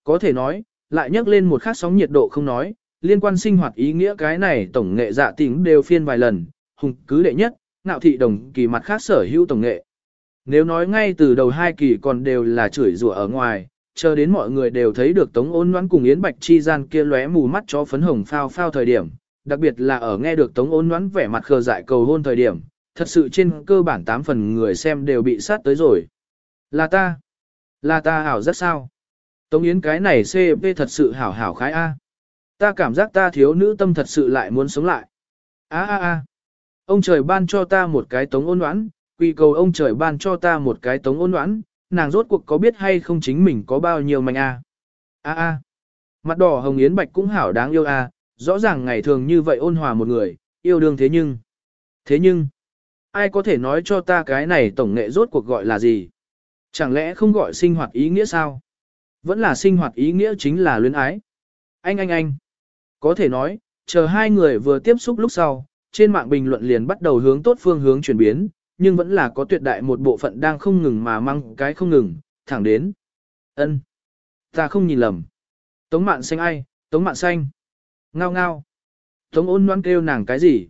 Có thể nói, lại nhắc lên một khát sóng nhiệt độ không nói, liên quan sinh hoạt ý nghĩa cái này tổng nghệ dạ tính đều phiên vài lần, hùng cứ đệ nhất, ngạo thị đồng kỳ mặt khác sở hữu tổng nghệ. Nếu nói ngay từ đầu hai kỳ còn đều là chửi rủa ở ngoài, chờ đến mọi người đều thấy được Tống Ôn Ngoãn cùng Yến Bạch chi gian kia lóe mù mắt chó phấn hồng phao phao thời điểm, đặc biệt là ở nghe được Tống Ôn Ngoãn vẻ mặt khờ dại cầu hôn thời điểm, thật sự trên cơ bản 8 phần người xem đều bị sát tới rồi. Là ta hảo rất sao? Tống Yến cái này CP thật sự hảo hảo khái A. Ta cảm giác ta thiếu nữ tâm thật sự lại muốn sống lại. Ông trời ban cho ta một cái Tống Ôn Ngoãn, quy cầu ông trời ban cho ta một cái Tống Ôn Ngoãn, nàng rốt cuộc có biết hay không chính mình có bao nhiêu mạnh A. Mặt đỏ hồng Yến Bạch cũng hảo đáng yêu A, rõ ràng ngày thường như vậy ôn hòa một người, yêu đương thế nhưng, ai có thể nói cho ta cái này tổng nghệ rốt cuộc gọi là gì? Chẳng lẽ không gọi sinh hoạt ý nghĩa sao? Vẫn là sinh hoạt ý nghĩa chính là luyến ái. Anh. Có thể nói, chờ hai người vừa tiếp xúc lúc sau, trên mạng bình luận liền bắt đầu hướng tốt phương hướng chuyển biến, nhưng vẫn là có tuyệt đại một bộ phận đang không ngừng mà mang cái không ngừng, thẳng đến. Ta không nhìn lầm. Tống Mạn Xanh ai, Tống Mạn Xanh. Ngao. Tống Ôn Ngoãn kêu nàng cái gì?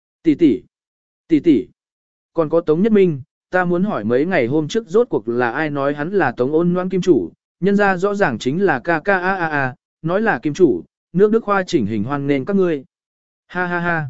Tỷ. Còn có Tống Nhất Minh, ta muốn hỏi mấy ngày hôm trước rốt cuộc là ai nói hắn là Tống Ôn Ngoãn kim chủ, nhân ra rõ ràng chính là KKAA, nói là kim chủ, nước Đức Hoa chỉnh hình hoan nên các ngươi. Ha.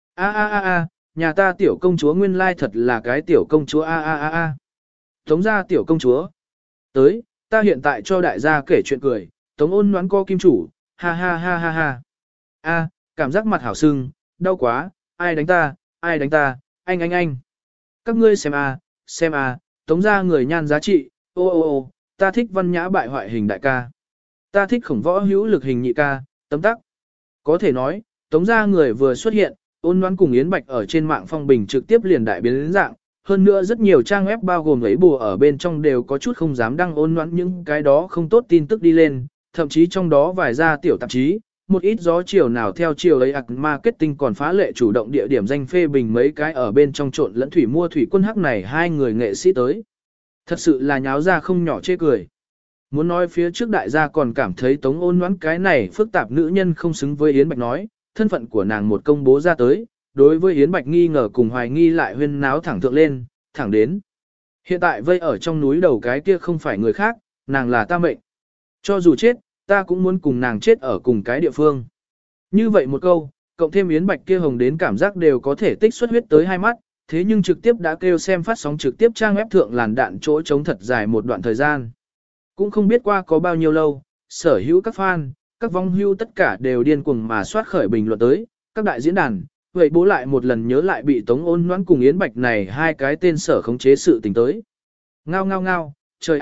Nhà ta tiểu công chúa nguyên lai thật là cái tiểu công chúa a. Tống gia tiểu công chúa. Tới, ta hiện tại cho đại gia kể chuyện cười, Tống Ôn Ngoãn co kim chủ, ha. Cảm giác mặt hảo sưng, đau quá, ai đánh ta, anh. Các ngươi xem Tống gia người nhan giá trị, ô, ta thích văn nhã bại hoại hình đại ca. Ta thích khổng võ hữu lực hình nhị ca, tấm tắc. Có thể nói, Tống gia người vừa xuất hiện, Ôn Ngoãn cùng Yến Bạch ở trên mạng phong bình trực tiếp liền đại biến đến dạng. Hơn nữa rất nhiều trang web bao gồm ấy bùa ở bên trong đều có chút không dám đăng Ôn Ngoãn những cái đó không tốt tin tức đi lên, thậm chí trong đó vài gia tiểu tạp chí, một ít gió chiều nào theo chiều ấy marketing còn phá lệ chủ động địa điểm danh phê bình mấy cái ở bên trong trộn lẫn thủy mua thủy quân hắc này hai người nghệ sĩ tới. Thật sự là nháo ra không nhỏ chê cười. Muốn nói phía trước đại gia còn cảm thấy Tống Ôn Ngoãn cái này phức tạp nữ nhân không xứng với Yến Bạch nói, thân phận của nàng một công bố ra tới, đối với Yến Bạch nghi ngờ cùng hoài nghi lại huyên náo thẳng thượng lên, thẳng đến. Hiện tại vây ở trong núi đầu cái kia không phải người khác, nàng là ta mệnh. Cho dù chết, ta cũng muốn cùng nàng chết ở cùng cái địa phương. Như vậy một câu, cộng thêm Yến Bạch kia hồng đến cảm giác đều có thể tích xuất huyết tới hai mắt, thế nhưng trực tiếp đã kêu xem phát sóng trực tiếp trang web thượng làn đạn chỗ trống thật dài một đoạn thời gian. Cũng không biết qua có bao nhiêu lâu, sở hữu các fan, các vong hưu tất cả đều điên cuồng mà soát khởi bình luận tới, các đại diễn đàn, vậy bố lại một lần nhớ lại bị Tống Ôn Ngoãn cùng Yến Bạch này hai cái tên sở khống chế sự tình tới. Ngao, trời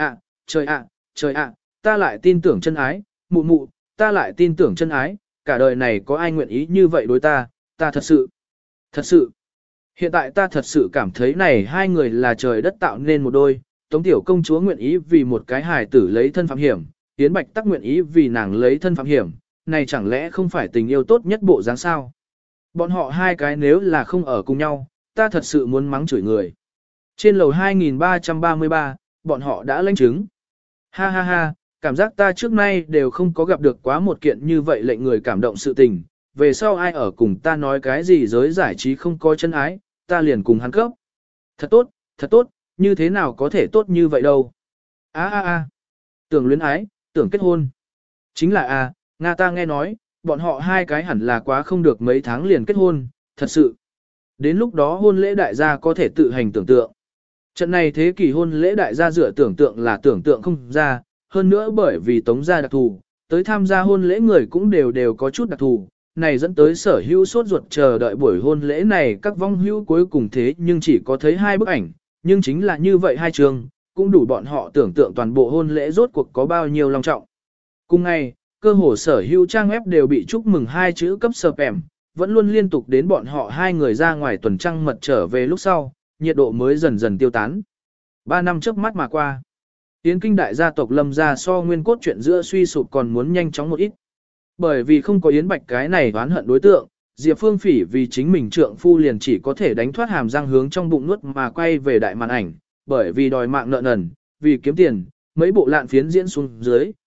ạ, ta lại tin tưởng chân ái, mụ, ta lại tin tưởng chân ái, cả đời này có ai nguyện ý như vậy đối ta thật sự. Hiện tại ta thật sự cảm thấy này hai người là trời đất tạo nên một đôi, Tống tiểu công chúa nguyện ý vì một cái hài tử lấy thân phạm hiểm, Yến Bạch tắc nguyện ý vì nàng lấy thân phạm hiểm, này chẳng lẽ không phải tình yêu tốt nhất bộ dáng sao? Bọn họ hai cái nếu là không ở cùng nhau, ta thật sự muốn mắng chửi người. Trên lầu 2333, bọn họ đã lãnh chứng. Ha, cảm giác ta trước nay đều không có gặp được quá một kiện như vậy lệnh người cảm động sự tình, về sau ai ở cùng ta nói cái gì giới giải trí không có chân ái, ta liền cùng hắn cấp. Thật tốt, như thế nào có thể tốt như vậy đâu. Tưởng luyến ái, tưởng kết hôn. Chính là Nga ta nghe nói, bọn họ hai cái hẳn là quá không được mấy tháng liền kết hôn, thật sự. Đến lúc đó hôn lễ đại gia có thể tự hành tưởng tượng. Trận này thế kỷ hôn lễ đại gia dựa tưởng tượng là tưởng tượng không ra, hơn nữa bởi vì Tống gia đặc thù, tới tham gia hôn lễ người cũng đều có chút đặc thù, này dẫn tới sở hữu sốt ruột chờ đợi buổi hôn lễ này các vong hữu cuối cùng thế nhưng chỉ có thấy hai bức ảnh, nhưng chính là như vậy hai trường, cũng đủ bọn họ tưởng tượng toàn bộ hôn lễ rốt cuộc có bao nhiêu long trọng. Cùng ngày, cơ hồ sở hữu trang web đều bị chúc mừng hai chữ cấp spam, vẫn luôn liên tục đến bọn họ hai người ra ngoài tuần trăng mật trở về lúc sau, nhiệt độ mới dần dần tiêu tán. 3 năm trước mắt mà qua, Yến Kinh đại gia tộc Lâm gia so nguyên cốt chuyện giữa suy sụp còn muốn nhanh chóng một ít. Bởi vì không có Yến Bạch cái này oán hận đối tượng, Diệp Phương Phỉ vì chính mình trượng phu liền chỉ có thể đánh thoát hàm răng hướng trong bụng nuốt mà quay về đại màn ảnh, bởi vì đòi mạng nợ nần, vì kiếm tiền, mấy bộ lạn phiến diễn xuống dưới,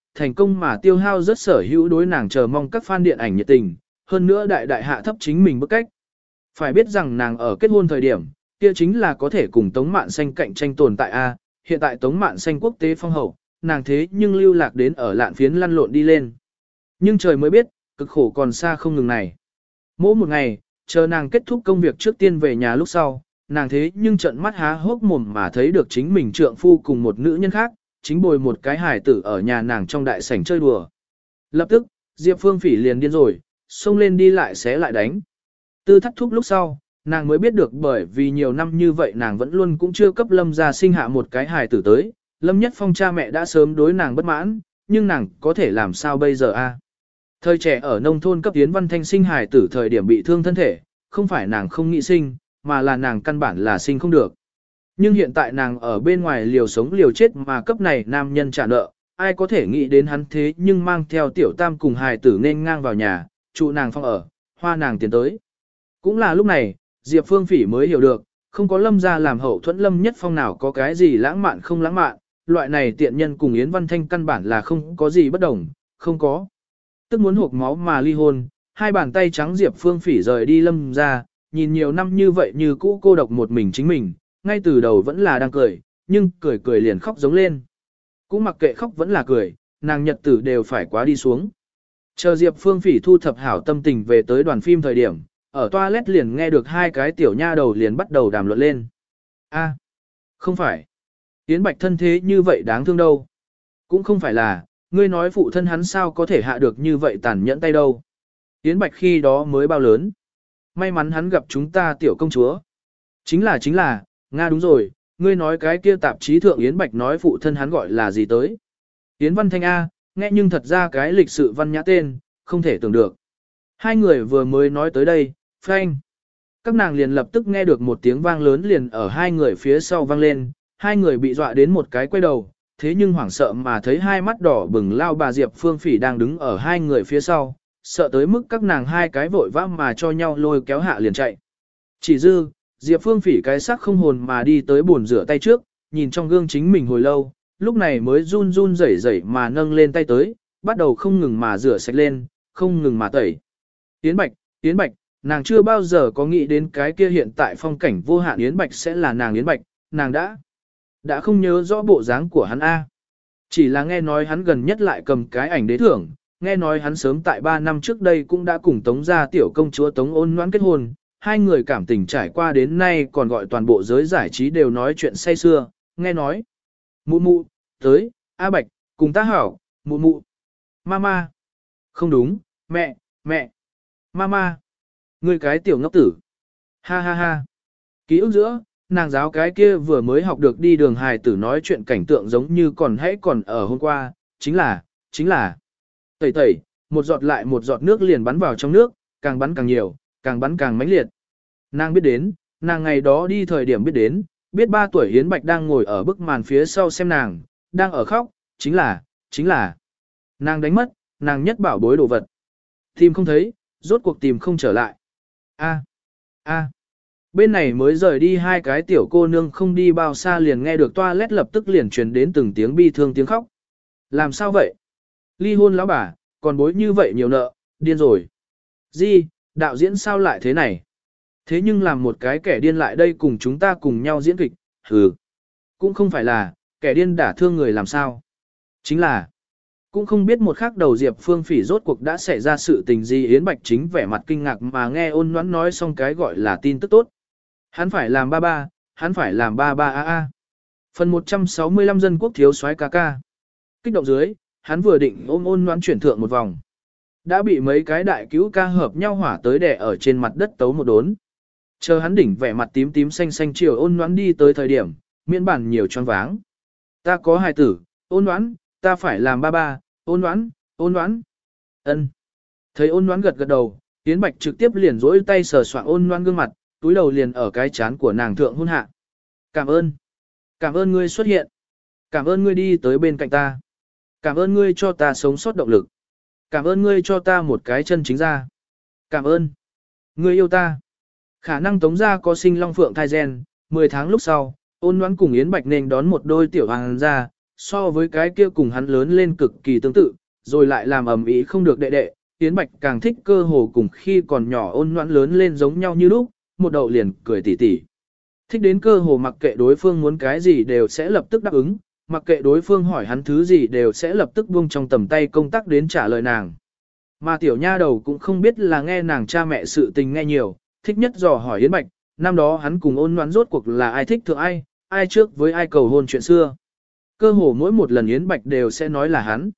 thành công mà tiêu hao rất sở hữu đối nàng chờ mong các fan điện ảnh nhiệt tình, hơn nữa đại đại hạ thấp chính mình bức cách. Phải biết rằng nàng ở kết hôn thời điểm, kia chính là có thể cùng Tống Mạn Xanh cạnh tranh tồn tại A, hiện tại Tống Mạn Xanh quốc tế phong hậu, nàng thế nhưng lưu lạc đến ở lạn phiến lăn lộn đi lên. Nhưng trời mới biết, cực khổ còn xa không ngừng này. Mỗi một ngày, chờ nàng kết thúc công việc trước tiên về nhà lúc sau, nàng thế nhưng trận mắt há hốc mồm mà thấy được chính mình trượng phu cùng một nữ nhân khác, chính bồi một cái hài tử ở nhà nàng trong đại sảnh chơi đùa. Lập tức, Diệp Phương Phỉ liền điên rồi, xông lên đi lại xé lại đánh. Tư thắt thúc lúc sau, nàng mới biết được bởi vì nhiều năm như vậy nàng vẫn luôn cũng chưa cấp Lâm gia sinh hạ một cái hài tử tới, Lâm Nhất Phong cha mẹ đã sớm đối nàng bất mãn, nhưng nàng có thể làm sao bây giờ a? Thời trẻ ở nông thôn cấp Yến Văn Thanh sinh hài tử thời điểm bị thương thân thể, không phải nàng không nghĩ sinh, mà là nàng căn bản là sinh không được. Nhưng hiện tại nàng ở bên ngoài liều sống liều chết mà cấp này nam nhân trả nợ, ai có thể nghĩ đến hắn thế nhưng mang theo tiểu tam cùng hài tử nên ngang vào nhà, trụ nàng phong ở, hoa nàng tiền tới. Cũng là lúc này, Diệp Phương Phỉ mới hiểu được, không có Lâm gia làm hậu thuẫn Lâm Nhất Phong nào có cái gì lãng mạn không lãng mạn, loại này tiện nhân cùng Yến Văn Thanh căn bản là không có gì bất đồng, không có. Tức muốn hộp máu mà ly hôn, hai bàn tay trắng Diệp Phương Phỉ rời đi Lâm gia, nhìn nhiều năm như vậy như cũ cô độc một mình chính mình, ngay từ đầu vẫn là đang cười, nhưng cười cười liền khóc giống lên. Cũng mặc kệ khóc vẫn là cười, nàng nhật tử đều phải quá đi xuống. Chờ Diệp Phương Phỉ thu thập hảo tâm tình về tới đoàn phim thời điểm, ở toilet liền nghe được hai cái tiểu nha đầu liền bắt đầu đàm luận lên. A, không phải. Yến Bạch thân thế như vậy đáng thương đâu. Cũng không phải là, ngươi nói phụ thân hắn sao có thể hạ được như vậy tàn nhẫn tay đâu. Yến Bạch khi đó mới bao lớn. May mắn hắn gặp chúng ta tiểu công chúa. Chính là, Nga đúng rồi, ngươi nói cái kia tạp chí thượng Yến Bạch nói phụ thân hắn gọi là gì tới. Yến Văn Thanh A, nghe nhưng thật ra cái lịch sự văn nhã tên, không thể tưởng được. Hai người vừa mới nói tới đây, phanh. Các nàng liền lập tức nghe được một tiếng vang lớn liền ở hai người phía sau vang lên, hai người bị dọa đến một cái quay đầu, thế nhưng hoảng sợ mà thấy hai mắt đỏ bừng lao bà Diệp Phương Phỉ đang đứng ở hai người phía sau, sợ tới mức các nàng hai cái vội vã mà cho nhau lôi kéo hạ liền chạy. Chỉ dư, Diệp Phương Phỉ cái xác không hồn mà đi tới bồn rửa tay trước, nhìn trong gương chính mình hồi lâu, lúc này mới run run rẩy rẩy mà nâng lên tay tới, bắt đầu không ngừng mà rửa sạch lên, không ngừng mà tẩy. Yến Bạch, nàng chưa bao giờ có nghĩ đến cái kia hiện tại phong cảnh vô hạn Yến Bạch sẽ là nàng Yến Bạch, nàng đã không nhớ rõ bộ dáng của hắn A. Chỉ là nghe nói hắn gần nhất lại cầm cái ảnh đế thưởng, nghe nói hắn sớm tại 3 năm trước đây cũng đã cùng Tống gia tiểu công chúa Tống Ôn Noãn kết hôn, hai người cảm tình trải qua đến nay còn gọi toàn bộ giới giải trí đều nói chuyện say xưa, nghe nói. Mụ mụ, tới, A Bạch, cùng ta hảo, mụ mụ. Mama. Không đúng, mẹ. Mama. Ngươi cái tiểu ngốc tử. Ha ha ha. Ký ức giữa, nàng giáo cái kia vừa mới học được đi đường hài tử nói chuyện cảnh tượng giống như còn ở hôm qua, chính là. Tẩy, một giọt lại một giọt nước liền bắn vào trong nước, càng bắn càng nhiều, càng bắn càng mãnh liệt. Nàng biết đến, nàng ngày đó đi thời điểm biết đến, biết 3 tuổi Hiến Bạch đang ngồi ở bức màn phía sau xem nàng, đang ở khóc, chính là. Nàng đánh mất, nàng nhất bảo bối đồ vật. Tìm không thấy, rốt cuộc tìm không trở lại. A. Bên này mới rời đi hai cái tiểu cô nương không đi bao xa liền nghe được toilet lập tức liền truyền đến từng tiếng bi thương tiếng khóc. Làm sao vậy? Ly hôn lão bà, còn bối như vậy nhiều nợ, điên rồi. Gì, đạo diễn sao lại thế này? Thế nhưng làm một cái kẻ điên lại đây cùng chúng ta cùng nhau diễn kịch, hừ. Cũng không phải là, kẻ điên đả thương người làm sao. Chính là, cũng không biết một khắc đầu Diệp Phương Phỉ rốt cuộc đã xảy ra sự tình gì. Yến Bạch chính vẻ mặt kinh ngạc mà nghe Ôn Noãn nói xong cái gọi là tin tức tốt. Hắn phải làm ba ba a. Phần 165 dân quốc thiếu soái ca ca. Kích động dưới, hắn vừa định ôm Ôn Noãn chuyển thượng một vòng. Đã bị mấy cái đại cứu ca hợp nhau hỏa tới đè ở trên mặt đất tấu một đốn. Chờ hắn đỉnh vẻ mặt tím tím xanh xanh chiều Ôn Noãn đi tới thời điểm, miễn bản nhiều choáng váng. Ta có hài tử, Ôn Noãn, ta phải làm ba ba, Ôn Noãn. Ân. Thấy Ôn Noãn gật gật đầu, Yến Bạch trực tiếp liền rỗi tay sờ soạng Ôn Noãn gương mặt, túi đầu liền ở cái chán của nàng thượng hôn hạ. Cảm ơn ngươi xuất hiện. Cảm ơn ngươi đi tới bên cạnh ta. Cảm ơn ngươi cho ta sống sót động lực. Cảm ơn ngươi cho ta một cái chân chính ra. Cảm ơn. Ngươi yêu ta. Khả năng Tống gia có sinh long phượng thai gen, 10 tháng lúc sau, Ôn Noãn cùng Yến Bạch nên đón một đôi tiểu hoàng gia, so với cái kia cùng hắn lớn lên cực kỳ tương tự, rồi lại làm ầm ĩ không được đệ đệ, Yến Bạch càng thích cơ hồ cùng khi còn nhỏ ôn nhoãn lớn lên giống nhau như lúc, một đầu liền cười tỉ tỉ. Thích đến cơ hồ mặc kệ đối phương muốn cái gì đều sẽ lập tức đáp ứng, mặc kệ đối phương hỏi hắn thứ gì đều sẽ lập tức buông trong tầm tay công tác đến trả lời nàng. Mà tiểu nha đầu cũng không biết là nghe nàng cha mẹ sự tình nghe nhiều, thích nhất dò hỏi Yến Bạch, năm đó hắn cùng ôn nhoãn rốt cuộc là ai thích thượng ai trước với ai cầu hôn chuyện xưa. Cơ hồ mỗi một lần Yến Bạch đều sẽ nói là hắn.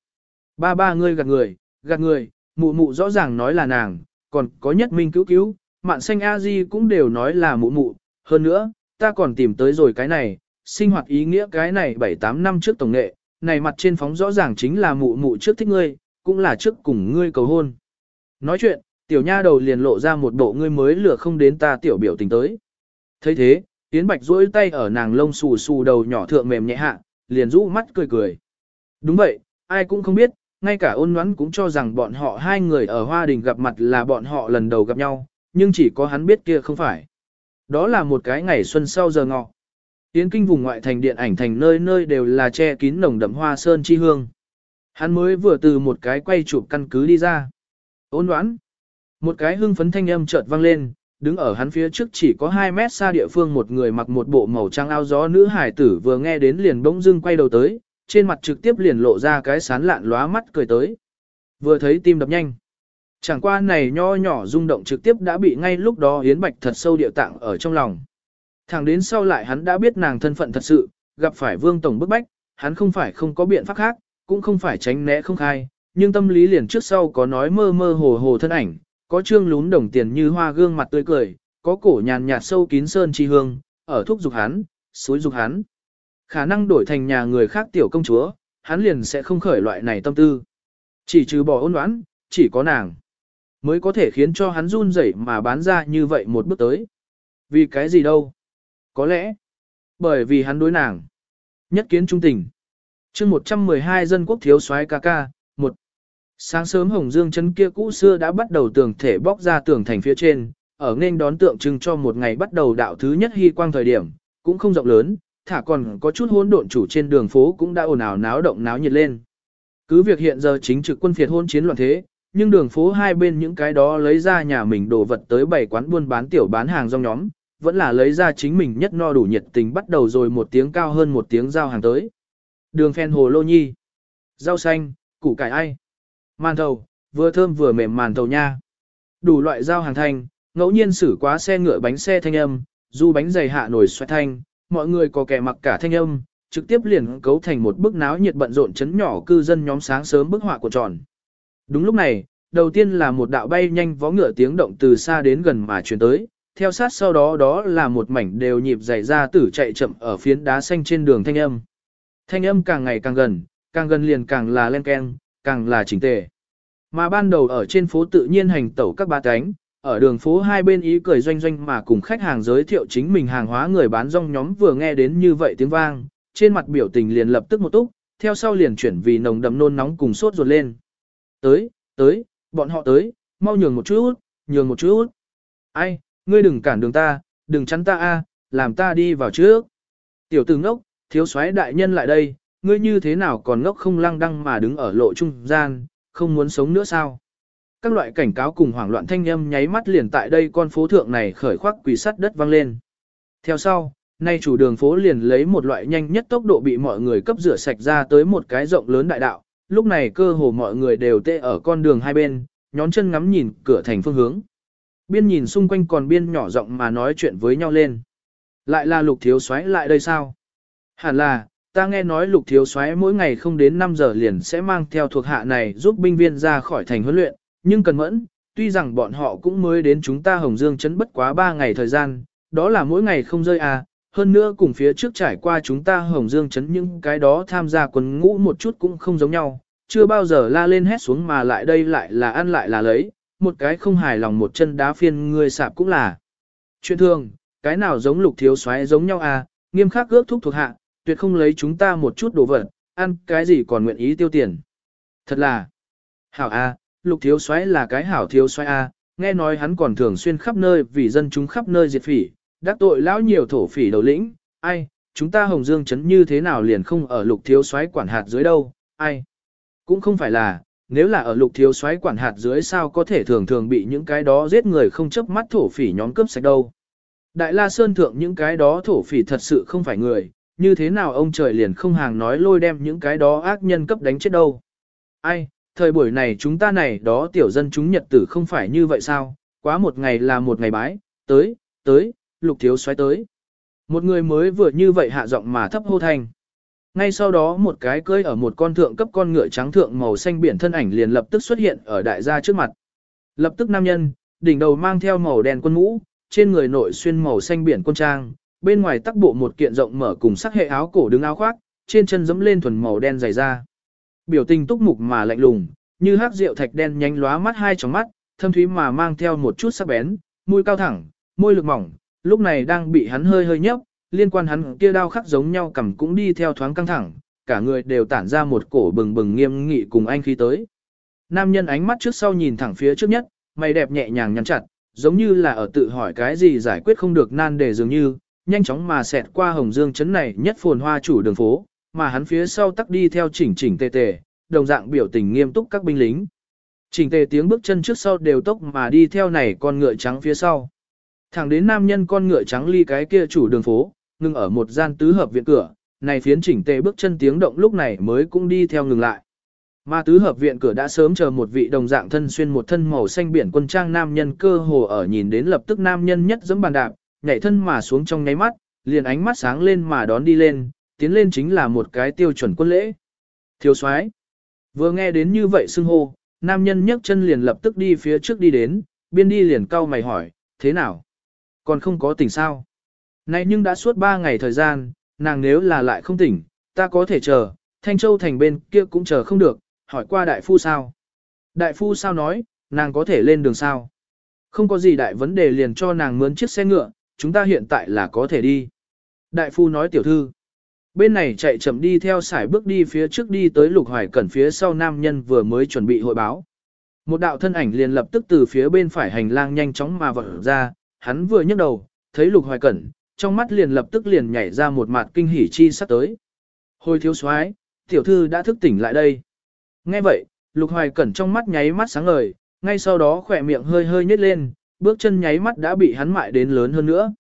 Ba ngươi gạt người, mụ mụ rõ ràng nói là nàng, còn có nhất minh cứu, mạn xanh a di cũng đều nói là mụ mụ, hơn nữa, ta còn tìm tới rồi cái này, sinh hoạt ý nghĩa cái này 7-8 năm trước tổng nghệ, này mặt trên phóng rõ ràng chính là mụ mụ trước thích ngươi, cũng là trước cùng ngươi cầu hôn. Nói chuyện, tiểu nha đầu liền lộ ra một bộ ngươi mới lừa không đến ta tiểu biểu tình tới. thấy thế, Yến Bạch duỗi tay ở nàng lông xù xù đầu nhỏ thượng mềm nhẹ hạ, liền rũ mắt cười cười. Đúng vậy, ai cũng không biết, ngay cả ôn nhoãn cũng cho rằng bọn họ hai người ở Hoa Đình gặp mặt là bọn họ lần đầu gặp nhau, nhưng chỉ có hắn biết kia không phải. Đó là một cái ngày xuân sau giờ ngọ. Yến Kinh vùng ngoại thành điện ảnh thành nơi nơi đều là che kín nồng đậm hoa sơn chi hương. Hắn mới vừa từ một cái quay chụp căn cứ đi ra. Ôn nhoãn. Một cái hưng phấn thanh âm chợt vang lên, đứng ở hắn phía trước chỉ có 2 mét xa địa phương một người mặc một bộ màu trắng áo gió nữ hải tử vừa nghe đến liền bỗng dưng quay đầu tới, trên mặt trực tiếp liền lộ ra cái sán lạn lóa mắt cười tới. Vừa thấy tim đập nhanh. Chẳng qua này nho nhỏ rung động trực tiếp đã bị ngay lúc đó Yến Bạch thật sâu địa tạng ở trong lòng. Thẳng đến sau lại hắn đã biết nàng thân phận thật sự, gặp phải Vương Tổng bức bách, hắn không phải không có biện pháp khác, cũng không phải tránh né không khai, nhưng tâm lý liền trước sau có nói mơ mơ hồ hồ thân ảnh, có trương lún đồng tiền như hoa gương mặt tươi cười, có cổ nhàn nhạt sâu kín sơn chi hương, ở thúc dục hắn, suối dục hắn. Khả năng đổi thành nhà người khác tiểu công chúa, hắn liền sẽ không khởi loại này tâm tư. Chỉ trừ bỏ ôn đoán, chỉ có nàng mới có thể khiến cho hắn run rẩy mà bán ra như vậy một bước tới. Vì cái gì đâu? Có lẽ, bởi vì hắn đối nàng. Nhất kiến trung tình. chương 112 dân quốc thiếu soái ca ca, 1. Sáng sớm Hồng Dương trấn kia cũ xưa đã bắt đầu tường thể bóc ra tường thành phía trên, ở nên đón tượng trưng cho một ngày bắt đầu đạo thứ nhất hy quang thời điểm, cũng không rộng lớn, thả còn có chút hỗn độn chủ trên đường phố cũng đã ồn ào náo động náo nhiệt lên. Cứ việc hiện giờ chính trực quân phiệt hôn chiến loạn thế, nhưng đường phố hai bên những cái đó lấy ra nhà mình đồ vật tới bày quán buôn bán tiểu bán hàng rong nhóm, vẫn là lấy ra chính mình nhất no đủ nhiệt tình bắt đầu rồi một tiếng cao hơn một tiếng giao hàng tới. Đường phen hồ lô nhi, rau xanh, củ cải ai, màn thầu, vừa thơm vừa mềm màn thầu nha. Đủ loại giao hàng thanh, ngẫu nhiên xử quá xe ngựa bánh xe thanh âm, du bánh dày hạ nổi xoay thanh, mọi người có kẻ mặc cả thanh âm, trực tiếp liền cấu thành một bức náo nhiệt bận rộn chấn nhỏ cư dân nhóm sáng sớm bức họa của tròn. Đúng lúc này, đầu tiên là một đạo bay nhanh vó ngựa tiếng động từ xa đến gần mà truyền tới, theo sát sau đó đó là một mảnh đều nhịp dày ra tử chạy chậm ở phiến đá xanh trên đường thanh âm. Thanh âm càng ngày càng gần liền càng là len keng, càng là chỉnh tề. Mà ban đầu ở trên phố tự nhiên hành tẩu các ba cánh, ở đường phố hai bên ý cười doanh doanh mà cùng khách hàng giới thiệu chính mình hàng hóa người bán rong nhóm vừa nghe đến như vậy tiếng vang, trên mặt biểu tình liền lập tức một túc, theo sau liền chuyển vì nồng đậm nôn nóng cùng sốt ruột lên. Tới, bọn họ tới, mau nhường một chút. Ai, ngươi đừng cản đường ta, đừng chắn ta a, làm ta đi vào trước. Tiểu tử ngốc, thiếu soái đại nhân lại đây, ngươi như thế nào còn ngốc không lăng đăng mà đứng ở lộ trung gian, không muốn sống nữa sao? Các loại cảnh cáo cùng hoảng loạn thanh âm nháy mắt liền tại đây con phố thượng này khởi khoác quỳ sắt đất vang lên. Theo sau, nay chủ đường phố liền lấy một loại nhanh nhất tốc độ bị mọi người cấp rửa sạch ra tới một cái rộng lớn đại đạo, lúc này cơ hồ mọi người đều tê ở con đường hai bên, nhón chân ngắm nhìn cửa thành phương hướng. Biên nhìn xung quanh còn biên nhỏ giọng mà nói chuyện với nhau lên. Lại là Lục thiếu soái lại đây sao? Hẳn là, ta nghe nói Lục thiếu soái mỗi ngày không đến 5 giờ liền sẽ mang theo thuộc hạ này giúp binh viên ra khỏi thành huấn luyện, nhưng cần mẫn, tuy rằng bọn họ cũng mới đến chúng ta Hồng Dương trấn bất quá 3 ngày thời gian, đó là mỗi ngày không rơi à, hơn nữa cùng phía trước trải qua chúng ta Hồng Dương trấn những cái đó tham gia quân ngũ một chút cũng không giống nhau, chưa bao giờ la lên hét xuống mà lại đây lại là ăn lại là lấy, một cái không hài lòng một chân đá phiên người sạp cũng là. Chuyện thường, cái nào giống Lục thiếu soái giống nhau à, nghiêm khắc ước thúc thuộc hạ, tuyệt không lấy chúng ta một chút đồ vật, ăn cái gì còn nguyện ý tiêu tiền. Thật là, hảo à, Lục thiếu soái là cái hảo thiếu soái à, nghe nói hắn còn thường xuyên khắp nơi vì dân chúng khắp nơi diệt phỉ, đắc tội lão nhiều thổ phỉ đầu lĩnh, ai, chúng ta Hồng Dương Trấn như thế nào liền không ở Lục thiếu soái quản hạt dưới đâu, ai? Cũng không phải là, nếu là ở Lục thiếu soái quản hạt dưới sao có thể thường thường bị những cái đó giết người không chớp mắt thổ phỉ nhóm cướp sạch đâu. Đại La Sơn thượng những cái đó thổ phỉ thật sự không phải người, như thế nào ông trời liền không hàng nói lôi đem những cái đó ác nhân cấp đánh chết đâu. Ai, thời buổi này chúng ta này đó tiểu dân chúng nhật tử không phải như vậy sao, quá một ngày là một ngày bái, tới, Lục thiếu soái tới. Một người mới vừa như vậy hạ giọng mà thấp hô thanh. Ngay sau đó một cái cưỡi ở một con thượng cấp con ngựa trắng thượng màu xanh biển thân ảnh liền lập tức xuất hiện ở đại gia trước mặt. Lập tức nam nhân, đỉnh đầu mang theo màu đen quân mũ, trên người nội xuyên màu xanh biển quân trang, bên ngoài tắc bộ một kiện rộng mở cùng sắc hệ áo cổ đứng áo khoác, trên chân dẫm lên thuần màu đen dày da. Biểu tình túc mục mà lạnh lùng, như hắc rượu thạch đen nhánh lóa mắt hai tròng mắt, thâm thúy mà mang theo một chút sắc bén, mũi cao thẳng, môi lực mỏng, lúc này đang bị hắn hơi nhấp, liên quan hắn kia đao khắc giống nhau cầm cũng đi theo thoáng căng thẳng, cả người đều tản ra một cổ bừng bừng nghiêm nghị cùng anh khí tới. Nam nhân ánh mắt trước sau nhìn thẳng phía trước nhất, mày đẹp nhẹ nhàng nhăn chặt, giống như là ở tự hỏi cái gì giải quyết không được nan đề dường như, nhanh chóng mà xẹt qua Hồng Dương trấn này nhất phồn hoa chủ đường phố, mà hắn phía sau tắc đi theo chỉnh chỉnh tề tề, đồng dạng biểu tình nghiêm túc các binh lính. Chỉnh tề tiếng bước chân trước sau đều tốc mà đi theo này con ngựa trắng phía sau. Thẳng đến nam nhân con ngựa trắng ly cái kia chủ đường phố, ngừng ở một gian tứ hợp viện cửa, này phiến chỉnh tề bước chân tiếng động lúc này mới cũng đi theo ngừng lại. Mà tứ hợp viện cửa đã sớm chờ một vị đồng dạng thân xuyên một thân màu xanh biển quân trang nam nhân cơ hồ ở nhìn đến lập tức nam nhân nhất giẫm bàn đạp, nhảy thân mà xuống trong nháy mắt, liền ánh mắt sáng lên mà đón đi lên, tiến lên chính là một cái tiêu chuẩn quân lễ. Thiếu soái. Vừa nghe đến như vậy xưng hô, nam nhân nhấc chân liền lập tức đi phía trước đi đến, biên đi liền cau mày hỏi, thế nào? Còn không có tỉnh sao? Này nhưng đã suốt 3 ngày thời gian, nàng nếu là lại không tỉnh, ta có thể chờ, Thanh Châu thành bên kia cũng chờ không được, hỏi qua đại phu sao? Đại phu sao nói, nàng có thể lên đường sao? Không có gì đại vấn đề liền cho nàng mướn chiếc xe ngựa, chúng ta hiện tại là có thể đi. Đại phu nói tiểu thư. Bên này chạy chậm đi theo sải bước đi phía trước đi tới Lục Hoài Cẩn phía sau nam nhân vừa mới chuẩn bị hội báo. Một đạo thân ảnh liền lập tức từ phía bên phải hành lang nhanh chóng mà vọt ra, hắn vừa nhấc đầu, thấy Lục Hoài Cẩn, trong mắt liền lập tức liền nhảy ra một mặt kinh hỉ chi sắp tới. Hồi thiếu soái, tiểu thư đã thức tỉnh lại đây. Nghe vậy, Lục Hoài Cẩn trong mắt nháy mắt sáng ngời, ngay sau đó khỏe miệng hơi hơi nhếch lên, bước chân nháy mắt đã bị hắn mại đến lớn hơn nữa.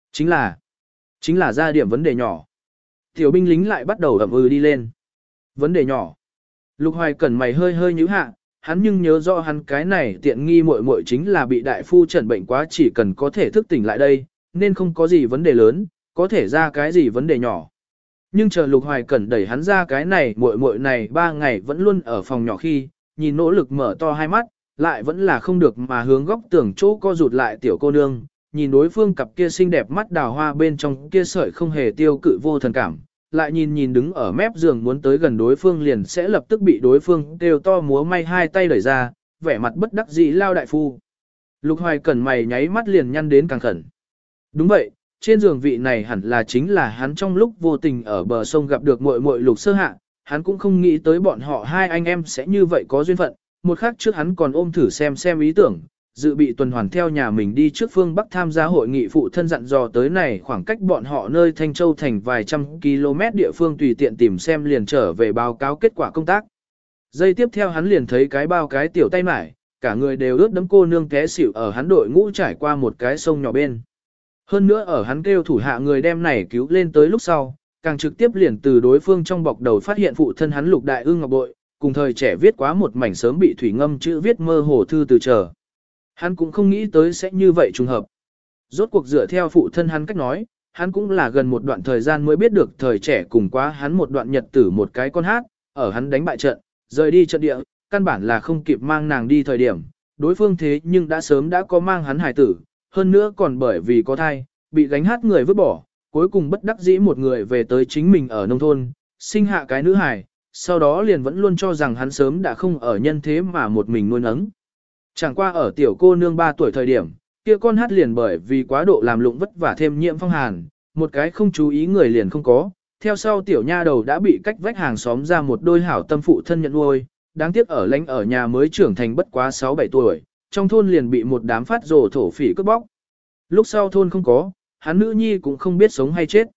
Chính là ra điểm vấn đề nhỏ. Tiểu binh lính lại bắt đầu ậm đi lên. Vấn đề nhỏ. Lục Hoài Cẩn mày hơi hơi nhíu hạ, hắn nhưng nhớ rõ hắn cái này tiện nghi muội muội chính là bị đại phu trần bệnh quá chỉ cần có thể thức tỉnh lại đây, nên không có gì vấn đề lớn, có thể ra cái gì vấn đề nhỏ. Nhưng chờ Lục Hoài Cẩn đẩy hắn ra cái này muội muội này 3 ngày vẫn luôn ở phòng nhỏ khi, nhìn nỗ lực mở to hai mắt, lại vẫn là không được mà hướng góc tường chỗ co rụt lại tiểu cô nương, nhìn đối phương cặp kia xinh đẹp mắt đào hoa bên trong kia sợi không hề tiêu cự vô thần cảm, lại nhìn đứng ở mép giường muốn tới gần đối phương liền sẽ lập tức bị đối phương kêu to múa may hai tay đẩy ra, vẻ mặt bất đắc dĩ lao đại phu. Lục Hoài Cẩn mày nháy mắt liền nhăn đến càng khẩn. Đúng vậy, trên giường vị này hẳn là chính là hắn trong lúc vô tình ở bờ sông gặp được muội muội Lục Sơ Hạ, hắn cũng không nghĩ tới bọn họ hai anh em sẽ như vậy có duyên phận, một khắc trước hắn còn ôm thử xem ý tưởng, dự bị tuần hoàn theo nhà mình đi trước phương Bắc tham gia hội nghị phụ thân dặn dò tới này khoảng cách bọn họ nơi Thanh Châu thành vài trăm km địa phương tùy tiện tìm xem liền trở về báo cáo kết quả công tác. Giây tiếp theo hắn liền thấy cái bao cái tiểu tay mải, cả người đều ướt đẫm cô nương té xỉu ở hắn đội ngũ trải qua một cái sông nhỏ bên. Hơn nữa ở hắn kêu thủ hạ người đem này cứu lên tới lúc sau, càng trực tiếp liền từ đối phương trong bọc đầu phát hiện phụ thân hắn Lục Đại Ưng ngọc bội, cùng thời trẻ viết quá một mảnh sớm bị thủy ngâm chữ viết mơ hồ thư từ chờ. Hắn cũng không nghĩ tới sẽ như vậy trùng hợp. Rốt cuộc dựa theo phụ thân hắn cách nói, hắn cũng là gần một đoạn thời gian mới biết được thời trẻ cùng quá hắn một đoạn nhật tử một cái con hát, ở hắn đánh bại trận, rời đi trận địa, căn bản là không kịp mang nàng đi thời điểm, đối phương thế nhưng đã sớm đã có mang hắn hài tử, hơn nữa còn bởi vì có thai, bị gánh hát người vứt bỏ, cuối cùng bất đắc dĩ một người về tới chính mình ở nông thôn, sinh hạ cái nữ hài, sau đó liền vẫn luôn cho rằng hắn sớm đã không ở nhân thế mà một mình nuôi nấng. Chẳng qua ở tiểu cô nương 3 tuổi thời điểm, kia con hát liền bởi vì quá độ làm lụng vất vả thêm nhiễm phong hàn, một cái không chú ý người liền không có, theo sau tiểu nha đầu đã bị cách vách hàng xóm ra một đôi hảo tâm phụ thân nhận nuôi, đáng tiếc ở lánh ở nhà mới trưởng thành bất quá 6-7 tuổi, trong thôn liền bị một đám phát rồ thổ phỉ cướp bóc. Lúc sau thôn không có, hắn nữ nhi cũng không biết sống hay chết.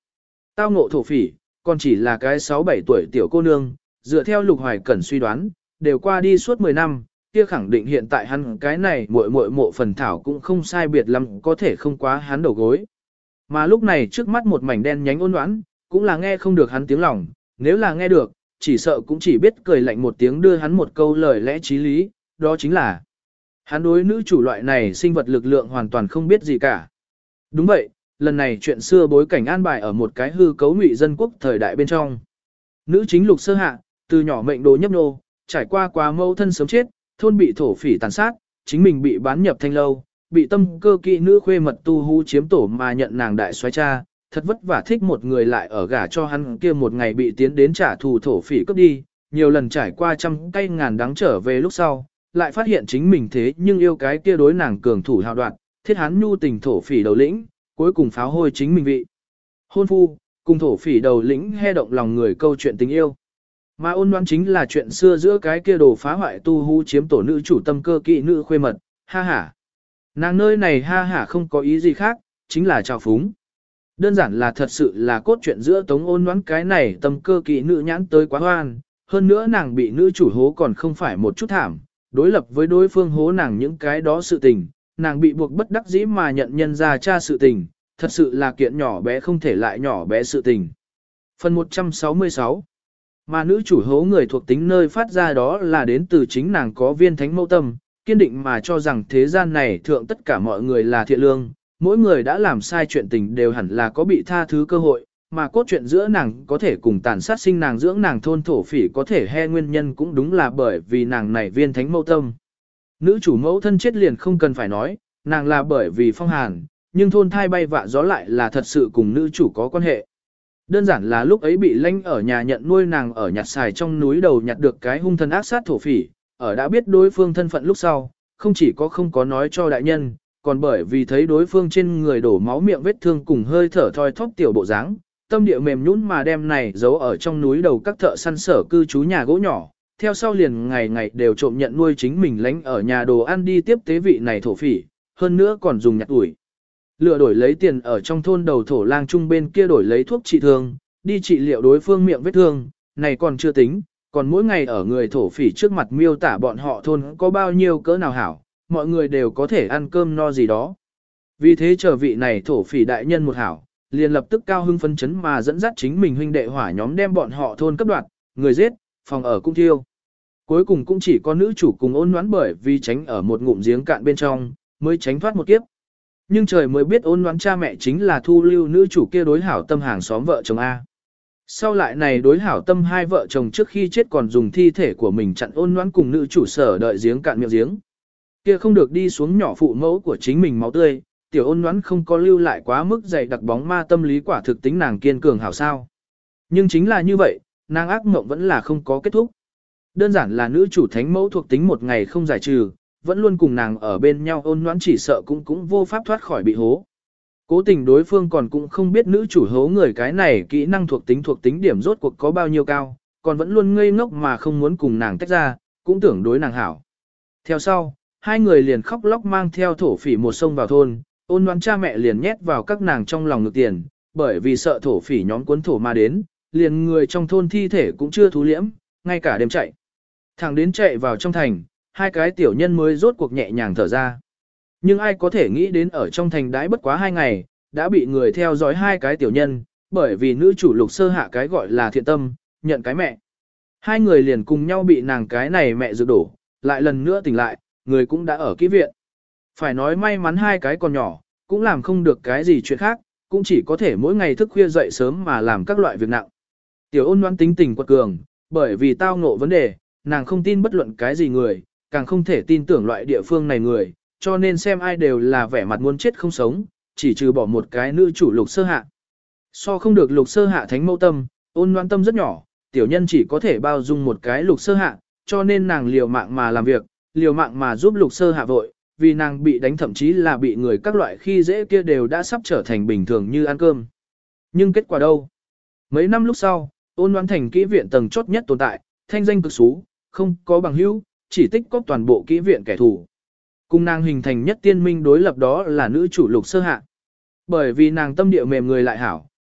Tao ngộ thổ phỉ, còn chỉ là cái 6-7 tuổi tiểu cô nương, dựa theo Lục Hoài Cẩn suy đoán, đều qua đi suốt 10 năm, kia khẳng định hiện tại hắn cái này muội mộ phần thảo cũng không sai biệt lắm, có thể không quá hắn đầu gối. Mà lúc này trước mắt một mảnh đen nhánh ôn oán, cũng là nghe không được hắn tiếng lòng, nếu là nghe được, chỉ sợ cũng chỉ biết cười lạnh một tiếng đưa hắn một câu lời lẽ chí lý, đó chính là hắn đối nữ chủ loại này sinh vật lực lượng hoàn toàn không biết gì cả. Đúng vậy, lần này chuyện xưa bối cảnh an bài ở một cái hư cấu ngụy dân quốc thời đại bên trong. Nữ chính Lục Sơ Hạ, từ nhỏ mệnh đồ nhấp nô, trải qua quá mâu thân sớm chết, thôn bị thổ phỉ tàn sát, chính mình bị bán nhập thanh lâu, bị tâm cơ kỵ nữ khuê mật tu hú chiếm tổ mà nhận nàng đại soái cha, thật vất vả thích một người lại ở gả cho hắn kia một ngày bị tiến đến trả thù thổ phỉ cướp đi, nhiều lần trải qua trăm cây ngàn đắng trở về lúc sau, lại phát hiện chính mình thế nhưng yêu cái kia đối nàng cường thủ hào đoạn, thiết hắn nhu tình thổ phỉ đầu lĩnh, cuối cùng pháo hôi chính mình vị. Hôn phu, cùng thổ phỉ đầu lĩnh he động lòng người câu chuyện tình yêu. Mà ôn đoán chính là chuyện xưa giữa cái kia đồ phá hoại tu hú chiếm tổ nữ chủ tâm cơ kỵ nữ khuê mật, ha ha. Nàng nơi này ha ha không có ý gì khác, chính là trào phúng. Đơn giản là thật sự là cốt truyện giữa tống ôn đoán cái này tâm cơ kỵ nữ nhãn tới quá hoan, hơn nữa nàng bị nữ chủ hố còn không phải một chút thảm, đối lập với đối phương hố nàng những cái đó sự tình, nàng bị buộc bất đắc dĩ mà nhận nhân ra cha sự tình, thật sự là kiện nhỏ bé không thể lại nhỏ bé sự tình. Phần 166. Mà nữ chủ hố người thuộc tính nơi phát ra đó là đến từ chính nàng có viên thánh mẫu tâm, kiên định mà cho rằng thế gian này thượng tất cả mọi người là thiện lương, mỗi người đã làm sai chuyện tình đều hẳn là có bị tha thứ cơ hội, mà cốt truyện giữa nàng có thể cùng tàn sát sinh nàng dưỡng nàng thôn thổ phỉ có thể he nguyên nhân cũng đúng là bởi vì nàng này viên thánh mẫu tâm. Nữ chủ mẫu thân chết liền không cần phải nói, nàng là bởi vì phong hàn, nhưng thôn thai bay vạ gió lại là thật sự cùng nữ chủ có quan hệ. Đơn giản là lúc ấy bị lanh ở nhà nhận nuôi nàng ở nhặt xài trong núi đầu nhặt được cái hung thần ác sát thổ phỉ, ở đã biết đối phương thân phận lúc sau, không chỉ có không có nói cho đại nhân, còn bởi vì thấy đối phương trên người đổ máu miệng vết thương cùng hơi thở thoi thóp tiểu bộ dáng, tâm địa mềm nhũn mà đem này giấu ở trong núi đầu các thợ săn sở cư trú nhà gỗ nhỏ, theo sau liền ngày ngày đều trộm nhận nuôi chính mình lánh ở nhà đồ ăn đi tiếp tế vị này thổ phỉ, hơn nữa còn dùng nhặt ủi. Lựa đổi lấy tiền ở trong thôn đầu thổ lang trung bên kia đổi lấy thuốc trị thương, đi trị liệu đối phương miệng vết thương, này còn chưa tính, còn mỗi ngày ở người thổ phỉ trước mặt miêu tả bọn họ thôn có bao nhiêu cỡ nào hảo, mọi người đều có thể ăn cơm no gì đó. Vì thế chờ vị này thổ phỉ đại nhân một hảo, liền lập tức cao hưng phấn chấn mà dẫn dắt chính mình huynh đệ hỏa nhóm đem bọn họ thôn cấp đoạt, người giết, phòng ở cung thiêu. Cuối cùng cũng chỉ có nữ chủ cùng ôn đoán bởi vì tránh ở một ngụm giếng cạn bên trong, mới tránh thoát một kiếp. Nhưng trời mới biết ôn đoán cha mẹ chính là thu lưu nữ chủ kia đối hảo tâm hàng xóm vợ chồng A. Sau lại này đối hảo tâm hai vợ chồng trước khi chết còn dùng thi thể của mình chặn ôn đoán cùng nữ chủ sở đợi giếng cạn miệng giếng. Kia không được đi xuống nhỏ phụ mẫu của chính mình máu tươi, tiểu ôn đoán không có lưu lại quá mức dày đặc bóng ma tâm lý quả thực tính nàng kiên cường hảo sao. Nhưng chính là như vậy, nàng ác mộng vẫn là không có kết thúc. Đơn giản là nữ chủ thánh mẫu thuộc tính một ngày không giải trừ, vẫn luôn cùng nàng ở bên nhau ôn noãn chỉ sợ cũng vô pháp thoát khỏi bị hố. Cố tình đối phương còn cũng không biết nữ chủ hố người cái này kỹ năng thuộc tính điểm rốt cuộc có bao nhiêu cao, còn vẫn luôn ngây ngốc mà không muốn cùng nàng tách ra, cũng tưởng đối nàng hảo. Theo sau, hai người liền khóc lóc mang theo thổ phỉ một sông vào thôn, ôn noãn cha mẹ liền nhét vào các nàng trong lòng ngực tiền, bởi vì sợ thổ phỉ nhóm cuốn thổ ma đến, liền người trong thôn thi thể cũng chưa thú liễm, ngay cả đêm chạy. Thẳng đến chạy vào trong thành, hai cái tiểu nhân mới rốt cuộc nhẹ nhàng thở ra. Nhưng ai có thể nghĩ đến ở trong thành đãi bất quá 2 ngày, đã bị người theo dõi hai cái tiểu nhân, bởi vì nữ chủ Lục Sơ Hạ cái gọi là thiện tâm, nhận cái mẹ. Hai người liền cùng nhau bị nàng cái này mẹ dự đổ, lại lần nữa tỉnh lại, người cũng đã ở kỹ viện. Phải nói may mắn hai cái còn nhỏ, cũng làm không được cái gì chuyện khác, cũng chỉ có thể mỗi ngày thức khuya dậy sớm mà làm các loại việc nặng. Tiểu ôn đoán tính tình quật cường, bởi vì tao ngộ vấn đề, nàng không tin bất luận cái gì người, càng không thể tin tưởng loại địa phương này người, cho nên xem ai đều là vẻ mặt muốn chết không sống, chỉ trừ bỏ một cái nữ chủ Lục Sơ Hạ. So không được Lục Sơ Hạ thánh mẫu tâm, ôn đoán tâm rất nhỏ, tiểu nhân chỉ có thể bao dung một cái Lục Sơ Hạ, cho nên nàng liều mạng mà làm việc, liều mạng mà giúp Lục Sơ Hạ vội, vì nàng bị đánh thậm chí là bị người các loại khi dễ kia đều đã sắp trở thành bình thường như ăn cơm. Nhưng kết quả đâu? Mấy năm lúc sau, ôn đoán thành kỹ viện tầng chốt nhất tồn tại, thanh danh cực xú, không có bằng hữu, chỉ tích cóp toàn bộ kỹ viện kẻ thù. Cùng nàng hình thành nhất tiên minh đối lập đó là nữ chủ Lục Sơ Hạ. Bởi vì nàng tâm địa mềm người lại hảo,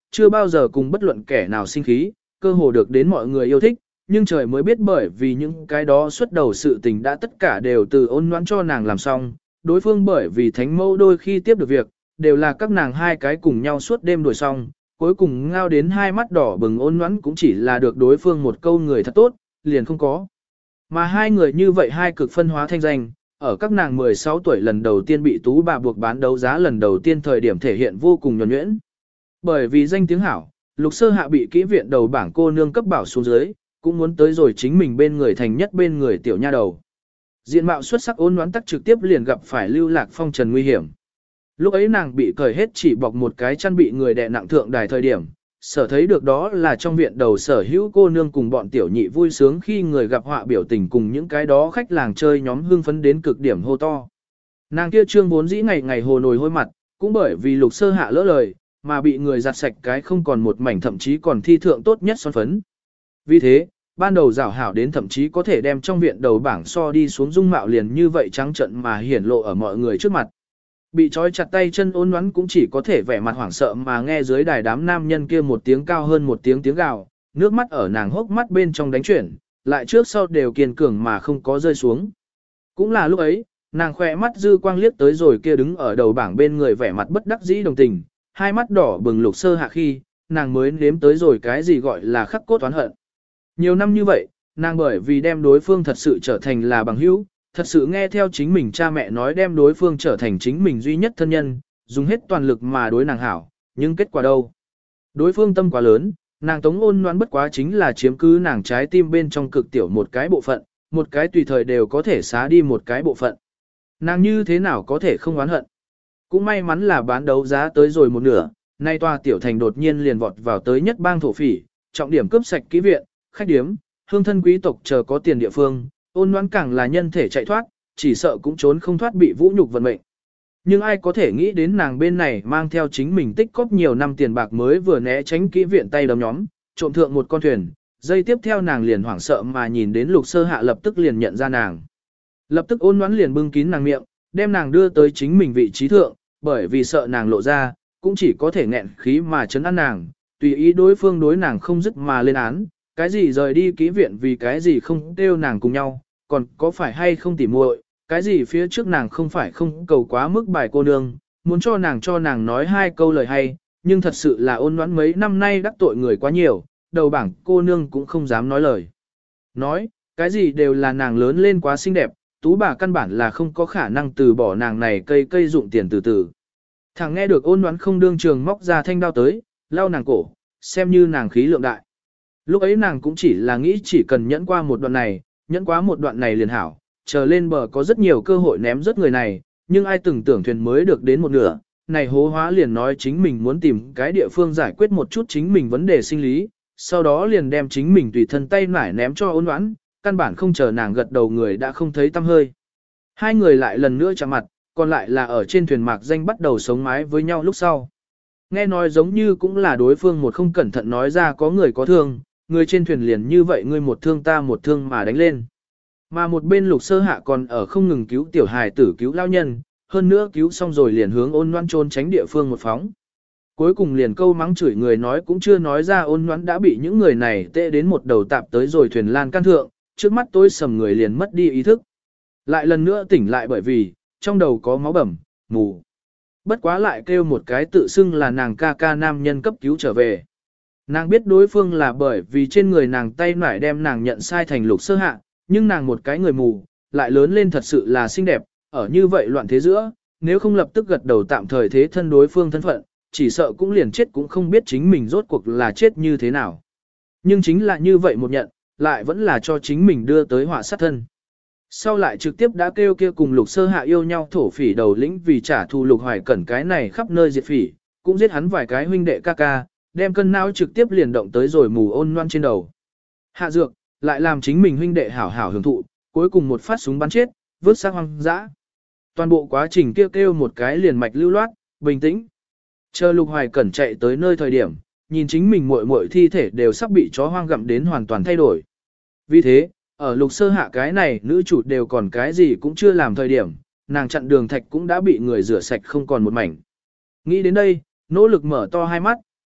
chưa bao giờ cùng bất luận kẻ nào sinh khí, cơ hồ được đến mọi người yêu thích, nhưng trời mới biết bởi vì những cái đó xuất đầu sự tình đã tất cả đều từ ôn nhoãn cho nàng làm xong, đối phương bởi vì thánh mẫu đôi khi tiếp được việc, đều là các nàng hai cái cùng nhau suốt đêm đuổi xong, cuối cùng ngao đến hai mắt đỏ bừng ôn nhoãn cũng chỉ là được đối phương một câu người thật tốt, liền không có. Mà hai người như vậy hai cực phân hóa thanh danh, ở các nàng 16 tuổi lần đầu tiên bị tú bà buộc bán đấu giá lần đầu tiên thời điểm thể hiện vô cùng nhuần nhuyễn. Bởi vì danh tiếng hảo, Lục Sơ Hạ bị kỹ viện đầu bảng cô nương cấp bảo xuống dưới, cũng muốn tới rồi chính mình bên người thành nhất bên người tiểu nha đầu. Diện mạo xuất sắc ôn đoán tắc trực tiếp liền gặp phải lưu lạc phong trần nguy hiểm. Lúc ấy nàng bị cởi hết chỉ bọc một cái chăn bị người đè nặng thượng đài thời điểm, sở thấy được đó là trong viện đầu sở hữu cô nương cùng bọn tiểu nhị vui sướng khi người gặp họa biểu tình cùng những cái đó khách làng chơi nhóm hưng phấn đến cực điểm hô to. Nàng kia trương vốn dĩ ngày ngày hồ nồi hôi mặt, cũng bởi vì Lục Sơ Hạ lỡ lời, mà bị người giặt sạch cái không còn một mảnh thậm chí còn thi thượng tốt nhất son phấn. Vì thế, ban đầu rảo hảo đến thậm chí có thể đem trong viện đầu bảng so đi xuống dung mạo liền như vậy trắng trận mà hiển lộ ở mọi người trước mặt. Bị trói chặt tay chân ôn nhoắn cũng chỉ có thể vẻ mặt hoảng sợ mà nghe dưới đài đám nam nhân kia một tiếng cao hơn một tiếng gào, nước mắt ở nàng hốc mắt bên trong đánh chuyển, lại trước sau đều kiên cường mà không có rơi xuống. Cũng là lúc ấy, nàng khỏe mắt dư quang liếc tới rồi kia đứng ở đầu bảng bên người vẻ mặt bất đắc dĩ đồng tình, hai mắt đỏ bừng Lục Sơ Hạ khi, nàng mới nếm tới rồi cái gì gọi là khắc cốt oán hận. Nhiều năm như vậy, nàng bởi vì đem đối phương thật sự trở thành là bằng hữu, thật sự nghe theo chính mình cha mẹ nói đem đối phương trở thành chính mình duy nhất thân nhân, dùng hết toàn lực mà đối nàng hảo, nhưng kết quả đâu? Đối phương tâm quá lớn, nàng Tống Ôn Loan bất quá chính là chiếm cứ nàng trái tim bên trong cực tiểu một cái bộ phận, một cái tùy thời đều có thể xá đi một cái bộ phận. Nàng như thế nào có thể không oán hận? Cũng may mắn là bán đấu giá tới rồi một nửa, nay tòa tiểu thành đột nhiên liền vọt vào tới nhất bang thổ phỉ, trọng điểm cướp sạch kỹ viện, khách điếm, hương thân quý tộc chờ có tiền địa phương, Ôn Loan càng là nhân thể chạy thoát, chỉ sợ cũng trốn không thoát bị vũ nhục vận mệnh. Nhưng ai có thể nghĩ đến nàng bên này mang theo chính mình tích cóp nhiều năm tiền bạc mới vừa né tránh kỹ viện tay đấm nhóm, trộm thượng một con thuyền, giây tiếp theo nàng liền hoảng sợ mà nhìn đến Lục Sơ Hạ lập tức liền nhận ra nàng. Lập tức Ôn Loan liền bưng kín nàng miệng, đem nàng đưa tới chính mình vị trí thượng, bởi vì sợ nàng lộ ra, cũng chỉ có thể nghẹn khí mà chấn an nàng, tùy ý đối phương đối nàng không dứt mà lên án, cái gì rời đi kỹ viện vì cái gì không kêu nàng cùng nhau, còn có phải hay không tỉ muội, cái gì phía trước nàng không phải không cầu quá mức bài cô nương, muốn cho nàng nói hai câu lời hay, nhưng thật sự là Ôn Loan mấy năm nay đắc tội người quá nhiều, đầu bảng cô nương cũng không dám nói lời. Nói, cái gì đều là nàng lớn lên quá xinh đẹp, tú bà căn bản là không có khả năng từ bỏ nàng này cây dụng tiền từ từ. Thằng nghe được Ôn Loan không đương trường móc ra thanh đao tới, lau nàng cổ, xem như nàng khí lượng đại. Lúc ấy nàng cũng chỉ là nghĩ chỉ cần nhẫn qua một đoạn này, nhẫn quá một đoạn này liền hảo, chờ lên bờ có rất nhiều cơ hội ném rớt người này, nhưng ai từng tưởng thuyền mới được đến một nửa, này hố hóa liền nói chính mình muốn tìm cái địa phương giải quyết một chút chính mình vấn đề sinh lý, sau đó liền đem chính mình tùy thân tay nải ném cho Ôn Loan, căn bản không chờ nàng gật đầu người đã không thấy tăm hơi. Hai người lại lần nữa chạm mặt, còn lại là ở trên thuyền mạc danh bắt đầu sống mái với nhau lúc sau. Nghe nói giống như cũng là đối phương một không cẩn thận nói ra có người có thương, người trên thuyền liền như vậy ngươi một thương ta một thương mà đánh lên. Mà một bên Lục Sơ Hạ còn ở không ngừng cứu tiểu hài tử cứu lao nhân, hơn nữa cứu xong rồi liền hướng Ôn Loan trốn tránh địa phương một phóng. Cuối cùng liền câu mắng chửi người nói cũng chưa nói ra Ôn Loan đã bị những người này tệ đến một đầu tạp tới rồi thuyền lan can thượng, trước mắt tối sầm người liền mất đi ý thức. Lại lần nữa tỉnh lại bởi vì, trong đầu có máu bầm, mù. Bất quá lại kêu một cái tự xưng là nàng ca ca nam nhân cấp cứu trở về. Nàng biết đối phương là bởi vì trên người nàng tay nải đem nàng nhận sai thành Lục Sơ Hạ, nhưng nàng một cái người mù, lại lớn lên thật sự là xinh đẹp, ở như vậy loạn thế giữa, nếu không lập tức gật đầu tạm thời thế thân đối phương thân phận, chỉ sợ cũng liền chết cũng không biết chính mình rốt cuộc là chết như thế nào. Nhưng chính là như vậy một nhận, lại vẫn là cho chính mình đưa tới họa sát thân. Sau lại trực tiếp đã kêu kia cùng Lục Sơ Hạ yêu nhau thổ phỉ đầu lĩnh vì trả thù Lục Hoài Cẩn cái này khắp nơi diệt phỉ, cũng giết hắn vài cái huynh đệ ca ca, đem cân não trực tiếp liền động tới rồi mù Ôn Loan trên đầu. Hạ dược, lại làm chính mình huynh đệ hảo hảo hưởng thụ, cuối cùng một phát súng bắn chết, vứt xác hoang dã. Toàn bộ quá trình kêu một cái liền mạch lưu loát, bình tĩnh. Chờ Lục Hoài Cẩn chạy tới nơi thời điểm, nhìn chính mình muội muội thi thể đều sắp bị chó hoang gặm đến hoàn toàn thay đổi. Vì thế, ở Lục Sơ Hạ cái này nữ chủ đều còn cái gì cũng chưa làm thời điểm, nàng chặn đường thạch cũng đã bị người rửa sạch không còn một mảnh. Nghĩ đến đây, nỗ lực mở to hai mắt,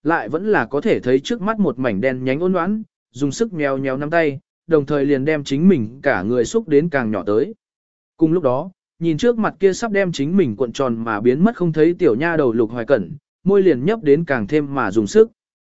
lại vẫn là có thể thấy trước mắt một mảnh đen nhánh ôn loãng, dùng sức nhéo nhéo nắm tay, đồng thời liền đem chính mình cả người xúc đến càng nhỏ tới. Cùng lúc đó, nhìn trước mặt kia sắp đem chính mình cuộn tròn mà biến mất không thấy tiểu nha đầu Lục Hoài Cẩn, môi liền nhấp đến càng thêm mà dùng sức.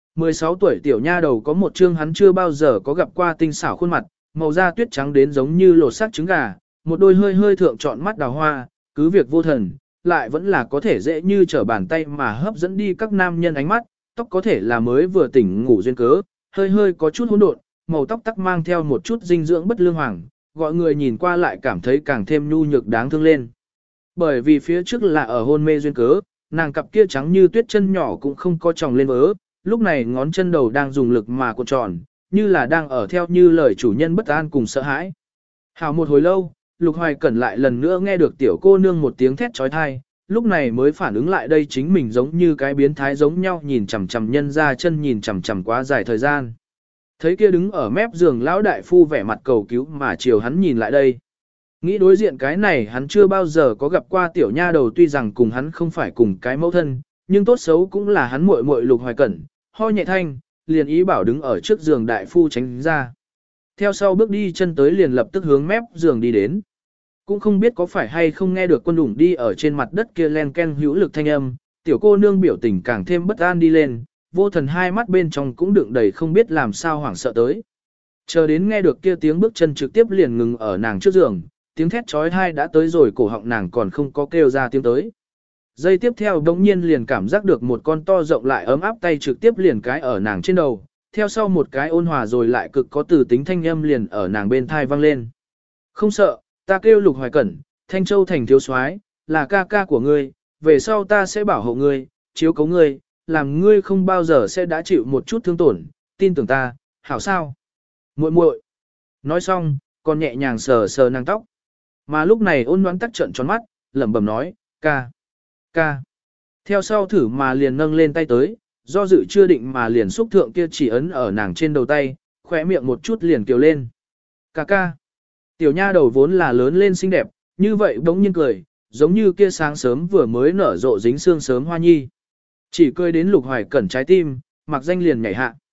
16 tuổi tiểu nha đầu có một trương hắn chưa bao giờ có gặp qua tinh xảo khuôn mặt, màu da tuyết trắng đến giống như lột xác trứng gà, một đôi hơi hơi thượng trọn mắt đào hoa, cứ việc vô thần, lại vẫn là có thể dễ như trở bàn tay mà hấp dẫn đi các nam nhân ánh mắt, tóc có thể là mới vừa tỉnh ngủ duyên cớ, hơi hơi có chút hỗn độn, màu tóc tắc mang theo một chút dinh dưỡng bất lương hoàng, gọi người nhìn qua lại cảm thấy càng thêm nhu nhược đáng thương lên. Bởi vì phía trước là ở hôn mê duyên cớ, nàng cặp kia trắng như tuyết chân nhỏ cũng không có tròng lên vớ, lúc này ngón chân đầu đang dùng lực mà cuộn tròn, như là đang ở theo như lời chủ nhân bất an cùng sợ hãi. Hào một hồi lâu, Lục Hoài Cẩn lại lần nữa nghe được tiểu cô nương một tiếng thét trói thai, lúc này mới phản ứng lại đây chính mình giống như cái biến thái giống nhau nhìn chằm chằm nhân ra chân nhìn chằm chằm quá dài thời gian. Thấy kia đứng ở mép giường lão đại phu vẻ mặt cầu cứu mà chiều hắn nhìn lại đây. Nghĩ đối diện cái này hắn chưa bao giờ có gặp qua tiểu nha đầu, tuy rằng cùng hắn không phải cùng cái mẫu thân, nhưng tốt xấu cũng là hắn muội muội Lục Hoài Cẩn, ho nhẹ thanh, liền ý bảo đứng ở trước giường đại phu tránh ra. Theo sau bước đi chân tới liền lập tức hướng mép giường đi đến. Cũng không biết có phải hay không nghe được quân đủng đi ở trên mặt đất kia len ken hữu lực thanh âm, tiểu cô nương biểu tình càng thêm bất an đi lên, vô thần hai mắt bên trong cũng đựng đầy không biết làm sao hoảng sợ tới. Chờ đến nghe được kia tiếng bước chân trực tiếp liền ngừng ở nàng trước giường, tiếng thét trói thai đã tới rồi cổ họng nàng còn không có kêu ra tiếng tới. Giây tiếp theo đống nhiên liền cảm giác được một con to rộng lại ấm áp tay trực tiếp liền cái ở nàng trên đầu, theo sau một cái ôn hòa rồi lại cực có từ tính thanh âm liền ở nàng bên thai vang lên. Không sợ, ta kêu Lục Hoài Cẩn, Thanh Châu thành thiếu soái, là ca ca của ngươi, về sau ta sẽ bảo hộ ngươi, chiếu cố ngươi, làm ngươi không bao giờ sẽ đã chịu một chút thương tổn, tin tưởng ta, hảo sao? Muội muội. Nói xong, còn nhẹ nhàng sờ sờ nàng tóc. Mà lúc này ôn ngoãn tắc trợn tròn mắt, lẩm bẩm nói, ca, ca. Theo sau thử mà liền nâng lên tay tới, do dự chưa định mà liền xúc thượng kia chỉ ấn ở nàng trên đầu tay, khỏe miệng một chút liền kiều lên. Ca ca. Tiểu nha đầu vốn là lớn lên xinh đẹp, như vậy bỗng nhiên cười, giống như kia sáng sớm vừa mới nở rộ dính sương sớm hoa nhi. Chỉ cười đến Lục Hoài Cẩn trái tim, mặc danh liền nhảy hạ.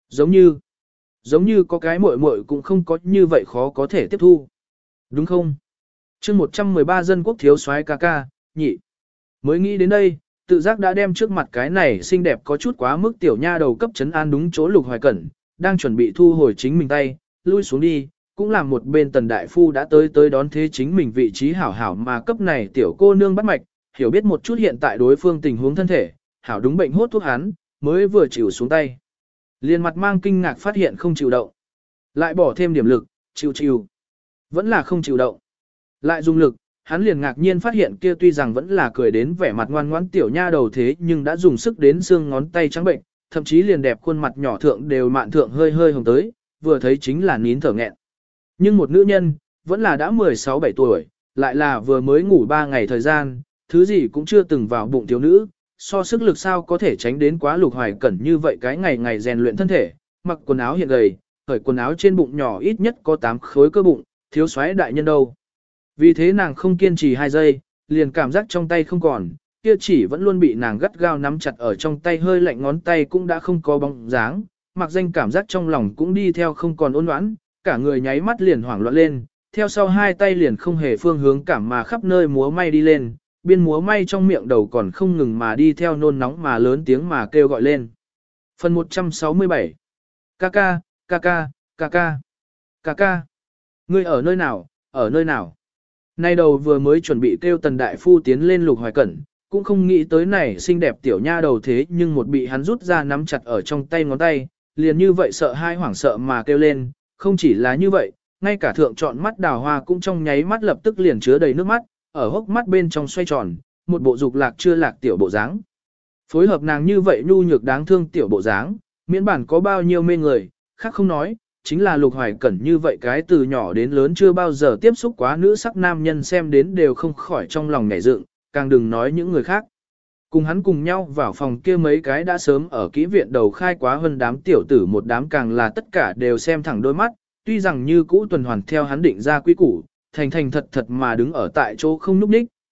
Giống như có cái muội muội cũng không có như vậy khó có thể tiếp thu. Đúng không? Chương 113 dân quốc thiếu soái ca ca, nhị. Mới nghĩ đến đây, tự giác đã đem trước mặt cái này xinh đẹp có chút quá mức tiểu nha đầu cấp chấn an đúng chỗ Lục Hoài Cẩn, đang chuẩn bị thu hồi chính mình tay, lui xuống đi, cũng làm một bên tần đại phu đã tới đón thế chính mình vị trí hảo hảo mà cấp này tiểu cô nương bắt mạch, hiểu biết một chút hiện tại đối phương tình huống thân thể, hảo đúng bệnh hốt thuốc hắn, mới vừa chịu xuống tay. Liền mặt mang kinh ngạc phát hiện không chịu động. Lại bỏ thêm điểm lực, chịu. Vẫn là không chịu động. Lại dùng lực, hắn liền ngạc nhiên phát hiện kia tuy rằng vẫn là cười đến vẻ mặt ngoan ngoãn tiểu nha đầu thế nhưng đã dùng sức đến xương ngón tay trắng bệnh, thậm chí liền đẹp khuôn mặt nhỏ thượng đều mạn thượng hơi hơi hồng tới, vừa thấy chính là nín thở nghẹn. Nhưng một nữ nhân, vẫn là đã 16-17 tuổi, lại là vừa mới ngủ 3 ngày thời gian, thứ gì cũng chưa từng vào bụng thiếu nữ, so sức lực sao có thể tránh đến quá Lục Hoài Cẩn như vậy cái ngày ngày rèn luyện thân thể, mặc quần áo hiện gầy, khởi quần áo trên bụng nhỏ ít nhất có 8 khối cơ bụng, thiếu soái đại nhân đâu. Vì thế nàng không kiên trì 2 giây, liền cảm giác trong tay không còn, kia chỉ vẫn luôn bị nàng gắt gao nắm chặt ở trong tay hơi lạnh ngón tay cũng đã không có bóng dáng, mặc danh cảm giác trong lòng cũng đi theo không còn ôn oãn, cả người nháy mắt liền hoảng loạn lên, theo sau 2 tay liền không hề phương hướng cảm mà khắp nơi múa may đi lên, biên múa may trong miệng đầu còn không ngừng mà đi theo nôn nóng mà lớn tiếng mà kêu gọi lên. Phần 167 Kaka, Kaka, Kaka, Kaka. Ngươi ở nơi nào, ở nơi nào? Nay đầu vừa mới chuẩn bị kêu tần đại phu tiến lên Lục Hoài Cẩn, cũng không nghĩ tới này xinh đẹp tiểu nha đầu thế nhưng một bị hắn rút ra nắm chặt ở trong tay ngón tay, liền như vậy sợ hai hoảng sợ mà kêu lên, không chỉ là như vậy, ngay cả thượng trọn mắt đào hoa cũng trong nháy mắt lập tức liền chứa đầy nước mắt, ở hốc mắt bên trong xoay tròn, một bộ dục lạc chưa lạc tiểu bộ dáng. Phối hợp nàng như vậy nhu nhược đáng thương tiểu bộ dáng, miễn bản có bao nhiêu mê người, khác không nói, chính là Lục Hoài Cẩn như vậy cái từ nhỏ đến lớn chưa bao giờ tiếp xúc quá nữ sắc nam nhân xem đến đều không khỏi trong lòng nhảy dựng, càng đừng nói những người khác. Cùng hắn cùng nhau vào phòng kia mấy cái đã sớm ở kỹ viện đầu khai quá hơn đám tiểu tử một đám càng là tất cả đều xem thẳng đôi mắt, tuy rằng như cũ tuần hoàn theo hắn định ra quy củ, thành thành thật thật mà đứng ở tại chỗ không núp đích,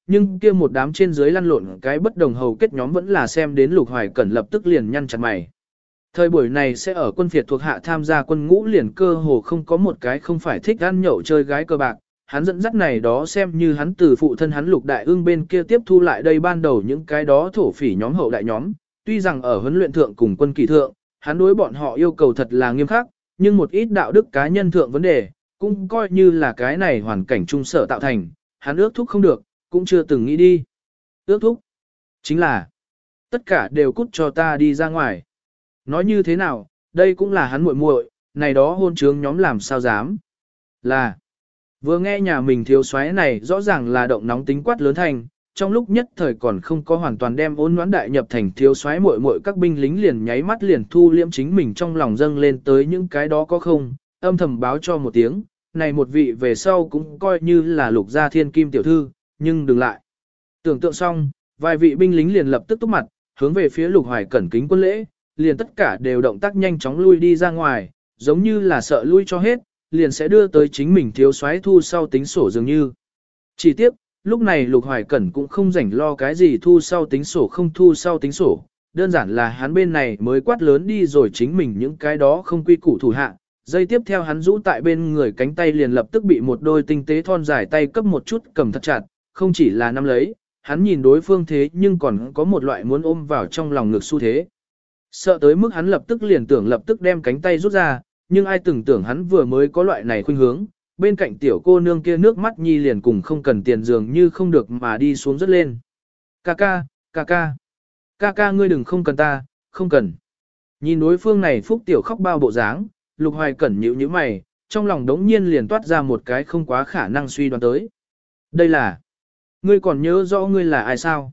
nhưng kia một đám trên dưới lăn lộn cái bất đồng hầu kết nhóm vẫn là xem đến Lục Hoài Cẩn lập tức liền nhăn chặt mày. Thời buổi này sẽ ở quân phiệt thuộc hạ tham gia quân ngũ liền cơ hồ không có một cái không phải thích ăn nhậu chơi gái cờ bạc, hắn dẫn dắt này đó xem như hắn từ phụ thân hắn Lục Đại Ương bên kia tiếp thu lại đây ban đầu những cái đó thổ phỉ nhóm hậu đại nhóm, tuy rằng ở huấn luyện thượng cùng quân kỳ thượng, hắn đối bọn họ yêu cầu thật là nghiêm khắc, nhưng một ít đạo đức cá nhân thượng vấn đề, cũng coi như là cái này hoàn cảnh trung sở tạo thành, hắn ước thúc không được, cũng chưa từng nghĩ đi. Ước thúc, chính là, tất cả đều cút cho ta đi ra ngoài. Nói như thế nào, đây cũng là hắn muội muội, này đó hôn trướng nhóm làm sao dám. Là, vừa nghe nhà mình thiếu soái này rõ ràng là động nóng tính quát lớn thành, trong lúc nhất thời còn không có hoàn toàn đem ôn noãn đại nhập thành thiếu soái muội muội các binh lính liền nháy mắt liền thu liễm chính mình trong lòng dâng lên tới những cái đó có không, âm thầm báo cho một tiếng, này một vị về sau cũng coi như là Lục gia thiên kim tiểu thư, nhưng đừng lại. Tưởng tượng xong, vài vị binh lính liền lập tức túc mặt, hướng về phía Lục Hoài Cẩn kính quân lễ, liền tất cả đều động tác nhanh chóng lui đi ra ngoài, giống như là sợ lui cho hết, liền sẽ đưa tới chính mình thiếu soái thu sau tính sổ dường như. Chỉ tiếp, lúc này Lục Hoài Cẩn cũng không rảnh lo cái gì thu sau tính sổ không thu sau tính sổ, đơn giản là hắn bên này mới quát lớn đi rồi chính mình những cái đó không quy củ thủ hạ. Giây tiếp theo hắn rũ tại bên người cánh tay liền lập tức bị một đôi tinh tế thon dài tay cấp một chút cầm thật chặt, không chỉ là nắm lấy, hắn nhìn đối phương thế nhưng còn có một loại muốn ôm vào trong lòng ngực xu thế. Sợ tới mức hắn lập tức liền tưởng lập tức đem cánh tay rút ra, nhưng ai từng tưởng hắn vừa mới có loại này khuynh hướng, bên cạnh tiểu cô nương kia nước mắt nhi liền cùng không cần tiền dường như không được mà đi xuống rất lên. Ca ca ngươi đừng không cần ta, không cần. Nhìn đối phương này phúc tiểu khóc bao bộ dáng, Lục Hoài Cẩn nhíu nhíu mày, trong lòng đống nhiên liền toát ra một cái không quá khả năng suy đoán tới. Đây là, ngươi còn nhớ rõ ngươi là ai sao?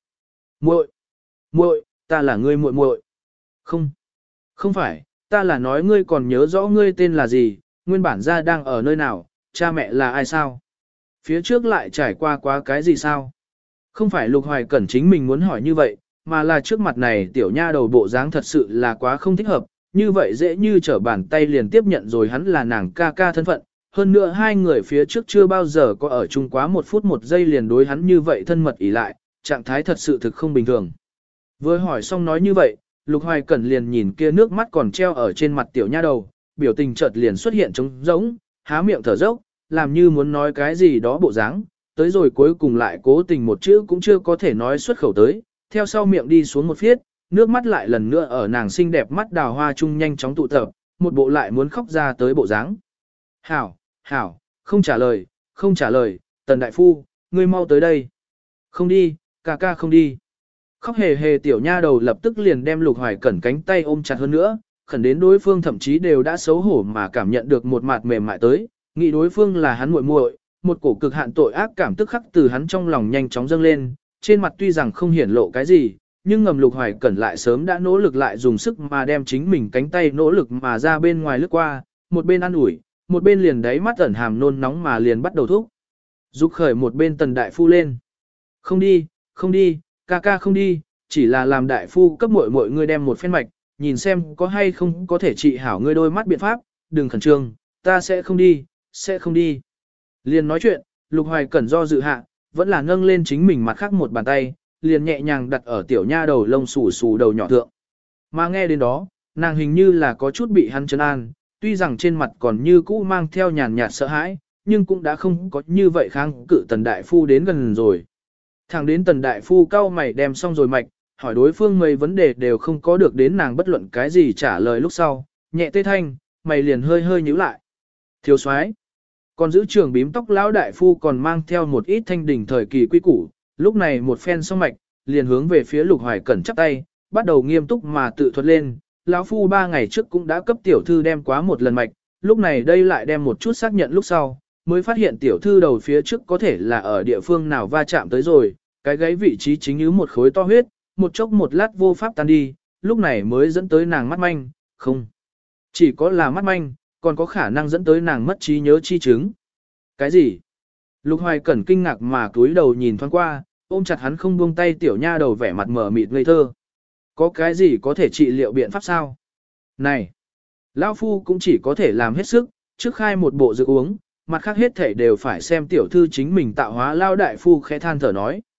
Muội, ta là ngươi muội muội. Không phải, ta là nói ngươi còn nhớ rõ ngươi tên là gì, nguyên bản gia đang ở nơi nào, cha mẹ là ai sao? Phía trước lại trải qua quá cái gì sao? Không phải Lục Hoài Cẩn chính mình muốn hỏi như vậy, mà là trước mặt này tiểu nha đầu bộ dáng thật sự là quá không thích hợp, như vậy dễ như trở bàn tay liền tiếp nhận rồi hắn là nàng ca ca thân phận. Hơn nữa hai người phía trước chưa bao giờ có ở chung quá 1 phút 1 giây liền đối hắn như vậy thân mật ỉ lại, trạng thái thật sự thực không bình thường. Vừa hỏi xong nói như vậy, Lục Hoài Cẩn liền nhìn kia nước mắt còn treo ở trên mặt tiểu nha đầu, biểu tình chợt liền xuất hiện trống rỗng, há miệng thở dốc, làm như muốn nói cái gì đó bộ dáng, tới rồi cuối cùng lại cố tình một chữ cũng chưa có thể nói xuất khẩu tới, theo sau miệng đi xuống một phiết, nước mắt lại lần nữa ở nàng xinh đẹp mắt đào hoa chung nhanh chóng tụ tập, một bộ lại muốn khóc ra tới bộ dáng. Hảo, không trả lời, Tần Đại Phu, ngươi mau tới đây. Không đi, ca không đi. Khóc hề hề tiểu nha đầu lập tức liền đem Lục Hoài Cẩn cánh tay ôm chặt hơn nữa, khẩn đến đối phương thậm chí đều đã xấu hổ mà cảm nhận được một mặt mềm mại tới, nghĩ đối phương là hắn muội muội, một cổ cực hạn tội ác cảm tức khắc từ hắn trong lòng nhanh chóng dâng lên, trên mặt tuy rằng không hiển lộ cái gì, nhưng ngầm Lục Hoài Cẩn lại sớm đã nỗ lực lại dùng sức mà đem chính mình cánh tay nỗ lực mà ra bên ngoài lướt qua, một bên ăn ủi, một bên liền đáy mắt ẩn hàm nôn nóng mà liền bắt đầu thúc. Dục khởi một bên Tần Đại Phu lên. Không đi, ca không đi, chỉ là làm Đại Phu cấp muội ngươi đem một phen mạch, nhìn xem có hay không có thể trị hảo ngươi đôi mắt biện pháp, đừng khẩn trương, ta sẽ không đi. Liền nói chuyện, Lục Hoài Cẩn do dự hạ, vẫn là nâng lên chính mình mặt khác một bàn tay, liền nhẹ nhàng đặt ở tiểu nha đầu lông xù xù đầu nhỏ thượng. Mà nghe đến đó, nàng hình như là có chút bị hắn trấn an, tuy rằng trên mặt còn như cũ mang theo nhàn nhạt sợ hãi, nhưng cũng đã không có như vậy kháng cự Tần Đại Phu đến gần rồi. Thẳng đến Tần Đại Phu cau mày đem xong rồi mạch, hỏi đối phương mấy vấn đề đều không có được đến nàng bất luận cái gì trả lời lúc sau, nhẹ tê thanh, mày liền hơi nhíu lại. Thiếu soái, còn giữ trường bím tóc lão Đại Phu còn mang theo một ít thanh đỉnh thời kỳ quy củ, lúc này một phen xong mạch, liền hướng về phía Lục Hoài Cẩn chắp tay, bắt đầu nghiêm túc mà tự thuật lên. Lão Phu 3 ngày trước cũng đã cấp tiểu thư đem quá một lần mạch, lúc này đây lại đem một chút xác nhận lúc sau, mới phát hiện tiểu thư đầu phía trước có thể là ở địa phương nào va chạm tới rồi, cái gáy vị trí chính như một khối to huyết, một chốc một lát vô pháp tan đi, lúc này mới dẫn tới nàng mắt manh, không. Chỉ có là mắt manh, còn có khả năng dẫn tới nàng mất trí nhớ chi chứng. Cái gì? Lục Hoài Cẩn kinh ngạc mà cúi đầu nhìn thoáng qua, ôm chặt hắn không buông tay tiểu nha đầu vẻ mặt mở mịt ngây thơ. Có cái gì có thể trị liệu biện pháp sao? Này! Lão Phu cũng chỉ có thể làm hết sức, trước khai một bộ dược uống, mặt khác hết thể đều phải xem tiểu thư chính mình tạo hóa. Lao Đại Phu khẽ than thở nói.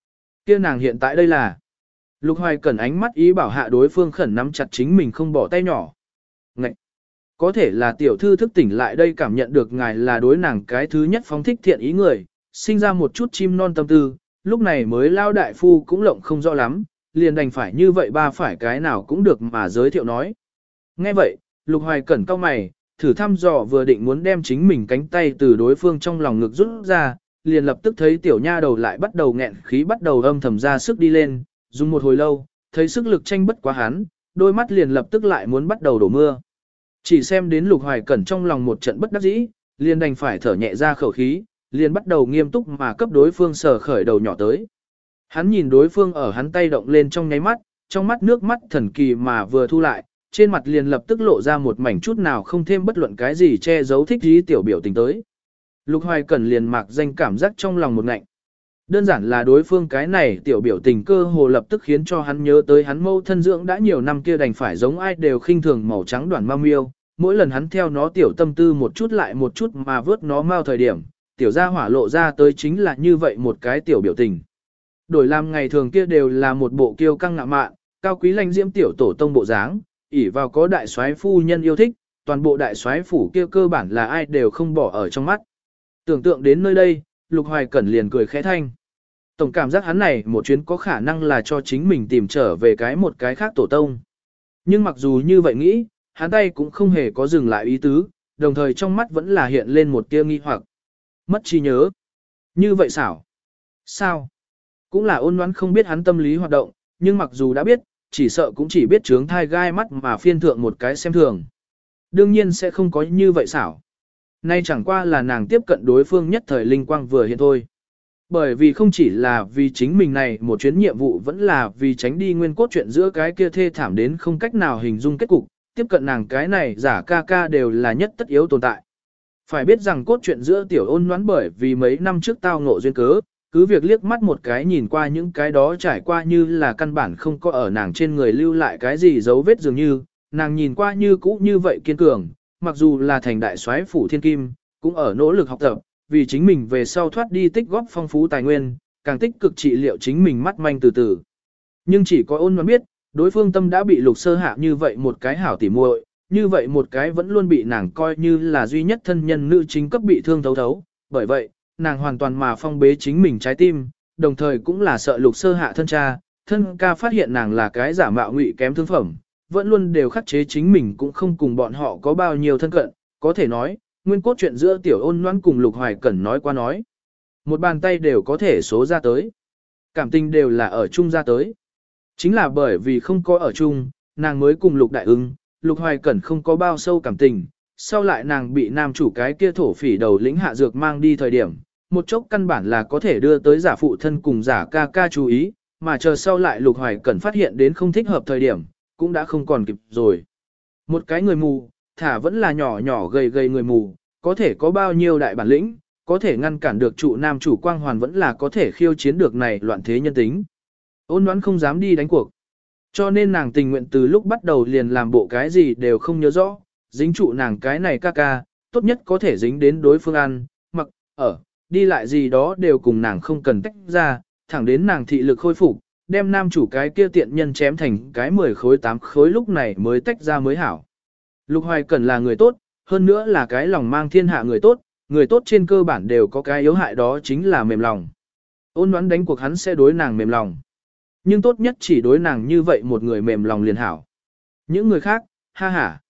kia nàng hiện tại đây là. Lục Hoài Cẩn ánh mắt ý bảo hạ đối phương khẩn nắm chặt chính mình không bỏ tay nhỏ. Ngậy! Có thể là tiểu thư thức tỉnh lại đây cảm nhận được ngài là đối nàng cái thứ nhất phóng thích thiện ý người, sinh ra một chút chim non tâm tư, lúc này mới lao đại phu cũng lộng không rõ lắm, liền đành phải như vậy ba phải cái nào cũng được mà giới thiệu nói. Nghe vậy, Lục Hoài Cẩn cau mày, thử thăm dò vừa định muốn đem chính mình cánh tay từ đối phương trong lòng ngực rút ra, liền lập tức thấy tiểu nha đầu lại bắt đầu nghẹn khí bắt đầu âm thầm ra sức đi lên, dùng một hồi lâu, thấy sức lực tranh bất quá hắn, đôi mắt liền lập tức lại muốn bắt đầu đổ mưa. Chỉ xem đến Lục Hoài Cẩn trong lòng một trận bất đắc dĩ, liền đành phải thở nhẹ ra khẩu khí, liền bắt đầu nghiêm túc mà cấp đối phương sờ khởi đầu nhỏ tới. Hắn nhìn đối phương ở hắn tay động lên trong nháy mắt, trong mắt nước mắt thần kỳ mà vừa thu lại, trên mặt liền lập tức lộ ra một mảnh chút nào không thêm bất luận cái gì che giấu thích ý tiểu biểu tình tới. Lục Hoài Cẩn liền mạc danh cảm giác trong lòng một ngạnh. Đơn giản là đối phương cái này tiểu biểu tình cơ hồ lập tức khiến cho hắn nhớ tới hắn mâu thân dưỡng đã nhiều năm kia đành phải giống ai đều khinh thường màu trắng đoàn mau miêu. Mỗi lần hắn theo nó tiểu tâm tư một chút lại một chút mà vớt nó mau thời điểm, tiểu gia hỏa lộ ra tới chính là như vậy một cái tiểu biểu tình. Đổi làm ngày thường kia đều là một bộ kiêu căng ngạo mạn, cao quý lãnh diễm tiểu tổ tông bộ dáng, ỷ vào có đại soái phu nhân yêu thích, toàn bộ đại soái phủ kia cơ bản là ai đều không bỏ ở trong mắt. Tưởng tượng đến nơi đây, Lục Hoài Cẩn liền cười khẽ thanh. Tổng cảm giác hắn này một chuyến có khả năng là cho chính mình tìm trở về một cái khác tổ tông. Nhưng mặc dù như vậy nghĩ, hắn tay cũng không hề có dừng lại ý tứ, đồng thời trong mắt vẫn là hiện lên một tia nghi hoặc. Mất trí nhớ. Như vậy xảo. Sao? Cũng là ôn đoán không biết hắn tâm lý hoạt động, nhưng mặc dù đã biết, chỉ sợ cũng chỉ biết trướng thai gai mắt mà phiên thượng một cái xem thường. Đương nhiên sẽ không có như vậy xảo. Nay chẳng qua là nàng tiếp cận đối phương nhất thời linh quang vừa hiện thôi. Bởi vì không chỉ là vì chính mình này một chuyến nhiệm vụ vẫn là vì tránh đi nguyên cốt chuyện giữa cái kia thê thảm đến không cách nào hình dung kết cục, tiếp cận nàng cái này giả ca ca đều là nhất tất yếu tồn tại. Phải biết rằng cốt truyện giữa tiểu ôn đoán bởi vì mấy năm trước tao ngộ duyên cớ, cứ việc liếc mắt một cái nhìn qua những cái đó trải qua như là căn bản không có ở nàng trên người lưu lại cái gì dấu vết dường như, nàng nhìn qua như cũ như vậy kiên cường, mặc dù là thành đại soái phủ thiên kim, cũng ở nỗ lực học tập, vì chính mình về sau thoát đi tích góp phong phú tài nguyên, càng tích cực trị liệu chính mình mắt manh từ từ. Nhưng chỉ có ôn đoán biết, đối phương tâm đã bị Lục Sơ Hạ như vậy một cái hảo tỉ muội, như vậy một cái vẫn luôn bị nàng coi như là duy nhất thân nhân nữ chính cấp bị thương thấu thấu, bởi vậy, nàng hoàn toàn mà phong bế chính mình trái tim, đồng thời cũng là sợ Lục Sơ Hạ thân cha, thân ca phát hiện nàng là cái giả mạo ngụy kém thương phẩm, vẫn luôn đều khắc chế chính mình cũng không cùng bọn họ có bao nhiêu thân cận, có thể nói, nguyên cốt chuyện giữa tiểu ôn noãn cùng Lục Hoài Cẩn nói qua nói. Một bàn tay đều có thể số ra tới. Cảm tình đều là ở chung ra tới. Chính là bởi vì không có ở chung, nàng mới cùng Lục Đại Ưng, Lục Hoài Cẩn không có bao sâu cảm tình. Sau lại nàng bị nam chủ cái kia thổ phỉ đầu lĩnh hạ dược mang đi thời điểm, một chốc căn bản là có thể đưa tới giả phụ thân cùng giả ca ca chú ý, mà chờ sau lại Lục Hoài Cẩn phát hiện đến không thích hợp thời điểm, cũng đã không còn kịp rồi. Một cái người mù, thả vẫn là nhỏ nhỏ gầy gầy người mù, có thể có bao nhiêu đại bản lĩnh, có thể ngăn cản được trụ nam chủ quang hoàn vẫn là có thể khiêu chiến được này loạn thế nhân tính. Ôn đoán không dám đi đánh cuộc. Cho nên nàng tình nguyện từ lúc bắt đầu liền làm bộ cái gì đều không nhớ rõ, dính trụ nàng cái này ca ca, tốt nhất có thể dính đến đối phương ăn, mặc, ở, đi lại gì đó đều cùng nàng không cần tách ra, thẳng đến nàng thị lực khôi phục, đem nam chủ cái kia tiện nhân chém thành cái 10 khối 8 khối lúc này mới tách ra mới hảo. Lục Hoài Cẩn là người tốt, hơn nữa là cái lòng mang thiên hạ người tốt trên cơ bản đều có cái yếu hại đó chính là mềm lòng. Ôn đoán đánh cuộc hắn sẽ đối nàng mềm lòng. Nhưng tốt nhất chỉ đối nàng như vậy một người mềm lòng liền hảo. Những người khác, ha ha.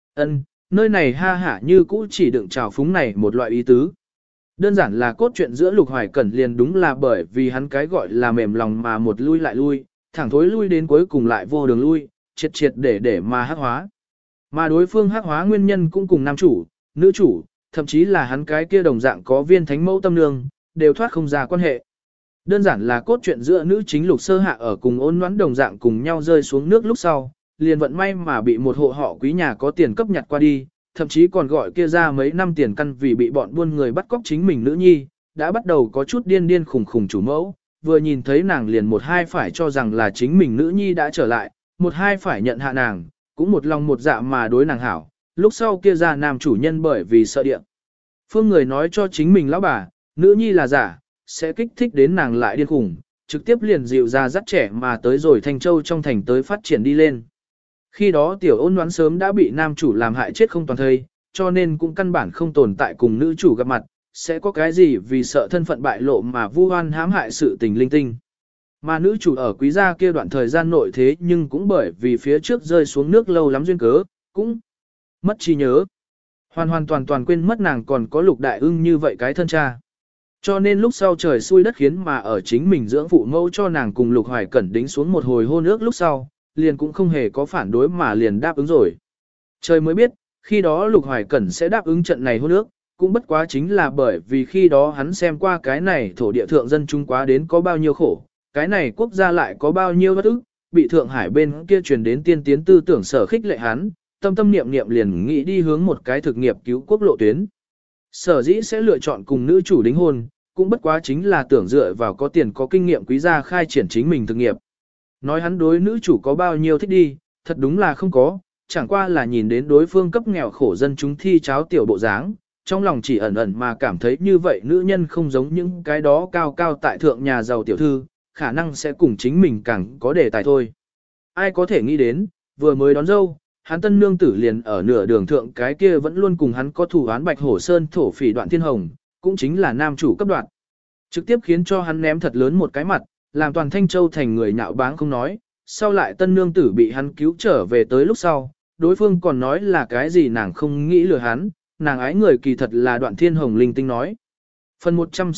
Nơi này ha ha như cũ chỉ đựng trào phúng này một loại ý tứ. Đơn giản là cốt truyện giữa Lục Hoài Cẩn liền đúng là bởi vì hắn cái gọi là mềm lòng mà một lui lại lui, thẳng thối lui đến cuối cùng lại vô đường lui, triệt để mà hắc hóa. Mà đối phương hắc hóa nguyên nhân cũng cùng nam chủ, nữ chủ, thậm chí là hắn cái kia đồng dạng có viên thánh mẫu tâm nương, đều thoát không ra quan hệ. Đơn giản là cốt truyện giữa nữ chính Lục Sơ Hạ ở cùng ôn noãn đồng dạng cùng nhau rơi xuống nước lúc sau, liền vận may mà bị một hộ họ quý nhà có tiền cấp nhặt qua đi, thậm chí còn gọi kia ra mấy năm tiền căn vì bị bọn buôn người bắt cóc chính mình nữ nhi, đã bắt đầu có chút điên khùng chủ mẫu, vừa nhìn thấy nàng liền một hai phải cho rằng là chính mình nữ nhi đã trở lại, một hai phải nhận hạ nàng, cũng một lòng một dạ mà đối nàng hảo, lúc sau kia ra nam chủ nhân bởi vì sợ địa. Phương người nói cho chính mình lão bà, nữ nhi là giả, sẽ kích thích đến nàng lại điên khùng, trực tiếp liền dịu ra dắt trẻ mà tới rồi Thanh Châu trong thành tới phát triển đi lên. Khi đó tiểu ôn đoán sớm đã bị nam chủ làm hại chết không toàn thây, cho nên cũng căn bản không tồn tại cùng nữ chủ gặp mặt, sẽ có cái gì vì sợ thân phận bại lộ mà vu oan hãm hại sự tình linh tinh. Mà nữ chủ ở quý gia kia đoạn thời gian nội thế nhưng cũng bởi vì phía trước rơi xuống nước lâu lắm duyên cớ, cũng mất trí nhớ. Hoàn toàn quên mất nàng còn có Lục Đại Ưng như vậy cái thân cha. Cho nên lúc sau trời xui đất khiến mà ở chính mình dưỡng phụ mẫu cho nàng cùng Lục Hoài Cẩn đính xuống một hồi hôn ước lúc sau, liền cũng không hề có phản đối mà liền đáp ứng rồi. Trời mới biết, khi đó Lục Hoài Cẩn sẽ đáp ứng trận này hôn ước, cũng bất quá chính là bởi vì khi đó hắn xem qua cái này thổ địa thượng dân chúng quá đến có bao nhiêu khổ, cái này quốc gia lại có bao nhiêu bất ức, bị Thượng Hải bên kia truyền đến tiên tiến tư tưởng sở khích lệ hắn, tâm niệm niệm liền nghĩ đi hướng một cái thực nghiệp cứu quốc lộ tuyến. Sở dĩ sẽ lựa chọn cùng nữ chủ đính hôn, cũng bất quá chính là tưởng dựa vào có tiền có kinh nghiệm quý gia khai triển chính mình thực nghiệp. Nói hắn đối nữ chủ có bao nhiêu thích đi, thật đúng là không có, chẳng qua là nhìn đến đối phương cấp nghèo khổ dân chúng thi cháo tiểu bộ dáng, trong lòng chỉ ẩn ẩn mà cảm thấy như vậy nữ nhân không giống những cái đó cao cao tại thượng nhà giàu tiểu thư, khả năng sẽ cùng chính mình càng có đề tài thôi. Ai có thể nghĩ đến, vừa mới đón dâu, hắn tân nương tử liền ở nửa đường thượng cái kia vẫn luôn cùng hắn có thủ án Bạch Hổ Sơn thổ phỉ Đoạn Thiên Hồng, cũng chính là nam chủ cấp đoạn. Trực tiếp khiến cho hắn ném thật lớn một cái mặt, làm toàn Thanh Châu thành người nhạo báng không nói, sau lại tân nương tử bị hắn cứu trở về tới lúc sau, đối phương còn nói là cái gì nàng không nghĩ lừa hắn, nàng ái người kỳ thật là Đoạn Thiên Hồng linh tinh nói. Phần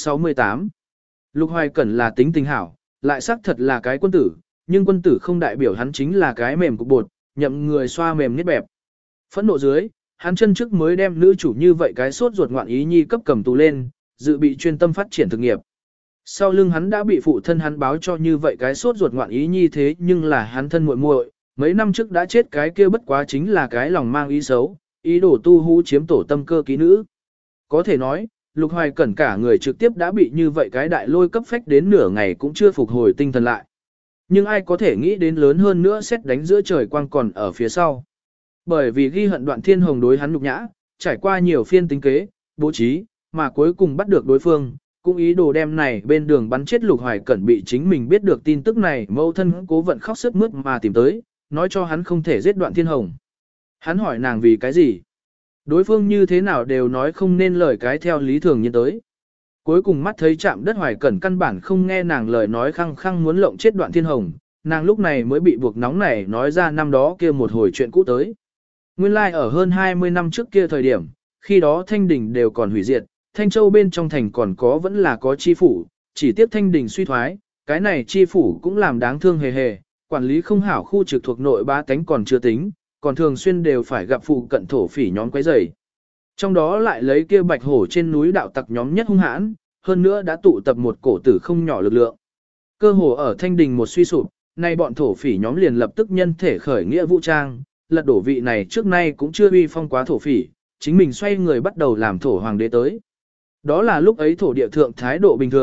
168 Lục Hoài Cẩn là tính tình hảo, lại xác thật là cái quân tử, nhưng quân tử không đại biểu hắn chính là cái mềm cục bột, nhậm người xoa mềm niết bẹp. Phẫn nộ dưới, hắn chân trước mới đem nữ chủ như vậy cái sốt ruột ngoạn ý nhi cấp cầm tù lên, dự bị chuyên tâm phát triển thực nghiệp. Sau lưng hắn đã bị phụ thân hắn báo cho như vậy cái sốt ruột ngoạn ý nhi thế nhưng là hắn thân muội muội, mấy năm trước đã chết cái kia bất quá chính là cái lòng mang ý xấu, ý đồ tu hú chiếm tổ tâm cơ ký nữ. Có thể nói, Lục Hoài Cẩn cả người trực tiếp đã bị như vậy cái đại lôi cấp phách đến nửa ngày cũng chưa phục hồi tinh thần lại. Nhưng ai có thể nghĩ đến lớn hơn nữa xét đánh giữa trời quang còn ở phía sau. Bởi vì ghi hận Đoạn Thiên Hồng đối hắn nhục nhã, trải qua nhiều phiên tính kế, bố trí, mà cuối cùng bắt được đối phương, cũng ý đồ đem này bên đường bắn chết Lục Hoài Cẩn bị chính mình biết được tin tức này mâu thân cố vận khóc sức mướt mà tìm tới, nói cho hắn không thể giết Đoạn Thiên Hồng. Hắn hỏi nàng vì cái gì? Đối phương như thế nào đều nói không nên lời cái theo lý thường như tới. Cuối cùng mắt thấy chạm đất Hoài Cẩn căn bản không nghe nàng lời nói khăng khăng muốn lộng chết Đoạn Thiên Hồng, nàng lúc này mới bị buộc nóng nảy nói ra năm đó kia một hồi chuyện cũ tới. Nguyên lai like ở hơn 20 năm trước kia thời điểm, khi đó Thanh Đình đều còn hủy diệt, Thanh Châu bên trong thành còn có vẫn là có chi phủ, chỉ tiếp Thanh Đình suy thoái, cái này chi phủ cũng làm đáng thương hề hề, quản lý không hảo khu trực thuộc nội bá tánh còn chưa tính, còn thường xuyên đều phải gặp phụ cận thổ phỉ nhóm quấy rầy. Trong đó lại lấy kia Bạch Hổ trên núi đạo tặc nhóm nhất hung hãn, hơn nữa đã tụ tập một cổ tử không nhỏ lực lượng. Cơ hồ ở Thanh Đình một suy sụp, nay bọn thổ phỉ nhóm liền lập tức nhân thể khởi nghĩa vũ trang, lật đổ vị này trước nay cũng chưa uy phong quá thổ phỉ, chính mình xoay người bắt đầu làm thổ hoàng đế tới. Đó là lúc ấy thổ địa thượng thái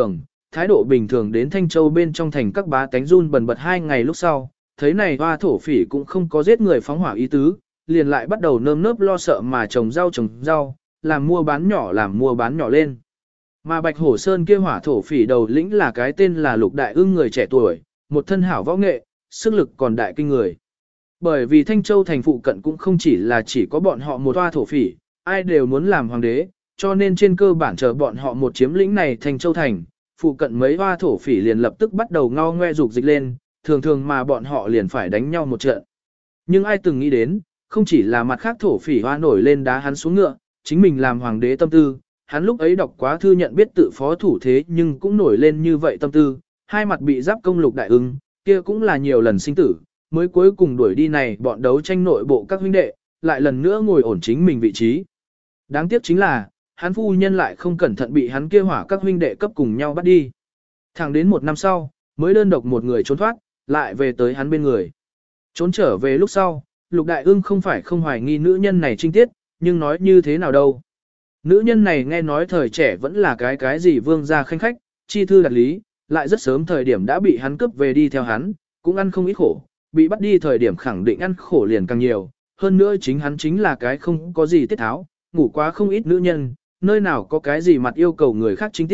độ bình thường đến Thanh Châu bên trong thành các bá tánh run bần bật 2 ngày lúc sau, thấy này hoa thổ phỉ cũng không có giết người phóng hỏa ý tứ, liền lại bắt đầu nơm nớp lo sợ mà trồng rau, làm mua bán nhỏ lên. Mà Bạch Hổ Sơn kia hỏa thổ phỉ đầu lĩnh là cái tên là Lục Đại Ưng người trẻ tuổi, một thân hảo võ nghệ, sức lực còn đại kinh người. Bởi vì Thanh Châu thành phụ cận cũng không chỉ có bọn họ một hoa thổ phỉ, ai đều muốn làm hoàng đế, cho nên trên cơ bản chờ bọn họ một chiếm lĩnh này Thanh Châu thành, phụ cận mấy hoa thổ phỉ liền lập tức bắt đầu ngao ngoe dục dịch lên, thường mà bọn họ liền phải đánh nhau một trận. Nhưng ai từng nghĩ đến, không chỉ là mặt khác thổ phỉ hoa nổi lên đá hắn xuống ngựa, chính mình làm hoàng đế tâm tư, hắn lúc ấy đọc quá thư nhận biết tự phó thủ thế nhưng cũng nổi lên như vậy tâm tư, hai mặt bị giáp công Lục Đại Ưng, kia cũng là nhiều lần sinh tử, mới cuối cùng đuổi đi này bọn đấu tranh nội bộ các huynh đệ, lại lần nữa ngồi ổn chính mình vị trí. Đáng tiếc chính là, hắn phu nhân lại không cẩn thận bị hắn kia hỏa các huynh đệ cấp cùng nhau bắt đi. Thẳng đến 1 năm sau, mới đơn độc một người trốn thoát, lại về tới hắn bên người. Trốn trở về lúc sau, Lục Đại Ưng không phải không hoài nghi nữ nhân này trinh tiết, nhưng nói như thế nào đâu. Nữ nhân này nghe nói thời trẻ vẫn là cái gì vương gia khanh khách, chi thư đặt lý, lại rất sớm thời điểm đã bị hắn cướp về đi theo hắn, cũng ăn không ít khổ, bị bắt đi thời điểm khẳng định ăn khổ liền càng nhiều, hơn nữa chính hắn chính là cái không có gì tiết tháo, ngủ quá không ít nữ nhân, nơi nào có cái gì mặt yêu cầu người khác chính tiết,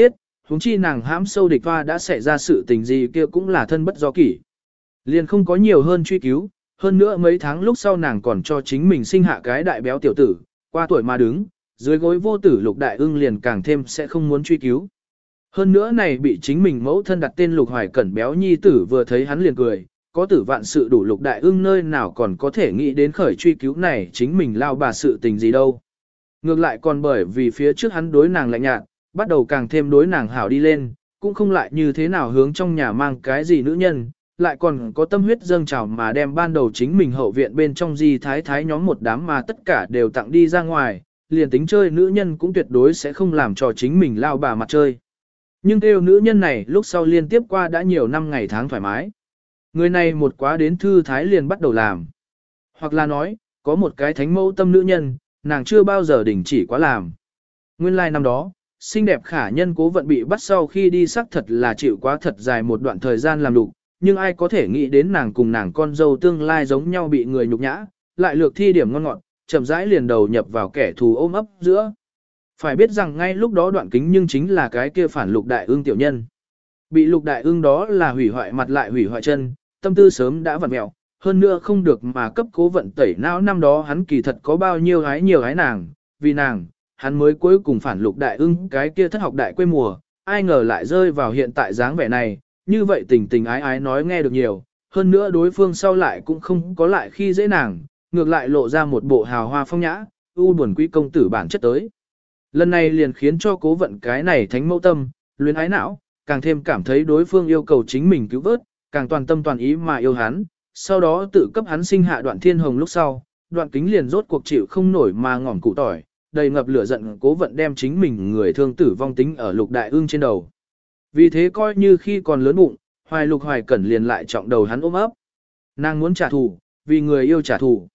huống chi nàng hãm sâu địch hoa đã xảy ra sự tình gì kia cũng là thân bất do kỷ. Liền không có nhiều hơn truy cứu, hơn nữa mấy tháng lúc sau nàng còn cho chính mình sinh hạ cái đại béo tiểu tử, qua tuổi mà đứng, dưới gối vô tử Lục Đại Ưng liền càng thêm sẽ không muốn truy cứu. Hơn nữa này bị chính mình mẫu thân đặt tên Lục Hoài Cẩn béo nhi tử vừa thấy hắn liền cười, có tử vạn sự đủ Lục Đại Ưng nơi nào còn có thể nghĩ đến khởi truy cứu này chính mình lao bà sự tình gì đâu. Ngược lại còn bởi vì phía trước hắn đối nàng lạnh nhạt, bắt đầu càng thêm đối nàng hảo đi lên, cũng không lại như thế nào hướng trong nhà mang cái gì nữ nhân, lại còn có tâm huyết dâng trào mà đem ban đầu chính mình hậu viện bên trong di thái thái nhóm một đám mà tất cả đều tặng đi ra ngoài, liền tính chơi nữ nhân cũng tuyệt đối sẽ không làm cho chính mình lao bà mặt chơi. Nhưng kêu nữ nhân này lúc sau liên tiếp qua đã nhiều năm ngày tháng thoải mái. Người này một quá đến thư thái liền bắt đầu làm. Hoặc là nói, có một cái thánh mẫu tâm nữ nhân, nàng chưa bao giờ đình chỉ quá làm. Nguyên lai năm đó, xinh đẹp khả nhân Cố Vận bị bắt sau khi đi xác thật là chịu quá thật dài một đoạn thời gian làm lục, nhưng ai có thể nghĩ đến nàng cùng nàng con dâu tương lai giống nhau bị người nhục nhã, lại lược thi điểm ngon ngọt, chậm rãi liền đầu nhập vào kẻ thù ôm ấp giữa. Phải biết rằng ngay lúc đó Đoạn Kính nhưng chính là cái kia phản Lục Đại Ương tiểu nhân. Bị Lục Đại Ương đó là hủy hoại mặt lại hủy hoại chân, tâm tư sớm đã vặn mẹo, hơn nữa không được mà cấp Cố Vận tẩy não năm đó hắn kỳ thật có bao nhiêu gái nàng, vì nàng, hắn mới cuối cùng phản Lục Đại Ưng cái kia thất học đại quê mùa, ai ngờ lại rơi vào hiện tại dáng vẻ này, như vậy tình tình ái ái nói nghe được nhiều, hơn nữa đối phương sau lại cũng không có lại khi dễ nàng, ngược lại lộ ra một bộ hào hoa phong nhã, u buồn quý công tử bản chất tới. Lần này liền khiến cho Cố Vận cái này thánh mẫu tâm, luyến ái não, càng thêm cảm thấy đối phương yêu cầu chính mình cứu vớt, càng toàn tâm toàn ý mà yêu hắn, sau đó tự cấp hắn sinh hạ Đoạn Thiên Hồng lúc sau, Đoạn Kính liền rốt cuộc chịu không nổi mà ngỏm cụ tỏi, đầy ngập lửa giận Cố Vận đem chính mình người thương tử vong tính ở Lục Đại Ưng trên đầu. Vì thế coi như khi còn lớn bụng, Lục Hoài Cẩn liền lại trọng đầu hắn ôm ấp. Nàng muốn trả thù, vì người yêu trả thù.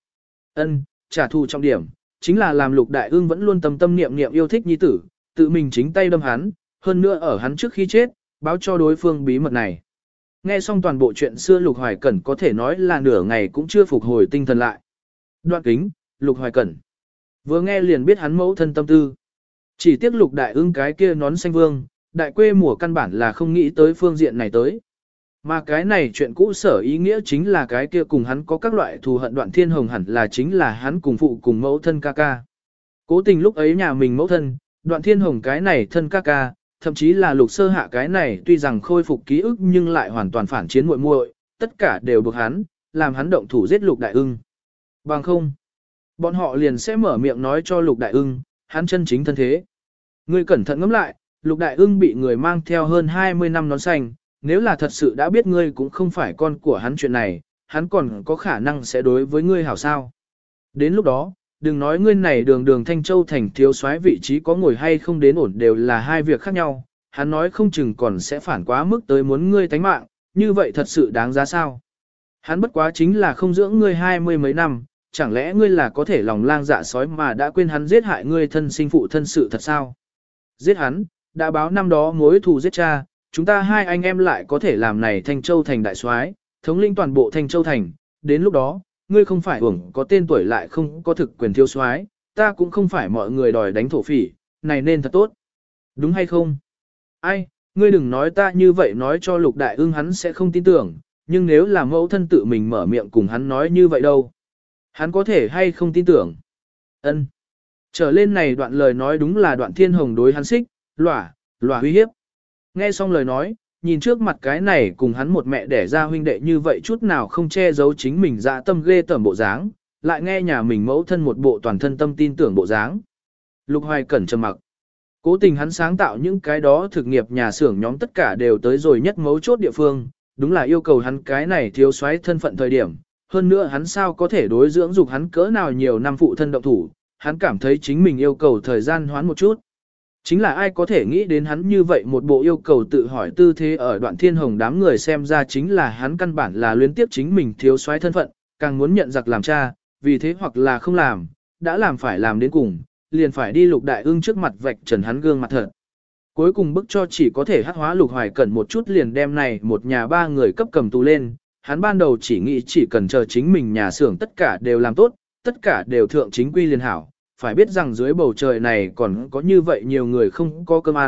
Trả thù trọng điểm, chính là làm Lục Đại Ưng vẫn luôn tâm tâm niệm niệm yêu thích nhi tử, tự mình chính tay đâm hắn, hơn nữa ở hắn trước khi chết, báo cho đối phương bí mật này. Nghe xong toàn bộ chuyện xưa Lục Hoài Cẩn có thể nói là nửa ngày cũng chưa phục hồi tinh thần lại. Đoạn Kính, Lục Hoài Cẩn. Vừa nghe liền biết hắn mẫu thân tâm tư. Chỉ tiếc Lục Đại Ưng cái kia nón xanh vương, đại quê mùa căn bản là không nghĩ tới phương diện này tới. Mà cái này chuyện cũ sở ý nghĩa chính là cái kia cùng hắn có các loại thù hận Đoạn Thiên Hồng hẳn là chính là hắn cùng phụ cùng mẫu thân ca ca. Cố tình lúc ấy nhà mình mẫu thân, Đoạn Thiên Hồng cái này thân ca ca, thậm chí là Lục Sơ Hạ cái này tuy rằng khôi phục ký ức nhưng lại hoàn toàn phản chiến muội muội, tất cả đều buộc hắn, làm hắn động thủ giết Lục Đại Ưng. Bằng không, bọn họ liền sẽ mở miệng nói cho Lục Đại Ưng, hắn chân chính thân thế. Ngươi cẩn thận ngẫm lại, Lục Đại Ưng bị người mang theo hơn 20 năm nón xanh, nếu là thật sự đã biết ngươi cũng không phải con của hắn chuyện này, hắn còn có khả năng sẽ đối với ngươi hảo sao. Đến lúc đó, đừng nói ngươi này đường đường Thanh Châu thành thiếu soái vị trí có ngồi hay không đến ổn đều là hai việc khác nhau, hắn nói không chừng còn sẽ phản quá mức tới muốn ngươi tánh mạng, như vậy thật sự đáng giá sao. Hắn bất quá chính là không dưỡng ngươi 20 mấy năm, chẳng lẽ ngươi là có thể lòng lang dạ sói mà đã quên hắn giết hại ngươi thân sinh phụ thân sự thật sao? Giết hắn, đã báo năm đó mối thù giết cha, chúng ta hai anh em lại có thể làm này Thanh Châu thành đại soái, thống lĩnh toàn bộ Thanh Châu thành, đến lúc đó, ngươi không phải uổng có tên tuổi lại không có thực quyền thiếu soái, ta cũng không phải mọi người đòi đánh thổ phỉ, này nên thật tốt. Đúng hay không? Ai, ngươi đừng nói ta như vậy nói cho Lục Đại Ưng hắn sẽ không tin tưởng, nhưng nếu là mẫu thân tự mình mở miệng cùng hắn nói như vậy đâu. Hắn có thể hay không tin tưởng? Ân. Trở lên này đoạn lời nói đúng là Đoạn Thiên Hồng đối hắn xích, lỏa uy hiếp. Nghe xong lời nói, nhìn trước mặt cái này cùng hắn một mẹ đẻ ra huynh đệ như vậy chút nào không che giấu chính mình dạ tâm ghê tởm bộ dáng, lại nghe nhà mình mẫu thân một bộ toàn thân tâm tin tưởng bộ dáng. Lục Hoài Cẩn trầm mặc. Cố tình hắn sáng tạo những cái đó thực nghiệp nhà xưởng nhóm tất cả đều tới rồi nhất mấu chốt địa phương, đúng là yêu cầu hắn cái này thiếu soái thân phận thời điểm. Hơn nữa hắn sao có thể đối dưỡng dục hắn cỡ nào nhiều năm phụ thân động thủ, hắn cảm thấy chính mình yêu cầu thời gian hoán một chút. Chính là ai có thể nghĩ đến hắn như vậy một bộ yêu cầu tự hỏi tư thế ở Đoạn Thiên Hồng đám người xem ra chính là hắn căn bản là luyến tiếp chính mình thiếu soái thân phận, càng muốn nhận giặc làm cha, vì thế hoặc là không làm, đã làm phải làm đến cùng, liền phải đi Lục Đại Ưng trước mặt vạch trần hắn gương mặt thật. Cuối cùng bức cho chỉ có thể hắc hóa Lục Hoài Cẩn một chút liền đem này một nhà ba người cấp cầm tù lên, hắn ban đầu chỉ nghĩ chỉ cần chờ chính mình nhà xưởng tất cả đều làm tốt, tất cả đều thượng chính quy liền hảo. Phải biết rằng dưới bầu trời này còn có như vậy nhiều người không có cơm ăn,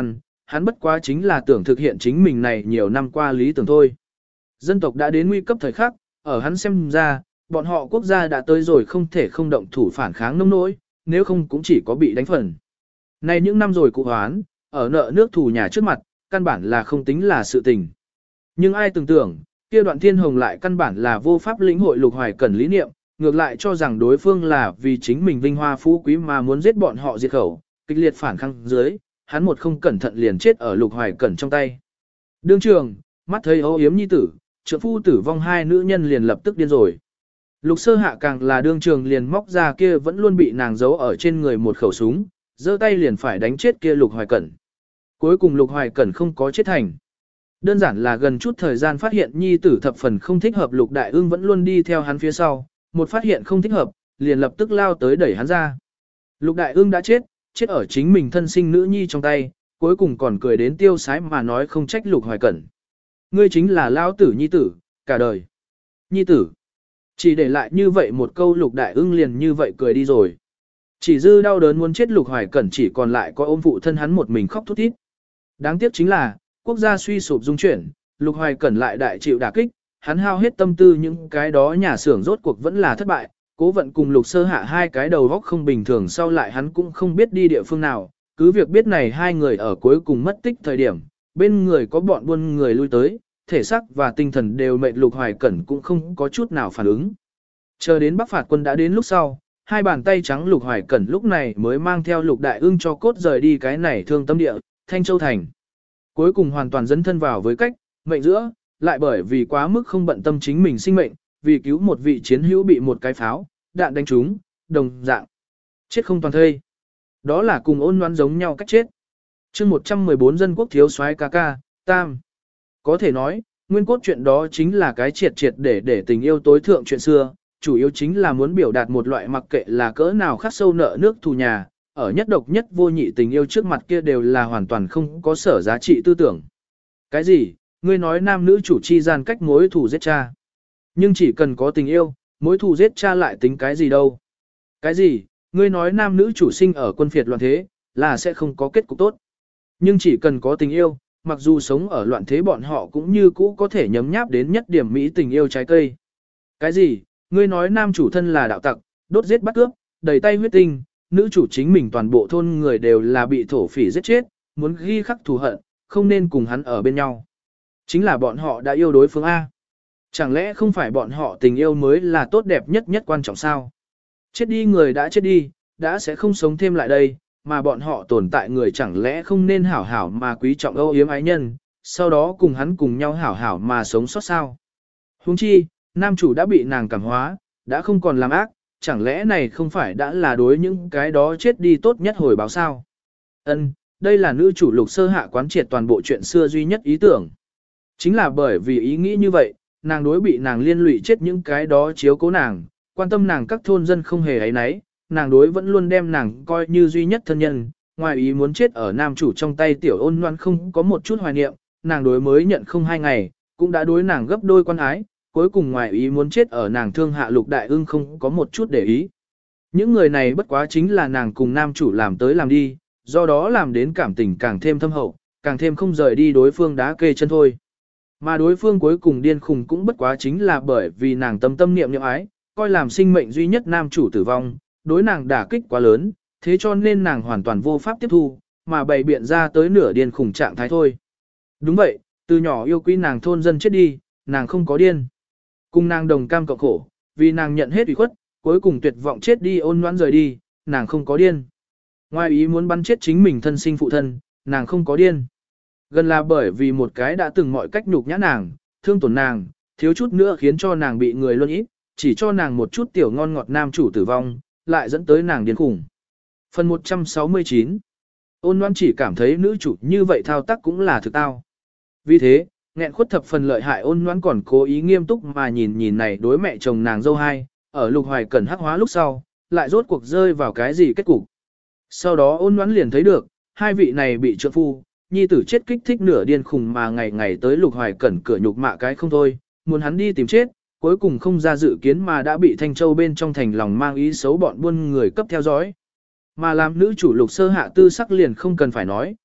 hắn bất quá chính là tưởng thực hiện chính mình này nhiều năm qua lý tưởng thôi. Dân tộc đã đến nguy cấp thời khắc, ở hắn xem ra, bọn họ quốc gia đã tới rồi không thể không động thủ phản kháng nông nỗi, nếu không cũng chỉ có bị đánh phần. Này những năm rồi cụ hoán, ở nợ nước thù nhà trước mặt, căn bản là không tính là sự tình. Nhưng ai tưởng tượng, kia Đoạn Thiên Hồng lại căn bản là vô pháp lĩnh hội Lục Hoài Cẩn lý niệm, ngược lại cho rằng đối phương là vì chính mình vinh hoa phú quý mà muốn giết bọn họ diệt khẩu, kịch liệt phản kháng dưới, hắn một không cẩn thận liền chết ở Lục Hoài Cẩn trong tay. Đương trường, mắt thấy âu yếm nhi tử, trượng phu tử vong hai nữ nhân liền lập tức điên rồi. Lục Sơ Hạ càng là đương trường liền móc ra kia vẫn luôn bị nàng giấu ở trên người một khẩu súng, giơ tay liền phải đánh chết kia Lục Hoài Cẩn. Cuối cùng Lục Hoài Cẩn không có chết thành. Đơn giản là gần chút thời gian phát hiện nhi tử thập phần không thích hợp, Lục Đại Ưng vẫn luôn đi theo hắn phía sau, một phát hiện không thích hợp, liền lập tức lao tới đẩy hắn ra. Lục Đại Ưng đã chết, chết ở chính mình thân sinh nữ nhi trong tay, cuối cùng còn cười đến tiêu sái mà nói không trách Lục Hoài Cẩn. Ngươi chính là lao tử nhi tử, cả đời. Nhi tử. Chỉ để lại như vậy một câu, Lục Đại Ưng liền như vậy cười đi rồi. Chỉ dư đau đớn muốn chết Lục Hoài Cẩn chỉ còn lại có ôm phụ thân hắn một mình khóc thút thít. Đáng tiếc chính là, quốc gia suy sụp dung chuyển, Lục Hoài Cẩn lại đại chịu đả kích, hắn hao hết tâm tư những cái đó nhà xưởng rốt cuộc vẫn là thất bại, Cố Vận cùng Lục Sơ Hạ hai cái đầu góc không bình thường, sau lại hắn cũng không biết đi địa phương nào, cứ việc biết này hai người ở cuối cùng mất tích thời điểm, bên người có bọn buôn người lui tới, thể xác và tinh thần đều mệt, Lục Hoài Cẩn cũng không có chút nào phản ứng. Chờ đến Bắc phạt quân đã đến lúc sau, hai bàn tay trắng Lục Hoài Cẩn lúc này mới mang theo Lục Đại Ưng cho cốt rời đi cái này thương tâm địa, Thanh Châu Thành. Cuối cùng hoàn toàn dấn thân vào với cách, mệnh giữa, lại bởi vì quá mức không bận tâm chính mình sinh mệnh, vì cứu một vị chiến hữu bị một cái pháo, đạn đánh trúng, đồng dạng. Chết không toàn thây. Đó là cùng Ôn Loan giống nhau cách chết. chương 114 dân quốc thiếu soái ca ca, tam. Có thể nói, nguyên cốt chuyện đó chính là cái triệt để tình yêu tối thượng chuyện xưa, chủ yếu chính là muốn biểu đạt một loại mặc kệ là cỡ nào khắc sâu nợ nước thù nhà, ở nhất độc nhất vô nhị tình yêu trước mặt kia đều là hoàn toàn không có sở giá trị tư tưởng. Cái gì? Ngươi nói nam nữ chủ chi gian cách mối thù giết cha. Nhưng chỉ cần có tình yêu, mối thù giết cha lại tính cái gì đâu? Cái gì? Ngươi nói nam nữ chủ sinh ở quân phiệt loạn thế, là sẽ không có kết cục tốt. Nhưng chỉ cần có tình yêu, mặc dù sống ở loạn thế bọn họ cũng như cũ có thể nhấm nháp đến nhất điểm mỹ tình yêu trái cây. Cái gì? Ngươi nói nam chủ thân là đạo tặc, đốt giết bắt cướp, đầy tay huyết tinh, nữ chủ chính mình toàn bộ thôn người đều là bị thổ phỉ giết chết, muốn ghi khắc thù hận, không nên cùng hắn ở bên nhau. Chính là bọn họ đã yêu đối phương A. Chẳng lẽ không phải bọn họ tình yêu mới là tốt đẹp nhất quan trọng sao? Chết đi người đã chết đi, đã sẽ không sống thêm lại đây, mà bọn họ tồn tại người chẳng lẽ không nên hảo hảo mà quý trọng âu yếm ái nhân, sau đó cùng hắn cùng nhau hảo hảo mà sống sót sao? Huống chi, nam chủ đã bị nàng cảm hóa, đã không còn làm ác, chẳng lẽ này không phải đã là đối những cái đó chết đi tốt nhất hồi báo sao? Ân, đây là nữ chủ Lục Sơ Hạ quán triệt toàn bộ chuyện xưa duy nhất ý tưởng. Chính là bởi vì ý nghĩ như vậy, nàng đối bị nàng liên lụy chết những cái đó chiếu cố nàng, quan tâm nàng các thôn dân không hề ấy nấy, nàng đối vẫn luôn đem nàng coi như duy nhất thân nhân, ngoài ý muốn chết ở nam chủ trong tay Tiểu Ôn Loan không có một chút hoài niệm, nàng đối mới nhận không 2 ngày, cũng đã đối nàng gấp đôi quan ái, cuối cùng ngoài ý muốn chết ở nàng thương hạ Lục Đại Ưng không có một chút để ý. Những người này bất quá chính là nàng cùng nam chủ làm tới làm đi, do đó làm đến cảm tình càng thêm thâm hậu, càng thêm không rời đi đối phương đá kê chân thôi. Mà đối phương cuối cùng điên khùng cũng bất quá chính là bởi vì nàng tâm niệm ái, coi làm sinh mệnh duy nhất nam chủ tử vong, đối nàng đả kích quá lớn, thế cho nên nàng hoàn toàn vô pháp tiếp thu, mà bày biện ra tới nửa điên khùng trạng thái thôi. Đúng vậy, từ nhỏ yêu quý nàng thôn dân chết đi, nàng không có điên. Cùng nàng đồng cam cộng khổ, vì nàng nhận hết ủy khuất, cuối cùng tuyệt vọng chết đi Ôn Loan rời đi, nàng không có điên. Ngoài ý muốn bắn chết chính mình thân sinh phụ thân, nàng không có điên. Gần là bởi vì một cái đã từng mọi cách nhục nhã nàng, thương tổn nàng, thiếu chút nữa khiến cho nàng bị người luân ít, chỉ cho nàng một chút tiểu ngon ngọt nam chủ tử vong, lại dẫn tới nàng điên khủng. Phần 169. Ôn Loan chỉ cảm thấy nữ chủ như vậy thao tác cũng là thực tao. Vì thế, nghẹn khuất thập phần lợi hại Ôn Loan còn cố ý nghiêm túc mà nhìn này đối mẹ chồng nàng dâu hai, ở Lục Hoài Cẩn hắc hóa lúc sau, lại rốt cuộc rơi vào cái gì kết cục. Sau đó Ôn Loan liền thấy được, hai vị này bị trượng phu, nhi tử chết kích thích nửa điên khùng mà ngày ngày tới Lục Hoài Cẩn cửa nhục mạ cái không thôi, muốn hắn đi tìm chết, cuối cùng không ra dự kiến mà đã bị Thanh Châu bên trong thành lòng mang ý xấu bọn buôn người cấp theo dõi. Mà làm nữ chủ Lục Sơ Hạ tư sắc liền không cần phải nói,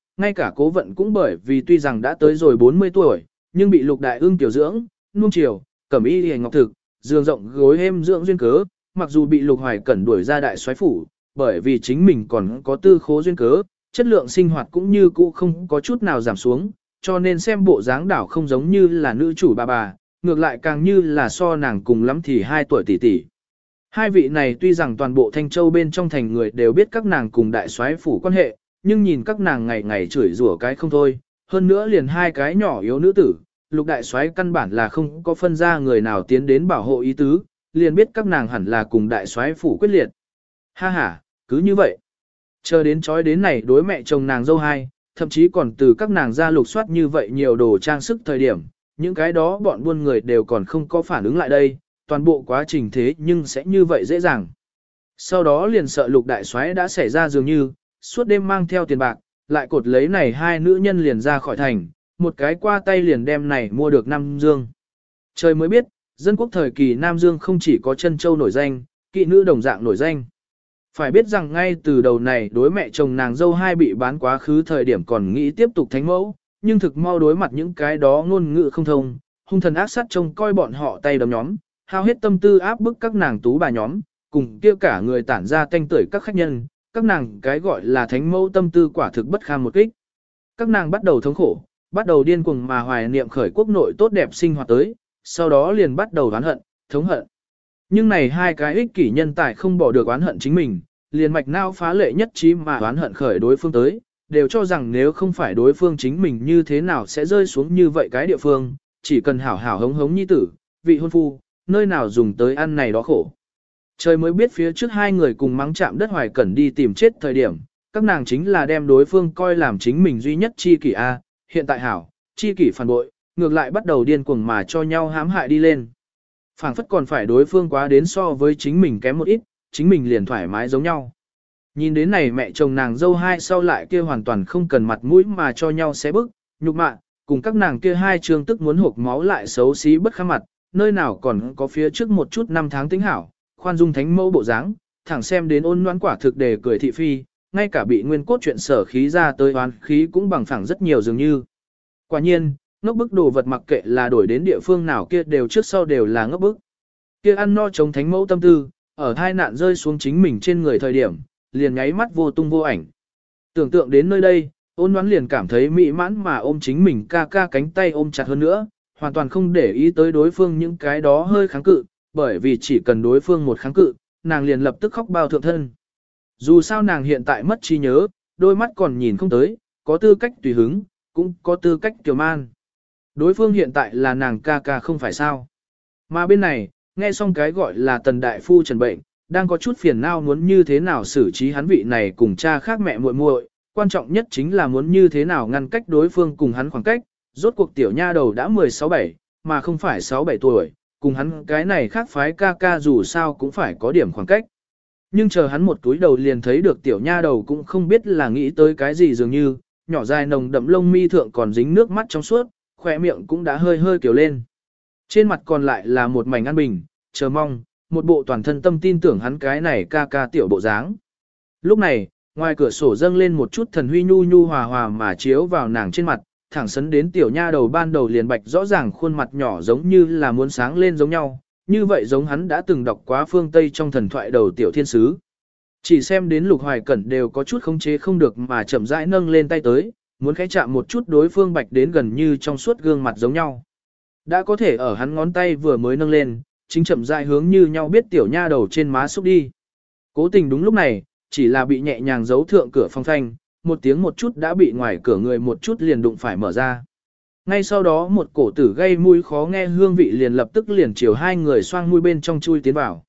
ngay cả Cố Vận cũng bởi vì tuy rằng đã tới rồi 40 tuổi, nhưng bị Lục Đại Ưng tiểu dưỡng, nuông chiều, cẩm y hề ngọc thực, giường rộng gối êm dưỡng duyên cớ, mặc dù bị Lục Hoài Cẩn đuổi ra đại soái phủ, bởi vì chính mình còn có tư khố duyên cớ, chất lượng sinh hoạt cũng như cũ không có chút nào giảm xuống, cho nên xem bộ dáng đảo không giống như là nữ chủ bà, ngược lại càng như là so nàng cùng lắm thì 2 tuổi tỷ tỷ. Hai vị này tuy rằng toàn bộ Thanh Châu bên trong thành người đều biết các nàng cùng đại soái phủ quan hệ, nhưng nhìn các nàng ngày ngày chửi rủa cái không thôi, hơn nữa liền 2 cái nhỏ yếu nữ tử, Lục đại soái căn bản là không có phân ra người nào tiến đến bảo hộ ý tứ, liền biết các nàng hẳn là cùng đại soái phủ quyết liệt. Ha ha, cứ như vậy. Chờ đến chói đến này đối mẹ chồng nàng dâu hai, thậm chí còn từ các nàng ra lục soát như vậy nhiều đồ trang sức thời điểm, những cái đó bọn buôn người đều còn không có phản ứng lại đây, toàn bộ quá trình thế nhưng sẽ như vậy dễ dàng. Sau đó liền sợ Lục đại soái đã xảy ra dường như, suốt đêm mang theo tiền bạc, lại cột lấy này 2 nữ nhân liền ra khỏi thành, một cái qua tay liền đem này mua được Nam Dương. Trời mới biết, dân quốc thời kỳ Nam Dương không chỉ có chân châu nổi danh, kỵ nữ đồng dạng nổi danh. Phải biết rằng ngay từ đầu này đối mẹ chồng nàng dâu hai bị bán quá khứ thời điểm còn nghĩ tiếp tục thánh mẫu, nhưng thực mau đối mặt những cái đó ngôn ngữ không thông, hung thần ác sát trông coi bọn họ tay đấm nhóm, hao hết tâm tư áp bức các nàng tú bà nhóm, cùng kia cả người tản ra tanh tưởi các khách nhân, các nàng cái gọi là thánh mẫu tâm tư quả thực bất kham một kích. Các nàng bắt đầu thống khổ, bắt đầu điên cuồng mà hoài niệm khởi quốc nội tốt đẹp sinh hoạt tới, sau đó liền bắt đầu oán hận, thống hận. Nhưng này 2 cái ích kỷ nhân tài không bỏ được oán hận chính mình, liền mạch não phá lệ nhất trí mà oán hận khởi đối phương tới, đều cho rằng nếu không phải đối phương chính mình như thế nào sẽ rơi xuống như vậy cái địa phương, chỉ cần hảo hảo hống hống nhi tử, vị hôn phu, nơi nào dùng tới ăn này đó khổ. Trời mới biết phía trước 2 người cùng mắng chạm đất Hoài Cẩn đi tìm chết thời điểm, các nàng chính là đem đối phương coi làm chính mình duy nhất chi kỷ A, hiện tại hảo, chi kỷ phản bội, ngược lại bắt đầu điên cuồng mà cho nhau hãm hại đi lên. Phảng phất còn phải đối phương quá đến so với chính mình kém một ít, chính mình liền thoải mái giống nhau. Nhìn đến này mẹ chồng nàng dâu hai sau lại kia hoàn toàn không cần mặt mũi mà cho nhau xé bức, nhục mạ, cùng các nàng kia 2 trương tức muốn hộp máu lại xấu xí bất kham mặt, nơi nào còn có phía trước một chút năm tháng tính hảo, khoan dung thánh mẫu bộ dáng, thẳng xem đến ôn noãn quả thực để cười thị phi, ngay cả bị nguyên cốt chuyện sở khí ra tới oán khí cũng bằng phẳng rất nhiều dường như. Quả nhiên, ngốc bức đồ vật mặc kệ là đổi đến địa phương nào kia đều trước sau đều là ngốc bức. Kia ăn no chống thánh mẫu tâm tư, ở hai nạn rơi xuống chính mình trên người thời điểm, liền nháy mắt vô tung vô ảnh. Tưởng tượng đến nơi đây, ôn đoán liền cảm thấy mỹ mãn mà ôm chính mình ca ca cánh tay ôm chặt hơn nữa, hoàn toàn không để ý tới đối phương những cái đó hơi kháng cự, bởi vì chỉ cần đối phương một kháng cự, nàng liền lập tức khóc bao thượng thân. Dù sao nàng hiện tại mất trí nhớ, đôi mắt còn nhìn không tới, có tư cách tùy hứng, cũng có tư cách kiều man. Đối phương hiện tại là nàng ca ca không phải sao. Mà bên này, nghe xong cái gọi là tần đại phu trần bệnh, đang có chút phiền não muốn như thế nào xử trí hắn vị này cùng cha khác mẹ muội muội, quan trọng nhất chính là muốn như thế nào ngăn cách đối phương cùng hắn khoảng cách, rốt cuộc tiểu nha đầu đã 16-17, mà không phải 6-7 tuổi, cùng hắn cái này khác phái ca ca dù sao cũng phải có điểm khoảng cách. Nhưng chờ hắn một túi đầu liền thấy được tiểu nha đầu cũng không biết là nghĩ tới cái gì dường như, nhỏ dài nồng đậm lông mi thượng còn dính nước mắt trong suốt, khỏe miệng cũng đã hơi hơi kiểu lên. Trên mặt còn lại là một mảnh an bình, chờ mong, một bộ toàn thân tâm tin tưởng hắn cái này ca ca tiểu bộ dáng. Lúc này, ngoài cửa sổ dâng lên một chút thần huy nhu nhu hòa hòa mà chiếu vào nàng trên mặt, thẳng sấn đến tiểu nha đầu ban đầu liền bạch rõ ràng khuôn mặt nhỏ giống như là muốn sáng lên giống nhau, như vậy giống hắn đã từng đọc quá phương Tây trong thần thoại đầu tiểu thiên sứ. Chỉ xem đến Lục Hoài Cẩn đều có chút khống chế không được mà chậm rãi nâng lên tay tới, muốn khẽ chạm một chút đối phương bạch đến gần như trong suốt gương mặt giống nhau. Đã có thể ở hắn ngón tay vừa mới nâng lên, chính chậm rãi hướng như nhau biết tiểu nha đầu trên má xúc đi. Cố tình đúng lúc này, chỉ là bị nhẹ nhàng giấu thượng cửa phong thanh, một tiếng một chút đã bị ngoài cửa người một chút liền đụng phải mở ra. Ngay sau đó một cổ tử gây mũi khó nghe hương vị liền lập tức liền chiều hai người xoang mũi bên trong chui tiến vào.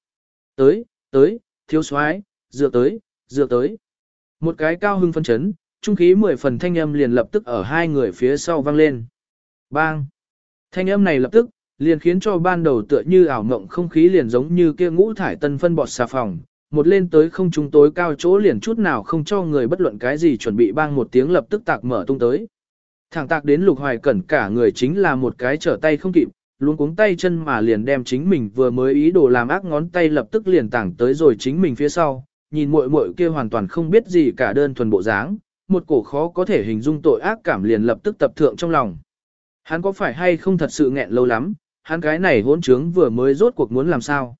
Tới, thiếu soái, dựa tới. Một cái cao hưng phân chấn, trung khí 10 phần thanh âm liền lập tức ở hai người phía sau vang lên. Bang! Thanh âm này lập tức, liền khiến cho ban đầu tựa như ảo mộng không khí liền giống như kia ngũ thải tân phân bọt xà phòng, một lên tới không trung tối cao chỗ liền chút nào không cho người bất luận cái gì chuẩn bị bang một tiếng lập tức tạc mở tung tới. Thẳng tạc đến Lục Hoài Cẩn cả người chính là một cái trở tay không kịp, luôn cuống tay chân mà liền đem chính mình vừa mới ý đồ làm ác ngón tay lập tức liền tảng tới rồi chính mình phía sau, nhìn muội muội kia hoàn toàn không biết gì cả đơn thuần bộ dáng, một cổ khó có thể hình dung tội ác cảm liền lập tức tập thượng trong lòng. Hắn có phải hay không thật sự nghẹn lâu lắm, hắn cái này hỗn trướng vừa mới rốt cuộc muốn làm sao?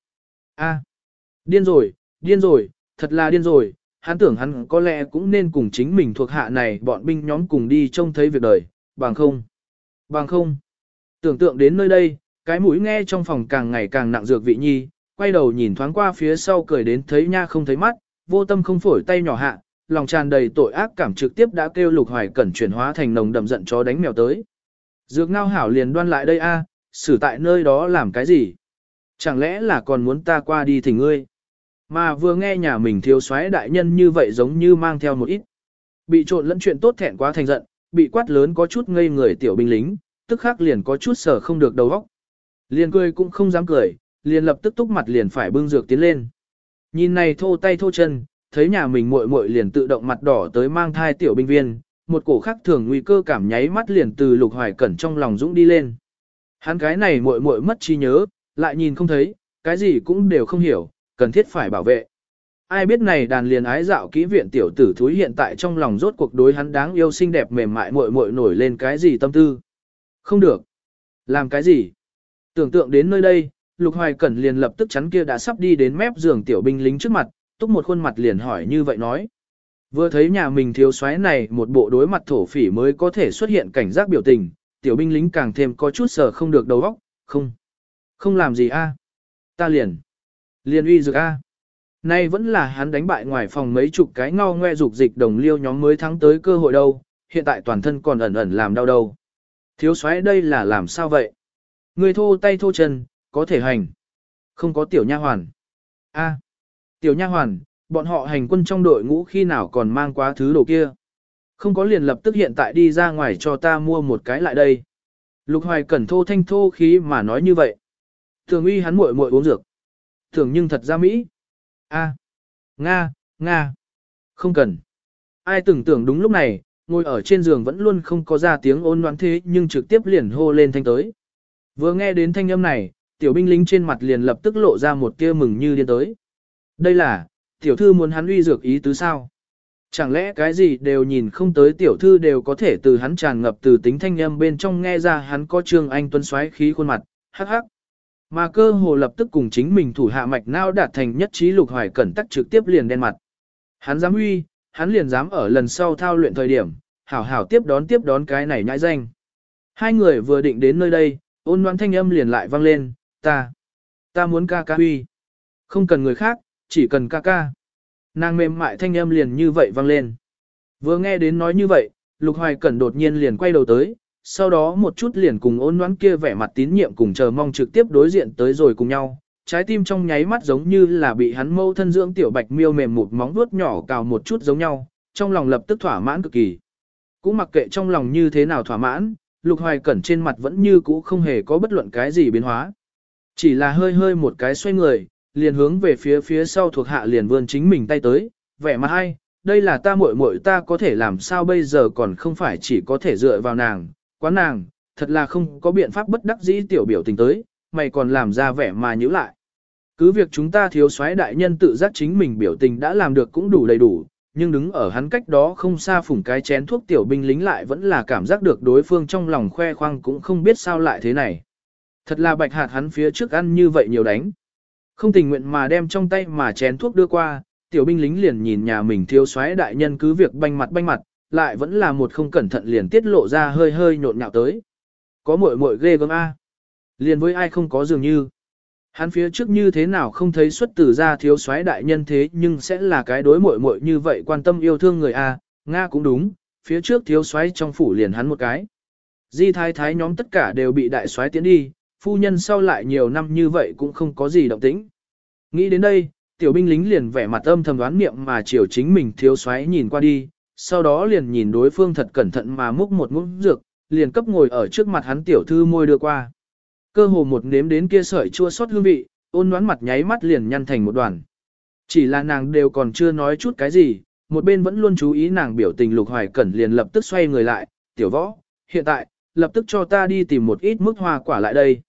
Điên rồi, thật là điên rồi, hắn tưởng hắn có lẽ cũng nên cùng chính mình thuộc hạ này bọn binh nhóm cùng đi trông thấy việc đời, bằng không. Tưởng tượng đến nơi đây, cái mũi nghe trong phòng càng ngày càng nặng dược vị nhi, quay đầu nhìn thoáng qua phía sau cười đến thấy nha không thấy mắt, vô tâm không phổi tay nhỏ hạ, lòng tràn đầy tội ác cảm trực tiếp đã kêu Lục Hoài Cẩn chuyển hóa thành nồng đậm giận chó đánh mèo tới. Dược ngao hảo liền đoan lại đây a, xử tại nơi đó làm cái gì? Chẳng lẽ là còn muốn ta qua đi thỉnh ngươi? Mà vừa nghe nhà mình thiếu soái đại nhân như vậy giống như mang theo một ít. Bị trộn lẫn chuyện tốt thẹn quá thành giận, bị quát lớn có chút ngây người tiểu binh lính, tức khắc liền có chút sở không được đầu óc. Liền cười cũng không dám cười, liền lập tức túc mặt liền phải bưng dược tiến lên. Nhìn này thô tay thô chân, thấy nhà mình muội muội liền tự động mặt đỏ tới mang thai tiểu binh viên, một cổ khắc thường nguy cơ cảm nháy mắt liền từ Lục Hoài Cẩn trong lòng dũng đi lên. Hắn cái này muội muội mất trí nhớ, lại nhìn không thấy, cái gì cũng đều không hiểu, cần thiết phải bảo vệ. Ai biết này đàn liền ái dạo kỹ viện tiểu tử thúi hiện tại trong lòng rốt cuộc đối hắn đáng yêu xinh đẹp mềm mại muội muội nổi lên cái gì tâm tư. Không được. Làm cái gì? Tưởng tượng đến nơi đây, Lục Hoài Cẩn liền lập tức chắn kia đã sắp đi đến mép giường tiểu binh lính trước mặt, túc một khuôn mặt liền hỏi như vậy nói. Vừa thấy nhà mình thiếu soái này một bộ đối mặt thổ phỉ mới có thể xuất hiện cảnh giác biểu tình, tiểu binh lính càng thêm có chút sờ không được đầu óc, không làm gì a, ta liền uy dược a. Nay vẫn là hắn đánh bại ngoài phòng mấy chục cái ngao ngoe dục dịch đồng liêu nhóm mới thắng tới cơ hội đâu, hiện tại toàn thân còn ẩn ẩn làm đau đầu. Thiếu soái đây là làm sao vậy? Người thô tay thô chân, có thể hành. Không có tiểu nha hoàn. Tiểu nha hoàn, bọn họ hành quân trong đội ngũ khi nào còn mang quá thứ đồ kia. Không có liền lập tức hiện tại đi ra ngoài cho ta mua một cái lại đây. Lục Hoài Cẩn thô thanh thô khí mà nói như vậy. Thường uy hắn muội muội uống dược. Thường nhưng thật ra Mỹ. Nga. Không cần. Ai tưởng tượng đúng lúc này, ngồi ở trên giường vẫn luôn không có ra tiếng ôn loạn thế nhưng trực tiếp liền hô lên thanh tới. Vừa nghe đến thanh âm này, tiểu binh lính trên mặt liền lập tức lộ ra một tia mừng như điên tới. Đây là, tiểu thư muốn hắn uy dược ý tứ sao? Chẳng lẽ cái gì đều nhìn không tới tiểu thư đều có thể từ hắn tràn ngập từ tính thanh âm bên trong nghe ra hắn có trương anh tuấn xoáy khí khuôn mặt, hắc hắc. Mà cơ hồ lập tức cùng chính mình thủ hạ mạch não đạt thành nhất trí. Lục Hoài Cẩn tắc trực tiếp liền đen mặt. Hắn dám uy, hắn liền dám ở lần sau thao luyện thời điểm, hảo hảo tiếp đón cái này nhãi danh. Hai người vừa định đến nơi đây, ôn loạn thanh âm liền lại vang lên, ta muốn ca ca uy. Không cần người khác, chỉ cần ca ca. Nàng mềm mại thanh âm liền như vậy vang lên. Vừa nghe đến nói như vậy, Lục Hoài Cẩn đột nhiên liền quay đầu tới, sau đó một chút liền cùng ôn noãn kia vẻ mặt tín nhiệm cùng chờ mong trực tiếp đối diện tới rồi cùng nhau. Trái tim trong nháy mắt giống như là bị hắn mâu thân dưỡng tiểu bạch miêu mềm một móng vuốt nhỏ cào một chút giống nhau, trong lòng lập tức thỏa mãn cực kỳ. Cũng mặc kệ trong lòng như thế nào thỏa mãn, Lục Hoài Cẩn trên mặt vẫn như cũ không hề có bất luận cái gì biến hóa. Chỉ là hơi một cái xoay người, liền hướng về phía sau thuộc hạ liền vươn chính mình tay tới, vẻ mặt hay, đây là ta muội muội ta có thể làm sao bây giờ còn không phải chỉ có thể dựa vào nàng, quán nàng, thật là không có biện pháp bất đắc dĩ tiểu biểu tình tới, mày còn làm ra vẻ mà nhíu lại. Cứ việc chúng ta thiếu soái đại nhân tự giác chính mình biểu tình đã làm được cũng đủ đầy đủ, nhưng đứng ở hắn cách đó không xa phủng cái chén thuốc tiểu binh lính lại vẫn là cảm giác được đối phương trong lòng khoe khoang cũng không biết sao lại thế này. Thật là bạch hạt hắn phía trước ăn như vậy nhiều đánh. Không tình nguyện mà đem trong tay mà chén thuốc đưa qua, tiểu binh lính liền nhìn nhà mình thiếu soái đại nhân cứ việc banh mặt, lại vẫn là một không cẩn thận liền tiết lộ ra hơi nhộn nhạo tới. Có muội ghê gớm a. Liền với ai không có dường như. Hắn phía trước như thế nào không thấy xuất từ ra thiếu soái đại nhân thế nhưng sẽ là cái đối muội như vậy quan tâm yêu thương người a, Nga cũng đúng, phía trước thiếu soái trong phủ liền hắn một cái. Di thái nhóm tất cả đều bị đại soái tiến đi, phu nhân sau lại nhiều năm như vậy cũng không có gì động tĩnh. Nghĩ đến đây, tiểu binh lính liền vẻ mặt âm thầm đoán niệm mà chiều chính mình thiếu soái nhìn qua đi, sau đó liền nhìn đối phương thật cẩn thận mà múc một muỗng dược, liền cấp ngồi ở trước mặt hắn tiểu thư môi đưa qua. Cơ hồ một nếm đến kia sợi chua xót hương vị, ôn nhoán mặt nháy mắt liền nhăn thành một đoàn. Chỉ là nàng đều còn chưa nói chút cái gì, một bên vẫn luôn chú ý nàng biểu tình Lục Hoài Cẩn liền lập tức xoay người lại, tiểu võ, hiện tại, lập tức cho ta đi tìm một ít mức hoa quả lại đây.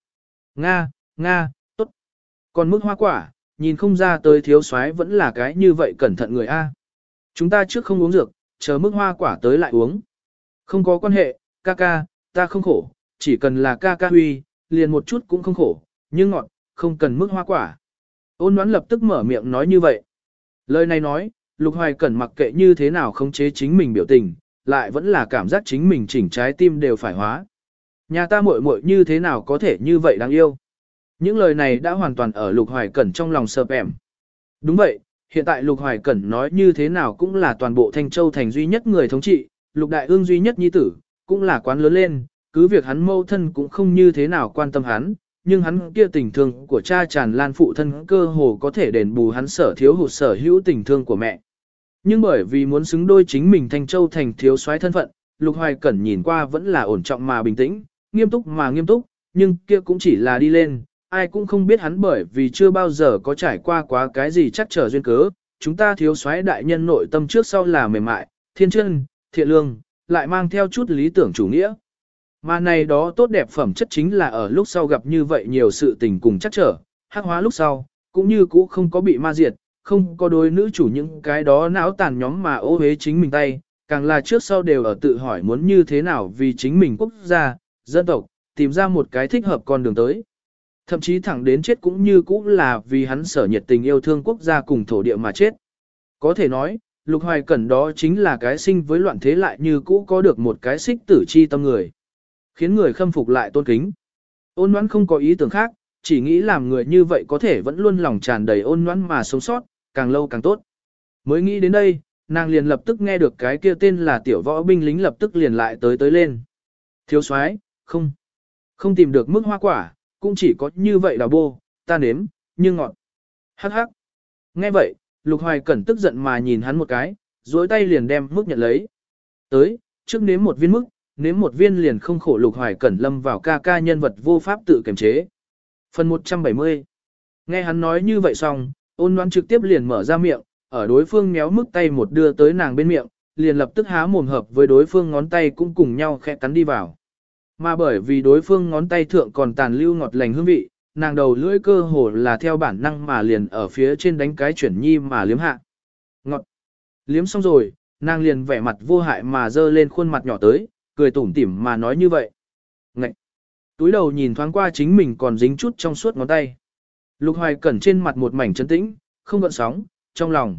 Nga, tốt. Còn mức hoa quả, nhìn không ra tới thiếu soái vẫn là cái như vậy cẩn thận người A. Chúng ta trước không uống dược, chờ mức hoa quả tới lại uống. Không có quan hệ, ca ca, ta không khổ, chỉ cần là ca ca huy, liền một chút cũng không khổ, nhưng ngọt, không cần mức hoa quả. Ôn Ngoãn lập tức mở miệng nói như vậy. Lời này nói, Lục Hoài Cẩn mặc kệ như thế nào khống chế chính mình biểu tình, lại vẫn là cảm giác chính mình chỉnh trái tim đều phải hóa. Nhà ta muội muội như thế nào có thể như vậy đáng yêu. Những lời này đã hoàn toàn ở Lục Hoài Cẩn trong lòng sợp ẻm. Đúng vậy, hiện tại Lục Hoài Cẩn nói như thế nào cũng là toàn bộ Thanh Châu thành duy nhất người thống trị, Lục Đại Ương duy nhất nhi tử, cũng là quán lớn lên, cứ việc hắn mâu thân cũng không như thế nào quan tâm hắn, nhưng hắn kia tình thương của cha tràn lan phụ thân cơ hồ có thể đền bù hắn sở thiếu hụt sở hữu tình thương của mẹ. Nhưng bởi vì muốn xứng đôi chính mình Thanh Châu thành thiếu soái thân phận, Lục Hoài Cẩn nhìn qua vẫn là ổn trọng mà bình tĩnh, nghiêm túc mà nghiêm túc, nhưng kia cũng chỉ là đi lên, ai cũng không biết hắn bởi vì chưa bao giờ có trải qua quá cái gì chắc trở duyên cớ, chúng ta thiếu soái đại nhân nội tâm trước sau là mềm mại, thiên chân, thiện lương, lại mang theo chút lý tưởng chủ nghĩa. Mà này đó tốt đẹp phẩm chất chính là ở lúc sau gặp như vậy nhiều sự tình cùng chắc trở, hắc hóa lúc sau, cũng như cũ không có bị ma diệt, không có đối nữ chủ những cái đó não tàn nhóm mà ô hế chính mình tay, càng là trước sau đều ở tự hỏi muốn như thế nào vì chính mình quốc gia, dân tộc, tìm ra một cái thích hợp con đường tới. Thậm chí thẳng đến chết cũng như cũ là vì hắn sở nhiệt tình yêu thương quốc gia cùng thổ địa mà chết. Có thể nói, Lục Hoài Cẩn đó chính là cái sinh với loạn thế lại như cũ có được một cái xích tử chi tâm người. Khiến người khâm phục lại tôn kính. Ôn Ngoãn không có ý tưởng khác, chỉ nghĩ làm người như vậy có thể vẫn luôn lòng tràn đầy ôn ngoãn mà sống sót, càng lâu càng tốt. Mới nghĩ đến đây, nàng liền lập tức nghe được cái kia tên là tiểu võ binh lính lập tức liền lại tới lên. Thiếu soái, không tìm được mức hoa quả, cũng chỉ có như vậy đào bô, ta nếm, nhưng ngọt. Hắc hắc. Nghe vậy, Lục Hoài Cẩn tức giận mà nhìn hắn một cái, duỗi tay liền đem mức nhận lấy. Tới, trước nếm một viên mức, nếm một viên liền không khổ. Lục Hoài Cẩn lâm vào ca ca nhân vật vô pháp tự kiềm chế. Phần 170. Nghe hắn nói như vậy xong, Ôn Ngoãn trực tiếp liền mở ra miệng, ở đối phương méo mức tay một đưa tới nàng bên miệng, liền lập tức há mồm hợp với đối phương ngón tay cũng cùng nhau khẽ cắn đi vào. Mà bởi vì đối phương ngón tay thượng còn tàn lưu ngọt lành hương vị, nàng đầu lưỡi cơ hồ là theo bản năng mà liền ở phía trên đánh cái chuyển nhi mà liếm hạ. Ngọt. Liếm xong rồi, nàng liền vẻ mặt vô hại mà dơ lên khuôn mặt nhỏ tới, cười tủm tỉm mà nói như vậy. Ngậy. Túi đầu nhìn thoáng qua chính mình còn dính chút trong suốt ngón tay. Lục Hoài Cẩn trên mặt một mảnh trấn tĩnh, không gợn sóng, trong lòng.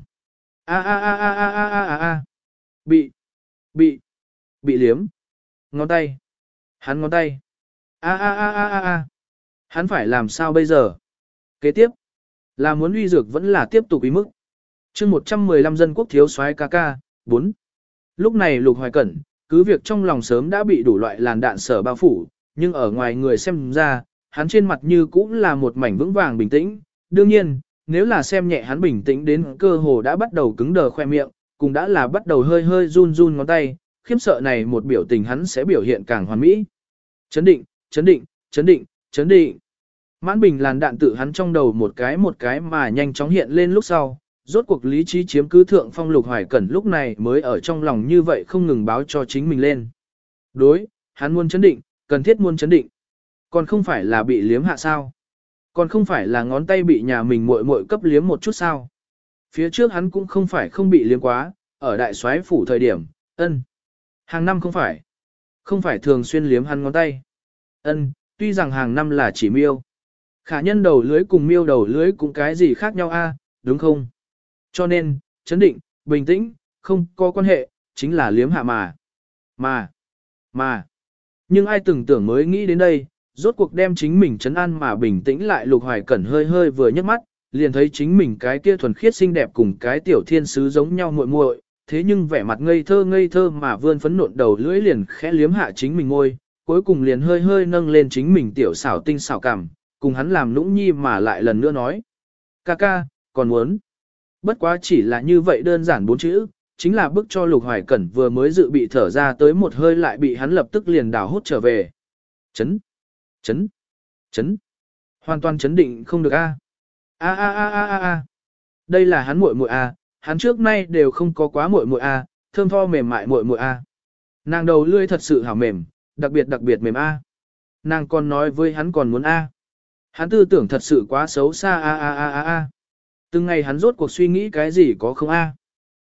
A. Bị liếm. Ngón tay. Hắn ngón tay. A. Hắn phải làm sao bây giờ? Kế tiếp. Là muốn uy dược vẫn là tiếp tục uy mức. chương 115 dân quốc thiếu soái ca ca, 4. Lúc này Lục Hoài Cẩn, cứ việc trong lòng sớm đã bị đủ loại làn đạn sở bao phủ, nhưng ở ngoài người xem ra, hắn trên mặt như cũng là một mảnh vững vàng bình tĩnh. Đương nhiên, nếu là xem nhẹ hắn bình tĩnh đến cơ hồ đã bắt đầu cứng đờ khoe miệng, cũng đã là bắt đầu hơi hơi run run ngón tay, khiếp sợ này một biểu tình hắn sẽ biểu hiện càng hoàn mỹ. Chấn định, chấn định, chấn định, chấn định. Mãn bình làn đạn tự hắn trong đầu một cái mà nhanh chóng hiện lên lúc sau, rốt cuộc lý trí chiếm cứ thượng phong. Lục Hoài Cẩn lúc này mới ở trong lòng như vậy không ngừng báo cho chính mình lên. Đối, hắn muốn chấn định, cần thiết muốn chấn định. Còn không phải là bị liếm hạ sao? Còn không phải là ngón tay bị nhà mình muội muội cấp liếm một chút sao? Phía trước hắn cũng không phải không bị liếm quá, ở đại soái phủ thời điểm, hàng năm không phải thường xuyên liếm hắn ngón tay. Tuy rằng hàng năm là chỉ miêu. Khả nhân đầu lưới cùng miêu đầu lưới cũng cái gì khác nhau a, đúng không? Cho nên, chấn định, bình tĩnh, không có quan hệ, chính là liếm hạ mà. Nhưng ai từng tưởng mới nghĩ đến đây, rốt cuộc đem chính mình trấn an mà bình tĩnh lại. Lục Hoài Cẩn hơi hơi vừa nhấc mắt, liền thấy chính mình cái kia thuần khiết xinh đẹp cùng cái tiểu thiên sứ giống nhau muội muội, thế nhưng vẻ mặt ngây thơ mà vươn phấn nộn đầu lưỡi liền khẽ liếm hạ chính mình ngôi, cuối cùng liền hơi hơi nâng lên chính mình tiểu xảo tinh xảo cảm, cùng hắn làm nũng nhi mà lại lần nữa nói. Ca ca, còn muốn. Bất quá chỉ là như vậy đơn giản 4 chữ, chính là bức cho Lục Hoài Cẩn vừa mới dự bị thở ra tới một hơi lại bị hắn lập tức liền đào hút trở về. Chấn. Hoàn toàn chấn định không được a. A. Đây là hắn muội muội a, hắn trước nay đều không có quá muội muội a, thơm tho mềm mại muội muội a. Nàng đầu lưỡi thật sự hảo mềm, đặc biệt mềm a. Nàng còn nói với hắn còn muốn a. Hắn tư tưởng thật sự quá xấu xa a. Từng ngày hắn rốt cuộc suy nghĩ cái gì có không a.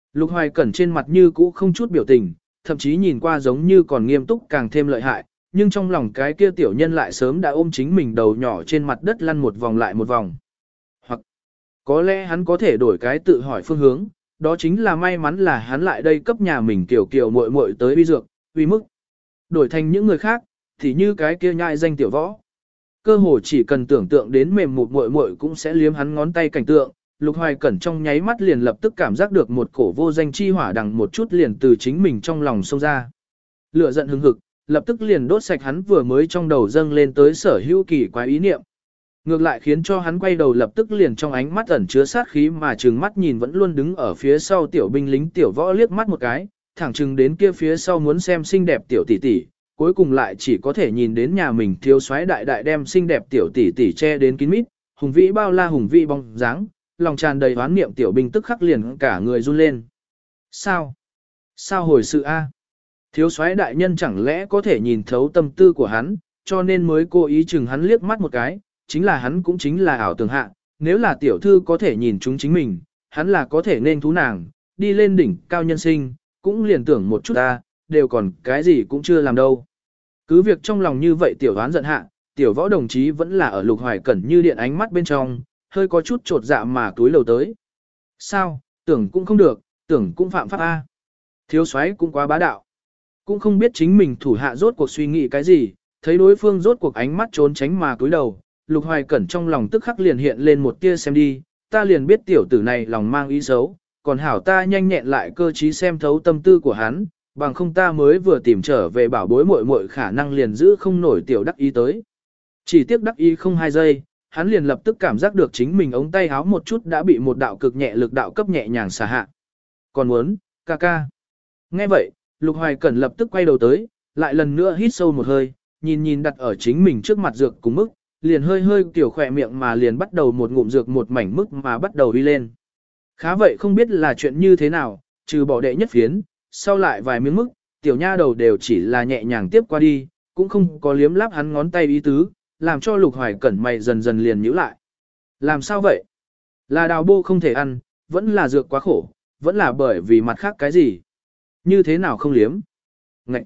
Lục Hoài Cẩn trên mặt như cũ không chút biểu tình, thậm chí nhìn qua giống như còn nghiêm túc càng thêm lợi hại, nhưng trong lòng cái kia tiểu nhân lại sớm đã ôm chính mình đầu nhỏ trên mặt đất lăn một vòng lại một vòng. Hoặc, có lẽ hắn có thể đổi cái tự hỏi phương hướng, đó chính là may mắn là hắn lại đây cấp nhà mình kiểu kiểu muội muội tới uy dược, uy mức. Đổi thành những người khác, thì như cái kia nhại danh tiểu võ. Cơ hồ chỉ cần tưởng tượng đến mềm một muội muội cũng sẽ liếm hắn ngón tay cảnh tượng, Lục Hoài Cẩn trong nháy mắt liền lập tức cảm giác được một cổ vô danh chi hỏa đằng một chút liền từ chính mình trong lòng xông ra. Lửa giận hừng hực, lập tức liền đốt sạch hắn vừa mới trong đầu dâng lên tới sở hữu kỳ quái ý niệm. Ngược lại khiến cho hắn quay đầu lập tức liền trong ánh mắt ẩn chứa sát khí mà trừng mắt nhìn vẫn luôn đứng ở phía sau tiểu binh lính tiểu võ liếc mắt một cái, thẳng chừng đến kia phía sau muốn xem xinh đẹp tiểu tỷ tỷ, cuối cùng lại chỉ có thể nhìn đến nhà mình thiếu soái đại đại đem xinh đẹp tiểu tỷ tỷ che đến kín mít, hùng vĩ bao la hùng vĩ bóng dáng, lòng tràn đầy oán niệm tiểu binh tức khắc liền cả người run lên. Sao? Sao hồi sự a? Thiếu soái đại nhân chẳng lẽ có thể nhìn thấu tâm tư của hắn, cho nên mới cố ý chừng hắn liếc mắt một cái, chính là hắn cũng chính là ảo tưởng hạ, nếu là tiểu thư có thể nhìn chúng chính mình, hắn là có thể nên thú nàng, đi lên đỉnh cao nhân sinh, cũng liền tưởng một chút ta, đều còn cái gì cũng chưa làm đâu. Cứ việc trong lòng như vậy tiểu đoán giận hạ, tiểu võ đồng chí vẫn là ở Lục Hoài Cẩn như điện ánh mắt bên trong, hơi có chút trột dạ mà túi lầu tới. Sao, tưởng cũng không được, tưởng cũng phạm pháp a. Thiếu soái cũng quá bá đạo. Cũng không biết chính mình thủ hạ rốt cuộc suy nghĩ cái gì, thấy đối phương rốt cuộc ánh mắt trốn tránh mà túi đầu, Lục Hoài Cẩn trong lòng tức khắc liền hiện lên một tia xem đi, ta liền biết tiểu tử này lòng mang ý xấu, còn hảo ta nhanh nhẹn lại cơ trí xem thấu tâm tư của hắn, bằng không ta mới vừa tìm trở về bảo bối muội muội khả năng liền giữ không nổi tiểu đắc ý tới. Chỉ tiếc đắc ý không 2 giây, hắn liền lập tức cảm giác được chính mình ống tay áo một chút đã bị một đạo cực nhẹ lực đạo cấp nhẹ nhàng xả hạ. Còn muốn, ca ca. Nghe vậy, Lục Hoài Cẩn lập tức quay đầu tới, lại lần nữa hít sâu một hơi, nhìn nhìn đặt ở chính mình trước mặt dược cùng mức, liền hơi hơi kiểu khỏe miệng mà liền bắt đầu một ngụm dược một mảnh mức mà bắt đầu đi lên. Khá vậy không biết là chuyện như thế nào, trừ bỏ đệ nhất phiến, sau lại vài miếng mức, tiểu nha đầu đều chỉ là nhẹ nhàng tiếp qua đi, cũng không có liếm láp hắn ngón tay ý tứ, làm cho Lục Hoài Cẩn mày dần dần liền nhíu lại. Làm sao vậy? Là đào bô không thể ăn, vẫn là dược quá khổ, vẫn là bởi vì mặt khác cái gì? Như thế nào không liếm? Ngậy!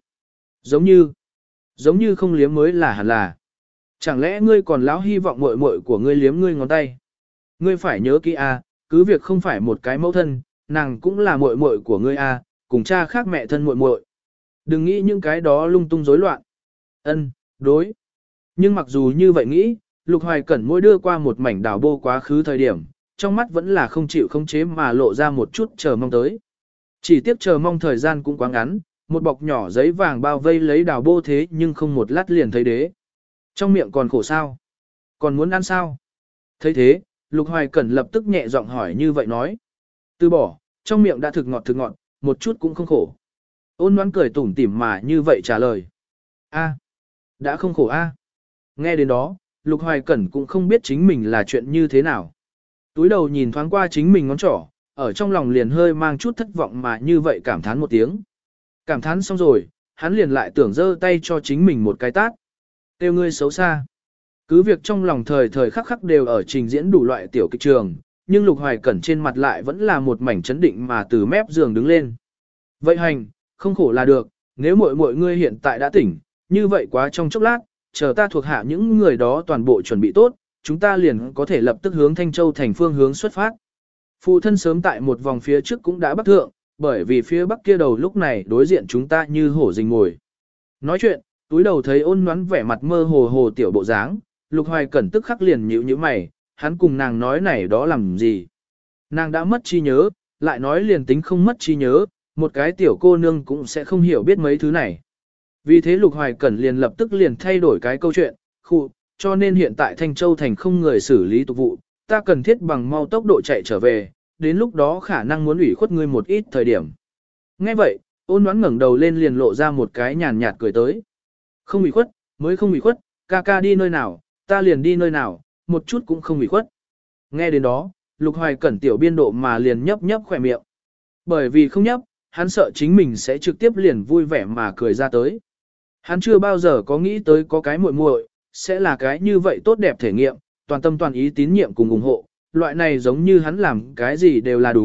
Giống như không liếm mới là hẳn là. Chẳng lẽ ngươi còn lão hy vọng muội muội của ngươi liếm ngươi ngón tay? Ngươi phải nhớ kỹ a, cứ việc không phải một cái mẫu thân, nàng cũng là muội muội của ngươi a, cùng cha khác mẹ thân muội muội. Đừng nghĩ những cái đó lung tung rối loạn. Ân, đối. Nhưng mặc dù như vậy nghĩ, Lục Hoài Cẩn mỗi đưa qua một mảnh đào bô quá khứ thời điểm, trong mắt vẫn là không chịu không chế mà lộ ra một chút chờ mong tới. Chỉ tiếc chờ mong thời gian cũng quá ngắn, một bọc nhỏ giấy vàng bao vây lấy đào bô thế nhưng không một lát liền thấy đế. Trong miệng còn khổ sao? Còn muốn ăn sao? Thấy thế, Lục Hoài Cẩn lập tức nhẹ giọng hỏi như vậy nói. Từ bỏ, trong miệng đã thực ngọt, một chút cũng không khổ. Ôn Ngoãn cười tủm tỉm mà như vậy trả lời. A, đã không khổ a. Nghe đến đó, Lục Hoài Cẩn cũng không biết chính mình là chuyện như thế nào. Túi đầu nhìn thoáng qua chính mình ngón trỏ, ở trong lòng liền hơi mang chút thất vọng mà như vậy cảm thán một tiếng. Cảm thán xong rồi, hắn liền lại tưởng giơ tay cho chính mình một cái tát. Tiêu ngươi xấu xa. Cứ việc trong lòng thời thời khắc khắc đều ở trình diễn đủ loại tiểu kịch trường, nhưng Lục Hoài Cẩn trên mặt lại vẫn là một mảnh chấn định mà từ mép giường đứng lên. Vậy hành, không khổ là được, nếu mọi ngươi hiện tại đã tỉnh, như vậy quá trong chốc lát, chờ ta thuộc hạ những người đó toàn bộ chuẩn bị tốt, chúng ta liền có thể lập tức hướng Thanh Châu thành phương hướng xuất phát. Phụ thân sớm tại một vòng phía trước cũng đã bắc thượng, bởi vì phía bắc kia đầu lúc này đối diện chúng ta như hổ rình ngồi. Nói chuyện, túi đầu thấy Ôn Ngoãn vẻ mặt mơ hồ hồ tiểu bộ dáng, Lục Hoài Cẩn tức khắc liền nhíu nhíu mày, hắn cùng nàng nói này đó làm gì. Nàng đã mất trí nhớ, lại nói liền tính không mất trí nhớ, một cái tiểu cô nương cũng sẽ không hiểu biết mấy thứ này. Vì thế Lục Hoài Cẩn liền lập tức liền thay đổi cái câu chuyện, cho nên hiện tại Thanh Châu thành không người xử lý tục vụ, ta cần thiết bằng mau tốc độ chạy trở về, đến lúc đó khả năng muốn ủy khuất ngươi một ít thời điểm. Nghe vậy, Ôn Ngoãn ngẩng đầu lên liền lộ ra một cái nhàn nhạt cười tới. Không ủy khuất, mới không ủy khuất, ca ca đi nơi nào, ta liền đi nơi nào, một chút cũng không ủy khuất. Nghe đến đó, Lục Hoài Cẩn tiểu biên độ mà liền nhấp nhấp khỏe miệng. Bởi vì không nhấp, hắn sợ chính mình sẽ trực tiếp liền vui vẻ mà cười ra tới. Hắn chưa bao giờ có nghĩ tới có cái muội muội sẽ là cái như vậy tốt đẹp thể nghiệm, toàn tâm toàn ý tín nhiệm cùng ủng hộ, loại này giống như hắn làm cái gì đều là đúng,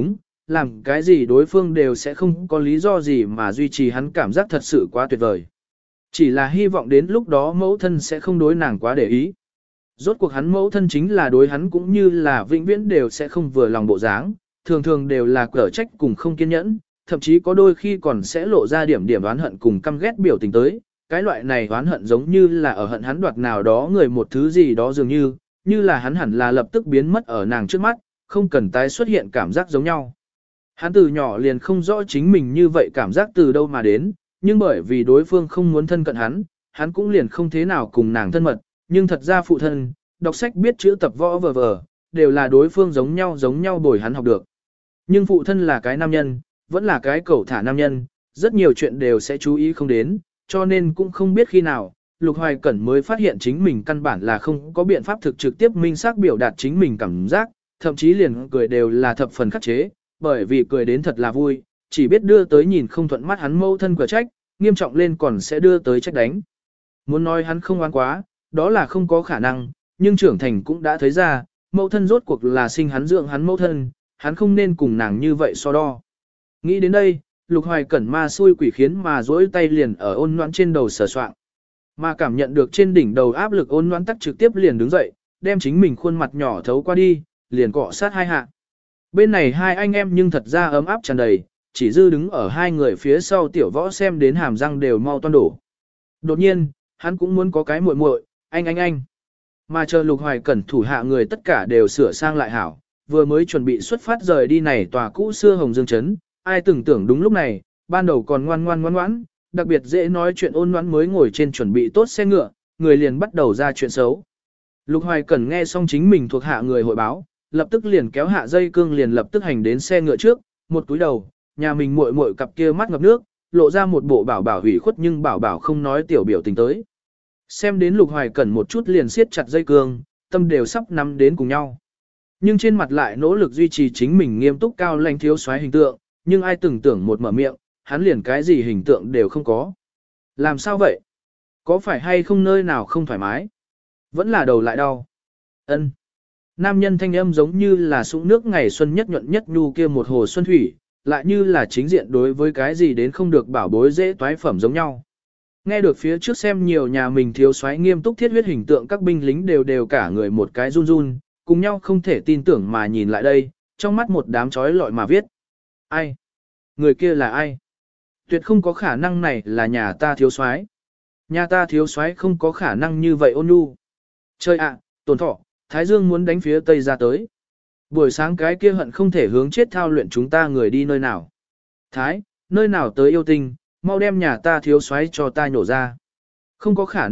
làm cái gì đối phương đều sẽ không có lý do gì mà duy trì hắn cảm giác thật sự quá tuyệt vời. Chỉ là hy vọng đến lúc đó mẫu thân sẽ không đối nàng quá để ý. Rốt cuộc hắn mẫu thân chính là đối hắn cũng như là vĩnh viễn đều sẽ không vừa lòng bộ dáng, thường thường đều là cở trách cùng không kiên nhẫn, thậm chí có đôi khi còn sẽ lộ ra điểm oán hận cùng căm ghét biểu tình tới. Cái loại này oán hận giống như là ở hận hắn đoạt nào đó người một thứ gì đó dường như là hắn hẳn là lập tức biến mất ở nàng trước mắt, không cần tái xuất hiện cảm giác giống nhau. Hắn từ nhỏ liền không rõ chính mình như vậy cảm giác từ đâu mà đến, nhưng bởi vì đối phương không muốn thân cận hắn cũng liền không thế nào cùng nàng thân mật, nhưng thật ra phụ thân, đọc sách biết chữ tập võ vờ vờ, đều là đối phương giống nhau bồi hắn học được. Nhưng phụ thân là cái nam nhân, vẫn là cái cẩu thả nam nhân, rất nhiều chuyện đều sẽ chú ý không đến, cho nên cũng không biết khi nào, Lục Hoài Cẩn mới phát hiện chính mình căn bản là không có biện pháp thực trực tiếp minh xác biểu đạt chính mình cảm giác, thậm chí liền cười đều là thập phần khắc chế, bởi vì cười đến thật là vui, chỉ biết đưa tới nhìn không thuận mắt hắn mâu thân cửa trách, nghiêm trọng lên còn sẽ đưa tới trách đánh. Muốn nói hắn không oán quá, đó là không có khả năng, nhưng trưởng thành cũng đã thấy ra, mẫu thân rốt cuộc là sinh hắn dưỡng hắn mẫu thân, hắn không nên cùng nàng như vậy so đo. Nghĩ đến đây, Lục Hoài Cẩn ma xui quỷ khiến mà duỗi tay liền ở Ôn Noãn trên đầu sờ soạng. Mà cảm nhận được trên đỉnh đầu áp lực Ôn Noãn tắc trực tiếp liền đứng dậy, đem chính mình khuôn mặt nhỏ thấu qua đi, liền cọ sát hai hạ. Bên này hai anh em nhưng thật ra ấm áp tràn đầy, chỉ dư đứng ở hai người phía sau tiểu võ xem đến hàm răng đều mau toan đổ. Đột nhiên, hắn cũng muốn có cái muội muội, anh. Mà chờ Lục Hoài Cẩn thủ hạ người tất cả đều sửa sang lại hảo, vừa mới chuẩn bị xuất phát rời đi này tòa cũ xưa Hồng Dương Trấn, ai từng tưởng đúng lúc này, ban đầu còn ngoan, đặc biệt dễ nói chuyện Ôn Noãn mới ngồi trên chuẩn bị tốt xe ngựa, người liền bắt đầu ra chuyện xấu. Lục Hoài Cẩn nghe xong chính mình thuộc hạ người hội báo, lập tức liền kéo hạ dây cương liền lập tức hành đến xe ngựa trước, một túi đầu, nhà mình muội cặp kia mắt ngập nước, lộ ra một bộ bảo hủy khuất nhưng bảo không nói tiểu biểu tình tới. Xem đến Lục Hoài Cẩn một chút liền siết chặt dây cương, tâm đều sắp nắm đến cùng nhau. Nhưng trên mặt lại nỗ lực duy trì chính mình nghiêm túc cao lãnh thiếu soái hình tượng, nhưng ai từng tưởng một mở miệng, hắn liền cái gì hình tượng đều không có. Làm sao vậy? Có phải hay không nơi nào không thoải mái? Vẫn là đầu lại đau. Ân. Nam nhân thanh âm giống như là sũng nước ngày xuân nhất nhuận nhất nhu kia một hồ xuân thủy, lại như là chính diện đối với cái gì đến không được bảo bối dễ toái phẩm giống nhau. Nghe được phía trước xem nhiều nhà mình thiếu soái nghiêm túc thiết huyết hình tượng các binh lính đều cả người một cái run run, cùng nhau không thể tin tưởng mà nhìn lại đây, trong mắt một đám chói lọi mà viết. Ai? Người kia là ai? Tuyệt không có khả năng này là nhà ta thiếu soái. Nhà ta thiếu soái không có khả năng như vậy ôn nhu. Trời ạ, Tồn Thọ, Thái Dương muốn đánh phía Tây ra tới. Buổi sáng cái kia hận không thể hướng chết thao luyện chúng ta người đi nơi nào. Thái, nơi nào tới yêu tinh, mau đem nhà ta thiếu soái cho ta nhổ ra. Không có khả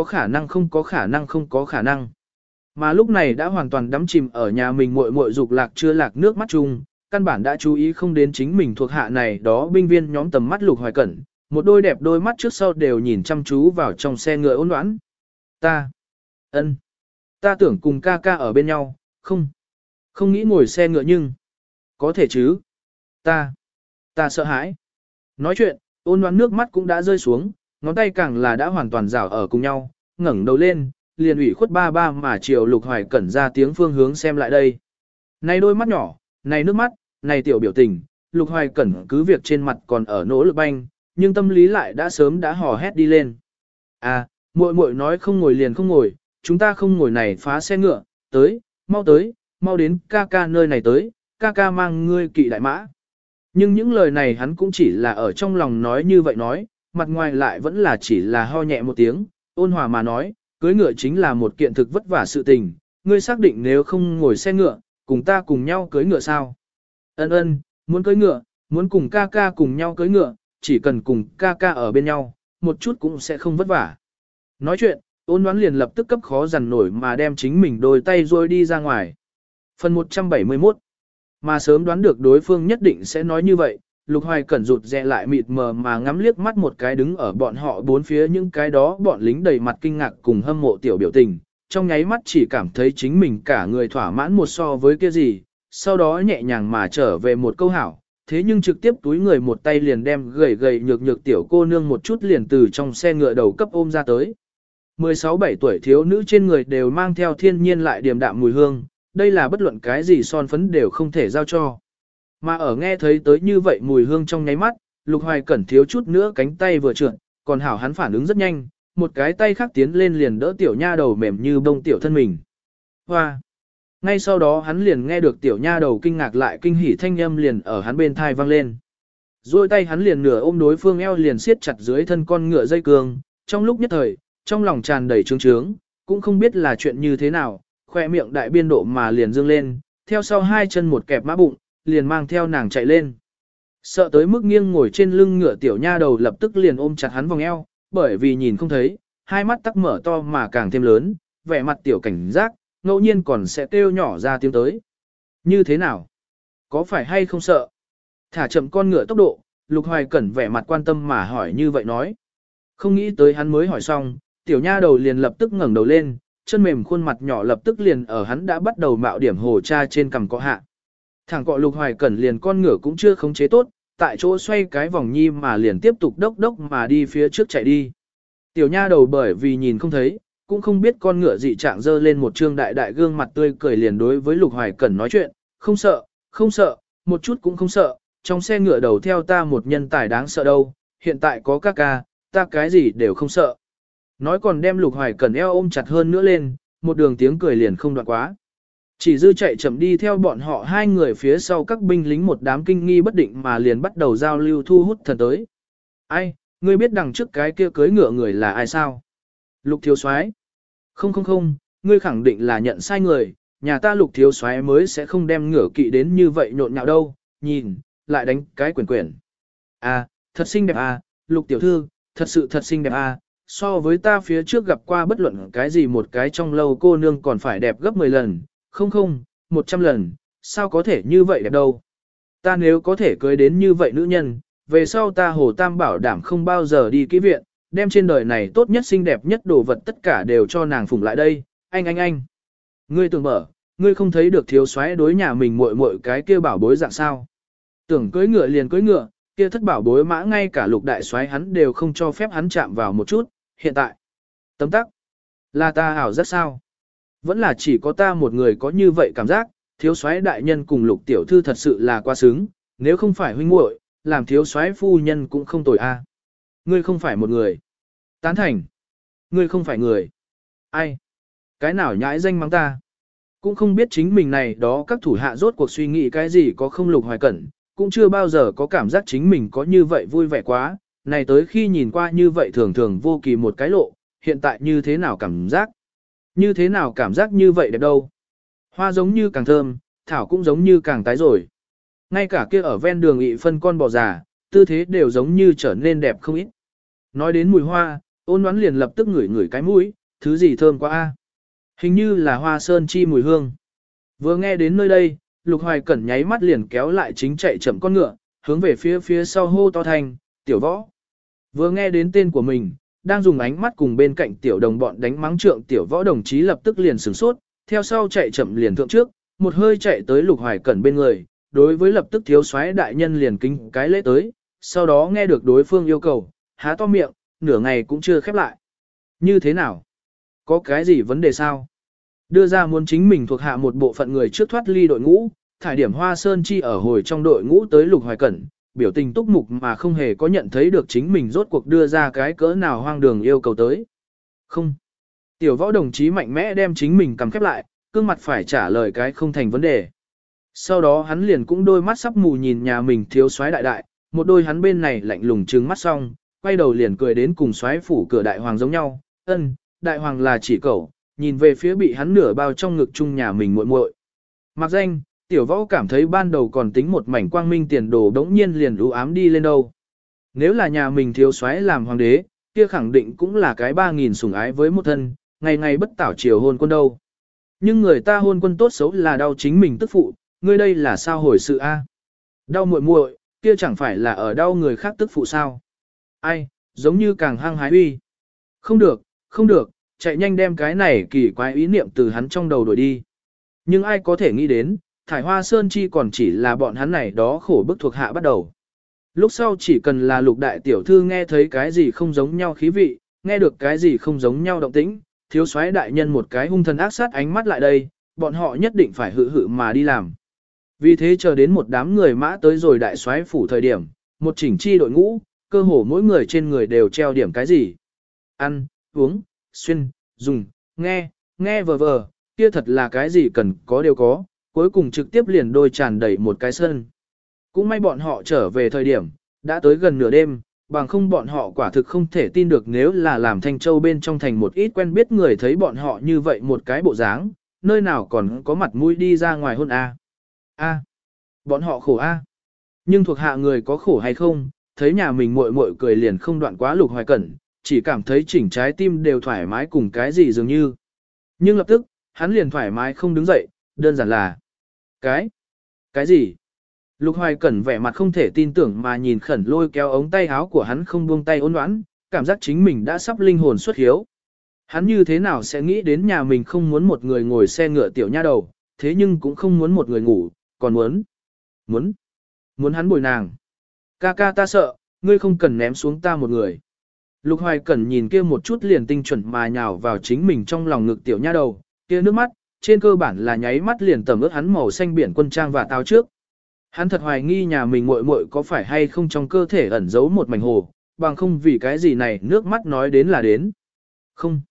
năng. Mà lúc này đã hoàn toàn đắm chìm ở nhà mình muội dục lạc chưa lạc nước mắt chung, căn bản đã chú ý không đến chính mình thuộc hạ này đó binh viên nhóm tầm mắt Lục Hoài Cẩn, một đôi đẹp đôi mắt trước sau đều nhìn chăm chú vào trong xe ngựa Ôn Noãn. Ta tưởng cùng ca ca ở bên nhau, không nghĩ ngồi xe ngựa nhưng, có thể chứ. Ta sợ hãi. Nói chuyện, Ôn Noãn nước mắt cũng đã rơi xuống, ngón tay càng là đã hoàn toàn rảo ở cùng nhau, ngẩng đầu lên, liền ủy khuất ba mà chiều Lục Hoài Cẩn ra tiếng phương hướng xem lại đây. Này đôi mắt nhỏ, này nước mắt, này tiểu biểu tình, Lục Hoài Cẩn cứ việc trên mặt còn ở nỗ lực banh, nhưng tâm lý lại đã sớm đã hò hét đi lên. À, muội nói không ngồi liền không ngồi, chúng ta không ngồi này phá xe ngựa, tới, mau đến ca ca nơi này tới, ca ca mang ngươi kỵ đại mã. Nhưng những lời này hắn cũng chỉ là ở trong lòng nói như vậy nói, mặt ngoài lại vẫn là chỉ là ho nhẹ một tiếng, ôn hòa mà nói, cưới ngựa chính là một kiện thực vất vả sự tình, ngươi xác định nếu không ngồi xe ngựa, cùng ta cùng nhau cưới ngựa sao? Ân, muốn cưới ngựa, muốn cùng ca ca cùng nhau cưới ngựa, chỉ cần cùng ca ca ở bên nhau, một chút cũng sẽ không vất vả. Nói chuyện, Ôn Noãn liền lập tức cấp khó dằn nổi mà đem chính mình đôi tay rôi đi ra ngoài. Phần 171. Mà sớm đoán được đối phương nhất định sẽ nói như vậy, Lục Hoài Cẩn rụt rè lại mịt mờ mà ngắm liếc mắt một cái đứng ở bọn họ bốn phía những cái đó bọn lính đầy mặt kinh ngạc cùng hâm mộ tiểu biểu tình, trong nháy mắt chỉ cảm thấy chính mình cả người thỏa mãn một so với kia gì, sau đó nhẹ nhàng mà trở về một câu hảo, thế nhưng trực tiếp túi người một tay liền đem gầy nhược tiểu cô nương một chút liền từ trong xe ngựa đầu cấp ôm ra tới. 16-17 tuổi thiếu nữ trên người đều mang theo thiên nhiên lại điềm đạm mùi hương, đây là bất luận cái gì son phấn đều không thể giao cho. Mà ở nghe thấy tới như vậy mùi hương trong nháy mắt, Lục Hoài Cẩn thiếu chút nữa cánh tay vừa trượt, còn hảo hắn phản ứng rất nhanh, một cái tay khác tiến lên liền đỡ tiểu nha đầu mềm như bông tiểu thân mình. Hoa! Ngay sau đó hắn liền nghe được tiểu nha đầu kinh ngạc lại kinh hỉ thanh âm liền ở hắn bên thai vang lên. Rồi tay hắn liền nửa ôm đối phương eo liền siết chặt dưới thân con ngựa dây cương, trong lúc nhất thời, trong lòng tràn đầy trướng trướng, cũng không biết là chuyện như thế nào, khoe miệng đại biên độ mà liền dương lên, theo sau hai chân một kẹp mã bụng, liền mang theo nàng chạy lên. Sợ tới mức nghiêng ngồi trên lưng ngựa tiểu nha đầu lập tức liền ôm chặt hắn vòng eo, bởi vì nhìn không thấy, hai mắt tắc mở to mà càng thêm lớn, vẻ mặt tiểu cảnh giác, ngẫu nhiên còn sẽ kêu nhỏ ra tiếng tới. Như thế nào? Có phải hay không sợ? Thả chậm con ngựa tốc độ, Lục Hoài Cẩn vẻ mặt quan tâm mà hỏi như vậy nói. Không nghĩ tới hắn mới hỏi xong, tiểu nha đầu liền lập tức ngẩng đầu lên, chân mềm khuôn mặt nhỏ lập tức liền ở hắn đã bắt đầu mạo điểm hồ cha trên cằm cọ hạ. Thẳng cọ Lục Hoài Cẩn liền con ngựa cũng chưa khống chế tốt, tại chỗ xoay cái vòng nhi mà liền tiếp tục đốc đốc mà đi phía trước chạy đi. Tiểu nha đầu bởi vì nhìn không thấy, cũng không biết con ngựa dị trạng dơ lên một trương đại đại gương mặt tươi cười liền đối với Lục Hoài Cẩn nói chuyện, không sợ, không sợ, một chút cũng không sợ, trong xe ngựa đầu theo ta một nhân tài đáng sợ đâu, hiện tại có các ca, ta cái gì đều không sợ. Nói còn đem Lục Hoài Cẩn eo ôm chặt hơn nữa lên, một đường tiếng cười liền không đoạn quá. Chỉ dư chạy chậm đi theo bọn họ hai người phía sau các binh lính một đám kinh nghi bất định mà liền bắt đầu giao lưu thu hút thần tới. Ai, ngươi biết đằng trước cái kia cưới ngựa người là ai sao? Lục thiếu soái. Không không không, ngươi khẳng định là nhận sai người, nhà ta Lục thiếu soái mới sẽ không đem ngựa kỵ đến như vậy nhộn nhạo đâu, nhìn, lại đánh cái quyển quyển. À, thật xinh đẹp à, Lục tiểu thư, thật sự thật xinh đẹp à, so với ta phía trước gặp qua bất luận cái gì một cái trong lâu cô nương còn phải đẹp gấp 10 lần, không không, 100 lần, sao có thể như vậy đẹp đâu. Ta nếu có thể cưới đến như vậy nữ nhân, về sau ta Hồ Tam bảo đảm không bao giờ đi kỹ viện, đem trên đời này tốt nhất xinh đẹp nhất đồ vật tất cả đều cho nàng phụng lại đây, anh. Ngươi tưởng mở, ngươi không thấy được thiếu soái đối nhà mình muội muội cái kia bảo bối dạng sao. Tưởng cưới ngựa liền cưới ngựa, kia thất bảo bối mã ngay cả Lục đại soái hắn đều không cho phép hắn chạm vào một chút, hiện tại. Tấm tắc, là ta ảo rất sao. Vẫn là chỉ có ta một người có như vậy cảm giác, thiếu soái đại nhân cùng Lục tiểu thư thật sự là quá xứng, nếu không phải huynh muội, làm thiếu soái phu nhân cũng không tồi a. Ngươi không phải một người. Tán thành. Ngươi không phải người. Ai? Cái nào nhãi danh mắng ta? Cũng không biết chính mình này đó các thủ hạ rốt cuộc suy nghĩ cái gì có không Lục Hoài Cẩn, cũng chưa bao giờ có cảm giác chính mình có như vậy vui vẻ quá, này tới khi nhìn qua như vậy thường thường vô kỳ một cái lộ, hiện tại như thế nào cảm giác? Như thế nào cảm giác như vậy đẹp đâu? Hoa giống như càng thơm, thảo cũng giống như càng tái rồi. Ngay cả kia ở ven đường ị phân con bò già, tư thế đều giống như trở nên đẹp không ít. Nói đến mùi hoa, Ôn Ngoãn liền lập tức ngửi ngửi cái mũi, thứ gì thơm quá a? Hình như là hoa sơn chi mùi hương. Vừa nghe đến nơi đây, Lục Hoài Cẩn nháy mắt liền kéo lại chính chạy chậm con ngựa, hướng về phía sau hô to thành, tiểu võ. Vừa nghe đến tên của mình, đang dùng ánh mắt cùng bên cạnh tiểu đồng bọn đánh mắng trượng tiểu võ đồng chí lập tức liền sửng sốt, theo sau chạy chậm liền thượng trước, một hơi chạy tới Lục Hoài Cẩn bên người, đối với lập tức thiếu soái đại nhân liền kính cái lễ tới, sau đó nghe được đối phương yêu cầu, há to miệng, nửa ngày cũng chưa khép lại. Như thế nào? Có cái gì vấn đề sao? Đưa ra muốn chính mình thuộc hạ một bộ phận người trước thoát ly đội ngũ, thải điểm Hoa Sơn Chi ở hồi trong đội ngũ tới Lục Hoài Cẩn, biểu tình túc mục mà không hề có nhận thấy được chính mình rốt cuộc đưa ra cái cỡ nào hoang đường yêu cầu tới. Không. Tiểu võ đồng chí mạnh mẽ đem chính mình cầm khép lại, cương mặt phải trả lời cái không thành vấn đề. Sau đó hắn liền cũng đôi mắt sắp mù nhìn nhà mình thiếu soái đại đại, một đôi hắn bên này lạnh lùng trừng mắt xong, quay đầu liền cười đến cùng soái phủ cửa đại hoàng giống nhau. Đại hoàng là chỉ cẩu, nhìn về phía bị hắn nửa bao trong ngực chung nhà mình muội muội. Mặc danh, tiểu võ cảm thấy ban đầu còn tính một mảnh quang minh tiền đồ đống nhiên liền u ám đi lên đâu. Nếu là nhà mình thiếu soái làm hoàng đế, kia khẳng định cũng là cái 3.000 sủng ái với một thân, ngày ngày bất tảo chiều hôn quân đâu. Nhưng người ta hôn quân tốt xấu là đau chính mình tức phụ, ngươi đây là sao hồi sự a? Đau muội muội, kia chẳng phải là ở đau người khác tức phụ sao? Ai, giống như càng hăng hái uy. Không được, chạy nhanh đem cái này kỳ quái ý niệm từ hắn trong đầu đuổi đi. Nhưng ai có thể nghĩ đến, thải hoa sơn chi còn chỉ là bọn hắn này đó khổ bức thuộc hạ bắt đầu. Lúc sau chỉ cần là Lục đại tiểu thư nghe thấy cái gì không giống nhau khí vị, nghe được cái gì không giống nhau động tĩnh, thiếu soái đại nhân một cái hung thần ác sát ánh mắt lại đây, bọn họ nhất định phải hự hự mà đi làm. Vì thế chờ đến một đám người mã tới rồi đại soái phủ thời điểm, một chỉnh chi đội ngũ, cơ hồ mỗi người trên người đều treo điểm cái gì. Ăn, uống, xuyên, dùng, nghe vờ vờ, kia thật là cái gì cần có đều có, cuối cùng trực tiếp liền đôi tràn đầy một cái sân. Cũng may bọn họ trở về thời điểm, đã tới gần nửa đêm, bằng không bọn họ quả thực không thể tin được nếu là làm Thanh Châu bên trong thành một ít quen biết người thấy bọn họ như vậy một cái bộ dáng, nơi nào còn có mặt mũi đi ra ngoài hôn a. A. Bọn họ khổ a. Nhưng thuộc hạ người có khổ hay không, thấy nhà mình muội muội cười liền không đoạn quá Lục Hoài Cẩn, chỉ cảm thấy chỉnh trái tim đều thoải mái cùng cái gì dường như. Nhưng lập tức, hắn liền thoải mái không đứng dậy, đơn giản là cái gì? Lục Hoài Cẩn vẻ mặt không thể tin tưởng mà nhìn Khẩn Lôi kéo ống tay áo của hắn không buông tay ôn đoán, cảm giác chính mình đã sắp linh hồn xuất hiếu. Hắn như thế nào sẽ nghĩ đến nhà mình không muốn một người ngồi xe ngựa tiểu nha đầu, thế nhưng cũng không muốn một người ngủ, còn muốn hắn bồi nàng. Ca ca ta sợ, ngươi không cần ném xuống ta một người. Lục Hoài Cẩn nhìn kia một chút liền tinh chuẩn mà nhào vào chính mình trong lòng ngực tiểu nha đầu, kia nước mắt, trên cơ bản là nháy mắt liền tẩm ướt hắn màu xanh biển quân trang và táo trước. Hắn thật hoài nghi nhà mình muội muội có phải hay không trong cơ thể ẩn giấu một mảnh hồ, bằng không vì cái gì này nước mắt nói đến là đến. Không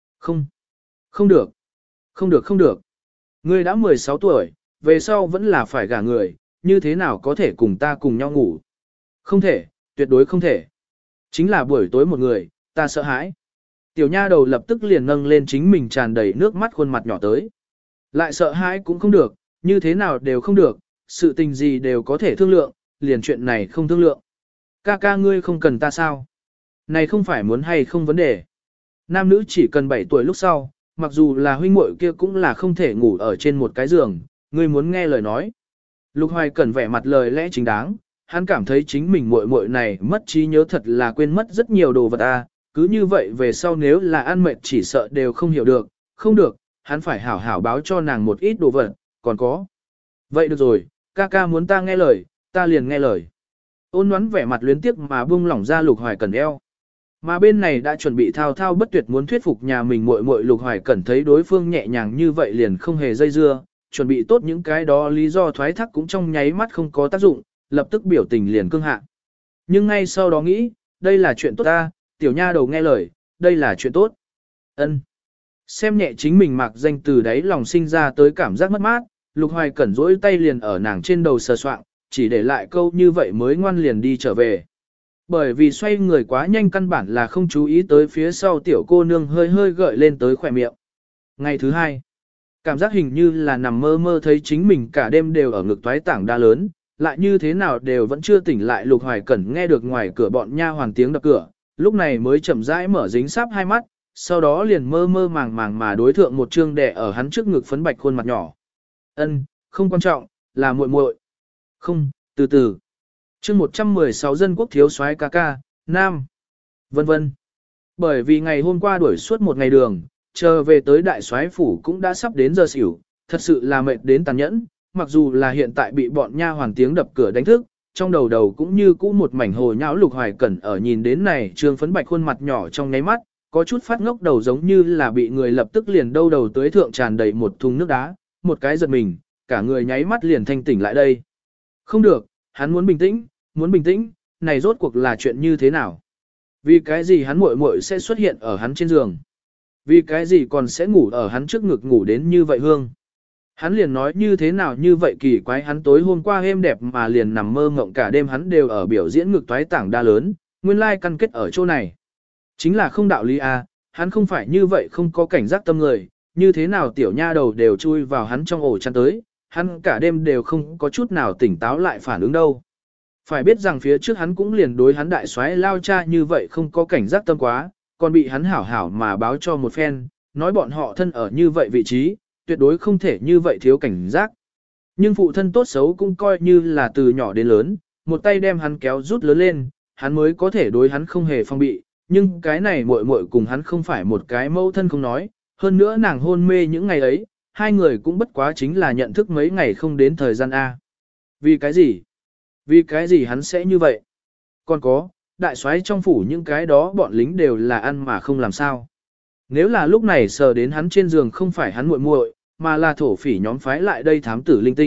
được. Không được. Ngươi đã 16 tuổi, về sau vẫn là phải gả người, như thế nào có thể cùng ta cùng nhau ngủ. Không thể, tuyệt đối không thể. Chính là buổi tối một người, ta sợ hãi. Tiểu nha đầu lập tức liền nâng lên chính mình tràn đầy nước mắt khuôn mặt nhỏ tới. Lại sợ hãi cũng không được, như thế nào đều không được, sự tình gì đều có thể thương lượng, liền chuyện này không thương lượng. Ca ca ngươi không cần ta sao? Này không phải muốn hay không vấn đề. Nam nữ chỉ cần 7 tuổi lúc sau, mặc dù là huynh muội kia cũng là không thể ngủ ở trên một cái giường, ngươi muốn nghe lời nói. Lục Hoài Cẩn vẻ mặt lời lẽ chính đáng, hắn cảm thấy chính mình muội muội này mất trí nhớ thật là quên mất rất nhiều đồ vật cứ như vậy về sau nếu là ăn mệt chỉ sợ đều không hiểu được, không được, hắn phải hảo hảo báo cho nàng một ít đồ vật, còn có. Vậy được rồi, ca ca muốn ta nghe lời, ta liền nghe lời. Ôn Ngoãn vẻ mặt luyến tiếc mà buông lỏng ra Lục Hoài Cẩn eo. Mà bên này đã chuẩn bị thao thao bất tuyệt muốn thuyết phục nhà mình muội muội Lục Hoài Cẩn thấy đối phương nhẹ nhàng như vậy liền không hề dây dưa, chuẩn bị tốt những cái đó lý do thoái thác cũng trong nháy mắt không có tác dụng, lập tức biểu tình liền cương hạ. Nhưng ngay sau đó nghĩ, đây là chuyện tốt ta, tiểu nha đầu nghe lời, đây là chuyện tốt. Ân. Xem nhẹ chính mình mặc danh từ đấy lòng sinh ra tới cảm giác mất mát, Lục Hoài Cẩn rỗi tay liền ở nàng trên đầu sờ soạng, chỉ để lại câu như vậy mới ngoan liền đi trở về. Bởi vì xoay người quá nhanh căn bản là không chú ý tới phía sau tiểu cô nương hơi hơi gợi lên tới khỏe miệng. Ngày thứ hai, cảm giác hình như là nằm mơ mơ thấy chính mình cả đêm đều ở ngực toái tảng đa lớn, lại như thế nào đều vẫn chưa tỉnh lại. Lục Hoài Cẩn nghe được ngoài cửa bọn nha hoàn tiếng đập cửa, lúc này mới chậm rãi mở dính sáp hai mắt, sau đó liền mơ mơ màng màng mà đối thượng một trương đẻ ở hắn trước ngực phấn bạch khuôn mặt nhỏ. Ân, không quan trọng, là muội muội. Không, từ từ. Chương 116 dân quốc thiếu soái ca ca, nam. Vân vân. Bởi vì ngày hôm qua đuổi suốt một ngày đường, chờ về tới đại soái phủ cũng đã sắp đến giờ xỉu, thật sự là mệt đến tàn nhẫn, mặc dù là hiện tại bị bọn nha hoàn tiếng đập cửa đánh thức, trong đầu cũng như cũ một mảnh hồ nhão. Lục Hoài Cẩn ở nhìn đến này trương phấn bạch khuôn mặt nhỏ trong nháy mắt, có chút phát ngốc đầu giống như là bị người lập tức liền đầu tới thượng tràn đầy một thùng nước đá, một cái giật mình, cả người nháy mắt liền thanh tỉnh lại đây. Không được, hắn muốn bình tĩnh, này rốt cuộc là chuyện như thế nào? Vì cái gì hắn muội muội sẽ xuất hiện ở hắn trên giường? Vì cái gì còn sẽ ngủ ở hắn trước ngực ngủ đến như vậy hương? Hắn liền nói như thế nào như vậy kỳ quái, hắn tối hôm qua êm đẹp mà liền nằm mơ ngộng cả đêm hắn đều ở biểu diễn ngực toái tảng đa lớn, nguyên lai căn kết ở chỗ này. Chính là không đạo lý hắn không phải như vậy không có cảnh giác tâm người, như thế nào tiểu nha đầu đều chui vào hắn trong ổ chăn tới, hắn cả đêm đều không có chút nào tỉnh táo lại phản ứng đâu. Phải biết rằng phía trước hắn cũng liền đối hắn đại soái lao cha như vậy không có cảnh giác tâm quá, còn bị hắn hảo hảo mà báo cho một phen, nói bọn họ thân ở như vậy vị trí, tuyệt đối không thể như vậy thiếu cảnh giác. Nhưng phụ thân tốt xấu cũng coi như là từ nhỏ đến lớn, một tay đem hắn kéo rút lớn lên, hắn mới có thể đối hắn không hề phong bị, nhưng cái này muội muội cùng hắn không phải một cái mẫu thân không nói, hơn nữa nàng hôn mê những ngày ấy, hai người cũng bất quá chính là nhận thức mấy ngày không đến thời gian A. Vì cái gì? Vì cái gì hắn sẽ như vậy? Còn có, đại soái trong phủ những cái đó bọn lính đều là ăn mà không làm sao. Nếu là lúc này sờ đến hắn trên giường không phải hắn muội muội, mà là thổ phỉ nhóm phái lại đây thám tử linh tinh,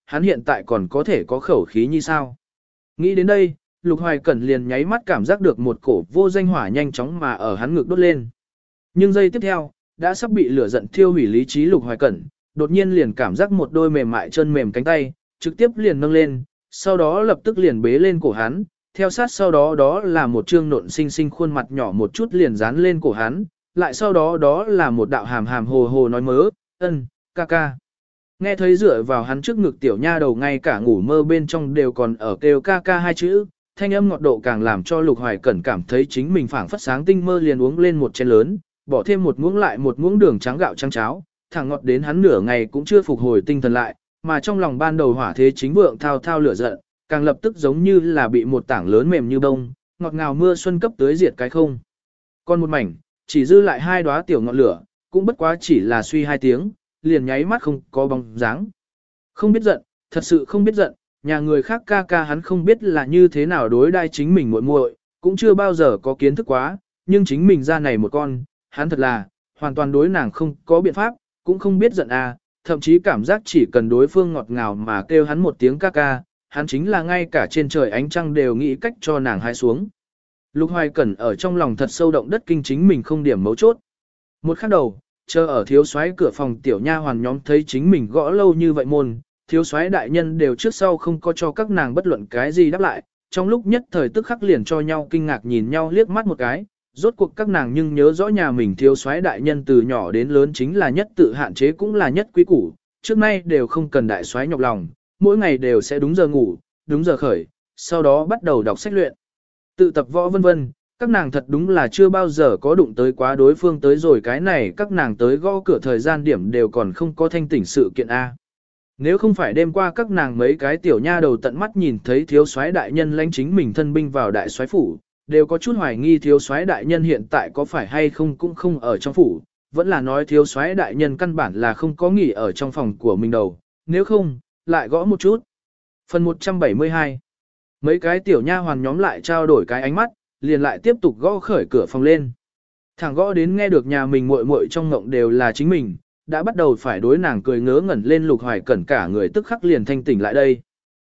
hắn hiện tại còn có thể có khẩu khí như sao. Nghĩ đến đây, Lục Hoài Cẩn liền nháy mắt cảm giác được một cổ vô danh hỏa nhanh chóng mà ở hắn ngực đốt lên. Nhưng giây tiếp theo, đã sắp bị lửa giận thiêu hủy lý trí Lục Hoài Cẩn, đột nhiên liền cảm giác một đôi mềm mại chân mềm cánh tay, trực tiếp liền nâng lên, sau đó lập tức liền bế lên cổ hắn, theo sát sau đó đó là một trương nộn xinh xinh khuôn mặt nhỏ một chút liền dán lên cổ hắn, lại sau đó đó là một đạo hàm hàm hồ hồ nói mớ, ca ca. Nghe thấy dựa vào hắn trước ngực tiểu nha đầu ngay cả ngủ mơ bên trong đều còn ở kêu ca ca hai chữ, thanh âm ngọt độ càng làm cho Lục Hoài Cẩn cảm thấy chính mình phảng phất sáng tinh mơ liền uống lên một chén lớn, bỏ thêm một muỗng lại một muỗng đường trắng gạo trắng cháo, thẳng ngọt đến hắn nửa ngày cũng chưa phục hồi tinh thần lại, mà trong lòng ban đầu hỏa thế chính vượng thao thao lửa giận, càng lập tức giống như là bị một tảng lớn mềm như bông, ngọt ngào mưa xuân cấp tới diệt cái không. Còn một mảnh, chỉ dư lại hai đóa tiểu ngọn lửa, cũng bất quá chỉ là suy hai tiếng, liền nháy mắt không có bóng dáng. Không biết giận, thật sự không biết giận, nhà người khác ca ca hắn không biết là như thế nào đối đai chính mình muội muội, cũng chưa bao giờ có kiến thức quá, nhưng chính mình ra này một con, hắn thật là, hoàn toàn đối nàng không có biện pháp, cũng không biết giận à, thậm chí cảm giác chỉ cần đối phương ngọt ngào mà kêu hắn một tiếng ca ca, hắn chính là ngay cả trên trời ánh trăng đều nghĩ cách cho nàng hái xuống. Lục Hoài Cẩn ở trong lòng thật sâu động đất kinh chính mình không điểm mấu chốt. Một khắc đầu, chờ ở thiếu soái cửa phòng tiểu nha hoàn nhóm thấy chính mình gõ lâu như vậy môn, thiếu soái đại nhân đều trước sau không có cho các nàng bất luận cái gì đáp lại, trong lúc nhất thời tức khắc liền cho nhau kinh ngạc nhìn nhau liếc mắt một cái, rốt cuộc các nàng nhưng nhớ rõ nhà mình thiếu soái đại nhân từ nhỏ đến lớn chính là nhất tự hạn chế cũng là nhất quý củ, trước nay đều không cần đại soái nhọc lòng, mỗi ngày đều sẽ đúng giờ ngủ, đúng giờ khởi, sau đó bắt đầu đọc sách luyện, tự tập võ vân vân. Các nàng thật đúng là chưa bao giờ có đụng tới quá đối phương tới rồi cái này các nàng tới gõ cửa thời gian điểm đều còn không có thanh tỉnh sự kiện A. Nếu không phải đêm qua các nàng mấy cái tiểu nha đầu tận mắt nhìn thấy thiếu soái đại nhân lãnh chính mình thân binh vào đại soái phủ, đều có chút hoài nghi thiếu soái đại nhân hiện tại có phải hay không cũng không ở trong phủ, vẫn là nói thiếu soái đại nhân căn bản là không có nghỉ ở trong phòng của mình đâu, nếu không, lại gõ một chút. Phần 172. Mấy cái tiểu nha hoàn nhóm lại trao đổi cái ánh mắt, liền lại tiếp tục gõ khởi cửa phòng lên. Thẳng gõ đến nghe được nhà mình muội muội trong ngộng đều là chính mình, đã bắt đầu phải đối nàng cười ngớ ngẩn lên. Lục Hoài Cẩn cả người tức khắc liền thanh tỉnh lại đây.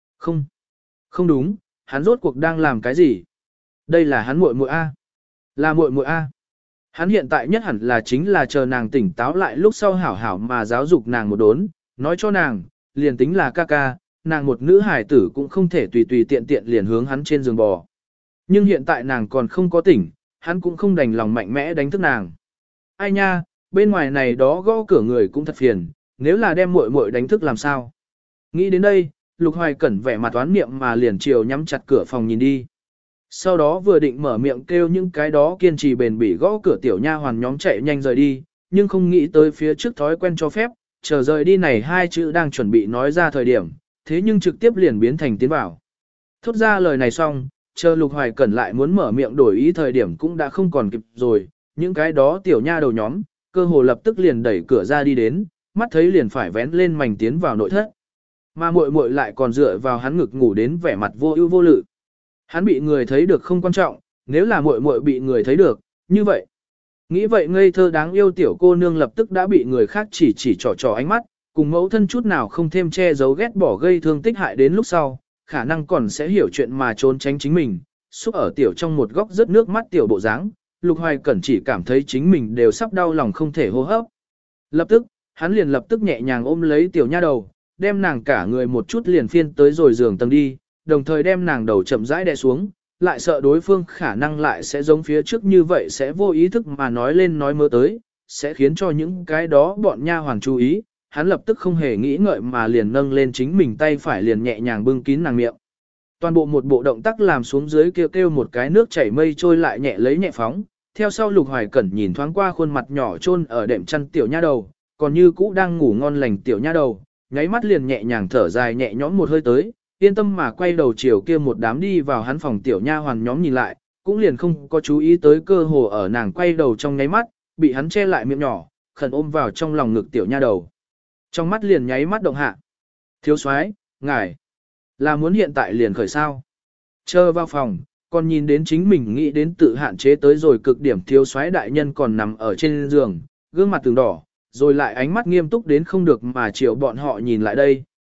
Không đúng, hắn rốt cuộc đang làm cái gì? Đây là hắn muội muội A. Là muội muội A. Hắn hiện tại nhất hẳn là chính là chờ nàng tỉnh táo lại lúc sau hảo hảo mà giáo dục nàng một đốn, nói cho nàng, liền tính là ca ca, nàng một nữ hài tử cũng không thể tùy tùy tiện tiện liền hướng hắn trên giường bò. Nhưng hiện tại nàng còn không có tỉnh, hắn cũng không đành lòng mạnh mẽ đánh thức nàng. Ai nha, bên ngoài này đó gõ cửa người cũng thật phiền, nếu là đem muội muội đánh thức làm sao? Nghĩ đến đây, Lục Hoài Cẩn vẻ mặt oán niệm mà liền chiều nhắm chặt cửa phòng nhìn đi. Sau đó vừa định mở miệng kêu những cái đó kiên trì bền bỉ gõ cửa tiểu nha hoàn nhóm chạy nhanh rời đi, nhưng không nghĩ tới phía trước thói quen cho phép, chờ rời đi này hai chữ đang chuẩn bị nói ra thời điểm, thế nhưng trực tiếp liền biến thành tiến vào. Thốt ra lời này xong, chờ Lục Hoài Cẩn lại muốn mở miệng đổi ý thời điểm cũng đã không còn kịp rồi, những cái đó tiểu nha đầu nhóm, cơ hồ lập tức liền đẩy cửa ra đi đến, mắt thấy liền phải vén lên mảnh tiến vào nội thất. Mà muội muội lại còn dựa vào hắn ngực ngủ đến vẻ mặt vô ưu vô lự. Hắn bị người thấy được không quan trọng, nếu là muội muội bị người thấy được, như vậy. Nghĩ vậy ngây thơ đáng yêu tiểu cô nương lập tức đã bị người khác chỉ trò ánh mắt, cùng mẫu thân chút nào không thêm che giấu ghét bỏ gây thương tích hại đến lúc sau, khả năng còn sẽ hiểu chuyện mà trốn tránh chính mình, xúc ở tiểu trong một góc rớt nước mắt tiểu bộ dáng. Lục Hoài Cẩn chỉ cảm thấy chính mình đều sắp đau lòng không thể hô hấp. Lập tức, hắn liền lập tức nhẹ nhàng ôm lấy tiểu nha đầu, đem nàng cả người một chút liền phiên tới rồi giường tầng đi, đồng thời đem nàng đầu chậm rãi đè xuống, lại sợ đối phương khả năng lại sẽ giống phía trước như vậy sẽ vô ý thức mà nói lên nói mơ tới, sẽ khiến cho những cái đó bọn nha hoàn chú ý. Hắn lập tức không hề nghĩ ngợi mà liền nâng lên chính mình tay phải liền nhẹ nhàng bưng kín nàng miệng. Toàn bộ một bộ động tác làm xuống dưới kêu kêu một cái nước chảy mây trôi lại nhẹ lấy nhẹ phóng. Theo sau Lục Hoài Cẩn nhìn thoáng qua khuôn mặt nhỏ chôn ở đệm chăn tiểu nha đầu, còn như cũ đang ngủ ngon lành tiểu nha đầu, nháy mắt liền nhẹ nhàng thở dài nhẹ nhõm một hơi tới, yên tâm mà quay đầu chiều kia một đám đi vào hắn phòng tiểu nha hoàn nhóm nhìn lại, cũng liền không có chú ý tới cơ hồ ở nàng quay đầu trong nháy mắt, bị hắn che lại miệng nhỏ, khẩn ôm vào trong lòng ngực tiểu nha đầu. Trong mắt liền nháy mắt động hạ. Thiếu soái, ngài, là muốn hiện tại liền khởi sao? Chờ vào phòng, còn nhìn đến chính mình nghĩ đến tự hạn chế tới rồi cực điểm thiếu soái đại nhân còn nằm ở trên giường, gương mặt từng đỏ, rồi lại ánh mắt nghiêm túc đến không được mà chiều bọn họ nhìn lại đây,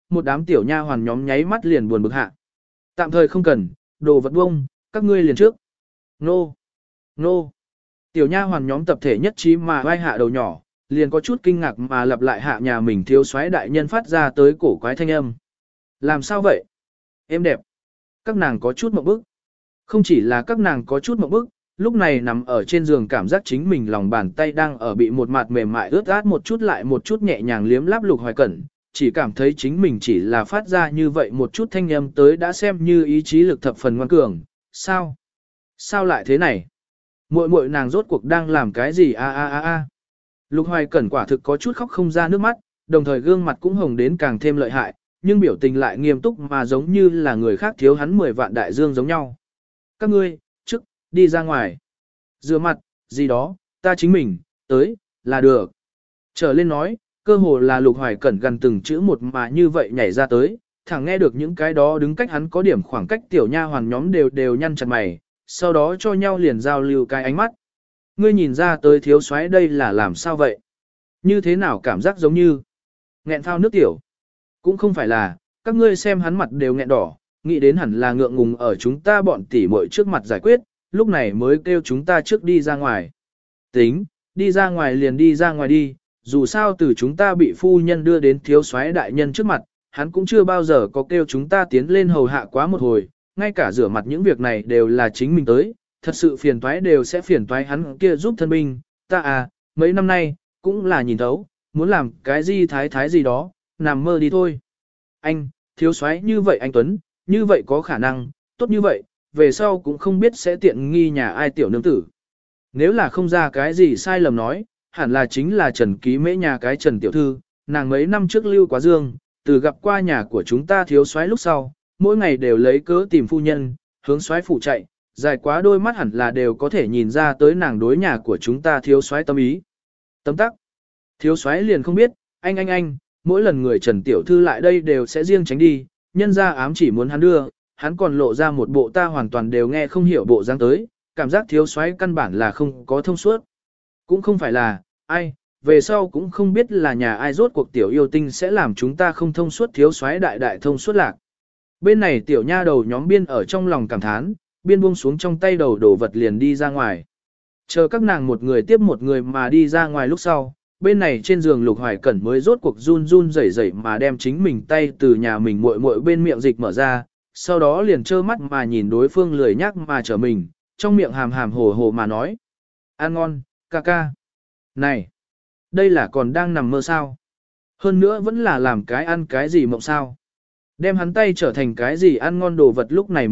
một đám tiểu nha hoàn nhóm nháy mắt liền buồn bực hạ. Tạm thời không cần, đồ vật bông, các ngươi liền trước. Nô, nô. Tiểu nha hoàn nhóm tập thể nhất trí mà vai hạ đầu nhỏ, liền có chút kinh ngạc mà lặp lại hạ nhà mình thiếu soái đại nhân phát ra tới cổ quái thanh âm. Làm sao vậy? Em đẹp. Các nàng có chút mộng bức. Không chỉ là các nàng có chút mộng bức, lúc này nằm ở trên giường cảm giác chính mình lòng bàn tay đang ở bị một mặt mềm mại ướt át một chút lại một chút nhẹ nhàng liếm láp Lục Hoài Cẩn, chỉ cảm thấy chính mình chỉ là phát ra như vậy một chút thanh âm tới đã xem như ý chí lực thập phần ngoan cường. Sao? Sao lại thế này? Muội muội nàng rốt cuộc đang làm cái gì a a a a? Lục Hoài Cẩn quả thực có chút khóc không ra nước mắt, đồng thời gương mặt cũng hồng đến càng thêm lợi hại, nhưng biểu tình lại nghiêm túc mà giống như là người khác thiếu hắn 10 vạn đại dương giống nhau. Các ngươi, trước, đi ra ngoài. Rửa mặt, gì đó, ta chính mình, tới, là được. Trở lên nói, cơ hồ là Lục Hoài Cẩn gần từng chữ một mà như vậy nhảy ra tới, thẳng nghe được những cái đó đứng cách hắn có điểm khoảng cách tiểu nha hoàn nhóm đều nhăn chặt mày, sau đó cho nhau liền giao lưu cái ánh mắt. Ngươi nhìn ra tới thiếu soái đây là làm sao vậy? Như thế nào cảm giác giống như nghẹn phao nước tiểu? Cũng không phải là, các ngươi xem hắn mặt đều nghẹn đỏ, nghĩ đến hẳn là ngượng ngùng ở chúng ta bọn tỉ muội trước mặt giải quyết, lúc này mới kêu chúng ta trước đi ra ngoài. Tính, đi ra ngoài liền đi ra ngoài đi, dù sao từ chúng ta bị phu nhân đưa đến thiếu soái đại nhân trước mặt, hắn cũng chưa bao giờ có kêu chúng ta tiến lên hầu hạ quá một hồi, ngay cả rửa mặt những việc này đều là chính mình tới, thật sự phiền toái đều sẽ phiền toái hắn kia giúp thân binh, ta à, mấy năm nay, cũng là nhìn thấu, muốn làm cái gì thái gì đó, nằm mơ đi thôi. Anh, thiếu soái như vậy anh Tuấn, như vậy có khả năng, tốt như vậy, về sau cũng không biết sẽ tiện nghi nhà ai tiểu nương tử. Nếu là không ra cái gì sai lầm nói, hẳn là chính là Trần Ký Mễ nhà cái Trần Tiểu Thư, nàng mấy năm trước lưu quá dương, từ gặp qua nhà của chúng ta thiếu soái lúc sau, mỗi ngày đều lấy cớ tìm phu nhân, hướng soái phủ chạy, dài quá đôi mắt hẳn là đều có thể nhìn ra tới nàng đối nhà của chúng ta thiếu soái tâm ý. Tấm tắc, thiếu soái liền không biết, anh, mỗi lần người Trần Tiểu Thư lại đây đều sẽ riêng tránh đi, nhân ra ám chỉ muốn hắn đưa, hắn còn lộ ra một bộ ta hoàn toàn đều nghe không hiểu bộ dáng tới, cảm giác thiếu soái căn bản là không có thông suốt. Cũng không phải là, ai, về sau cũng không biết là nhà ai rốt cuộc tiểu yêu tinh sẽ làm chúng ta không thông suốt thiếu soái đại thông suốt lạc. Bên này tiểu nha đầu nhóm biên ở trong lòng cảm thán, biên buông xuống trong tay đầu đổ vật liền đi ra ngoài. Chờ các nàng một người tiếp một người mà đi ra ngoài lúc sau, bên này trên giường Lục Hoài Cẩn mới rốt cuộc run rẩy mà đem chính mình tay từ nhà mình muội bên miệng dịch mở ra, sau đó liền trơ mắt mà nhìn đối phương lười nhắc mà trở mình, trong miệng hàm hồ mà nói. Ăn ngon, ca ca. Này, đây là còn đang nằm mơ sao? Hơn nữa vẫn là làm cái ăn cái gì mộng sao? Đem hắn tay trở thành cái gì ăn ngon đồ vật lúc này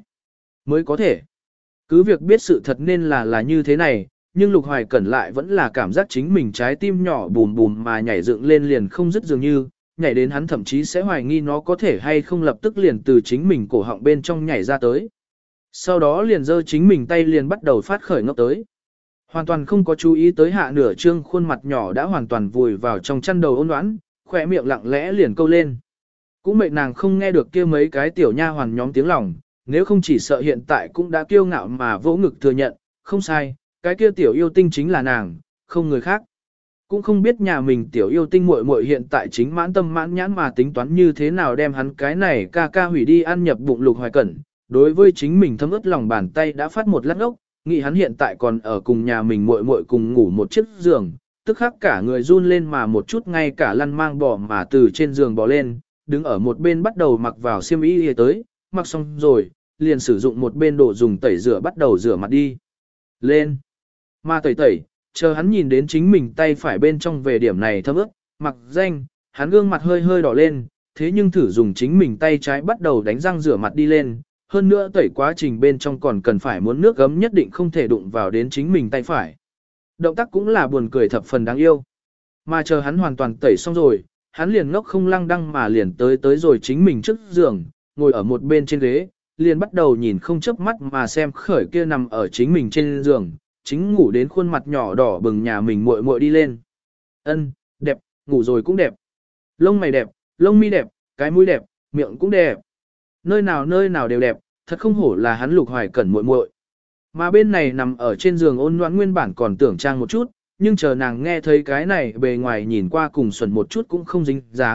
mới có thể. Cứ việc biết sự thật nên là như thế này, nhưng Lục Hoài Cẩn lại vẫn là cảm giác chính mình trái tim nhỏ bùm bùm mà nhảy dựng lên liền không dứt dường như, nhảy đến hắn thậm chí sẽ hoài nghi nó có thể hay không lập tức liền từ chính mình cổ họng bên trong nhảy ra tới. Sau đó liền giơ chính mình tay liền bắt đầu phát khởi ngốc tới. Hoàn toàn không có chú ý tới hạ nửa trương khuôn mặt nhỏ đã hoàn toàn vùi vào trong chăn đầu ôn đoán, khỏe miệng lặng lẽ liền câu lên. Cũng mệt nàng không nghe được kia mấy cái tiểu nha hoàn nhóm tiếng lòng, nếu không chỉ sợ hiện tại cũng đã kiêu ngạo mà vỗ ngực thừa nhận, không sai, cái kia tiểu yêu tinh chính là nàng, không người khác. Cũng không biết nhà mình tiểu yêu tinh muội muội hiện tại chính mãn tâm mãn nhãn mà tính toán như thế nào đem hắn cái này ca ca hủy đi ăn nhập bụng Lục Hoài Cẩn, đối với chính mình thấm ướt lòng bàn tay đã phát một lát ốc, nghĩ hắn hiện tại còn ở cùng nhà mình muội muội cùng ngủ một chiếc giường, tức khắc cả người run lên mà một chút ngay cả lăn mang bò mà từ trên giường bò lên, đứng ở một bên bắt đầu mặc vào xiêm y tới, mặc xong rồi, liền sử dụng một bên đồ dùng tẩy rửa bắt đầu rửa mặt đi. Lên. Mà tẩy, chờ hắn nhìn đến chính mình tay phải bên trong về điểm này thấm ướt, mặc danh, hắn gương mặt hơi đỏ lên, thế nhưng thử dùng chính mình tay trái bắt đầu đánh răng rửa mặt đi lên, hơn nữa tẩy quá trình bên trong còn cần phải muốn nước gấm nhất định không thể đụng vào đến chính mình tay phải. Động tác cũng là buồn cười thập phần đáng yêu. Mà chờ hắn hoàn toàn tẩy xong rồi, hắn liền ngốc không lăng đăng mà liền tới rồi chính mình trước giường, ngồi ở một bên trên ghế, liền bắt đầu nhìn không chớp mắt mà xem khởi kia nằm ở chính mình trên giường, chính ngủ đến khuôn mặt nhỏ đỏ bừng nhà mình muội muội đi lên. Ân, đẹp, ngủ rồi cũng đẹp. Lông mày đẹp, lông mi đẹp, cái mũi đẹp, miệng cũng đẹp. Nơi nào đều đẹp, thật không hổ là hắn Lục Hoài Cẩn muội muội. Mà bên này nằm ở trên giường ôn noãn nguyên bản còn tưởng trang một chút, nhưng chờ nàng nghe thấy cái này bề ngoài nhìn qua cùng xuẩn một chút cũng không dính dáng,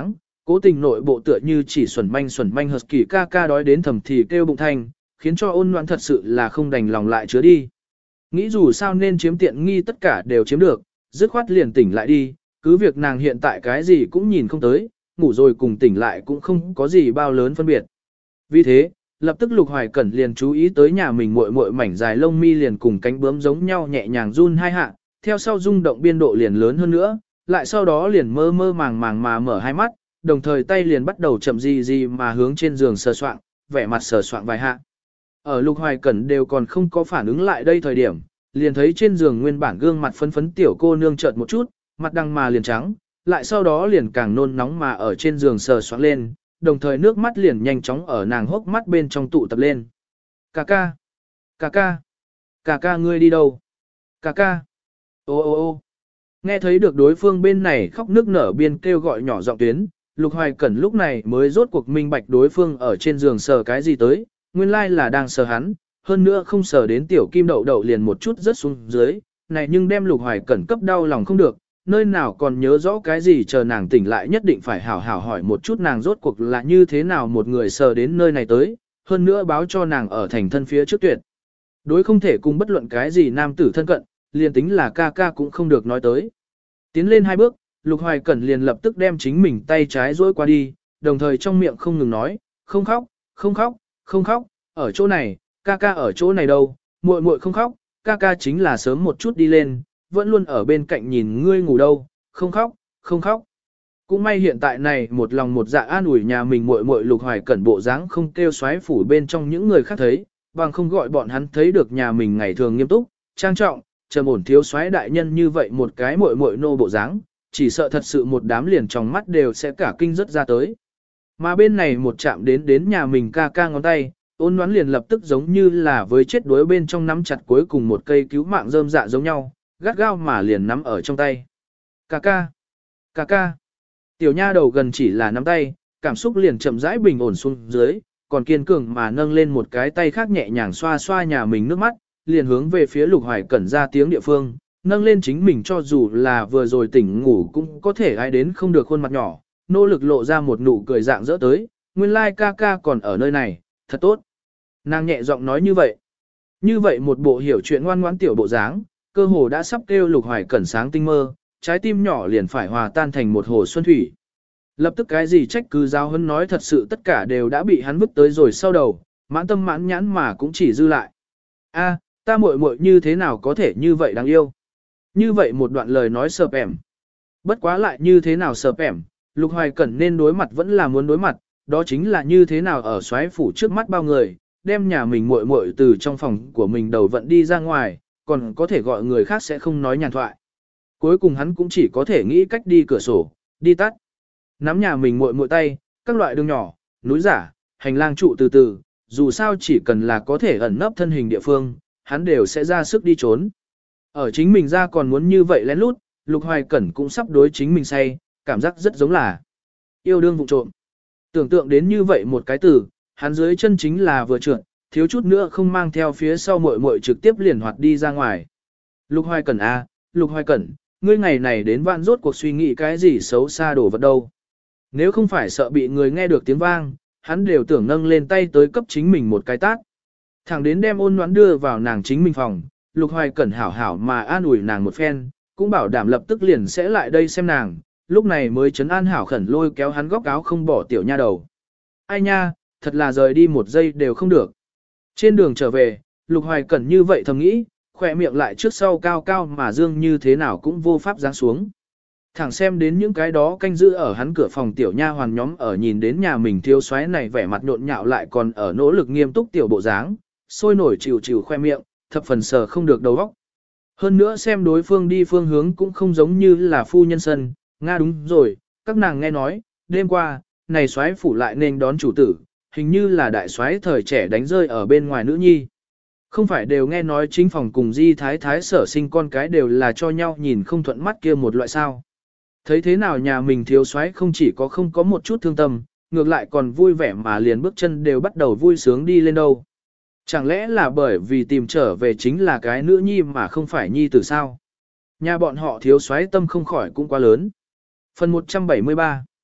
cố tình nội bộ tựa như chỉ xuẩn manh husky ca ca đói đến thầm thì kêu bụng thanh, khiến cho ôn loạn thật sự là không đành lòng lại chứa đi. Nghĩ dù sao nên chiếm tiện nghi tất cả đều chiếm được, dứt khoát liền tỉnh lại đi, cứ việc nàng hiện tại cái gì cũng nhìn không tới, ngủ rồi cùng tỉnh lại cũng không có gì bao lớn phân biệt. Vì thế, lập tức Lục Hoài Cẩn liền chú ý tới nhà mình muội muội mảnh dài lông mi liền cùng cánh bướm giống nhau nhẹ nhàng run hai hạ, theo sau rung động biên độ liền lớn hơn nữa, lại sau đó liền mơ mơ màng màng mà mở hai mắt, đồng thời tay liền bắt đầu chậm gì mà hướng trên giường sờ soạng, vẻ mặt sờ soạng vài hạ. Ở Lục Hoài Cẩn đều còn không có phản ứng lại đây thời điểm, liền thấy trên giường nguyên bản gương mặt phấn phấn tiểu cô nương chợt một chút, mặt đằng mà liền trắng, lại sau đó liền càng nôn nóng mà ở trên giường sờ soạng lên, đồng thời nước mắt liền nhanh chóng ở nàng hốc mắt bên trong tụ tập lên. Cà ca, cà ca, cà ca ngươi đi đâu? Cà ca, ô ô ô. Nghe thấy được đối phương bên này khóc nức nở biên kêu gọi nhỏ giọng tuyến, Lục Hoài Cẩn lúc này mới rốt cuộc minh bạch đối phương ở trên giường sờ cái gì tới, nguyên lai là đang sờ hắn, hơn nữa không sờ đến tiểu kim đậu đậu liền một chút rớt xuống dưới, này nhưng đem Lục Hoài Cẩn cấp đau lòng không được, nơi nào còn nhớ rõ cái gì chờ nàng tỉnh lại nhất định phải hảo hảo hỏi một chút nàng rốt cuộc là như thế nào một người sờ đến nơi này tới, hơn nữa báo cho nàng ở thành thân phía trước tuyệt. Đối không thể cùng bất luận cái gì nam tử thân cận, liền tính là ca ca cũng không được nói tới. Tiến lên hai bước, Lục Hoài Cẩn liền lập tức đem chính mình tay trái duỗi qua đi, đồng thời trong miệng không ngừng nói, không khóc, không khóc, không khóc, ở chỗ này, ca ca ở chỗ này đâu, muội muội không khóc, ca ca chính là sớm một chút đi lên, vẫn luôn ở bên cạnh nhìn ngươi ngủ đâu, không khóc, không khóc. Cũng may hiện tại này một lòng một dạ an ủi nhà mình muội muội Lục Hoài Cẩn bộ dáng không kêu xoáy phủ bên trong những người khác thấy, bằng không gọi bọn hắn thấy được nhà mình ngày thường nghiêm túc, trang trọng, trầm ổn thiếu xoáy đại nhân như vậy một cái muội muội nô bộ dáng, chỉ sợ thật sự một đám liền trong mắt đều sẽ cả kinh rất ra tới. Mà bên này một chạm đến nhà mình ca ca ngón tay, ôn đoán liền lập tức giống như là với chết đuối bên trong nắm chặt cuối cùng một cây cứu mạng rơm dạ giống nhau, gắt gao mà liền nắm ở trong tay. Ca ca, ca ca, tiểu nha đầu gần chỉ là nắm tay, cảm xúc liền chậm rãi bình ổn xuống dưới, còn kiên cường mà nâng lên một cái tay khác nhẹ nhàng xoa xoa nhà mình nước mắt, liền hướng về phía Lục Hoài Cẩn ra tiếng địa phương, nâng lên chính mình cho dù là vừa rồi tỉnh ngủ cũng có thể ai đến không được khuôn mặt nhỏ, nỗ lực lộ ra một nụ cười dạng dỡ tới, nguyên lai ca ca còn ở nơi này, thật tốt. Nàng nhẹ giọng nói như vậy. Như vậy một bộ hiểu chuyện ngoan ngoãn tiểu bộ dáng, cơ hồ đã sắp kêu Lục Hoài Cẩn sáng tinh mơ, trái tim nhỏ liền phải hòa tan thành một hồ xuân thủy. Lập tức cái gì trách cứ giáo huấn nói thật sự tất cả đều đã bị hắn vứt tới rồi sau đầu, mãn tâm mãn nhãn mà cũng chỉ dư lại. A, ta muội muội như thế nào có thể như vậy đáng yêu. Như vậy một đoạn lời nói sợp ẻm. Bất quá lại như thế nào sợp ẻm, Lục Hoài Cẩn nên đối mặt vẫn là muốn đối mặt, đó chính là như thế nào ở xoáy phủ trước mắt bao người, đem nhà mình muội muội từ trong phòng của mình đầu vận đi ra ngoài, còn có thể gọi người khác sẽ không nói nhàn thoại. Cuối cùng hắn cũng chỉ có thể nghĩ cách đi cửa sổ, đi tắt. Nắm nhà mình muội muội tay, các loại đường nhỏ, núi giả, hành lang trụ từ từ, dù sao chỉ cần là có thể ẩn nấp thân hình địa phương, hắn đều sẽ ra sức đi trốn. Ở chính mình ra còn muốn như vậy lén lút, Lục Hoài Cẩn cũng sắp đối chính mình say, cảm giác rất giống là yêu đương vụ trộm. Tưởng tượng đến như vậy một cái từ, hắn dưới chân chính là vừa trượt, thiếu chút nữa không mang theo phía sau muội muội trực tiếp liền hoạt đi ra ngoài. Lục Hoài Cẩn a, Lục Hoài Cẩn, ngươi ngày này đến vạn rốt cuộc suy nghĩ cái gì xấu xa đổ vật đâu. Nếu không phải sợ bị người nghe được tiếng vang, hắn đều tưởng nâng lên tay tới cấp chính mình một cái tát. Thẳng đến đem ôn noãn đưa vào nàng chính mình phòng, Lục Hoài Cẩn hảo hảo mà an ủi nàng một phen, cũng bảo đảm lập tức liền sẽ lại đây xem nàng, lúc này mới chấn an hảo khẩn lôi kéo hắn góc áo không bỏ tiểu nha đầu. Ai nha, thật là rời đi một giây đều không được. Trên đường trở về, Lục Hoài Cẩn như vậy thầm nghĩ, khỏe miệng lại trước sau cao cao mà dương như thế nào cũng vô pháp giáng xuống. Thẳng xem đến những cái đó canh giữ ở hắn cửa phòng tiểu nha hoàn nhóm ở nhìn đến nhà mình thiếu soái này vẻ mặt nhộn nhạo lại còn ở nỗ lực nghiêm túc tiểu bộ dáng, sôi nổi chịu chịu khoe miệng, thập phần sờ không được đầu óc. Hơn nữa xem đối phương đi phương hướng cũng không giống như là phu nhân sân, Nga đúng rồi, các nàng nghe nói, đêm qua, này soái phủ lại nên đón chủ tử, hình như là đại soái thời trẻ đánh rơi ở bên ngoài nữ nhi. Không phải đều nghe nói chính phòng cùng di thái thái sở sinh con cái đều là cho nhau nhìn không thuận mắt kia một loại sao. Thấy thế nào nhà mình thiếu soái không chỉ có không có một chút thương tâm, ngược lại còn vui vẻ mà liền bước chân đều bắt đầu vui sướng đi lên đâu. Chẳng lẽ là bởi vì tìm trở về chính là cái nữ nhi mà không phải nhi tử sao? Nhà bọn họ thiếu soái tâm không khỏi cũng quá lớn. Phần 173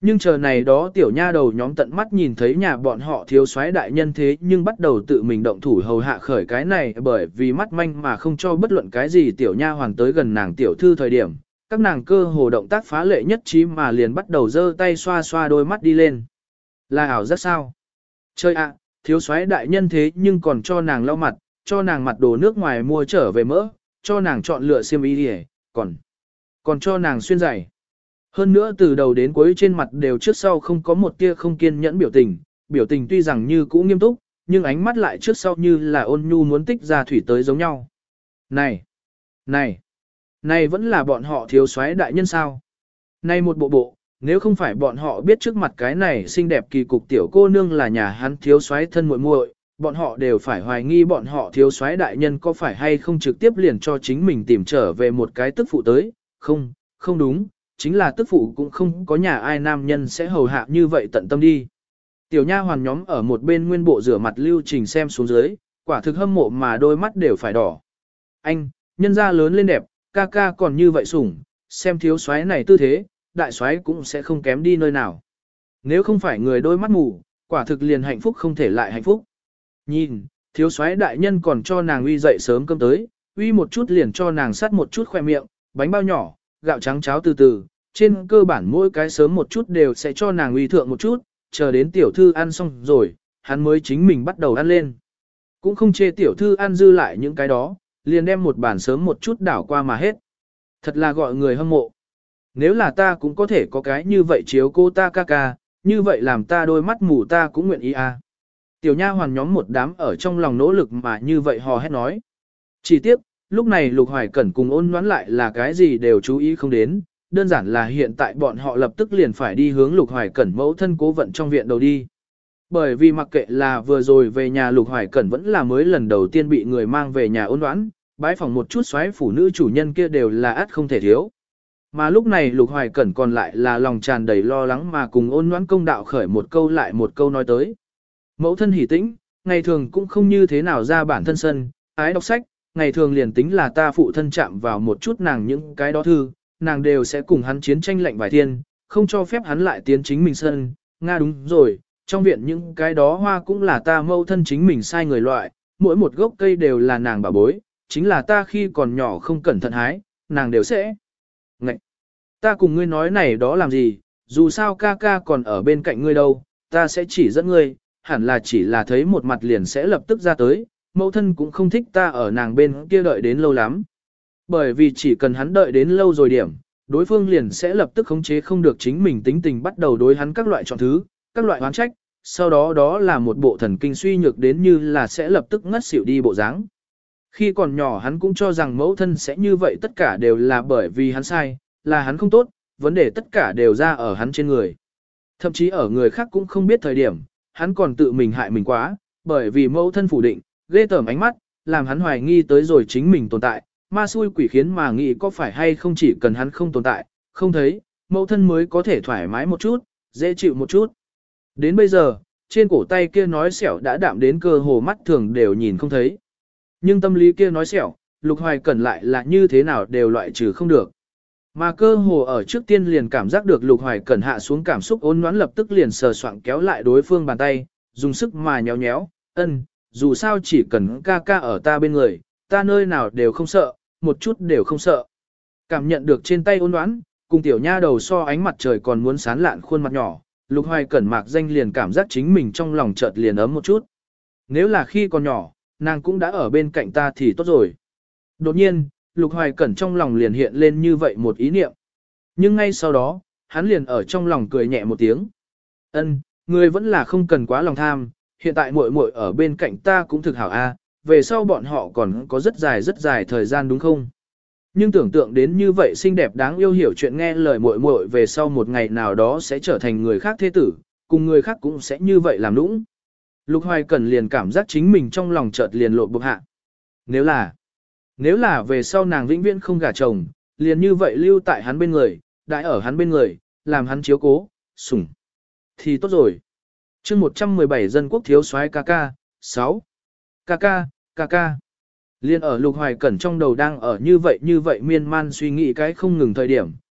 Nhưng chờ này đó tiểu nha đầu nhóm tận mắt nhìn thấy nhà bọn họ thiếu soái đại nhân thế nhưng bắt đầu tự mình động thủ hầu hạ khởi cái này bởi vì mắt manh mà không cho bất luận cái gì tiểu nha hoàn tới gần nàng tiểu thư thời điểm, các nàng cơ hồ động tác phá lệ nhất trí mà liền bắt đầu giơ tay xoa xoa đôi mắt đi lên. Là ảo giác sao? Chơi ạ, thiếu soái đại nhân thế nhưng còn cho nàng lau mặt, cho nàng mặt đồ nước ngoài mua trở về mỡ, cho nàng chọn lựa xiêm y đi, còn cho nàng xuyên giày. Hơn nữa từ đầu đến cuối trên mặt đều trước sau không có một tia không kiên nhẫn biểu tình tuy rằng như cũ nghiêm túc, nhưng ánh mắt lại trước sau như là ôn nhu muốn tích ra thủy tới giống nhau. Này vẫn là bọn họ thiếu soái đại nhân sao? Này một bộ, nếu không phải bọn họ biết trước mặt cái này xinh đẹp kỳ cục tiểu cô nương là nhà hắn thiếu soái thân muội muội, bọn họ đều phải hoài nghi bọn họ thiếu soái đại nhân có phải hay không trực tiếp liền cho chính mình tìm trở về một cái tức phụ tới, không đúng, chính là tức phụ cũng không có nhà ai nam nhân sẽ hầu hạ như vậy tận tâm đi. Tiểu nha hoàn nhóm ở một bên nguyên bộ rửa mặt lưu trình xem xuống dưới, quả thực hâm mộ mà đôi mắt đều phải đỏ. Anh, nhân gia lớn lên đẹp, ca ca còn như vậy sủng, xem thiếu soái này tư thế, đại soái cũng sẽ không kém đi nơi nào. Nếu không phải người đôi mắt mù, quả thực liền hạnh phúc không thể lại hạnh phúc. Nhìn, thiếu soái đại nhân còn cho nàng uy dậy sớm cơm tới, uy một chút liền cho nàng sắt một chút khoe miệng, bánh bao nhỏ, gạo trắng cháo từ từ, trên cơ bản mỗi cái sớm một chút đều sẽ cho nàng uy thượng một chút, chờ đến tiểu thư ăn xong rồi, hắn mới chính mình bắt đầu ăn lên. Cũng không chê tiểu thư ăn dư lại những cái đó, liền đem một bản sớm một chút đảo qua mà hết. Thật là gọi người hâm mộ. Nếu là ta cũng có thể có cái như vậy chiếu cô ta ca ca, như vậy làm ta đôi mắt mù ta cũng nguyện ý à. Tiểu nha hoàn nhóm một đám ở trong lòng nỗ lực mà như vậy hò hét nói. Chỉ tiếc, lúc này Lục Hoài Cẩn cùng ôn đoán lại là cái gì đều chú ý không đến, đơn giản là hiện tại bọn họ lập tức liền phải đi hướng Lục Hoài Cẩn mẫu thân cố vận trong viện đầu đi. Bởi vì mặc kệ là vừa rồi về nhà Lục Hoài Cẩn vẫn là mới lần đầu tiên bị người mang về nhà ôn đoán, bái phòng một chút xoáy phụ nữ chủ nhân kia đều là ắt không thể thiếu. Mà lúc này Lục Hoài Cẩn còn lại là lòng tràn đầy lo lắng mà cùng ôn đoán công đạo khởi một câu lại một câu nói tới. Mẫu thân hỉ tĩnh, ngày thường cũng không như thế nào ra bản thân sân, ái đọc sách, ngày thường liền tính là ta phụ thân chạm vào một chút nàng những cái đó thư, nàng đều sẽ cùng hắn chiến tranh lệnh vài thiên, không cho phép hắn lại tiến chính mình sân. Nga đúng rồi, trong viện những cái đó hoa cũng là ta mẫu thân chính mình sai người loại, mỗi một gốc cây đều là nàng bảo bối, chính là ta khi còn nhỏ không cẩn thận hái, nàng đều sẽ. Ngậy! Ta cùng ngươi nói này đó làm gì, dù sao ca ca còn ở bên cạnh ngươi đâu, ta sẽ chỉ dẫn ngươi, hẳn là chỉ là thấy một mặt liền sẽ lập tức ra tới, mẫu thân cũng không thích ta ở nàng bên kia đợi đến lâu lắm. Bởi vì chỉ cần hắn đợi đến lâu rồi điểm, đối phương liền sẽ lập tức khống chế không được chính mình tính tình bắt đầu đối hắn các loại chọn thứ, các loại oán trách, sau đó đó là một bộ thần kinh suy nhược đến như là sẽ lập tức ngất xỉu đi bộ dáng. Khi còn nhỏ hắn cũng cho rằng mẫu thân sẽ như vậy tất cả đều là bởi vì hắn sai, là hắn không tốt, vấn đề tất cả đều ra ở hắn trên người. Thậm chí ở người khác cũng không biết thời điểm, hắn còn tự mình hại mình quá, bởi vì mẫu thân phủ định, ghê tởm ánh mắt, làm hắn hoài nghi tới rồi chính mình tồn tại, ma xui quỷ khiến mà nghĩ có phải hay không chỉ cần hắn không tồn tại, không thấy, mẫu thân mới có thể thoải mái một chút, dễ chịu một chút. Đến bây giờ, trên cổ tay kia nói sẹo đã đạm đến cơ hồ mắt thường đều nhìn không thấy. Nhưng tâm lý kia nói sẹo, Lục Hoài Cẩn lại là như thế nào đều loại trừ không được. Mà cơ hồ ở trước tiên liền cảm giác được Lục Hoài Cẩn hạ xuống cảm xúc ôn nhoãn lập tức liền sờ soạng kéo lại đối phương bàn tay, dùng sức mà nhéo nhéo, dù sao chỉ cần ca ca ở ta bên người, ta nơi nào đều không sợ, một chút đều không sợ. Cảm nhận được trên tay ôn nhoãn, cùng tiểu nha đầu so ánh mặt trời còn muốn sán lạn khuôn mặt nhỏ, Lục Hoài Cẩn mạc danh liền cảm giác chính mình trong lòng chợt liền ấm một chút. Nếu là khi còn nhỏ, nàng cũng đã ở bên cạnh ta thì tốt rồi. Đột nhiên, Lục Hoài Cẩn trong lòng liền hiện lên như vậy một ý niệm. Nhưng ngay sau đó, hắn liền ở trong lòng cười nhẹ một tiếng. Ngươi vẫn là không cần quá lòng tham, hiện tại muội muội ở bên cạnh ta cũng thực hảo a, về sau bọn họ còn có rất dài thời gian đúng không? Nhưng tưởng tượng đến như vậy xinh đẹp đáng yêu hiểu chuyện nghe lời muội muội về sau một ngày nào đó sẽ trở thành người khác thế tử, cùng người khác cũng sẽ như vậy làm nũng. Lục Hoài Cẩn liền cảm giác chính mình trong lòng chợt liền lộ bực hạ. Nếu là về sau nàng vĩnh viễn không gả chồng, liền như vậy lưu tại hắn bên người, đãi ở hắn bên người, làm hắn chiếu cố, sủng. Thì tốt rồi. Chương 117 dân quốc thiếu soái ca ca, 6. Ca ca. Liên ở Lục Hoài Cẩn trong đầu đang ở như vậy miên man suy nghĩ cái không ngừng thời điểm,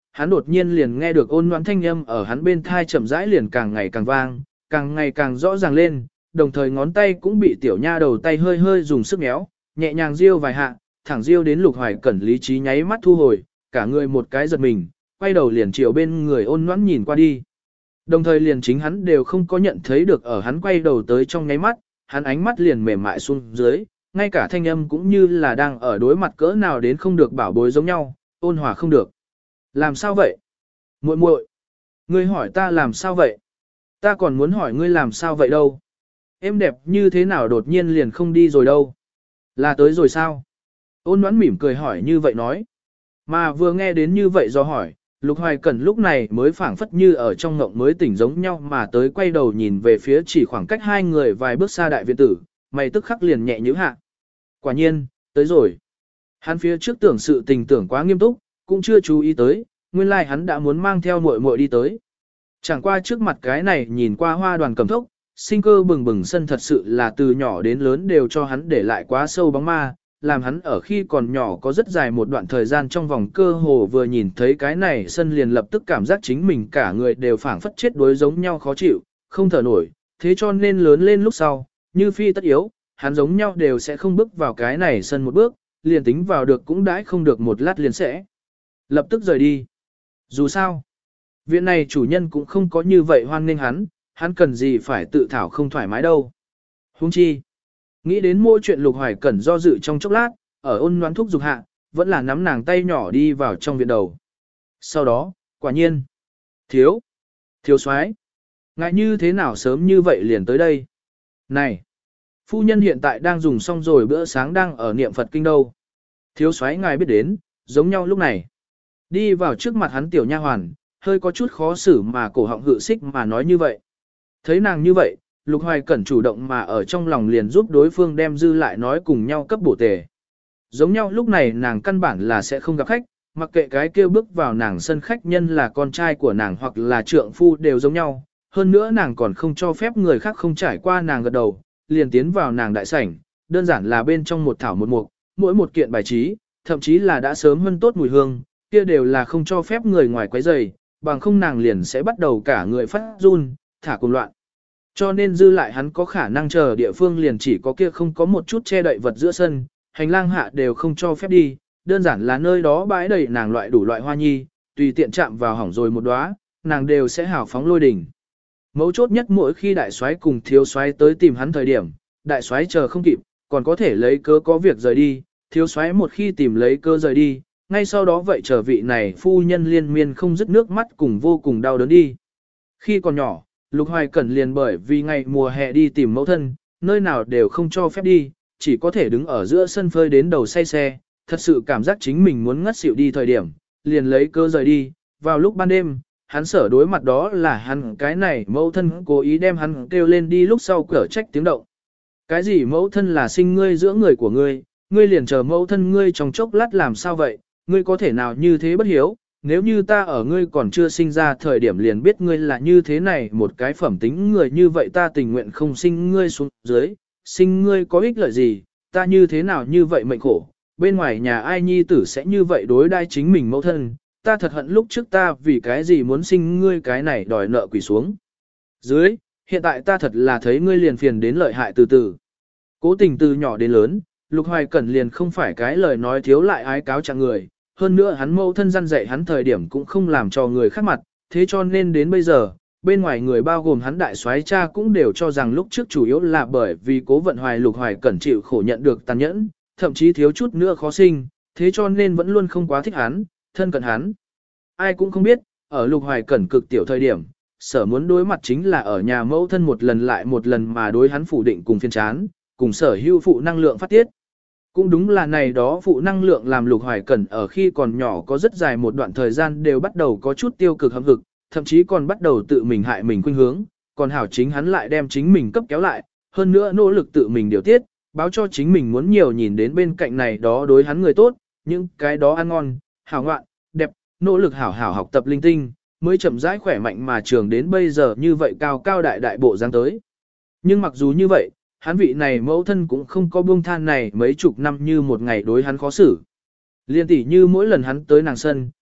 hắn đột nhiên liền nghe được ôn nhoãn thanh âm ở hắn bên thai chậm rãi liền càng ngày càng vang, càng ngày càng rõ ràng lên, đồng thời ngón tay cũng bị tiểu nha đầu tay hơi hơi dùng sức méo, nhẹ nhàng riêu vài hạ, thẳng riêu đến Lục Hoài Cẩn lý trí nháy mắt thu hồi, cả người một cái giật mình, quay đầu liền chiều bên người ôn nhoãn nhìn qua đi. Đồng thời liền chính hắn đều không có nhận thấy được ở hắn quay đầu tới trong nháy mắt, hắn ánh mắt liền mềm mại xuống dưới, ngay cả thanh âm cũng như là đang ở đối mặt cỡ nào đến không được bảo bối giống nhau, ôn hòa không được. Làm sao vậy? Muội muội, ngươi hỏi ta làm sao vậy? Ta còn muốn hỏi ngươi làm sao vậy đâu? Em đẹp như thế nào đột nhiên liền không đi rồi đâu? Là tới rồi sao? Ôn Ngoãn mỉm cười hỏi như vậy nói. Mà vừa nghe đến như vậy do hỏi, Lục Hoài Cẩn lúc này mới phảng phất như ở trong ngộng mới tỉnh giống nhau mà tới quay đầu nhìn về phía chỉ khoảng cách hai người vài bước xa đại viện tử, mày tức khắc liền nhẹ nhíu hạ. Quả nhiên, tới rồi. Hắn phía trước tưởng sự tình tưởng quá nghiêm túc, cũng chưa chú ý tới, nguyên lai hắn đã muốn mang theo muội muội đi tới. Chẳng qua trước mặt cái này nhìn qua hoa đoàn cầm thốc, sinh cơ bừng bừng sân thật sự là từ nhỏ đến lớn đều cho hắn để lại quá sâu bóng ma, làm hắn ở khi còn nhỏ có rất dài một đoạn thời gian trong vòng cơ hồ vừa nhìn thấy cái này sân liền lập tức cảm giác chính mình cả người đều phảng phất chết đuối giống nhau khó chịu, không thở nổi, thế cho nên lớn lên lúc sau, như phi tất yếu, hắn giống nhau đều sẽ không bước vào cái này sân một bước, liền tính vào được cũng đãi không được một lát liền sẽ lập tức rời đi. Dù sao, viện này chủ nhân cũng không có như vậy hoan nghênh hắn cần gì phải tự thảo không thoải mái đâu. Huống chi, nghĩ đến mỗi chuyện Lục Hoài Cẩn do dự trong chốc lát, ở ôn nhoáng thúc dục hạ, vẫn là nắm nàng tay nhỏ đi vào trong viện đầu. Sau đó, quả nhiên, thiếu soái, ngại như thế nào sớm như vậy liền tới đây. Này, phu nhân hiện tại đang dùng xong rồi bữa sáng đang ở niệm Phật kinh đâu. Thiếu soái ngài biết đến, giống nhau lúc này. Đi vào trước mặt hắn tiểu nha hoàn, hơi có chút khó xử mà cổ họng hự xích mà nói như vậy. Thấy nàng như vậy, Lục Hoài Cẩn chủ động mà ở trong lòng liền giúp đối phương đem dư lại nói cùng nhau cấp bổ tề. Giống nhau lúc này nàng căn bản là sẽ không gặp khách, mặc kệ cái kêu bước vào nàng sân khách nhân là con trai của nàng hoặc là trượng phu đều giống nhau. Hơn nữa nàng còn không cho phép người khác không trải qua nàng gật đầu, liền tiến vào nàng đại sảnh, đơn giản là bên trong một thảo một mục, mỗi một kiện bài trí, thậm chí là đã sớm hơn tốt mùi hương, kia đều là không cho phép người ngoài quấy rầy, bằng không nàng liền sẽ bắt đầu cả người phát run, thả cuồng loạn. Cho nên dư lại hắn có khả năng chờ địa phương liền chỉ có kia không có một chút che đậy vật giữa sân, hành lang hạ đều không cho phép đi, đơn giản là nơi đó bãi đầy nàng loại đủ loại hoa nhi, tùy tiện chạm vào hỏng rồi một đóa, nàng đều sẽ hào phóng lôi đỉnh. Mấu chốt nhất mỗi khi đại soái cùng thiếu soái tới tìm hắn thời điểm, đại soái chờ không kịp, còn có thể lấy cớ có việc rời đi, thiếu soái một khi tìm lấy cớ rời đi, ngay sau đó vậy chờ vị này phu nhân liên miên không dứt nước mắt cùng vô cùng đau đớn đi. Khi còn nhỏ, Lục Hoài Cẩn liền bởi vì ngày mùa hè đi tìm mẫu thân, nơi nào đều không cho phép đi, chỉ có thể đứng ở giữa sân phơi đến đầu say xe, thật sự cảm giác chính mình muốn ngất xỉu đi thời điểm, liền lấy cơ rời đi, vào lúc ban đêm, hắn sở đối mặt đó là hắn cái này mẫu thân cố ý đem hắn kêu lên đi lúc sau cở trách tiếng động. Cái gì mẫu thân là sinh ngươi giữa người của ngươi, ngươi liền chờ mẫu thân ngươi trong chốc lát làm sao vậy, ngươi có thể nào như thế bất hiếu, nếu như ta ở ngươi còn chưa sinh ra thời điểm liền biết ngươi là như thế này một cái phẩm tính người như vậy ta tình nguyện không sinh ngươi xuống dưới, sinh ngươi có ích lợi gì, ta như thế nào như vậy mệnh khổ, bên ngoài nhà ai nhi tử sẽ như vậy đối đai chính mình mẫu thân, ta thật hận lúc trước ta vì cái gì muốn sinh ngươi cái này đòi nợ quỷ xuống. Dưới, hiện tại ta thật là thấy ngươi liền phiền đến lợi hại từ từ. Cố tình từ nhỏ đến lớn, Lục Hoài Cẩn liền không phải cái lời nói thiếu lại ái cáo trạng người, hơn nữa hắn mẫu thân răn dạy hắn thời điểm cũng không làm cho người khác mặt, thế cho nên đến bây giờ, bên ngoài người bao gồm hắn đại soái cha cũng đều cho rằng lúc trước chủ yếu là bởi vì Cố Vận Hoài Lục Hoài Cẩn chịu khổ nhận được tàn nhẫn, thậm chí thiếu chút nữa khó sinh, thế cho nên vẫn luôn không quá thích hắn, thân cận hắn. Ai cũng không biết, ở Lục Hoài Cẩn cực tiểu thời điểm, sở muốn đối mặt chính là ở nhà mẫu thân một lần lại một lần mà đối hắn phủ định cùng phiên chán, cùng sở hữu phụ năng lượng phát tiết. Cũng đúng là này đó phụ năng lượng làm Lục Hoài Cẩn ở khi còn nhỏ có rất dài một đoạn thời gian đều bắt đầu có chút tiêu cực hâm hực, thậm chí còn bắt đầu tự mình hại mình khuynh hướng, còn hảo chính hắn lại đem chính mình cấp kéo lại, hơn nữa nỗ lực tự mình điều tiết, báo cho chính mình muốn nhiều nhìn đến bên cạnh này đó đối hắn người tốt, những cái đó ăn ngon, hảo ngoạn, đẹp, nỗ lực hảo hảo học tập linh tinh, mới chậm rãi khỏe mạnh mà trường đến bây giờ như vậy cao cao đại đại bộ dáng tới. Nhưng mặc dù như vậy, hắn vị này mẫu thân cũng không có buông than này mấy chục năm như một ngày đối hắn khó xử. Liên tỷ như mỗi lần hắn tới nàng sân,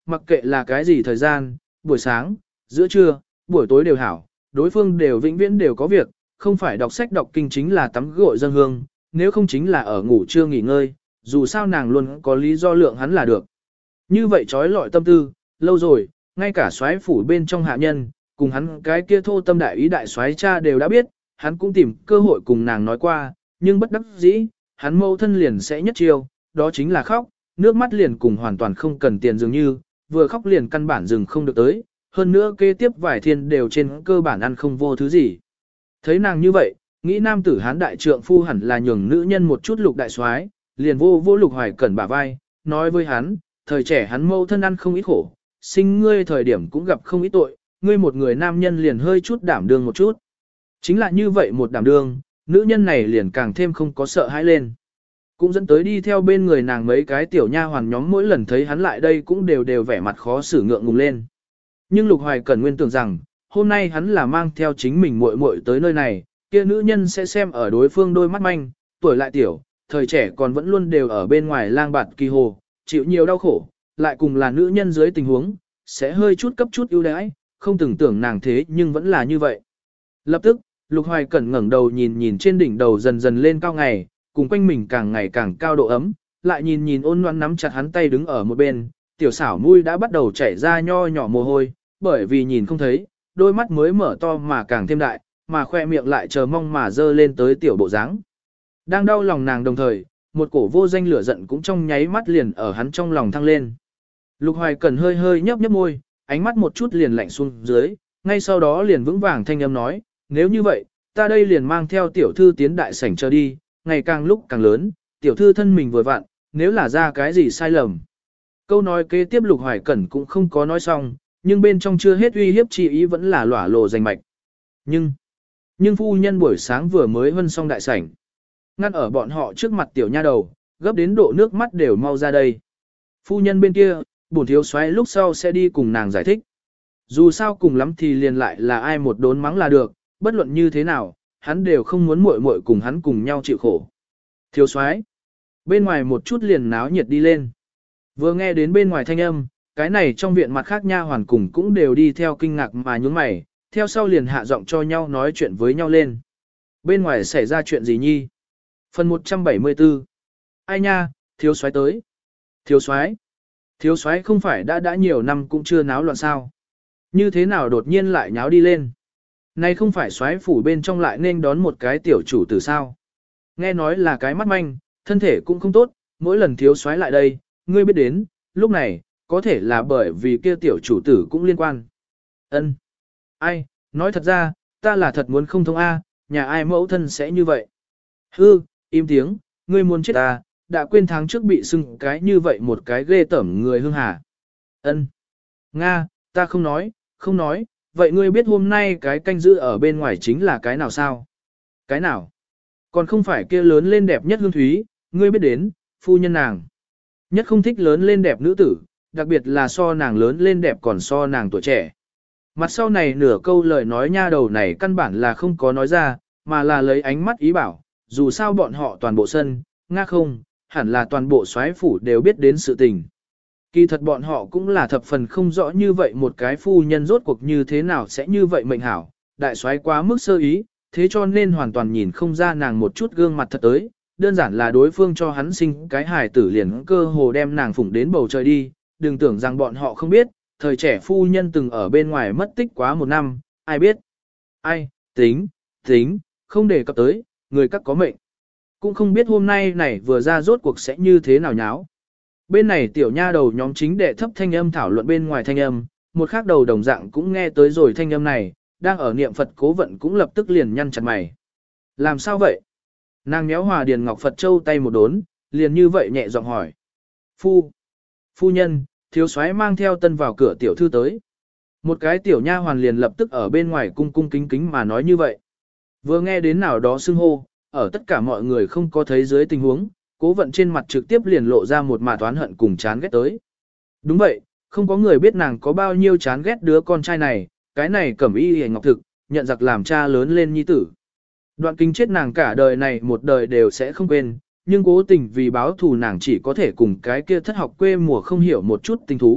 mặc kệ là cái gì thời gian, buổi sáng, giữa trưa, buổi tối đều hảo, đối phương đều vĩnh viễn đều có việc, không phải đọc sách đọc kinh chính là tắm gội dân hương, nếu không chính là ở ngủ trưa nghỉ ngơi, dù sao nàng luôn có lý do lượng hắn là được. Như vậy trói lọi tâm tư, lâu rồi, ngay cả soái phủ bên trong hạ nhân, cùng hắn cái kia thô tâm đại ý đại soái cha đều đã biết, hắn cũng tìm cơ hội cùng nàng nói qua, nhưng bất đắc dĩ, hắn mâu thân liền sẽ nhất chiêu, đó chính là khóc, nước mắt liền cùng hoàn toàn không cần tiền dường như, vừa khóc liền căn bản dừng không được tới, hơn nữa kế tiếp vài thiên đều trên cơ bản ăn không vô thứ gì. Thấy nàng như vậy, nghĩ nam tử hán đại trượng phu hẳn là nhường nữ nhân một chút lục đại soái, liền vô Lục Hoài Cẩn bả vai, nói với hắn, thời trẻ hắn mâu thân ăn không ít khổ, sinh ngươi thời điểm cũng gặp không ít tội, ngươi một người nam nhân liền hơi chút đảm đương một chút. Chính là như vậy một đảm đương, nữ nhân này liền càng thêm không có sợ hãi lên. Cũng dẫn tới đi theo bên người nàng mấy cái tiểu nha hoàn nhóm mỗi lần thấy hắn lại đây cũng đều vẻ mặt khó xử ngượng ngùng lên. Nhưng Lục Hoài Cẩn nguyên tưởng rằng, hôm nay hắn là mang theo chính mình muội muội tới nơi này, kia nữ nhân sẽ xem ở đối phương đôi mắt manh, tuổi lại tiểu, thời trẻ còn vẫn luôn đều ở bên ngoài lang bạt kỳ hồ, chịu nhiều đau khổ, lại cùng là nữ nhân dưới tình huống, sẽ hơi chút cấp chút ưu đãi, không từng tưởng nàng thế nhưng vẫn là như vậy. Lập tức, Lục Hoài Cẩn ngẩng đầu nhìn trên đỉnh đầu dần dần lên cao ngày, cùng quanh mình càng ngày càng cao độ ấm, lại nhìn ôn loan nắm chặt hắn tay đứng ở một bên, tiểu xảo mũi đã bắt đầu chảy ra nho nhỏ mồ hôi, bởi vì nhìn không thấy, đôi mắt mới mở to mà càng thêm đại, mà khoe miệng lại chờ mong mà dơ lên tới tiểu bộ dáng. Đang đau lòng nàng đồng thời, một cổ vô danh lửa giận cũng trong nháy mắt liền ở hắn trong lòng thăng lên. Lục Hoài Cẩn hơi nhấp môi, ánh mắt một chút liền lạnh xuống dưới, ngay sau đó liền vững vàng thanh âm nói, nếu như vậy, ta đây liền mang theo tiểu thư tiến đại sảnh chờ đi, ngày càng lúc càng lớn, tiểu thư thân mình vừa vặn, nếu là ra cái gì sai lầm. Câu nói kế tiếp Lục Hoài Cẩn cũng không có nói xong, nhưng bên trong chưa hết uy hiếp chi ý vẫn là lỏa lộ rành mạch. Nhưng phu nhân buổi sáng vừa mới hân xong đại sảnh. Ngăn ở bọn họ trước mặt tiểu nha đầu, gấp đến độ nước mắt đều mau ra đây. Phu nhân bên kia, bổn thiếu soái lúc sau sẽ đi cùng nàng giải thích. Dù sao cùng lắm thì liền lại là ai một đốn mắng là được, bất luận như thế nào, hắn đều không muốn muội muội cùng hắn cùng nhau chịu khổ. Thiếu soái, bên ngoài một chút liền náo nhiệt đi lên. Vừa nghe đến bên ngoài thanh âm, cái này trong viện mặt khác nha hoàn cùng cũng đều đi theo kinh ngạc mà nhướng mày, theo sau liền hạ giọng cho nhau nói chuyện với nhau lên. Bên ngoài xảy ra chuyện gì nhi? Phần 174. Ai nha, thiếu soái tới. Thiếu soái. Thiếu soái không phải đã nhiều năm cũng chưa náo loạn sao? Như thế nào đột nhiên lại nháo đi lên? Này không phải soái phủ bên trong lại nên đón một cái tiểu chủ tử sao? Nghe nói là cái mắt manh, thân thể cũng không tốt, mỗi lần thiếu soái lại đây, ngươi biết đến, lúc này, có thể là bởi vì kia tiểu chủ tử cũng liên quan. Ân. Ai, nói thật ra, ta là thật muốn không thông A, nhà ai mẫu thân sẽ như vậy. Hư, im tiếng, ngươi muốn chết ta, đã quên tháng trước bị xưng cái như vậy một cái ghê tởm người hương hà. Ân. Nga, ta không nói, vậy ngươi biết hôm nay cái canh giữ ở bên ngoài chính là cái nào sao? Cái nào? Còn không phải kia lớn lên đẹp nhất hương thúy, ngươi biết đến, phu nhân nàng. Nhất không thích lớn lên đẹp nữ tử, đặc biệt là so nàng lớn lên đẹp còn so nàng tuổi trẻ. Mặt sau này nửa câu lời nói nha đầu này căn bản là không có nói ra, mà là lấy ánh mắt ý bảo, dù sao bọn họ toàn bộ sân, nga không, hẳn là toàn bộ soái phủ đều biết đến sự tình. Kỳ thật bọn họ cũng là thập phần không rõ như vậy một cái phu nhân rốt cuộc như thế nào sẽ như vậy mệnh hảo, đại soái quá mức sơ ý, thế cho nên hoàn toàn nhìn không ra nàng một chút gương mặt thật tới, đơn giản là đối phương cho hắn sinh cái hài tử liền cơ hồ đem nàng phủng đến bầu trời đi, đừng tưởng rằng bọn họ không biết, thời trẻ phu nhân từng ở bên ngoài mất tích quá một năm, ai biết. Ai, tính, không đề cập tới, người các có mệnh. Cũng không biết hôm nay này vừa ra rốt cuộc sẽ như thế nào nháo. Bên này tiểu nha đầu nhóm chính đệ thấp thanh âm thảo luận bên ngoài thanh âm, một khác đầu đồng dạng cũng nghe tới rồi thanh âm này, đang ở niệm Phật cố vận cũng lập tức liền nhăn chặt mày. Làm sao vậy? Nàng méo Hòa Điền Ngọc Phật Châu tay một đốn, liền như vậy nhẹ giọng hỏi. Phu nhân, thiếu soái mang theo tân vào cửa tiểu thư tới. Một cái tiểu nha hoàn liền lập tức ở bên ngoài cung cung kính kính mà nói như vậy. Vừa nghe đến nào đó xưng hô, ở tất cả mọi người không có thấy dưới tình huống, cố vận trên mặt trực tiếp liền lộ ra một mạt toán hận cùng chán ghét tới. Đúng vậy, không có người biết nàng có bao nhiêu chán ghét đứa con trai này, cái này cẩm y hề ngọc thực, nhận giặc làm cha lớn lên nhi tử. Đoạn kinh chết nàng cả đời này một đời đều sẽ không quên, nhưng cố tình vì báo thù nàng chỉ có thể cùng cái kia thất học quê mùa không hiểu một chút tình thú,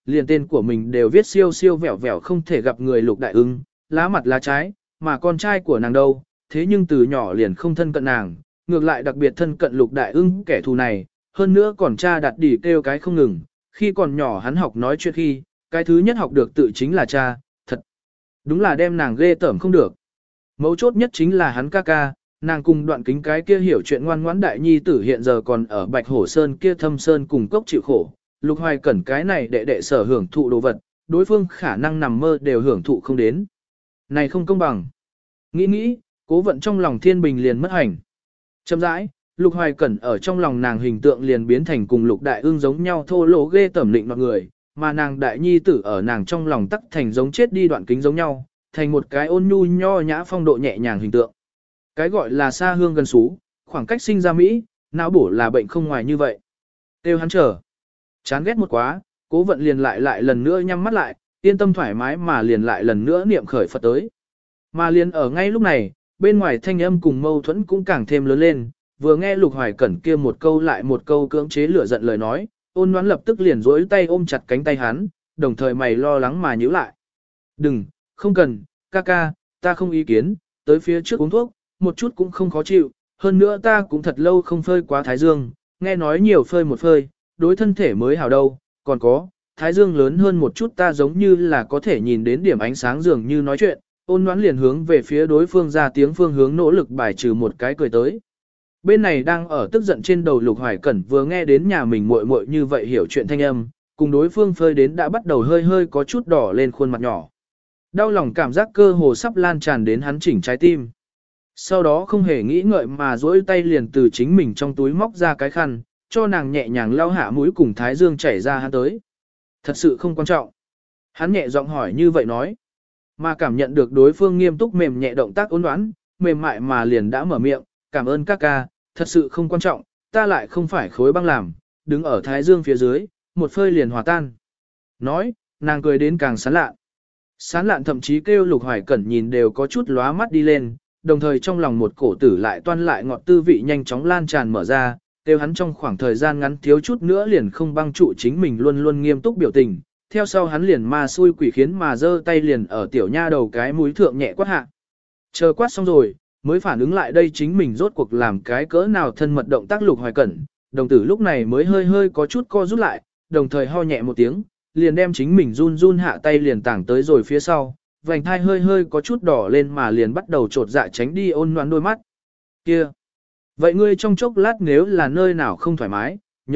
liền tên của mình đều viết siêu siêu vẹo vẹo không thể gặp người Lục Đại Ưng, lá mặt lá trái, mà con trai của nàng đâu, thế nhưng từ nhỏ liền không thân cận nàng, ngược lại đặc biệt thân cận Lục Đại Ưng kẻ thù này, hơn nữa còn cha đặt đỉ kêu cái không ngừng, khi còn nhỏ hắn học nói chuyện khi, cái thứ nhất học được tự chính là cha, thật. Đúng là đem nàng ghê tởm không được. Mấu chốt nhất chính là hắn ca ca, nàng cùng Đoạn Kính cái kia hiểu chuyện ngoan ngoãn đại nhi tử hiện giờ còn ở Bạch Hổ Sơn kia Thâm Sơn cùng cốc chịu khổ. Lục Hoài Cẩn cái này đệ đệ sở hưởng thụ đồ vật, đối phương khả năng nằm mơ đều hưởng thụ không đến. Này không công bằng. Nghĩ nghĩ, Cố Vận trong lòng Thiên Bình liền mất hành. Chậm rãi, Lục Hoài Cẩn ở trong lòng nàng hình tượng liền biến thành cùng Lục Đại Ưng giống nhau thô lỗ ghê tởm định mọi người, mà nàng đại nhi tử ở nàng trong lòng tắc thành giống chết đi Đoạn Kính giống nhau, thành một cái ôn nhu nho nhã phong độ nhẹ nhàng hình tượng. Cái gọi là xa hương gần xú, khoảng cách sinh ra Mỹ, não bổ là bệnh không ngoài như vậy. Têu hắn chờ. Chán ghét một quá, Cố Vận liền lại lần nữa nhắm mắt lại, yên tâm thoải mái mà liền lại lần nữa niệm khởi Phật tới. Mà liền ở ngay lúc này, bên ngoài thanh âm cùng mâu thuẫn cũng càng thêm lớn lên, vừa nghe Lục Hoài Cẩn kia một câu lại một câu cưỡng chế lửa giận lời nói, Ôn Ngoãn lập tức liền duỗi tay ôm chặt cánh tay hắn, đồng thời mày lo lắng mà nhíu lại. Đừng, không cần, ca ca, ta không ý kiến, tới phía trước uống thuốc, một chút cũng không khó chịu, hơn nữa ta cũng thật lâu không phơi quá thái dương, nghe nói nhiều phơi một phơi, đối thân thể mới hào đâu, còn có, thái dương lớn hơn một chút ta giống như là có thể nhìn đến điểm ánh sáng dường như nói chuyện, Ôn Ngoãn liền hướng về phía đối phương ra tiếng phương hướng nỗ lực bài trừ một cái cười tới. Bên này đang ở tức giận trên đầu Lục Hoài Cẩn vừa nghe đến nhà mình muội muội như vậy hiểu chuyện thanh âm, cùng đối phương phơi đến đã bắt đầu hơi hơi có chút đỏ lên khuôn mặt nhỏ. Đau lòng cảm giác cơ hồ sắp lan tràn đến hắn chỉnh trái tim. Sau đó không hề nghĩ ngợi mà duỗi tay liền từ chính mình trong túi móc ra cái khăn, cho nàng nhẹ nhàng lau hạ mũi cùng thái dương chảy ra hắn tới. Thật sự không quan trọng. Hắn nhẹ giọng hỏi như vậy nói. Mà cảm nhận được đối phương nghiêm túc mềm nhẹ động tác ôn đoán, mềm mại mà liền đã mở miệng, cảm ơn các ca, thật sự không quan trọng, ta lại không phải khối băng làm, đứng ở thái dương phía dưới, một phơi liền hòa tan. Nói, nàng cười đến càng sán lạ. Sán lạn thậm chí kêu Lục Hoài Cẩn nhìn đều có chút lóa mắt đi lên, đồng thời trong lòng một cổ tử lại toan lại ngọt tư vị nhanh chóng lan tràn mở ra, kêu hắn trong khoảng thời gian ngắn thiếu chút nữa liền không băng trụ chính mình luôn luôn nghiêm túc biểu tình. Theo sau hắn liền ma xui quỷ khiến mà giơ tay liền ở tiểu nha đầu cái mũi thượng nhẹ quát hạ. Chờ quát xong rồi, mới phản ứng lại đây chính mình rốt cuộc làm cái cỡ nào thân mật động tác Lục Hoài Cẩn, đồng tử lúc này mới hơi hơi có chút co rút lại, đồng thời ho nhẹ một tiếng, liền đem chính mình run run hạ tay liền tảng tới rồi phía sau, vành thai hơi hơi có chút đỏ lên mà liền bắt đầu trột dạ tránh đi Ôn Ngoãn đôi mắt. Kia! Vậy ngươi trong chốc lát nếu là nơi nào không thoải mái,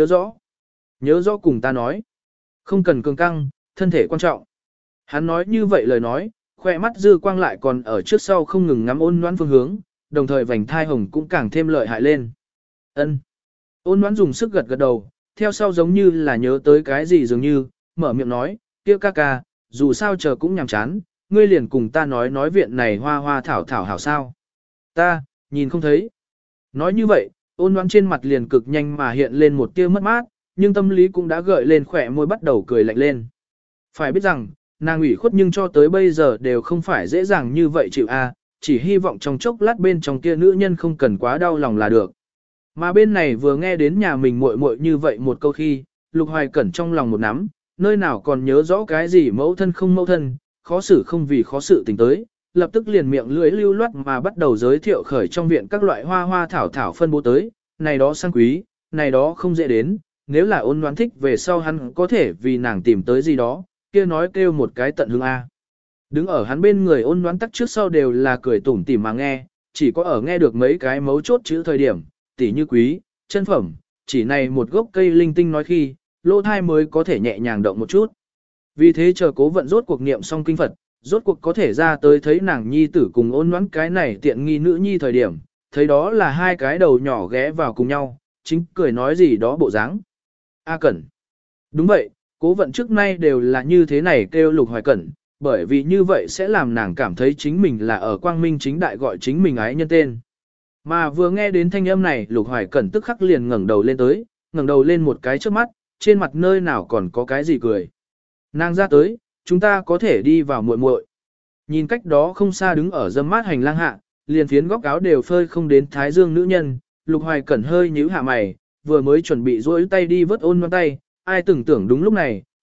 nhớ rõ cùng ta nói. Không cần cường căng, thân thể quan trọng. Hắn nói như vậy lời nói, khoe mắt dư quang lại còn ở trước sau không ngừng ngắm Ôn Ngoãn phương hướng, đồng thời vành thai hồng cũng càng thêm lợi hại lên. Ân. Ôn Ngoãn dùng sức gật gật đầu, theo sau giống như là nhớ tới cái gì dường như, mở miệng nói, kia ca ca, dù sao chờ cũng nhàm chán, ngươi liền cùng ta nói viện này hoa hoa thảo thảo hảo sao. Ta, nhìn không thấy. Nói như vậy, Ôn Ngoãn trên mặt liền cực nhanh mà hiện lên một tia mất mát, nhưng tâm lý cũng đã gợi lên khỏe môi bắt đầu cười lạnh lên. Phải biết rằng, nàng ủy khuất nhưng cho tới bây giờ đều không phải dễ dàng như vậy chịu a, chỉ hy vọng trong chốc lát bên trong kia nữ nhân không cần quá đau lòng là được. Mà bên này vừa nghe đến nhà mình muội muội như vậy một câu khi, Lục Hoài Cẩn trong lòng một nắm, nơi nào còn nhớ rõ cái gì mẫu thân không mẫu thân, khó xử không vì khó sự tình tới, lập tức liền miệng lưỡi lưu loát mà bắt đầu giới thiệu khởi trong viện các loại hoa hoa thảo thảo phân bố tới, này đó sang quý, này đó không dễ đến, nếu là Ôn Ngoãn thích về sau hắn có thể vì nàng tìm tới gì đó, kia nói kêu một cái tận hương A. Đứng ở hắn bên người Ôn Ngoãn tắc trước sau đều là cười tủm tỉm mà nghe, chỉ có ở nghe được mấy cái mấu chốt chữ thời điểm, tỉ như quý, chân phẩm, chỉ này một gốc cây linh tinh nói khi, lỗ thai mới có thể nhẹ nhàng động một chút. Vì thế chờ Cố Vận rốt cuộc niệm xong kinh Phật, rốt cuộc có thể ra tới thấy nàng nhi tử cùng Ôn Ngoãn cái này tiện nghi nữ nhi thời điểm, thấy đó là hai cái đầu nhỏ ghé vào cùng nhau, chính cười nói gì đó bộ dáng. A Cẩn. Đúng vậy, Cố Vận trước nay đều là như thế này kêu Lục Hoài Cẩn, bởi vì như vậy sẽ làm nàng cảm thấy chính mình là ở quang minh chính đại gọi chính mình ái nhân tên. Mà vừa nghe đến thanh âm này, Lục Hoài Cẩn tức khắc liền ngẩng đầu lên tới, ngẩng đầu lên một cái trước mắt, trên mặt nơi nào còn có cái gì cười. Nàng ra tới, chúng ta có thể đi vào muội muội. Nhìn cách đó không xa đứng ở dâm mát hành lang hạ, liền phiến góc áo đều phơi không đến thái dương nữ nhân, Lục Hoài Cẩn hơi nhíu hạ mày, vừa mới chuẩn bị duỗi tay đi vớt Ôn Ngoãn tay, ai từng tưởng đúng lúc này,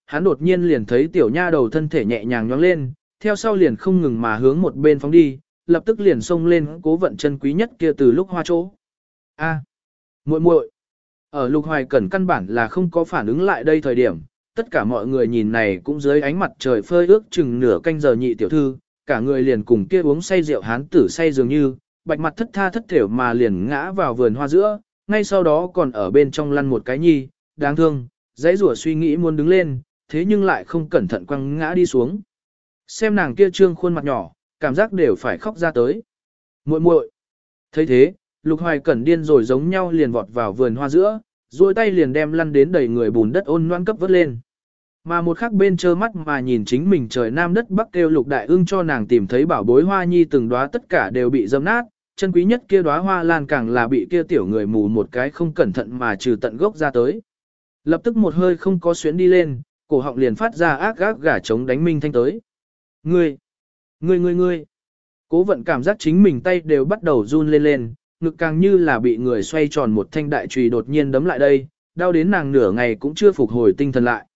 hắn đột nhiên liền thấy tiểu nha đầu thân thể nhẹ nhàng nhoáng lên, theo sau liền không ngừng mà hướng một bên phóng đi, lập tức liền xông lên Cố Vận chân quý nhất kia từ lúc hoa chỗ. A, muội muội. Ở Lục Hoài Cẩn căn bản là không có phản ứng lại đây thời điểm, tất cả mọi người nhìn này cũng dưới ánh mặt trời phơi ước chừng nửa canh giờ nhị tiểu thư, cả người liền cùng kia uống say rượu hán tử say dường như, bạch mặt thất tha thất thểu mà liền ngã vào vườn hoa giữa, ngay sau đó còn ở bên trong lăn một cái nhi, đáng thương, dãy rủa suy nghĩ muốn đứng lên, thế nhưng lại không cẩn thận quăng ngã đi xuống. Xem nàng kia trương khuôn mặt nhỏ, cảm giác đều phải khóc ra tới. Muội muội. Thấy thế, Lục Hoài Cẩn điên rồi giống nhau liền vọt vào vườn hoa giữa, duỗi tay liền đem lăn đến đầy người bùn đất ôn loan cấp vớt lên. Mà một khắc bên trơ mắt mà nhìn chính mình trời nam đất bắc kêu Lục Đại Ưng cho nàng tìm thấy bảo bối hoa nhi từng đóa tất cả đều bị dâm nát, chân quý nhất kia đóa hoa lan càng là bị kia tiểu người mù một cái không cẩn thận mà trừ tận gốc ra tới. Lập tức một hơi không có xuyến đi lên, cổ họng liền phát ra ác gác gà trống đánh minh thanh tới. Ngươi. Cố Vận cảm giác chính mình tay đều bắt đầu run lên lên, ngực càng như là bị người xoay tròn một thanh đại chùy đột nhiên đấm lại đây, đau đến nàng nửa ngày cũng chưa phục hồi tinh thần lại.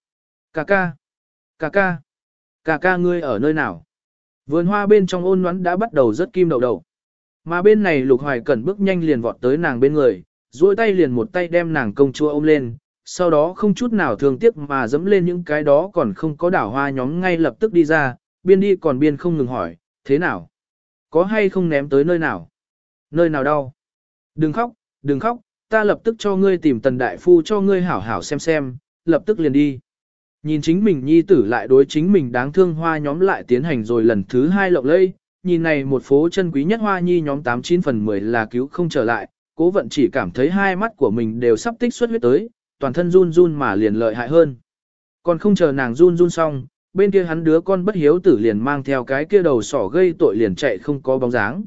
Cà ca ngươi ở nơi nào? Vườn hoa bên trong ôn nhoắn đã bắt đầu rất kim đậu đậu. Mà bên này Lục Hoài Cẩn bước nhanh liền vọt tới nàng bên người, duỗi tay liền một tay đem nàng công chúa ôm lên, sau đó không chút nào thương tiếc mà dẫm lên những cái đó còn không có đảo hoa nhóm ngay lập tức đi ra, biên đi còn biên không ngừng hỏi, thế nào? Có hay không ném tới nơi nào? Nơi nào đau? Đừng khóc, ta lập tức cho ngươi tìm Tần đại phu cho ngươi hảo hảo xem, lập tức liền đi. Nhìn chính mình nhi tử lại đối chính mình đáng thương hoa nhóm lại tiến hành rồi lần thứ 2 lộng lây, nhìn này một phố chân quý nhất hoa nhi nhóm 89 phần 10 là cứu không trở lại, Cố Vận chỉ cảm thấy hai mắt của mình đều sắp tích xuất huyết tới, toàn thân run run mà liền lợi hại hơn. Còn không chờ nàng run xong, bên kia hắn đứa con bất hiếu tử liền mang theo cái kia đầu sỏ gây tội liền chạy không có bóng dáng.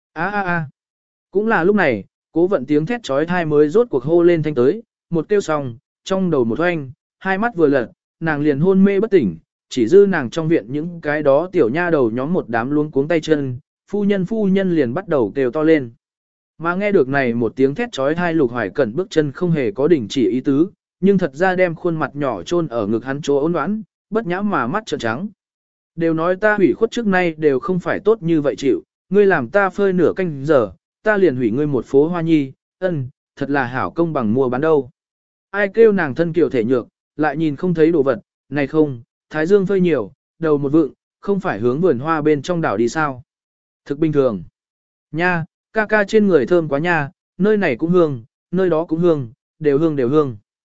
A. Cũng là lúc này, Cố Vận tiếng thét trói thai mới rốt cuộc hô lên thanh tới, một kêu xong, trong đầu một hoanh, hai mắt vừa lật, nàng liền hôn mê bất tỉnh, chỉ dư nàng trong viện những cái đó tiểu nha đầu nhóm một đám luống cuống tay chân, phu nhân liền bắt đầu kêu to lên. Mà nghe được này một tiếng thét trói thai Lục Hoài Cẩn bước chân không hề có đình chỉ ý tứ, nhưng thật ra đem khuôn mặt nhỏ chôn ở ngực hắn chỗ ôn đoán, bất nhã mà mắt trợn trắng. Đều nói ta hủy khuất trước nay đều không phải tốt như vậy chịu, ngươi làm ta phơi nửa canh giờ, ta liền hủy ngươi một phố hoa nhi, thật là hảo công bằng mua bán đâu. Ai kêu nàng thân kiều thể nhược, lại nhìn không thấy đồ vật, này không, thái dương phơi nhiều, đầu một vượng, không phải hướng vườn hoa bên trong đảo đi sao. Thực bình thường. Nha, ca trên người thơm quá nha, nơi này cũng hương, nơi đó cũng hương, đều hương.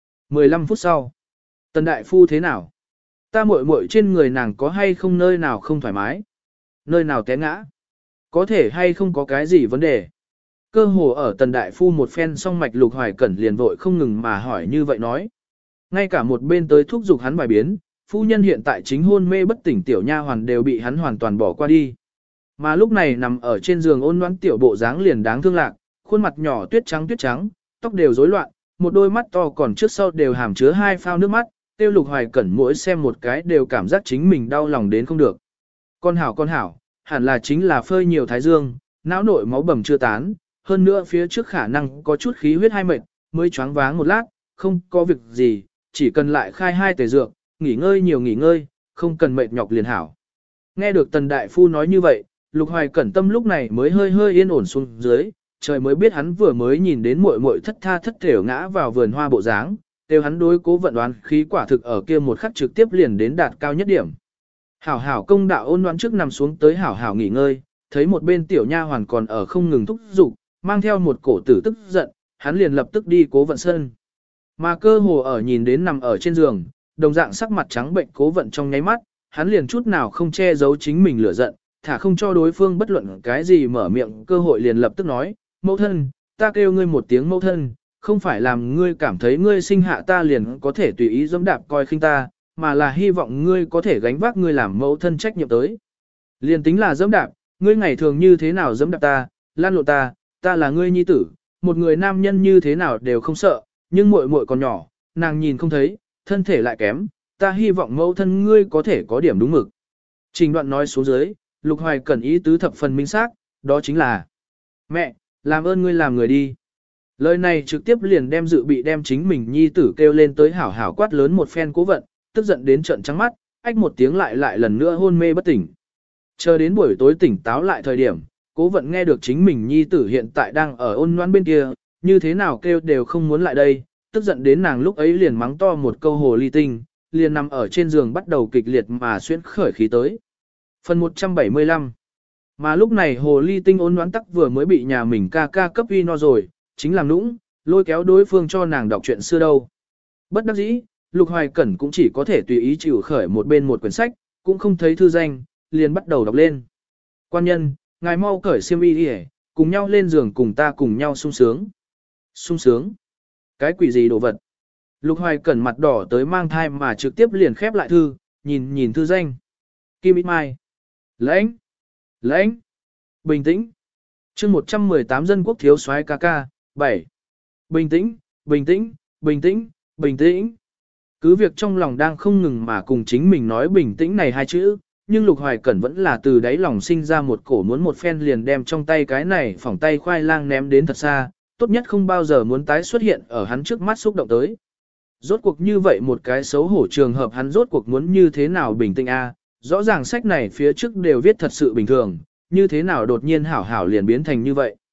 15 phút sau. Tần đại phu thế nào? Ta muội trên người nàng có hay không nơi nào không thoải mái? Nơi nào té ngã? Có thể hay không có cái gì vấn đề? Cơ hồ ở tần đại phu một phen song mạch Lục Hoài Cẩn liền vội không ngừng mà hỏi như vậy nói. Ngay cả một bên tới thúc giục hắn bài biến, phu nhân hiện tại chính hôn mê bất tỉnh tiểu nha hoàn đều bị hắn hoàn toàn bỏ qua đi. Mà lúc này nằm ở trên giường ôn noãn tiểu bộ dáng liền đáng thương lạc, khuôn mặt nhỏ tuyết trắng, tóc đều rối loạn, một đôi mắt to còn trước sau đều hàm chứa 2 phao nước mắt, tiêu Lục Hoài Cẩn mỗi xem một cái đều cảm giác chính mình đau lòng đến không được. Con hảo, hẳn là chính là phơi nhiều thái dương, não nội máu bầm chưa tán, hơn nữa phía trước khả năng có chút khí huyết hai mệt, mới choáng váng một lát, không có việc gì, chỉ cần lại khai 2 tề dược, nghỉ ngơi, không cần mệt nhọc liền hảo. Nghe được tần đại phu nói như vậy, Lục Hoài Cẩn tâm lúc này mới hơi yên ổn xuống dưới, trời mới biết hắn vừa mới nhìn đến muội thất tha thất thểu ngã vào vườn hoa bộ dáng, đều hắn đối Cố Vận đoán khí quả thực ở kia một khắc trực tiếp liền đến đạt cao nhất điểm. Hảo công đạo ôn đoán trước nằm xuống tới hảo nghỉ ngơi, thấy một bên tiểu nha hoàn còn ở không ngừng thúc giục, mang theo một cổ tử tức giận, hắn liền lập tức đi Cố Vận sân. Mà cơ hồ ở nhìn đến nằm ở trên giường, đồng dạng sắc mặt trắng bệnh Cố Vận trong nháy mắt, hắn liền chút nào không che giấu chính mình lửa giận, thả không cho đối phương bất luận cái gì mở miệng cơ hội liền lập tức nói, mẫu thân, ta kêu ngươi một tiếng mẫu thân, không phải làm ngươi cảm thấy ngươi sinh hạ ta liền có thể tùy ý dẫm đạp coi khinh ta, mà là hy vọng ngươi có thể gánh vác ngươi làm mẫu thân trách nhiệm tới. Liền tính là dẫm đạp, ngươi ngày thường như thế nào dẫm đạp ta, lan lộn ta là ngươi nhi tử, một người nam nhân như thế nào đều không sợ, nhưng muội còn nhỏ, nàng nhìn không thấy, thân thể lại kém, ta hy vọng mẫu thân ngươi có thể có điểm đúng mực. Trình đoạn nói xuống dưới, Lục Hoài Cẩn ý tứ thập phần minh xác, đó chính là mẹ, làm ơn ngươi làm người đi. Lời này trực tiếp liền đem dự bị đem chính mình nhi tử kêu lên tới hảo quát lớn một phen Cố Vận, tức giận đến trợn trắng mắt, ách một tiếng lại lần nữa hôn mê bất tỉnh. Chờ đến buổi tối tỉnh táo lại thời điểm, Cố Vận nghe được chính mình nhi tử hiện tại đang ở Ôn Loan bên kia, như thế nào kêu đều không muốn lại đây, tức giận đến nàng lúc ấy liền mắng to một câu hồ ly tinh, liền nằm ở trên giường bắt đầu kịch liệt mà xuyên khởi khí tới. Phần 175. Mà lúc này hồ ly tinh Ôn Loan tắc vừa mới bị nhà mình ca ca cấp uy no rồi, chính làm nũng, lôi kéo đối phương cho nàng đọc chuyện xưa đâu. Bất đắc dĩ, Lục Hoài Cẩn cũng chỉ có thể tùy ý chịu khởi một bên một quyển sách, cũng không thấy thư danh, liền bắt đầu đọc lên. Quan nhân, ngài mau cởi xiêm y đi, cùng nhau lên giường cùng ta cùng nhau sung sướng. Sung sướng? Cái quỷ gì đồ vật? Lục Hoài Cẩn mặt đỏ tới mang thai mà trực tiếp liền khép lại thư, nhìn thư danh. Kim Ít Mai. Lãnh. Lãnh. Bình tĩnh. chương 118 dân quốc thiếu soái ca ca, 7. Bình tĩnh, bình tĩnh, bình tĩnh, bình tĩnh. Cứ việc trong lòng đang không ngừng mà cùng chính mình nói bình tĩnh này hai chữ, nhưng Lục Hoài Cẩn vẫn là từ đáy lòng sinh ra một cổ muốn một phen liền đem trong tay cái này phỏng tay khoai lang ném đến thật xa, tốt nhất không bao giờ muốn tái xuất hiện ở hắn trước mắt xúc động tới. Rốt cuộc như vậy một cái xấu hổ trường hợp hắn rốt cuộc muốn như thế nào bình tĩnh a? Rõ ràng sách này phía trước đều viết thật sự bình thường, như thế nào đột nhiên hảo hảo liền biến thành như vậy.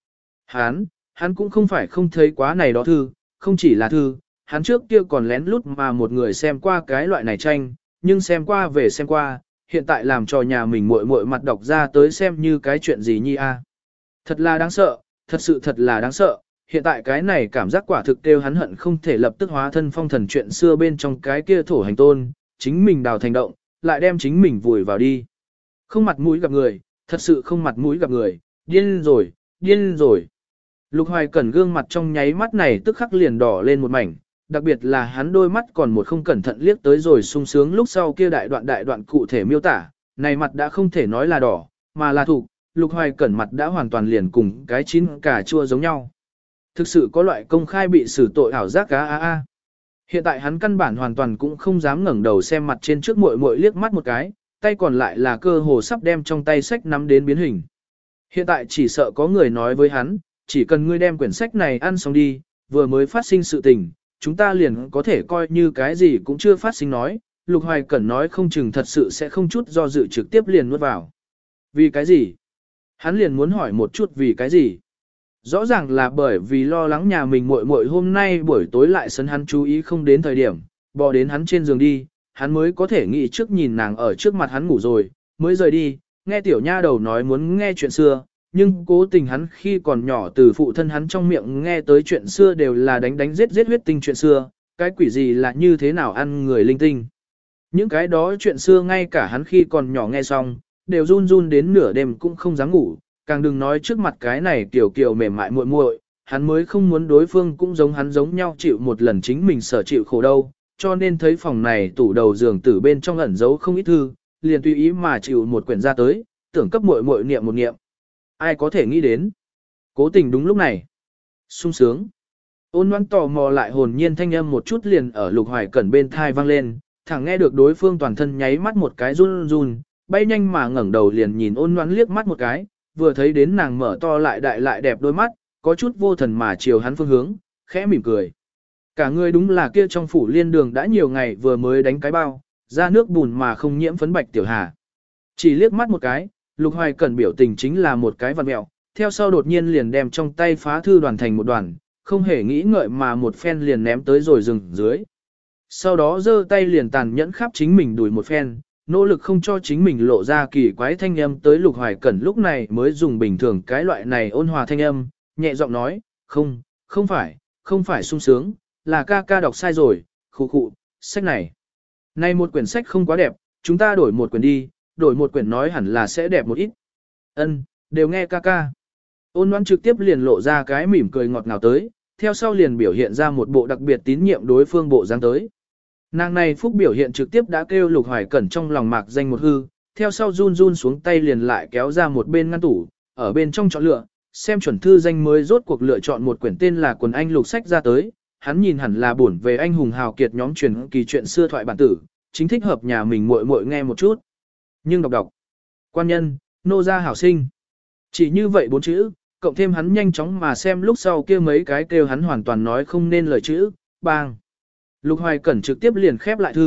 Hắn cũng không phải không thấy quá này đó thư, không chỉ là thư, hắn trước kia còn lén lút mà một người xem qua cái loại này tranh, nhưng xem qua về xem qua, hiện tại làm cho nhà mình muội muội mặt đọc ra tới xem như cái chuyện gì nhi a. Thật là đáng sợ, thật sự thật là đáng sợ, hiện tại cái này cảm giác quả thực kêu hắn hận không thể lập tức hóa thân phong thần chuyện xưa bên trong cái kia thổ hành tôn, chính mình đào thành động, lại đem chính mình vùi vào đi. Không mặt mũi gặp người, thật sự không mặt mũi gặp người, điên rồi, điên rồi. Lục Hoài Cẩn gương mặt trong nháy mắt này tức khắc liền đỏ lên một mảnh, đặc biệt là hắn đôi mắt còn một không cẩn thận liếc tới rồi sung sướng lúc sau kia đại đoạn cụ thể miêu tả, này mặt đã không thể nói là đỏ, mà là thục, Lục Hoài Cẩn mặt đã hoàn toàn liền cùng cái chín cà chua giống nhau. Thực sự có loại công khai bị xử tội ảo giác cá. Hiện tại hắn căn bản hoàn toàn cũng không dám ngẩng đầu xem mặt trên trước muội muội liếc mắt một cái, tay còn lại là cơ hồ sắp đem trong tay sách nắm đến biến hình. Hiện tại chỉ sợ có người nói với hắn, chỉ cần ngươi đem quyển sách này ăn xong đi, vừa mới phát sinh sự tình, chúng ta liền có thể coi như cái gì cũng chưa phát sinh nói, Lục Hoài Cẩn nói không chừng thật sự sẽ không chút do dự trực tiếp liền nuốt vào. Vì cái gì? Hắn liền muốn hỏi một chút vì cái gì? Rõ ràng là bởi vì lo lắng nhà mình muội muội hôm nay buổi tối lại sấn hắn chú ý không đến thời điểm, bò đến hắn trên giường đi, hắn mới có thể nghĩ trước nhìn nàng ở trước mặt hắn ngủ rồi, mới rời đi, nghe tiểu nha đầu nói muốn nghe chuyện xưa, nhưng cố tình hắn khi còn nhỏ từ phụ thân hắn trong miệng nghe tới chuyện xưa đều là đánh giết huyết tinh chuyện xưa, cái quỷ gì là như thế nào ăn người linh tinh. Những cái đó chuyện xưa ngay cả hắn khi còn nhỏ nghe xong, đều run run đến nửa đêm cũng không dám ngủ, càng đừng nói trước mặt cái này kiểu mềm mại muội muội, hắn mới không muốn đối phương cũng giống hắn giống nhau chịu một lần chính mình sở chịu khổ đâu, cho nên thấy phòng này tủ đầu giường tử bên trong ẩn giấu không ít thư, liền tùy ý mà chịu một quyển ra tới, tưởng cấp muội muội niệm một niệm. Ai có thể nghĩ đến? Cố tình đúng lúc này. Sung sướng. Ôn Loan tò mò lại hồn nhiên thanh âm một chút liền ở Lục Hoài Cẩn bên thai vang lên, thẳng nghe được đối phương toàn thân nháy mắt một cái run run, bay nhanh mà ngẩng đầu liền nhìn Ôn Loan liếc mắt một cái, vừa thấy đến nàng mở to lại đại lại đẹp đôi mắt, có chút vô thần mà chiều hắn phương hướng, khẽ mỉm cười. Cả người đúng là kia trong phủ liên đường đã nhiều ngày vừa mới đánh cái bao, ra nước bùn mà không nhiễm phấn bạch tiểu hà. Chỉ liếc mắt một cái, Lục Hoài Cẩn biểu tình chính là một cái vặn mẹo, theo sau đột nhiên liền đem trong tay phá thư đoàn thành một đoàn, không hề nghĩ ngợi mà một phen liền ném tới rồi rừng dưới. Sau đó giơ tay liền tàn nhẫn khắp chính mình đùi một phen, nỗ lực không cho chính mình lộ ra kỳ quái thanh âm tới Lục Hoài Cẩn lúc này mới dùng bình thường cái loại này ôn hòa thanh âm, nhẹ giọng nói, không phải sung sướng, là ca ca đọc sai rồi, khụ, sách này. Này một quyển sách không quá đẹp, chúng ta đổi một quyển đi, đổi một quyển nói hẳn là sẽ đẹp một ít. Ân, đều nghe ca ca. Ôn Loan trực tiếp liền lộ ra cái mỉm cười ngọt ngào tới, theo sau liền biểu hiện ra một bộ đặc biệt tín nhiệm đối phương bộ dáng tới. Nàng này phúc biểu hiện trực tiếp đã kêu Lục Hoài Cẩn trong lòng mạc danh một hư, theo sau run xuống tay liền lại kéo ra một bên ngăn tủ, ở bên trong chọn lựa, xem chuẩn thư danh mới rốt cuộc lựa chọn một quyển tên là Quần Anh Lục sách ra tới, hắn nhìn hẳn là bổn về anh hùng hào kiệt nhóm truyền kỳ chuyện xưa thoại bản tử, chính thích hợp nhà mình muội muội nghe một chút. Nhưng đọc, quan nhân, nô gia hảo sinh. Chỉ như vậy bốn chữ, cộng thêm hắn nhanh chóng mà xem lúc sau kia mấy cái kêu hắn hoàn toàn nói không nên lời chữ, bang. Lục Hoài Cẩn trực tiếp liền khép lại thư,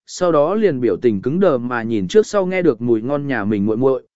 sau đó liền biểu tình cứng đờ mà nhìn trước sau nghe được mùi ngon nhà mình muội muội,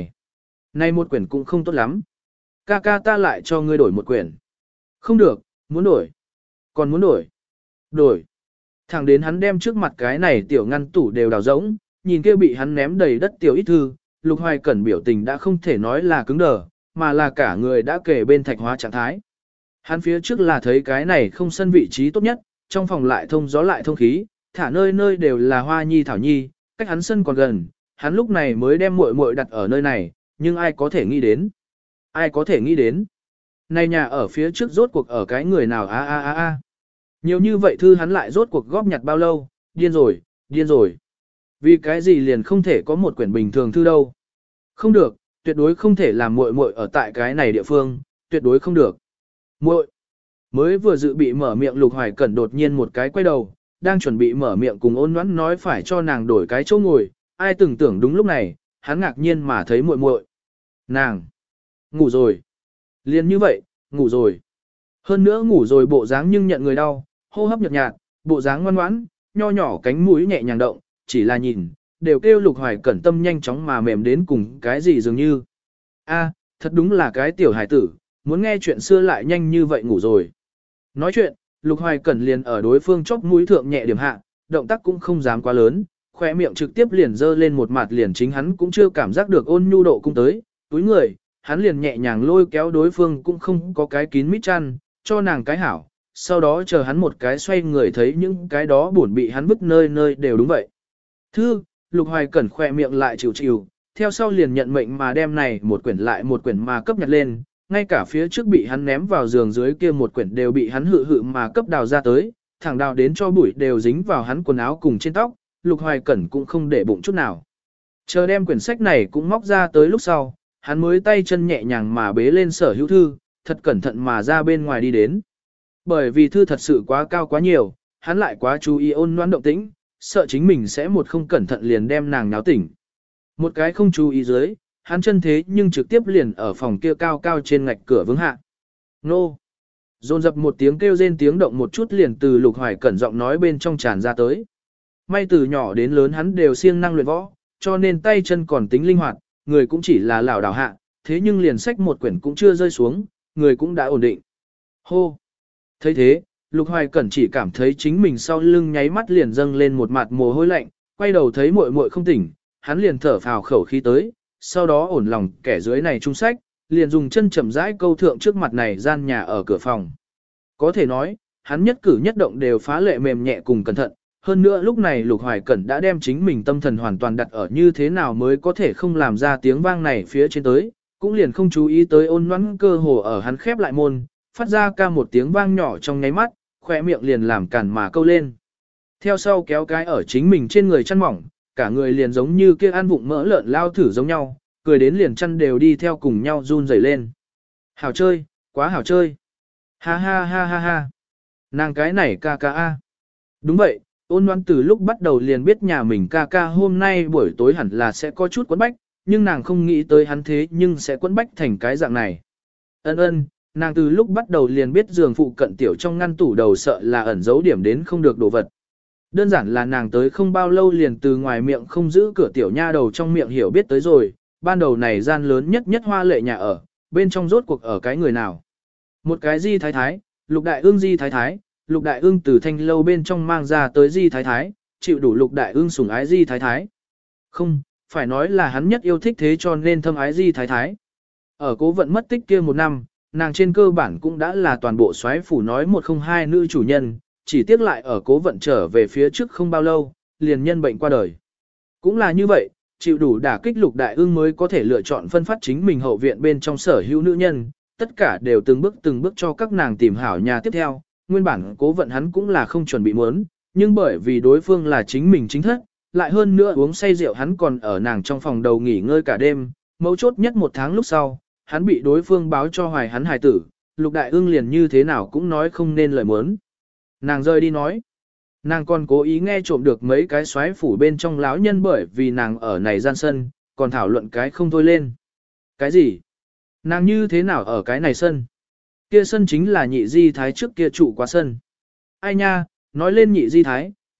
này một quyển cũng không tốt lắm. Ca ca ta lại cho ngươi đổi một quyển. Không được, muốn đổi. Còn muốn đổi. Đổi. Thẳng đến hắn đem trước mặt cái này tiểu ngăn tủ đều đào rỗng, nhìn kia bị hắn ném đầy đất tiểu ít thư, Lục Hoài Cẩn biểu tình đã không thể nói là cứng đờ, mà là cả người đã kề bên thạch hóa trạng thái. Hắn phía trước là thấy cái này không sân vị trí tốt nhất, trong phòng lại thông gió lại thông khí, thả nơi nơi đều là hoa nhi thảo nhi, cách hắn sân còn gần, hắn lúc này mới đem muội muội đặt ở nơi này, nhưng ai có thể nghĩ đến? Ai có thể nghĩ đến? Này nhà ở phía trước rốt cuộc ở cái người nào a. Nhiều như vậy thư hắn lại rốt cuộc góp nhặt bao lâu, điên rồi, điên rồi. Vì cái gì liền không thể có một quyển bình thường thư đâu? Không được, tuyệt đối không thể làm muội muội ở tại cái này địa phương, tuyệt đối không được. Muội. Mới vừa dự bị mở miệng Lục Hoài Cẩn đột nhiên một cái quay đầu, đang chuẩn bị mở miệng cùng Ôn Ngoãn nói phải cho nàng đổi cái chỗ ngồi, ai từng tưởng đúng lúc này, hắn ngạc nhiên mà thấy muội muội. Nàng ngủ rồi. Liền như vậy, ngủ rồi. Hơn nữa ngủ rồi bộ dáng nhưng nhận người đau, hô hấp nhợt nhạt, bộ dáng ngoan ngoãn, nho nhỏ cánh mũi nhẹ nhàng động, chỉ là nhìn, đều kêu Lục Hoài Cẩn tâm nhanh chóng mà mềm đến cùng cái gì dường như. A, thật đúng là cái tiểu hải tử, muốn nghe chuyện xưa lại nhanh như vậy ngủ rồi. Nói chuyện, Lục Hoài Cẩn liền ở đối phương chóp mũi thượng nhẹ điểm hạ, động tác cũng không dám quá lớn, khóe miệng trực tiếp liền dơ lên một mặt liền chính hắn cũng chưa cảm giác được ôn nhu độ cung tới, túi người, hắn liền nhẹ nhàng lôi kéo đối phương cũng không có cái kín mít chăn, cho nàng cái hảo, sau đó chờ hắn một cái xoay người thấy những cái đó buồn bị hắn vứt nơi nơi đều đúng vậy. Thư, Lục Hoài Cẩn khỏe miệng lại chịu chịu, theo sau liền nhận mệnh mà đem này một quyển lại một quyển mà cấp nhặt lên, ngay cả phía trước bị hắn ném vào giường dưới kia một quyển đều bị hắn hự hự mà cấp đào ra tới, thẳng đào đến cho bụi đều dính vào hắn quần áo cùng trên tóc, Lục Hoài Cẩn cũng không để bụng chút nào. Chờ đem quyển sách này cũng móc ra tới lúc sau, hắn mới tay chân nhẹ nhàng mà bế lên sở hữu thư, thật cẩn thận mà ra bên ngoài đi đến. Bởi vì thư thật sự quá cao quá nhiều, hắn lại quá chú ý Ôn Ngoãn động tĩnh, sợ chính mình sẽ một không cẩn thận liền đem nàng náo tỉnh. Một cái không chú ý dưới, hắn chân thế nhưng trực tiếp liền ở phòng kia cao cao trên ngạch cửa vướng hạ. Nô! Dồn dập một tiếng kêu rên tiếng động một chút liền từ Lục Hoài Cẩn giọng nói bên trong tràn ra tới. May từ nhỏ đến lớn hắn đều siêng năng luyện võ, cho nên tay chân còn tính linh hoạt, người cũng chỉ là lảo đảo hạ, thế nhưng liền sách một quyển cũng chưa rơi xuống, người cũng đã ổn định. Hô! Thấy thế, Lục Hoài Cẩn chỉ cảm thấy chính mình sau lưng nháy mắt liền dâng lên một mặt mồ hôi lạnh, quay đầu thấy muội muội không tỉnh, hắn liền thở phào khẩu khí tới, sau đó ổn lòng kẻ dưới này trung sách, liền dùng chân chậm rãi câu thượng trước mặt này gian nhà ở cửa phòng. Có thể nói, hắn nhất cử nhất động đều phá lệ mềm nhẹ cùng cẩn thận, hơn nữa lúc này Lục Hoài Cẩn đã đem chính mình tâm thần hoàn toàn đặt ở như thế nào mới có thể không làm ra tiếng vang này phía trên tới, cũng liền không chú ý tới Ôn Ngoãn cơ hồ ở hắn khép lại môn, phát ra ca một tiếng vang nhỏ trong nháy mắt, khỏe miệng liền làm cản mà câu lên. Theo sau kéo cái ở chính mình trên người chăn mỏng, cả người liền giống như kia ăn vụng mỡ lợn lao thử giống nhau, cười đến liền chăn đều đi theo cùng nhau run rẩy lên. Hảo chơi, quá hảo chơi. Ha ha ha ha ha. Nàng cái này ca ca a. Đúng vậy, Ôn Ngoãn từ lúc bắt đầu liền biết nhà mình ca ca hôm nay buổi tối hẳn là sẽ có chút quấn bách, nhưng nàng không nghĩ tới hắn thế nhưng sẽ quấn bách thành cái dạng này. Ân, nàng từ lúc bắt đầu liền biết giường phụ cận tiểu trong ngăn tủ đầu sợ là ẩn giấu điểm đến không được đồ vật. Đơn giản là nàng tới không bao lâu liền từ ngoài miệng không giữ cửa tiểu nha đầu trong miệng hiểu biết tới rồi, ban đầu này gian lớn nhất nhất hoa lệ nhà ở, bên trong rốt cuộc ở cái người nào. Một cái Di Thái Thái, Lục Đại Ương Di Thái Thái, Lục Đại Ương từ thanh lâu bên trong mang ra tới Di Thái Thái, chịu đủ Lục Đại Ương sủng ái Di Thái Thái. Không, phải nói là hắn nhất yêu thích thế cho nên thâm ái Di Thái Thái. Ở Cố Vận mất tích kia một năm, nàng trên cơ bản cũng đã là toàn bộ soái phủ nói một không hai nữ chủ nhân, chỉ tiếc lại ở Cố Vận trở về phía trước không bao lâu, liền nhân bệnh qua đời. Cũng là như vậy, chịu đủ đả kích Lục Đại Ương mới có thể lựa chọn phân phát chính mình hậu viện bên trong sở hữu nữ nhân, tất cả đều từng bước cho các nàng tìm hảo nhà tiếp theo, nguyên bản Cố Vận hắn cũng là không chuẩn bị muốn, nhưng bởi vì đối phương là chính mình chính thất, lại hơn nữa uống say rượu hắn còn ở nàng trong phòng đầu nghỉ ngơi cả đêm, mấu chốt nhất một tháng lúc sau, hắn bị đối phương báo cho hoài hắn hài tử, Lục Đại Ương liền như thế nào cũng nói không nên lời muốn. Nàng rơi đi nói. Nàng còn cố ý nghe trộm được mấy cái xoáy phủ bên trong lão nhân bởi vì nàng ở này gian sân, còn thảo luận cái không thôi lên. Cái gì? Nàng như thế nào ở cái này sân? Kia sân chính là nhị di thái trước kia trụ quá sân. Ai nha, nói lên nhị di thái,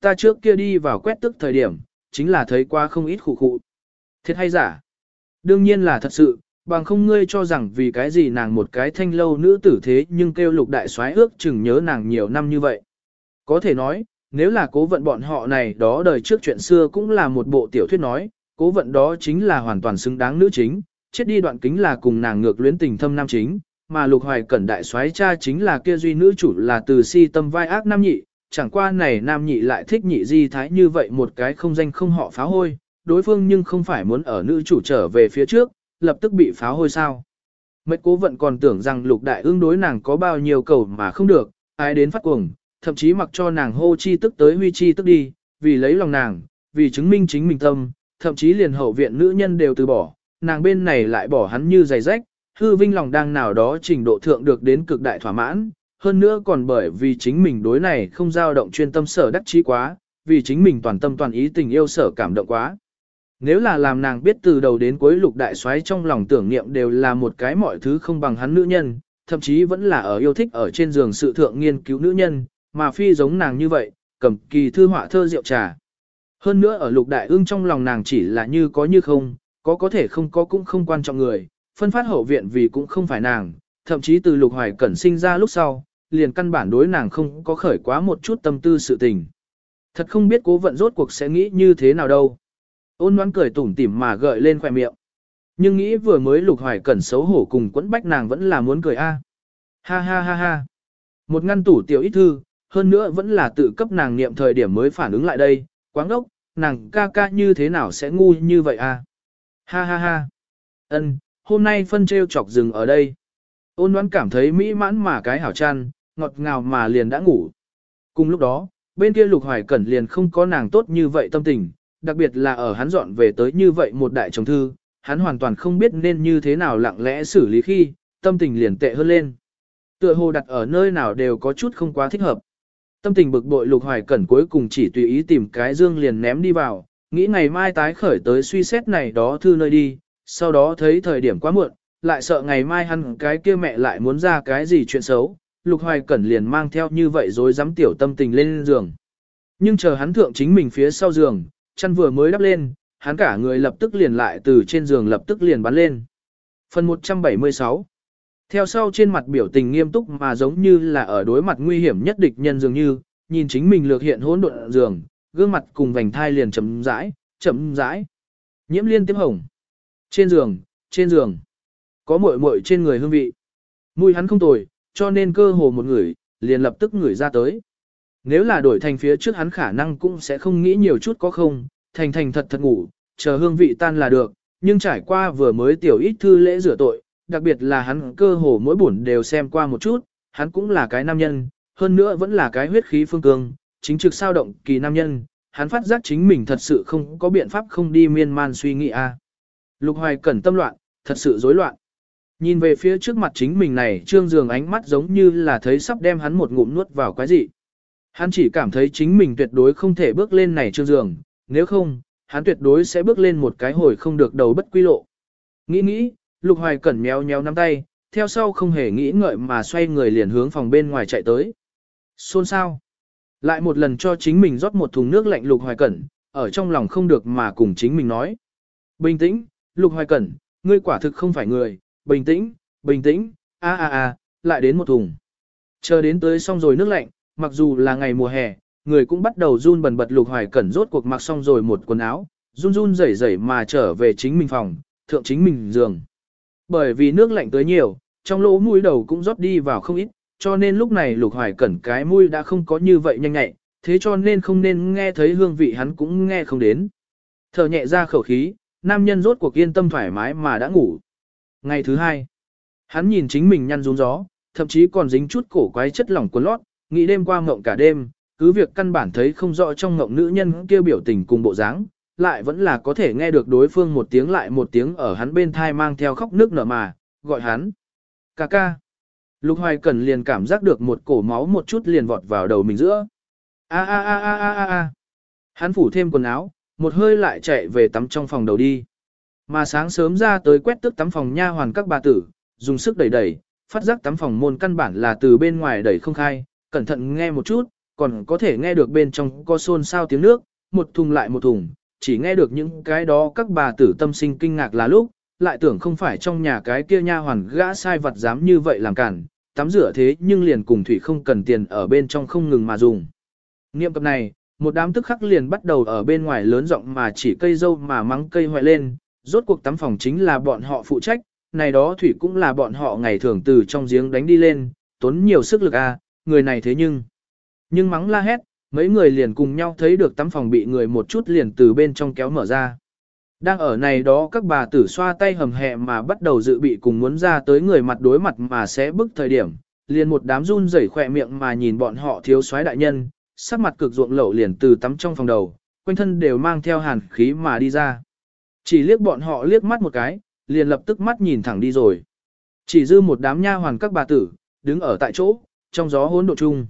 ta trước kia đi vào quét tức thời điểm, chính là thấy qua không ít khụ khụ. Thiệt hay giả? Đương nhiên là thật sự, bằng không ngươi cho rằng vì cái gì nàng một cái thanh lâu nữ tử thế nhưng kêu Lục đại soái ước chừng nhớ nàng nhiều năm như vậy. Có thể nói, nếu là cố vận bọn họ này đó đời trước chuyện xưa cũng là một bộ tiểu thuyết nói, cố vận đó chính là hoàn toàn xứng đáng nữ chính, chết đi đoạn kính là cùng nàng ngược luyến tình thâm nam chính, mà Lục Hoài Cẩn đại soái cha chính là kia duy nữ chủ là từ si tâm vai ác nam nhị, chẳng qua này nam nhị lại thích nhị di thái như vậy một cái không danh không họ phá hôi, đối phương nhưng không phải muốn ở nữ chủ trở về phía trước, lập tức bị phá hôi sao. Mệt cố vận còn tưởng rằng Lục đại ương đối nàng có bao nhiêu cầu mà không được, ai đến phát cuồng, thậm chí mặc cho nàng hô chi tức tới huy chi tức đi, vì lấy lòng nàng, vì chứng minh chính mình tâm, thậm chí liền hậu viện nữ nhân đều từ bỏ, nàng bên này lại bỏ hắn như giày rách, hư vinh lòng đang nào đó trình độ thượng được đến cực đại thỏa mãn, hơn nữa còn bởi vì chính mình đối này không dao động chuyên tâm sở đắc chí quá, vì chính mình toàn tâm toàn ý tình yêu sở cảm động quá. Nếu là làm nàng biết từ đầu đến cuối Lục đại soái trong lòng tưởng niệm đều là một cái mọi thứ không bằng hắn nữ nhân, thậm chí vẫn là ở yêu thích ở trên giường sự thượng nghiên cứu nữ nhân, mà phi giống nàng như vậy, cầm kỳ thư họa thơ rượu trà. Hơn nữa ở Lục đại ương trong lòng nàng chỉ là như có như không, có thể không có cũng không quan trọng người, phân phát hậu viện vì cũng không phải nàng, thậm chí từ Lục Hoài Cẩn sinh ra lúc sau, liền căn bản đối nàng không có khởi quá một chút tâm tư sự tình. Thật không biết cố vận rốt cuộc sẽ nghĩ như thế nào đâu. Ôn đoán cười tủm tỉm mà gợi lên khỏe miệng. Nhưng nghĩ vừa mới Lục Hoài Cẩn xấu hổ cùng quẫn bách nàng vẫn là muốn cười a. Ha ha ha ha. Một ngăn tủ tiểu ít thư, hơn nữa vẫn là tự cấp nàng niệm thời điểm mới phản ứng lại đây, quáng đốc, nàng ca ca như thế nào sẽ ngu như vậy a. Ha ha ha. Ân, hôm nay phân treo chọc rừng ở đây. Ôn đoán cảm thấy mỹ mãn mà cái hảo chăn, ngọt ngào mà liền đã ngủ. Cùng lúc đó, bên kia Lục Hoài Cẩn liền không có nàng tốt như vậy tâm tình, đặc biệt là ở hắn dọn về tới như vậy một đại chồng thư, hắn hoàn toàn không biết nên như thế nào lặng lẽ xử lý khi, tâm tình liền tệ hơn lên. Tựa hồ đặt ở nơi nào đều có chút không quá thích hợp. Tâm tình bực bội Lục Hoài Cẩn cuối cùng chỉ tùy ý tìm cái dương liền ném đi vào, nghĩ ngày mai tái khởi tới suy xét này đó thư nơi đi, sau đó thấy thời điểm quá muộn, lại sợ ngày mai hắn cái kia mẹ lại muốn ra cái gì chuyện xấu, Lục Hoài Cẩn liền mang theo như vậy rồi dám tiểu tâm tình lên giường. Nhưng chờ hắn thượng chính mình phía sau giường, chăn vừa mới đắp lên, hắn cả người lập tức liền lại từ trên giường lập tức liền bắn lên. Phần 176 Theo sau trên mặt biểu tình nghiêm túc mà giống như là ở đối mặt nguy hiểm nhất địch nhân dường như, nhìn chính mình lược hiện hỗn độn giường, gương mặt cùng vành thai liền chậm rãi. Nhiễm liên tiếp hồng. Trên giường, có muội muội trên người hương vị. Mùi hắn không tồi, cho nên cơ hồ một người, liền lập tức ngửi ra tới. Nếu là đổi thành phía trước hắn khả năng cũng sẽ không nghĩ nhiều chút có không, thành thật ngủ, chờ hương vị tan là được, nhưng trải qua vừa mới tiểu ít thư lễ rửa tội, đặc biệt là hắn cơ hồ mỗi buồn đều xem qua một chút, hắn cũng là cái nam nhân, hơn nữa vẫn là cái huyết khí phương cương, chính trực sao động kỳ nam nhân, hắn phát giác chính mình thật sự không có biện pháp không đi miên man suy nghĩ a. Lục Hoài Cẩn tâm loạn, thật sự rối loạn. Nhìn về phía trước mặt chính mình này trương giường ánh mắt giống như là thấy sắp đem hắn một ngụm nuốt vào quái dị. Hắn chỉ cảm thấy chính mình tuyệt đối không thể bước lên này trương giường, nếu không, hắn tuyệt đối sẽ bước lên một cái hồi không được đầu bất quy lộ. Nghĩ, Lục Hoài Cẩn méo nắm tay, theo sau không hề nghĩ ngợi mà xoay người liền hướng phòng bên ngoài chạy tới. Xôn xao. Lại một lần cho chính mình rót một thùng nước lạnh Lục Hoài Cẩn, ở trong lòng không được mà cùng chính mình nói. Bình tĩnh, Lục Hoài Cẩn, ngươi quả thực không phải người, bình tĩnh, lại đến một thùng. Chờ đến tới xong rồi nước lạnh, mặc dù là ngày mùa hè, người cũng bắt đầu run bần bật. Lục Hoài Cẩn rốt cuộc mặc xong rồi một quần áo, run rẩy mà trở về chính mình phòng, thượng chính mình giường. Bởi vì nước lạnh tới nhiều, trong lỗ mũi đầu cũng rót đi vào không ít, cho nên lúc này Lục Hoài Cẩn cái mũi đã không có như vậy nhanh nhạy, thế cho nên không nên nghe thấy hương vị hắn cũng nghe không đến. Thở nhẹ ra khẩu khí, nam nhân rốt cuộc yên tâm thoải mái mà đã ngủ. Ngày thứ hai, hắn nhìn chính mình nhăn rún gió, thậm chí còn dính chút cổ quái chất lỏng quần lót, nghĩ đêm qua mộng cả đêm, cứ việc căn bản thấy không rõ trong mộng nữ nhân kêu biểu tình cùng bộ dáng, lại vẫn là có thể nghe được đối phương một tiếng lại một tiếng ở hắn bên thai mang theo khóc nước nở mà, gọi hắn. Ca ca. Lục Hoài Cẩn liền cảm giác được một cổ máu một chút liền vọt vào đầu mình giữa. A. Hắn phủ thêm quần áo, một hơi lại chạy về tắm trong phòng đầu đi. Mà sáng sớm ra tới quét tước tắm phòng nha hoàn các bà tử, dùng sức đẩy, phát giác tắm phòng môn căn bản là từ bên ngoài đẩy không khai, cẩn thận nghe một chút, còn có thể nghe được bên trong có xôn xao tiếng nước, một thùng lại một thùng, chỉ nghe được những cái đó các bà tử tâm sinh kinh ngạc là lúc, lại tưởng không phải trong nhà cái kia nha hoàn gã sai vật dám như vậy làm cản, tắm rửa thế nhưng liền cùng thủy không cần tiền ở bên trong không ngừng mà dùng. Niệm cập này, một đám tức khắc liền bắt đầu ở bên ngoài lớn giọng mà chỉ cây dâu mà mắng cây hoại lên, rốt cuộc tắm phòng chính là bọn họ phụ trách, này đó thủy cũng là bọn họ ngày thường từ trong giếng đánh đi lên, tốn nhiều sức lực à, người này thế nhưng mắng la hét, mấy người liền cùng nhau thấy được tắm phòng bị người một chút liền từ bên trong kéo mở ra. Đang ở này đó các bà tử xoa tay hầm hẹ mà bắt đầu dự bị cùng muốn ra tới người mặt đối mặt mà sẽ bức thời điểm, liền một đám run rẩy khỏe miệng mà nhìn bọn họ thiếu soái đại nhân, sắc mặt cực ruộng lẩu liền từ tắm trong phòng đầu, quanh thân đều mang theo hàn khí mà đi ra. Chỉ liếc bọn họ liếc mắt một cái, liền lập tức mắt nhìn thẳng đi rồi. Chỉ dư một đám nha hoàn các bà tử, đứng ở tại chỗ, trong gió hỗn độn chung.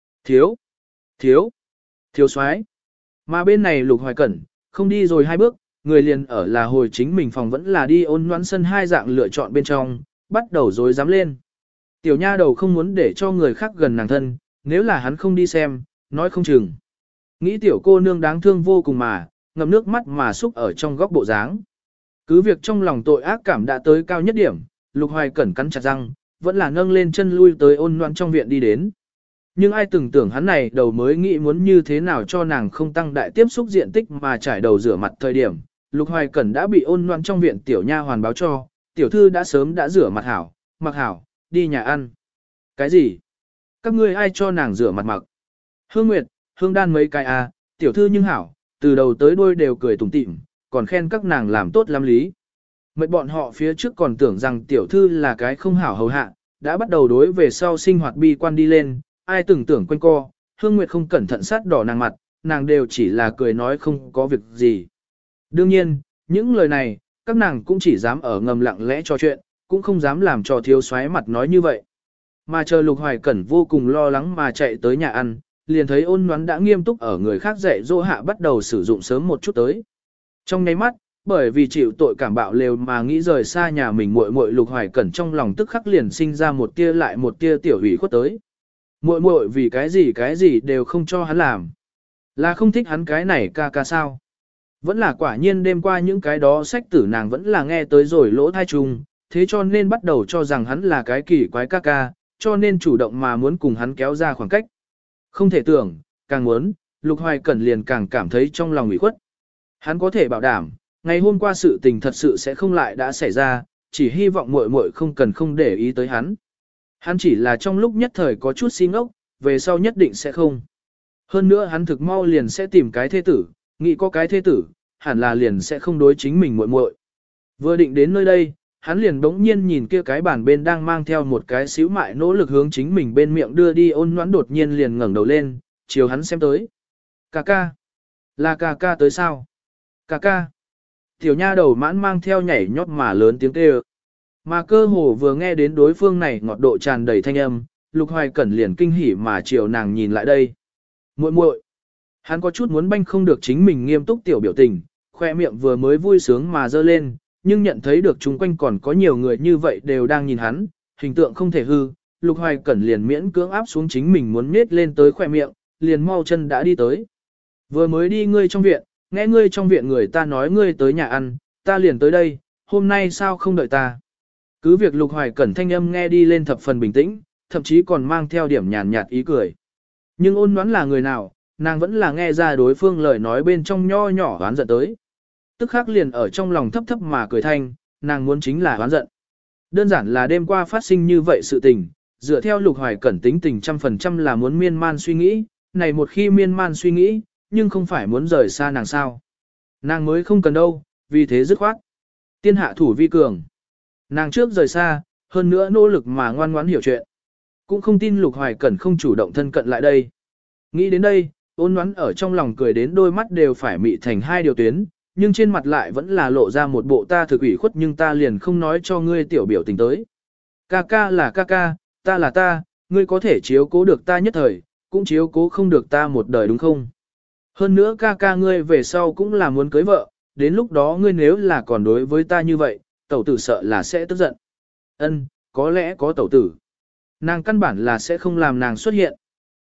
Thiếu soái. Mà bên này Lục Hoài Cẩn, không đi rồi hai bước, người liền ở là hồi chính mình phòng vẫn là đi Ôn Noãn sân hai dạng lựa chọn bên trong, bắt đầu rối dám lên. Tiểu nha đầu không muốn để cho người khác gần nàng thân, nếu là hắn không đi xem, nói không chừng. Nghĩ tiểu cô nương đáng thương vô cùng mà, ngậm nước mắt mà xúc ở trong góc bộ dáng. Cứ việc trong lòng tội ác cảm đã tới cao nhất điểm, Lục Hoài Cẩn cắn chặt răng, vẫn là nâng lên chân lui tới Ôn Noãn trong viện đi đến. Nhưng ai từng tưởng hắn này đầu mới nghĩ muốn như thế nào cho nàng không tăng đại tiếp xúc diện tích mà trải đầu rửa mặt thời điểm, Lục Hoài Cẩn đã bị Ôn Noãn trong viện tiểu nha hoàn báo cho, tiểu thư đã sớm đã rửa mặt hảo, mặc hảo, đi nhà ăn. Cái gì? Các ngươi ai cho nàng rửa mặt mặc? Hương Nguyệt, Hương Đan mấy cái à, tiểu thư nhưng hảo, từ đầu tới đuôi đều cười tủm tỉm, còn khen các nàng làm tốt lắm lý. Mấy bọn họ phía trước còn tưởng rằng tiểu thư là cái không hảo hầu hạ, đã bắt đầu đối về sau sinh hoạt bi quan đi lên, ai từng tưởng quanh co, Hương Nguyệt không cẩn thận sát đỏ nàng mặt, nàng đều chỉ là cười nói không có việc gì. Đương nhiên, những lời này, các nàng cũng chỉ dám ở ngầm lặng lẽ trò chuyện, cũng không dám làm cho thiếu soái mặt nói như vậy. Mà chờ Lục Hoài Cẩn vô cùng lo lắng mà chạy tới nhà ăn, liền thấy Ôn Noãn đã nghiêm túc ở người khác dạy dỗ hạ bắt đầu sử dụng sớm một chút tới. Trong nháy mắt, bởi vì chịu tội cảm bạo lều mà nghĩ rời xa nhà mình muội muội Lục Hoài Cẩn trong lòng tức khắc liền sinh ra một tia lại một tia tiểu hủy khuất tới. Muội muội vì cái gì đều không cho hắn làm. Là không thích hắn cái này ca ca sao. Vẫn là quả nhiên đêm qua những cái đó sách tử nàng vẫn là nghe tới rồi lỗ thai trùng, thế cho nên bắt đầu cho rằng hắn là cái kỳ quái ca ca, cho nên chủ động mà muốn cùng hắn kéo ra khoảng cách. Không thể tưởng, càng muốn, Lục Hoài Cẩn liền càng cảm thấy trong lòng ủy khuất. Hắn có thể bảo đảm, ngày hôm qua sự tình thật sự sẽ không lại đã xảy ra, chỉ hy vọng muội muội không cần không để ý tới hắn. Hắn chỉ là trong lúc nhất thời có chút si ngốc, về sau nhất định sẽ không. Hơn nữa hắn thực mau liền sẽ tìm cái thế tử, nghĩ có cái thế tử, hẳn là liền sẽ không đối chính mình muội muội. Vừa định đến nơi đây, hắn liền bỗng nhiên nhìn kia cái bàn bên đang mang theo một cái xíu mại nỗ lực hướng chính mình bên miệng đưa đi. Ôn Noãn đột nhiên liền ngẩng đầu lên, chiều hắn xem tới. Cà ca. Là cà ca tới sao? Cà ca. Tiểu nha đầu mãn mang theo nhảy nhót mà lớn tiếng kêu. Mà cơ hồ vừa nghe đến đối phương này ngọt độ tràn đầy thanh âm, Lục Hoài Cẩn liền kinh hỉ mà chiều nàng nhìn lại đây. Muội muội. Hắn có chút muốn banh không được chính mình nghiêm túc tiểu biểu tình, khoe miệng vừa mới vui sướng mà dơ lên, nhưng nhận thấy được chung quanh còn có nhiều người như vậy đều đang nhìn hắn, hình tượng không thể hư, Lục Hoài Cẩn liền miễn cưỡng áp xuống chính mình muốn nết lên tới khoe miệng, liền mau chân đã đi tới. Vừa mới đi ngươi trong viện, nghe ngươi trong viện người ta nói ngươi tới nhà ăn, ta liền tới đây, hôm nay sao không đợi ta. Cứ việc Lục Hoài Cẩn thanh âm nghe đi lên thập phần bình tĩnh, thậm chí còn mang theo điểm nhàn nhạt ý cười. Nhưng Ôn Noãn là người nào, nàng vẫn là nghe ra đối phương lời nói bên trong nho nhỏ oán giận tới. Tức khắc liền ở trong lòng thấp thấp mà cười thanh, nàng muốn chính là oán giận. Đơn giản là đêm qua phát sinh như vậy sự tình, dựa theo Lục Hoài Cẩn tính tình 100% là muốn miên man suy nghĩ, này một khi miên man suy nghĩ, nhưng không phải muốn rời xa nàng sao. Nàng mới không cần đâu, vì thế dứt khoát. Tiên hạ thủ vi cường. Nàng trước rời xa, hơn nữa nỗ lực mà ngoan ngoãn hiểu chuyện. Cũng không tin Lục Hoài Cẩn không chủ động thân cận lại đây. Nghĩ đến đây, Ôn Noãn ở trong lòng cười đến đôi mắt đều phải mị thành hai điều tuyến, nhưng trên mặt lại vẫn là lộ ra một bộ ta thực ủy khuất nhưng ta liền không nói cho ngươi tiểu biểu tình tới. Ca ca là ca ca, ta là ta, ngươi có thể chiếu cố được ta nhất thời, cũng chiếu cố không được ta một đời đúng không? Hơn nữa ca ca ngươi về sau cũng là muốn cưới vợ, đến lúc đó ngươi nếu là còn đối với ta như vậy, tẩu tử sợ là sẽ tức giận. Ân, có lẽ có tẩu tử. Nàng căn bản là sẽ không làm nàng xuất hiện.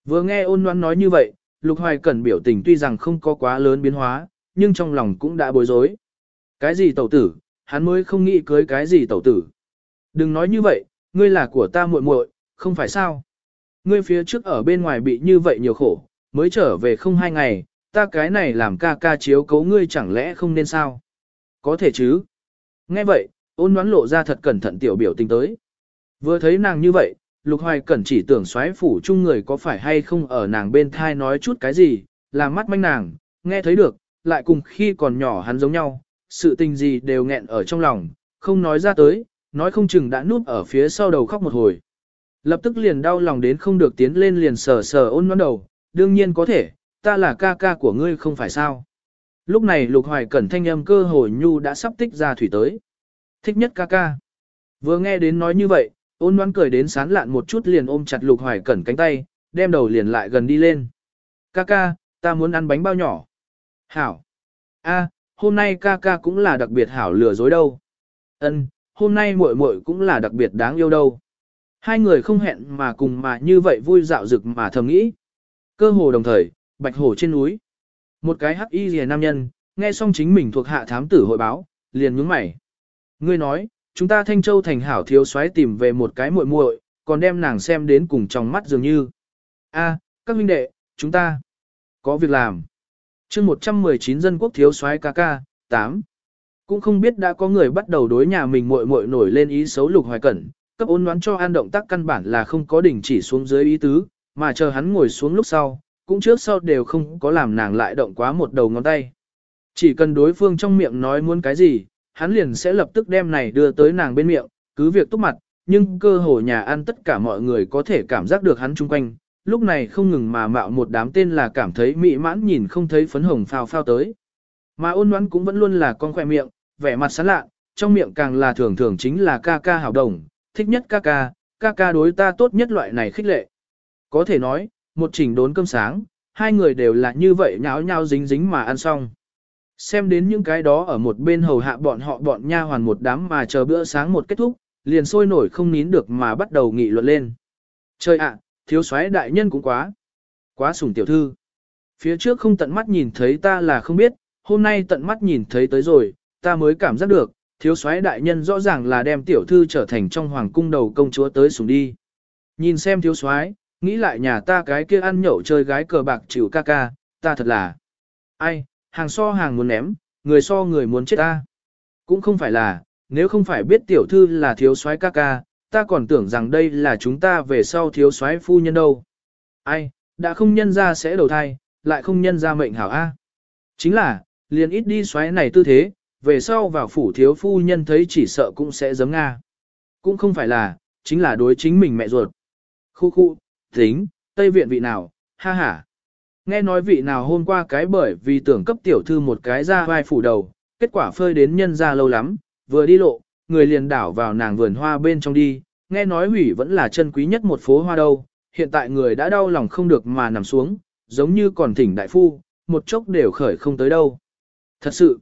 Vừa nghe ôn nhoãn nói như vậy, Lục Hoài Cẩn biểu tình tuy rằng không có quá lớn biến hóa, nhưng trong lòng cũng đã bối rối. Cái gì tẩu tử, hắn mới không nghĩ cưới cái gì tẩu tử. Đừng nói như vậy, ngươi là của ta muội muội, không phải sao? Ngươi phía trước ở bên ngoài bị như vậy nhiều khổ, mới trở về không 2 ngày, ta cái này làm ca ca chiếu cấu ngươi chẳng lẽ không nên sao? Có thể chứ? Nghe vậy, ôn nhoãn lộ ra thật cẩn thận tiểu biểu tình tới. Vừa thấy nàng như vậy, Lục Hoài Cẩn chỉ tưởng xoáy phủ chung người có phải hay không ở nàng bên thai nói chút cái gì, làm mắt manh nàng, nghe thấy được, lại cùng khi còn nhỏ hắn giống nhau, sự tình gì đều nghẹn ở trong lòng, không nói ra tới, nói không chừng đã núp ở phía sau đầu khóc một hồi. Lập tức liền đau lòng đến không được tiến lên liền sờ sờ ôn nhoãn đầu, đương nhiên có thể, ta là ca ca của ngươi không phải sao. Lúc này Lục Hoài Cẩn thanh âm cơ hồ nhu đã sắp tích ra thủy tới. Thích nhất ca ca. Vừa nghe đến nói như vậy, ôn nhoãn cười đến sán lạn một chút liền ôm chặt Lục Hoài Cẩn cánh tay, đem đầu liền lại gần đi lên. Ca ca, ta muốn ăn bánh bao nhỏ. Hảo. A, hôm nay ca ca cũng là đặc biệt hảo lừa dối đâu. Ân, hôm nay muội muội cũng là đặc biệt đáng yêu đâu. Hai người không hẹn mà cùng mà như vậy vui dạo rực mà thầm nghĩ. Cơ hồ đồng thời, bạch hổ trên núi. Một cái hắc y rìa nam nhân, nghe xong chính mình thuộc hạ thám tử hội báo, liền nhướng mày. Ngươi nói, chúng ta Thanh Châu thành hảo thiếu soái tìm về một cái muội muội, còn đem nàng xem đến cùng trong mắt dường như. A, các huynh đệ, chúng ta có việc làm. Chương 119 dân quốc thiếu soái ca ca, 8. Cũng không biết đã có người bắt đầu đối nhà mình muội muội nổi lên ý xấu Lục Hoài Cẩn, cấp ôn đoán cho an động tác căn bản là không có đỉnh chỉ xuống dưới ý tứ, mà chờ hắn ngồi xuống lúc sau, cũng trước sau đều không có làm nàng lại động quá một đầu ngón tay. Chỉ cần đối phương trong miệng nói muốn cái gì, hắn liền sẽ lập tức đem này đưa tới nàng bên miệng, cứ việc túc mặt, nhưng cơ hồ nhà ăn tất cả mọi người có thể cảm giác được hắn chung quanh, lúc này không ngừng mà mạo một đám tên là cảm thấy mị mãn nhìn không thấy phấn hồng phao phao tới. Mà ôn đoán cũng vẫn luôn là con khoe miệng, vẻ mặt sán lạ, trong miệng càng là thường thường chính là ca ca hảo đồng, thích nhất ca ca đối ta tốt nhất loại này khích lệ. Có thể nói, một chỉnh đốn cơm sáng, hai người đều là như vậy nháo nháo dính dính mà ăn xong. Xem đến những cái đó ở một bên hầu hạ bọn nha hoàn một đám mà chờ bữa sáng một kết thúc, liền sôi nổi không nín được mà bắt đầu nghị luận lên. Trời ạ, thiếu soái đại nhân cũng quá sủng tiểu thư. Phía trước không tận mắt nhìn thấy ta là không biết, hôm nay tận mắt nhìn thấy tới rồi, ta mới cảm giác được, thiếu soái đại nhân rõ ràng là đem tiểu thư trở thành trong hoàng cung đầu công chúa tới sủng đi. Nhìn xem thiếu soái, nghĩ lại nhà ta cái kia ăn nhậu chơi gái cờ bạc chịu ca ca, ta thật là ai, hàng so hàng muốn ném, người so người muốn chết ta. Cũng không phải là, nếu không phải biết tiểu thư là thiếu soái ca ca, ta còn tưởng rằng đây là chúng ta về sau thiếu soái phu nhân đâu. Ai, đã không nhân ra sẽ đầu thai, lại không nhân ra mệnh hảo a. Chính là, liền ít đi soái này tư thế, về sau vào phủ thiếu phu nhân thấy chỉ sợ cũng sẽ giấm Nga. Cũng không phải là, chính là đối chính mình mẹ ruột. Khu, tính, Tây Viện vị nào, ha ha. Nghe nói vị nào hôm qua cái bởi vì tưởng cấp tiểu thư một cái ra vai phủ đầu, kết quả phơi đến nhân ra lâu lắm, vừa đi lộ, người liền đảo vào nàng vườn hoa bên trong đi, nghe nói hủy vẫn là chân quý nhất một phố hoa đâu, hiện tại người đã đau lòng không được mà nằm xuống, giống như còn thỉnh đại phu, một chốc đều khởi không tới đâu. Thật sự,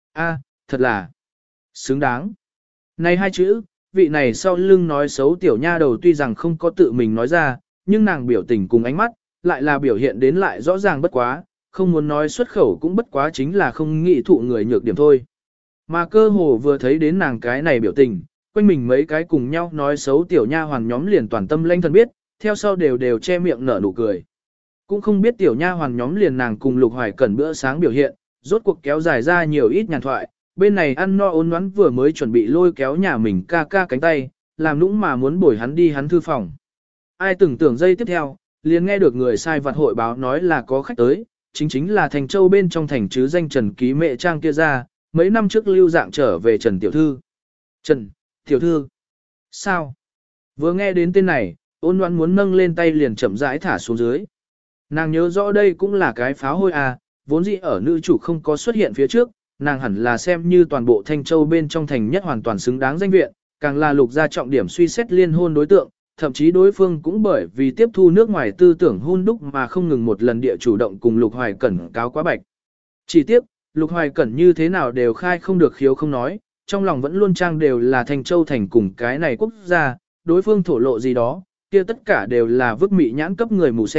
thật là xứng đáng. Này hai chữ, vị này sau lưng nói xấu tiểu nha đầu tuy rằng không có tự mình nói ra, nhưng nàng biểu tình cùng ánh mắt, lại là biểu hiện đến lại rõ ràng bất quá, không muốn nói xuất khẩu cũng bất quá chính là không nghĩ thụ người nhược điểm thôi. Mà cơ hồ vừa thấy đến nàng cái này biểu tình, quanh mình mấy cái cùng nhau nói xấu tiểu nha hoàn nhóm liền toàn tâm lanh thần biết, theo sau đều che miệng nở nụ cười. Cũng không biết tiểu nha hoàn nhóm liền nàng cùng Lục Hoài Cẩn bữa sáng biểu hiện, rốt cuộc kéo dài ra nhiều ít nhàn thoại, bên này ăn no ôn ngoãn vừa mới chuẩn bị lôi kéo nhà mình ca ca cánh tay, làm nũng mà muốn bồi hắn đi hắn thư phòng. Ai từng tưởng giây tiếp theo, liền nghe được người sai vặt hội báo nói là có khách tới, chính là Thành Châu bên trong thành chứ danh Trần Ký Mệ Trang kia ra, mấy năm trước lưu dạng trở về Trần Tiểu Thư. Trần, Tiểu Thư. Sao? Vừa nghe đến tên này, ôn ngoãn muốn nâng lên tay liền chậm rãi thả xuống dưới. Nàng nhớ rõ đây cũng là cái pháo hôi à, vốn dĩ ở nữ chủ không có xuất hiện phía trước, nàng hẳn là xem như toàn bộ Thanh Châu bên trong thành nhất hoàn toàn xứng đáng danh viện, càng là lục ra trọng điểm suy xét liên hôn đối tượng, thậm chí đối phương cũng bởi vì tiếp thu nước ngoài tư tưởng hun đúc mà không ngừng một lần địa chủ động cùng Lục Hoài Cẩn cáo quá bạch. Chỉ tiếp, Lục Hoài Cẩn như thế nào đều khai không được khiếu không nói, trong lòng vẫn luôn trang đều là Thanh Châu thành cùng cái này quốc gia, đối phương thổ lộ gì đó, kia tất cả đều là vứt mị nhãn cấp người mù xem,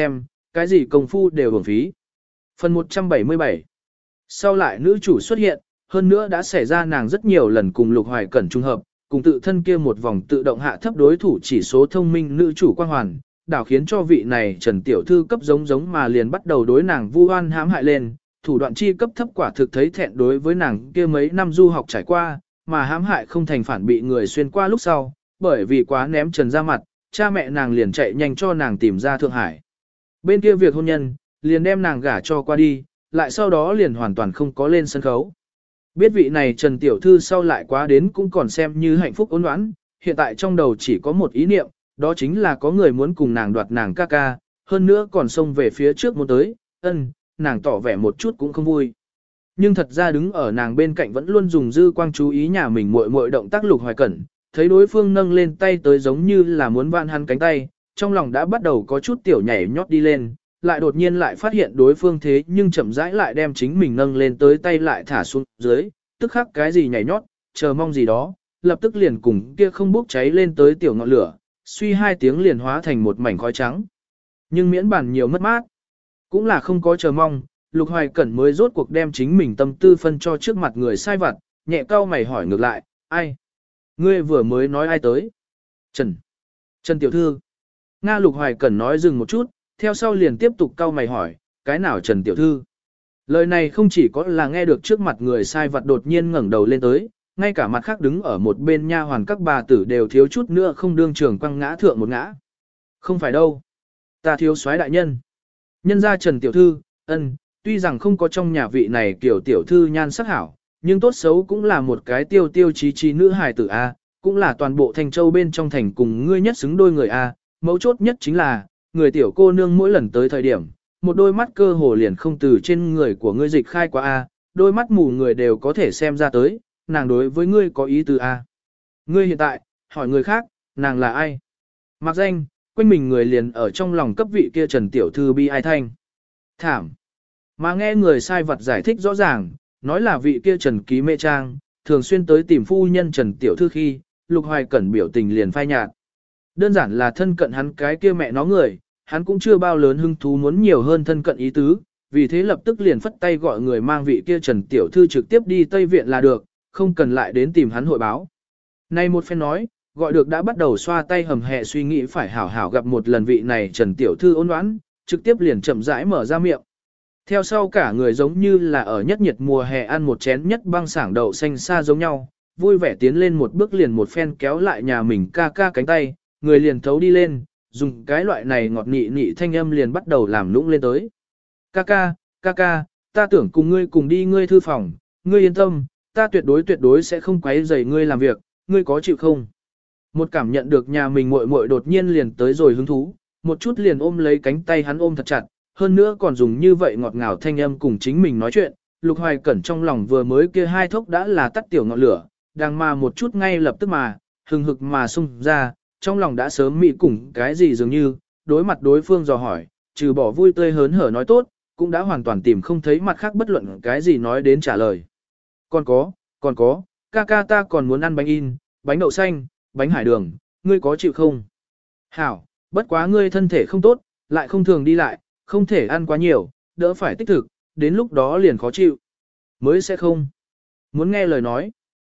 cái gì công phu đều uổng phí. Phần 177. Sau lại nữ chủ xuất hiện, hơn nữa đã xảy ra nàng rất nhiều lần cùng Lục Hoài Cẩn trung hợp, cùng tự thân kia một vòng tự động hạ thấp đối thủ chỉ số thông minh nữ chủ quan hoàn, đảo khiến cho vị này Trần Tiểu Thư cấp giống mà liền bắt đầu đối nàng vu oan hãm hại lên, thủ đoạn chi cấp thấp quả thực thấy thẹn đối với nàng kia mấy năm du học trải qua, mà hãm hại không thành phản bị người xuyên qua lúc sau, bởi vì quá ném Trần ra mặt, cha mẹ nàng liền chạy nhanh cho nàng tìm ra Thượng Hải. Bên kia việc hôn nhân, liền đem nàng gả cho qua đi, lại sau đó liền hoàn toàn không có lên sân khấu. Biết vị này Trần Tiểu Thư sau lại quá đến cũng còn xem như hạnh phúc ôn oán, hiện tại trong đầu chỉ có một ý niệm, đó chính là có người muốn cùng nàng đoạt nàng ca ca, hơn nữa còn xông về phía trước muốn tới, nàng tỏ vẻ một chút cũng không vui. Nhưng thật ra đứng ở nàng bên cạnh vẫn luôn dùng dư quang chú ý nhà mình muội động tác Lục Hoài Cẩn, thấy đối phương nâng lên tay tới giống như là muốn vạn hắn cánh tay, trong lòng đã bắt đầu có chút tiểu nhảy nhót đi lên, lại đột nhiên lại phát hiện đối phương thế nhưng chậm rãi lại đem chính mình nâng lên tới tay lại thả xuống dưới, tức khắc cái gì nhảy nhót, chờ mong gì đó, lập tức liền cùng kia không bốc cháy lên tới tiểu ngọn lửa, suy hai tiếng liền hóa thành một mảnh khói trắng. Nhưng miễn bản nhiều mất mát, cũng là không có chờ mong, Lục Hoài Cẩn mới rốt cuộc đem chính mình tâm tư phân cho trước mặt người sai vặt, nhẹ cau mày hỏi ngược lại, ai? Ngươi vừa mới nói ai tới? Trần Tiểu Thư. Nga. Lục Hoài Cẩn nói dừng một chút, theo sau liền tiếp tục cau mày hỏi, cái nào Trần Tiểu Thư? Lời này không chỉ có là nghe được trước mặt người sai vặt đột nhiên ngẩng đầu lên tới, ngay cả mặt khác đứng ở một bên nha hoàn các bà tử đều thiếu chút nữa không đương trường quăng ngã thượng một ngã. Không phải đâu. Ta thiếu soái đại nhân. Nhân gia Trần Tiểu Thư, tuy rằng không có trong nhà vị này kiểu Tiểu Thư nhan sắc hảo, nhưng tốt xấu cũng là một cái tiêu chí nữ hài tử A, cũng là toàn bộ Thanh Châu bên trong thành cùng ngươi nhất xứng đôi người A, mấu chốt nhất chính là, người tiểu cô nương mỗi lần tới thời điểm, một đôi mắt cơ hồ liền không từ trên người của ngươi dịch khai qua A, đôi mắt mù người đều có thể xem ra tới, nàng đối với ngươi có ý từ A. Ngươi hiện tại, hỏi người khác, nàng là ai? Mặc danh, quanh mình người liền ở trong lòng cấp vị kia Trần Tiểu Thư bi ai thanh. Thảm. Mà nghe người sai vật giải thích rõ ràng, nói là vị kia Trần Ký Mê Trang, thường xuyên tới tìm phu nhân Trần Tiểu Thư khi, Lục Hoài Cẩn biểu tình liền phai nhạt. Đơn giản là thân cận hắn cái kia mẹ nó người, hắn cũng chưa bao lớn hứng thú muốn nhiều hơn thân cận ý tứ, vì thế lập tức liền phất tay gọi người mang vị kia Trần Tiểu Thư trực tiếp đi Tây Viện là được, không cần lại đến tìm hắn hội báo. Nay một phen nói, gọi được đã bắt đầu xoa tay hầm hẹ suy nghĩ phải hảo hảo gặp một lần vị này Trần Tiểu Thư ôn oán, trực tiếp liền chậm rãi mở ra miệng. Theo sau cả người giống như là ở nhất nhiệt mùa hè ăn một chén nhất băng sảng đậu xanh xa giống nhau, vui vẻ tiến lên một bước liền một phen kéo lại nhà mình ca ca cánh tay, người liền thấu đi lên, dùng cái loại này ngọt nị nị thanh âm liền bắt đầu làm nũng lên tới. Ca ca, ta tưởng cùng ngươi cùng đi ngươi thư phòng, ngươi yên tâm, ta tuyệt đối sẽ không quấy rầy ngươi làm việc, ngươi có chịu không? Một cảm nhận được nhà mình muội đột nhiên liền tới rồi hứng thú, một chút liền ôm lấy cánh tay hắn ôm thật chặt, hơn nữa còn dùng như vậy ngọt ngào thanh âm cùng chính mình nói chuyện, Lục Hoài Cẩn trong lòng vừa mới kia hai thốc đã là tắt tiểu ngọn lửa, đang mà một chút ngay lập tức mà, hừng hực mà xung ra, trong lòng đã sớm mị cùng cái gì dường như, đối mặt đối phương dò hỏi, trừ bỏ vui tươi hớn hở nói tốt, cũng đã hoàn toàn tìm không thấy mặt khác bất luận cái gì nói đến trả lời. Còn có, ca ta còn muốn ăn bánh in, bánh đậu xanh, bánh hải đường, ngươi có chịu không? Hảo, bất quá ngươi thân thể không tốt, lại không thường đi lại, không thể ăn quá nhiều, đỡ phải tích thực, đến lúc đó liền khó chịu. Mới sẽ không. Muốn nghe lời nói.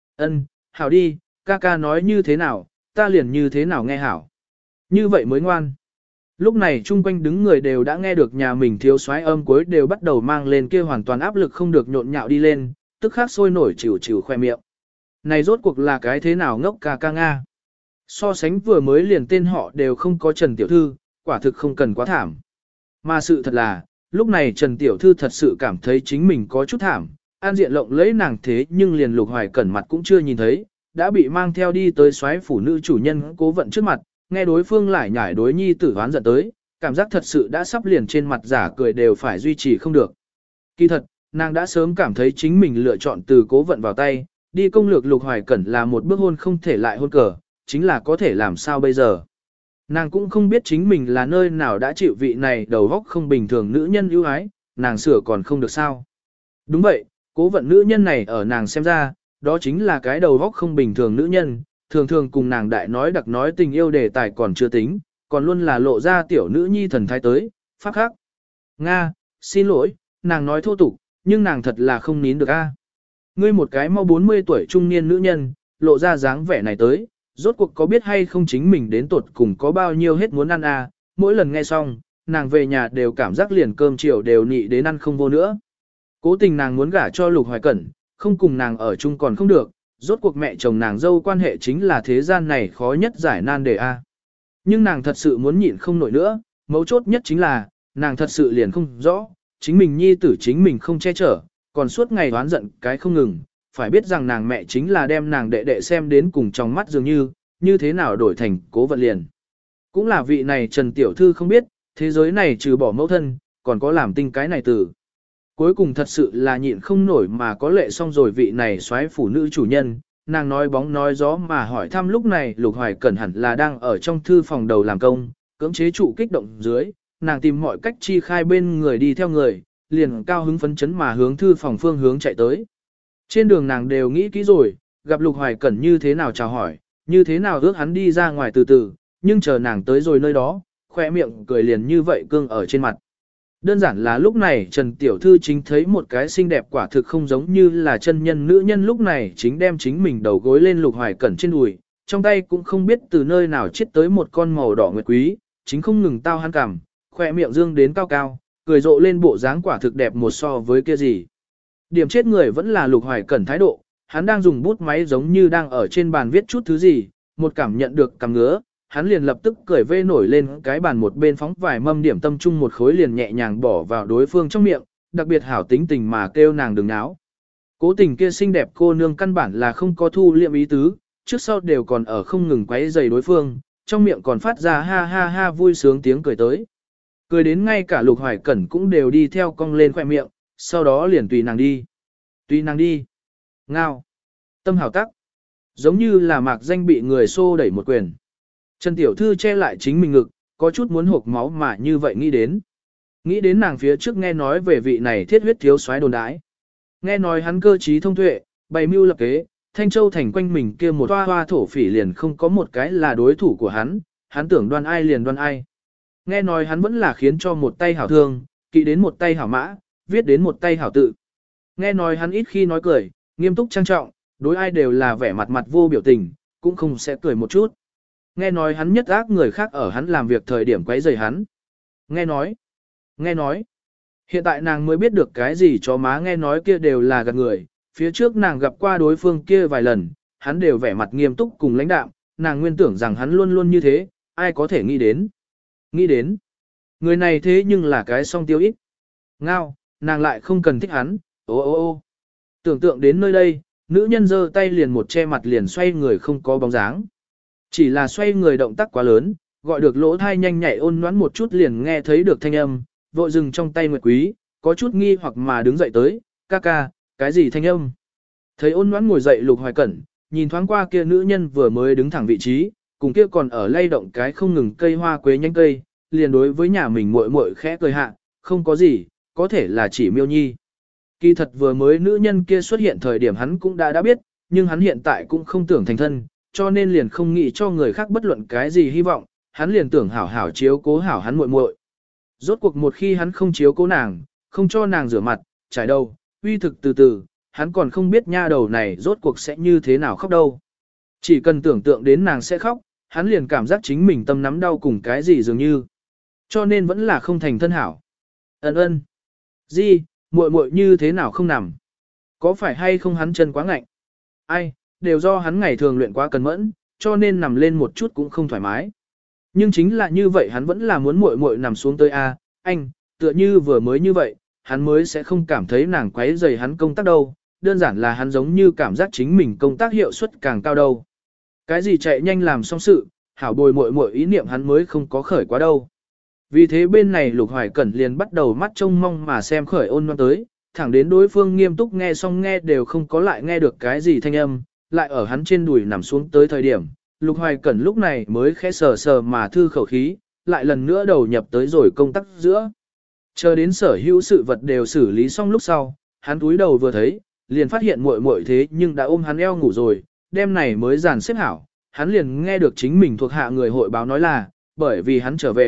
Hảo đi, ca nói như thế nào, ta liền như thế nào nghe hảo. Như vậy mới ngoan. Lúc này chung quanh đứng người đều đã nghe được nhà mình thiếu soái âm cuối đều bắt đầu mang lên kia hoàn toàn áp lực không được nhộn nhạo đi lên, tức khắc sôi nổi chịu khoe miệng. Này rốt cuộc là cái thế nào ngốc ca Nga. So sánh vừa mới liền tên họ đều không có Trần Tiểu Thư, quả thực không cần quá thảm. Mà sự thật là, lúc này Trần Tiểu Thư thật sự cảm thấy chính mình có chút thảm, an diện lộng lấy nàng thế nhưng liền Lục Hoài Cẩn mặt cũng chưa nhìn thấy, đã bị mang theo đi tới soái phủ nữ chủ nhân Cố Vận trước mặt, nghe đối phương lại nhải đối nhi tử hoán giận tới, cảm giác thật sự đã sắp liền trên mặt giả cười đều phải duy trì không được. Kỳ thật, nàng đã sớm cảm thấy chính mình lựa chọn từ Cố Vận vào tay, đi công lược Lục Hoài Cẩn là một bước hôn không thể lại hôn cờ, chính là có thể làm sao bây giờ. Nàng cũng không biết chính mình là nơi nào đã chịu vị này đầu góc không bình thường nữ nhân ưu ái, nàng sửa còn không được sao. Đúng vậy, Cố Vận nữ nhân này ở nàng xem ra, đó chính là cái đầu góc không bình thường nữ nhân, thường thường cùng nàng đại nói đặc nói tình yêu đề tài còn chưa tính, còn luôn là lộ ra tiểu nữ nhi thần thái tới, pháp khác. Nga, xin lỗi, nàng nói thô tục, nhưng nàng thật là không nín được a. Ngươi một cái mau 40 tuổi trung niên nữ nhân, lộ ra dáng vẻ này tới, rốt cuộc có biết hay không chính mình đến tuột cùng có bao nhiêu hết muốn ăn a. Mỗi lần nghe xong, nàng về nhà đều cảm giác liền cơm chiều đều nị đến ăn không vô nữa. Cố tình nàng muốn gả cho Lục Hoài Cẩn, không cùng nàng ở chung còn không được, rốt cuộc mẹ chồng nàng dâu quan hệ chính là thế gian này khó nhất giải nan đề a. Nhưng nàng thật sự muốn nhịn không nổi nữa, mấu chốt nhất chính là, nàng thật sự liền không rõ, chính mình nhi tử chính mình không che chở, còn suốt ngày đoán giận cái không ngừng, phải biết rằng nàng mẹ chính là đem nàng đệ đệ xem đến cùng trong mắt dường như thế nào đổi thành Cố Vận liền. Cũng là vị này Trần Tiểu Thư không biết, thế giới này trừ bỏ mẫu thân, còn có làm tinh cái này từ. Cuối cùng thật sự là nhịn không nổi mà có lệ xong rồi vị này soái phụ nữ chủ nhân, nàng nói bóng nói gió mà hỏi thăm lúc này Lục Hoài Cẩn hẳn là đang ở trong thư phòng đầu làm công, cưỡng chế trụ kích động dưới, nàng tìm mọi cách chi khai bên người đi theo người, liền cao hứng phấn chấn mà hướng thư phòng phương hướng chạy tới. Trên đường nàng đều nghĩ kỹ rồi, gặp Lục Hoài Cẩn như thế nào chào hỏi, như thế nào ước hắn đi ra ngoài từ từ, nhưng chờ nàng tới rồi nơi đó, khoe miệng cười liền như vậy cương ở trên mặt. Đơn giản là lúc này Trần Tiểu Thư chính thấy một cái xinh đẹp quả thực không giống như là chân nhân nữ nhân lúc này chính đem chính mình đầu gối lên Lục Hoài Cẩn trên đùi, trong tay cũng không biết từ nơi nào chết tới một con màu đỏ nguyệt quý, chính không ngừng tao hắn cảm, khoe miệng dương đến cao cao, cười rộ lên bộ dáng quả thực đẹp một so với kia gì. Điểm chết người vẫn là Lục Hoài Cẩn thái độ, hắn đang dùng bút máy giống như đang ở trên bàn viết chút thứ gì, một cảm nhận được cảm ngứa, hắn liền lập tức cười vê nổi lên cái bàn một bên phóng vài mâm điểm tâm chung một khối liền nhẹ nhàng bỏ vào đối phương trong miệng, đặc biệt hảo tính tình mà kêu nàng đừng náo. Cố tình kia xinh đẹp cô nương căn bản là không có thu liệm ý tứ, trước sau đều còn ở không ngừng quấy giày đối phương, trong miệng còn phát ra ha ha ha vui sướng tiếng cười tới. Cười đến ngay cả Lục Hoài Cẩn cũng đều đi theo cong lên khoẻ miệng, sau đó liền tùy nàng đi. Tùy nàng đi. Ngao. Tâm hảo tắc. Giống như là mạc danh bị người xô đẩy một quyền. Trần Tiểu Thư che lại chính mình ngực, có chút muốn hộc máu mà như vậy nghĩ đến. Nghĩ đến nàng phía trước nghe nói về vị này thiết huyết thiếu soái đồn đãi. Nghe nói hắn cơ trí thông tuệ, bày mưu lập kế, Thanh Châu thành quanh mình kia một hoa hoa thổ phỉ liền không có một cái là đối thủ của hắn tưởng đoan ai liền đoan ai. Nghe nói hắn vẫn là khiến cho một tay hảo thương, kỵ đến một tay hảo mã, viết đến một tay hảo tự. Nghe nói hắn ít khi nói cười, nghiêm túc trang trọng, đối ai đều là vẻ mặt mặt vô biểu tình, cũng không sẽ cười một chút. Nghe nói hắn nhất ác người khác ở hắn làm việc thời điểm quấy rầy hắn. Nghe nói. Hiện tại nàng mới biết được cái gì cho má nghe nói kia đều là gạt người, phía trước nàng gặp qua đối phương kia vài lần, hắn đều vẻ mặt nghiêm túc cùng lãnh đạm, nàng nguyên tưởng rằng hắn luôn luôn như thế, ai có thể nghĩ đến. Nghĩ đến. Người này thế nhưng là cái song tiêu ít. Ngao, nàng lại không cần thích hắn, ô ô ô. Tưởng tượng đến nơi đây, nữ nhân giơ tay liền một che mặt liền xoay người không có bóng dáng. Chỉ là xoay người động tác quá lớn, gọi được lỗ thai nhanh nhạy ôn nhoãn một chút liền nghe thấy được thanh âm, vội dừng trong tay nguyệt quý, có chút nghi hoặc mà đứng dậy tới, ca ca, cái gì thanh âm? Thấy ôn nhoãn ngồi dậy Lục Hoài Cẩn, nhìn thoáng qua kia nữ nhân vừa mới đứng thẳng vị trí, cùng kia còn ở lay động cái không ngừng cây hoa quế nhánh cây, liền đối với nhà mình muội muội khẽ cười hạ, không có gì, có thể là chỉ Miêu Nhi. Kỳ thật vừa mới nữ nhân kia xuất hiện thời điểm hắn cũng đã biết, nhưng hắn hiện tại cũng không tưởng thành thân, cho nên liền không nghĩ cho người khác bất luận cái gì hy vọng, hắn liền tưởng hảo hảo chiếu cố hảo hắn muội muội. Rốt cuộc một khi hắn không chiếu cố nàng, không cho nàng rửa mặt, trải đầu, uy thực từ từ, hắn còn không biết nha đầu này rốt cuộc sẽ như thế nào khóc đâu. Chỉ cần tưởng tượng đến nàng sẽ khóc, hắn liền cảm giác chính mình tâm nắm đau cùng cái gì dường như. Cho nên vẫn là không thành thân hảo. Ân. Gì, muội muội như thế nào không nằm? Có phải hay không hắn chân quá ngạnh? Ai, đều do hắn ngày thường luyện quá cẩn mẫn, cho nên nằm lên một chút cũng không thoải mái. Nhưng chính là như vậy hắn vẫn là muốn muội muội nằm xuống tới a, anh, tựa như vừa mới như vậy, hắn mới sẽ không cảm thấy nàng quấy rầy hắn công tác đâu, đơn giản là hắn giống như cảm giác chính mình công tác hiệu suất càng cao đâu. Cái gì chạy nhanh làm xong sự, hảo bồi muội muội ý niệm hắn mới không có khởi quá đâu. Vì thế bên này Lục Hoài Cẩn liền bắt đầu mắt trông mong mà xem khởi ôn nhoan tới, thẳng đến đối phương nghiêm túc nghe xong nghe đều không có lại nghe được cái gì thanh âm, lại ở hắn trên đùi nằm xuống tới thời điểm, Lục Hoài Cẩn lúc này mới khẽ sờ sờ mà thư khẩu khí, lại lần nữa đầu nhập tới rồi công tác giữa. Chờ đến sở hữu sự vật đều xử lý xong lúc sau, hắn túi đầu vừa thấy, liền phát hiện muội muội thế nhưng đã ôm hắn eo ngủ rồi, đêm này mới dàn xếp hảo, hắn liền nghe được chính mình thuộc hạ người hội báo nói là, bởi vì hắn trở về,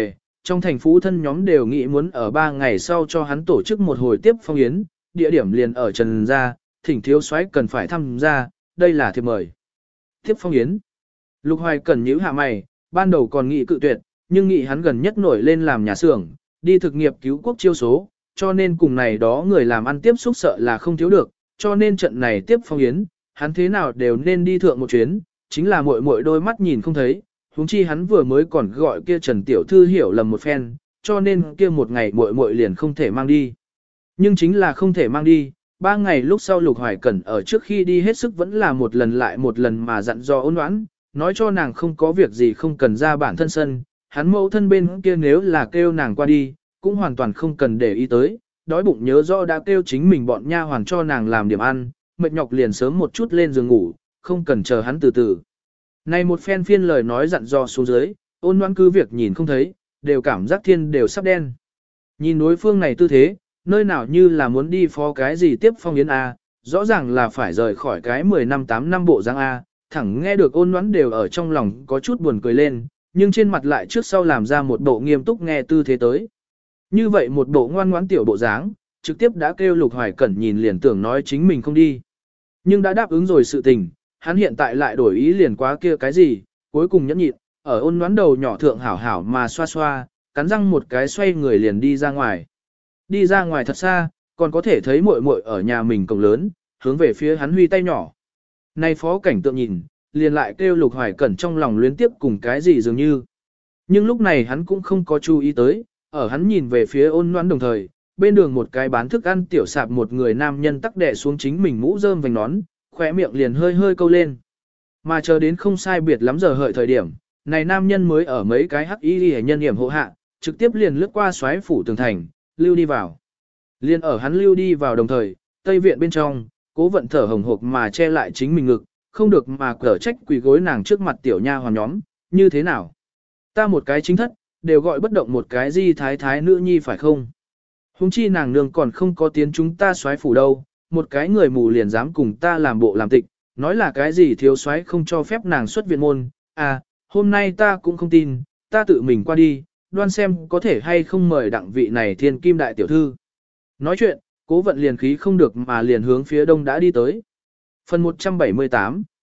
trong thành phố thân nhóm đều nghĩ muốn ở 3 ngày sau cho hắn tổ chức một hồi tiếp phong yến, địa điểm liền ở Trần Gia, thỉnh thiếu soái cần phải tham gia, đây là thiệp mời. Tiếp phong yến. Lục Hoài Cẩn nhíu hạ mày, ban đầu còn nghĩ cự tuyệt, nhưng nghĩ hắn gần nhất nổi lên làm nhà xưởng, đi thực nghiệp cứu quốc chiêu số, cho nên cùng này đó người làm ăn tiếp xúc sợ là không thiếu được, cho nên trận này tiếp phong yến, hắn thế nào đều nên đi thượng một chuyến, chính là muội muội đôi mắt nhìn không thấy, huống chi hắn vừa mới còn gọi kia Trần tiểu thư hiểu lầm một phen, cho nên kia một ngày muội muội liền không thể mang đi. Nhưng chính là không thể mang đi, 3 ngày lúc sau Lục Hoài Cẩn ở trước khi đi hết sức vẫn là một lần lại một lần mà dặn dò ôn oán, nói cho nàng không có việc gì không cần ra bản thân sân, hắn mẫu thân bên kia nếu là kêu nàng qua đi, cũng hoàn toàn không cần để ý tới, đói bụng nhớ rõ đã kêu chính mình bọn nha hoàn cho nàng làm điểm ăn, mệt nhọc liền sớm một chút lên giường ngủ, không cần chờ hắn từ từ. Này một phen phiên lời nói dặn dò xuống dưới, ôn đoán cứ việc nhìn không thấy, đều cảm giác thiên đều sắp đen. Nhìn đối phương này tư thế, nơi nào như là muốn đi phó cái gì tiếp phong yến A, rõ ràng là phải rời khỏi cái 10 năm 8 năm bộ dáng A, thẳng nghe được ôn đoán đều ở trong lòng có chút buồn cười lên, nhưng trên mặt lại trước sau làm ra một bộ nghiêm túc nghe tư thế tới. Như vậy một bộ ngoan ngoãn tiểu bộ dáng, trực tiếp đã kêu Lục Hoài Cẩn nhìn liền tưởng nói chính mình không đi. Nhưng đã đáp ứng rồi sự tình, hắn hiện tại lại đổi ý liền quá kia cái gì, cuối cùng nhẫn nhịn, ở ôn đoán đầu nhỏ thượng hảo hảo mà xoa xoa, cắn răng một cái xoay người liền đi ra ngoài. Đi ra ngoài thật xa, còn có thể thấy muội muội ở nhà mình cổng lớn, hướng về phía hắn huy tay nhỏ. Nay phó cảnh tượng nhìn, liền lại kêu Lục Hoài Cẩn trong lòng luyến tiếp cùng cái gì dường như. Nhưng lúc này hắn cũng không có chú ý tới, ở hắn nhìn về phía ôn noãn đồng thời, bên đường một cái bán thức ăn tiểu sạp một người nam nhân tắc đẻ xuống chính mình mũ rơm vành nón, khỏe miệng liền hơi hơi câu lên. Mà chờ đến không sai biệt lắm giờ hợi thời điểm, này nam nhân mới ở mấy cái hắc y hệ nhân hiểm hộ hạ, trực tiếp liền lướt qua xoáy phủ tường thành, lưu đi vào. Liên ở hắn lưu đi vào đồng thời, tây viện bên trong, Cố Vận thở hồng hộc mà che lại chính mình ngực, không được mà cở trách quỳ gối nàng trước mặt tiểu nha hoàn nhóm, như thế nào? Ta một cái chính thất, đều gọi bất động một cái di thái thái nữ nhi phải không? Hùng chi nàng nương còn không có tiến chúng ta soái phủ đâu, một cái người mù liền dám cùng ta làm bộ làm tịch, nói là cái gì thiếu soái không cho phép nàng xuất viện môn, à, hôm nay ta cũng không tin, ta tự mình qua đi, đoan xem có thể hay không mời đặng vị này thiên kim đại tiểu thư. Nói chuyện, Cố Vận liền khí không được mà liền hướng phía đông đã đi tới. Phần 178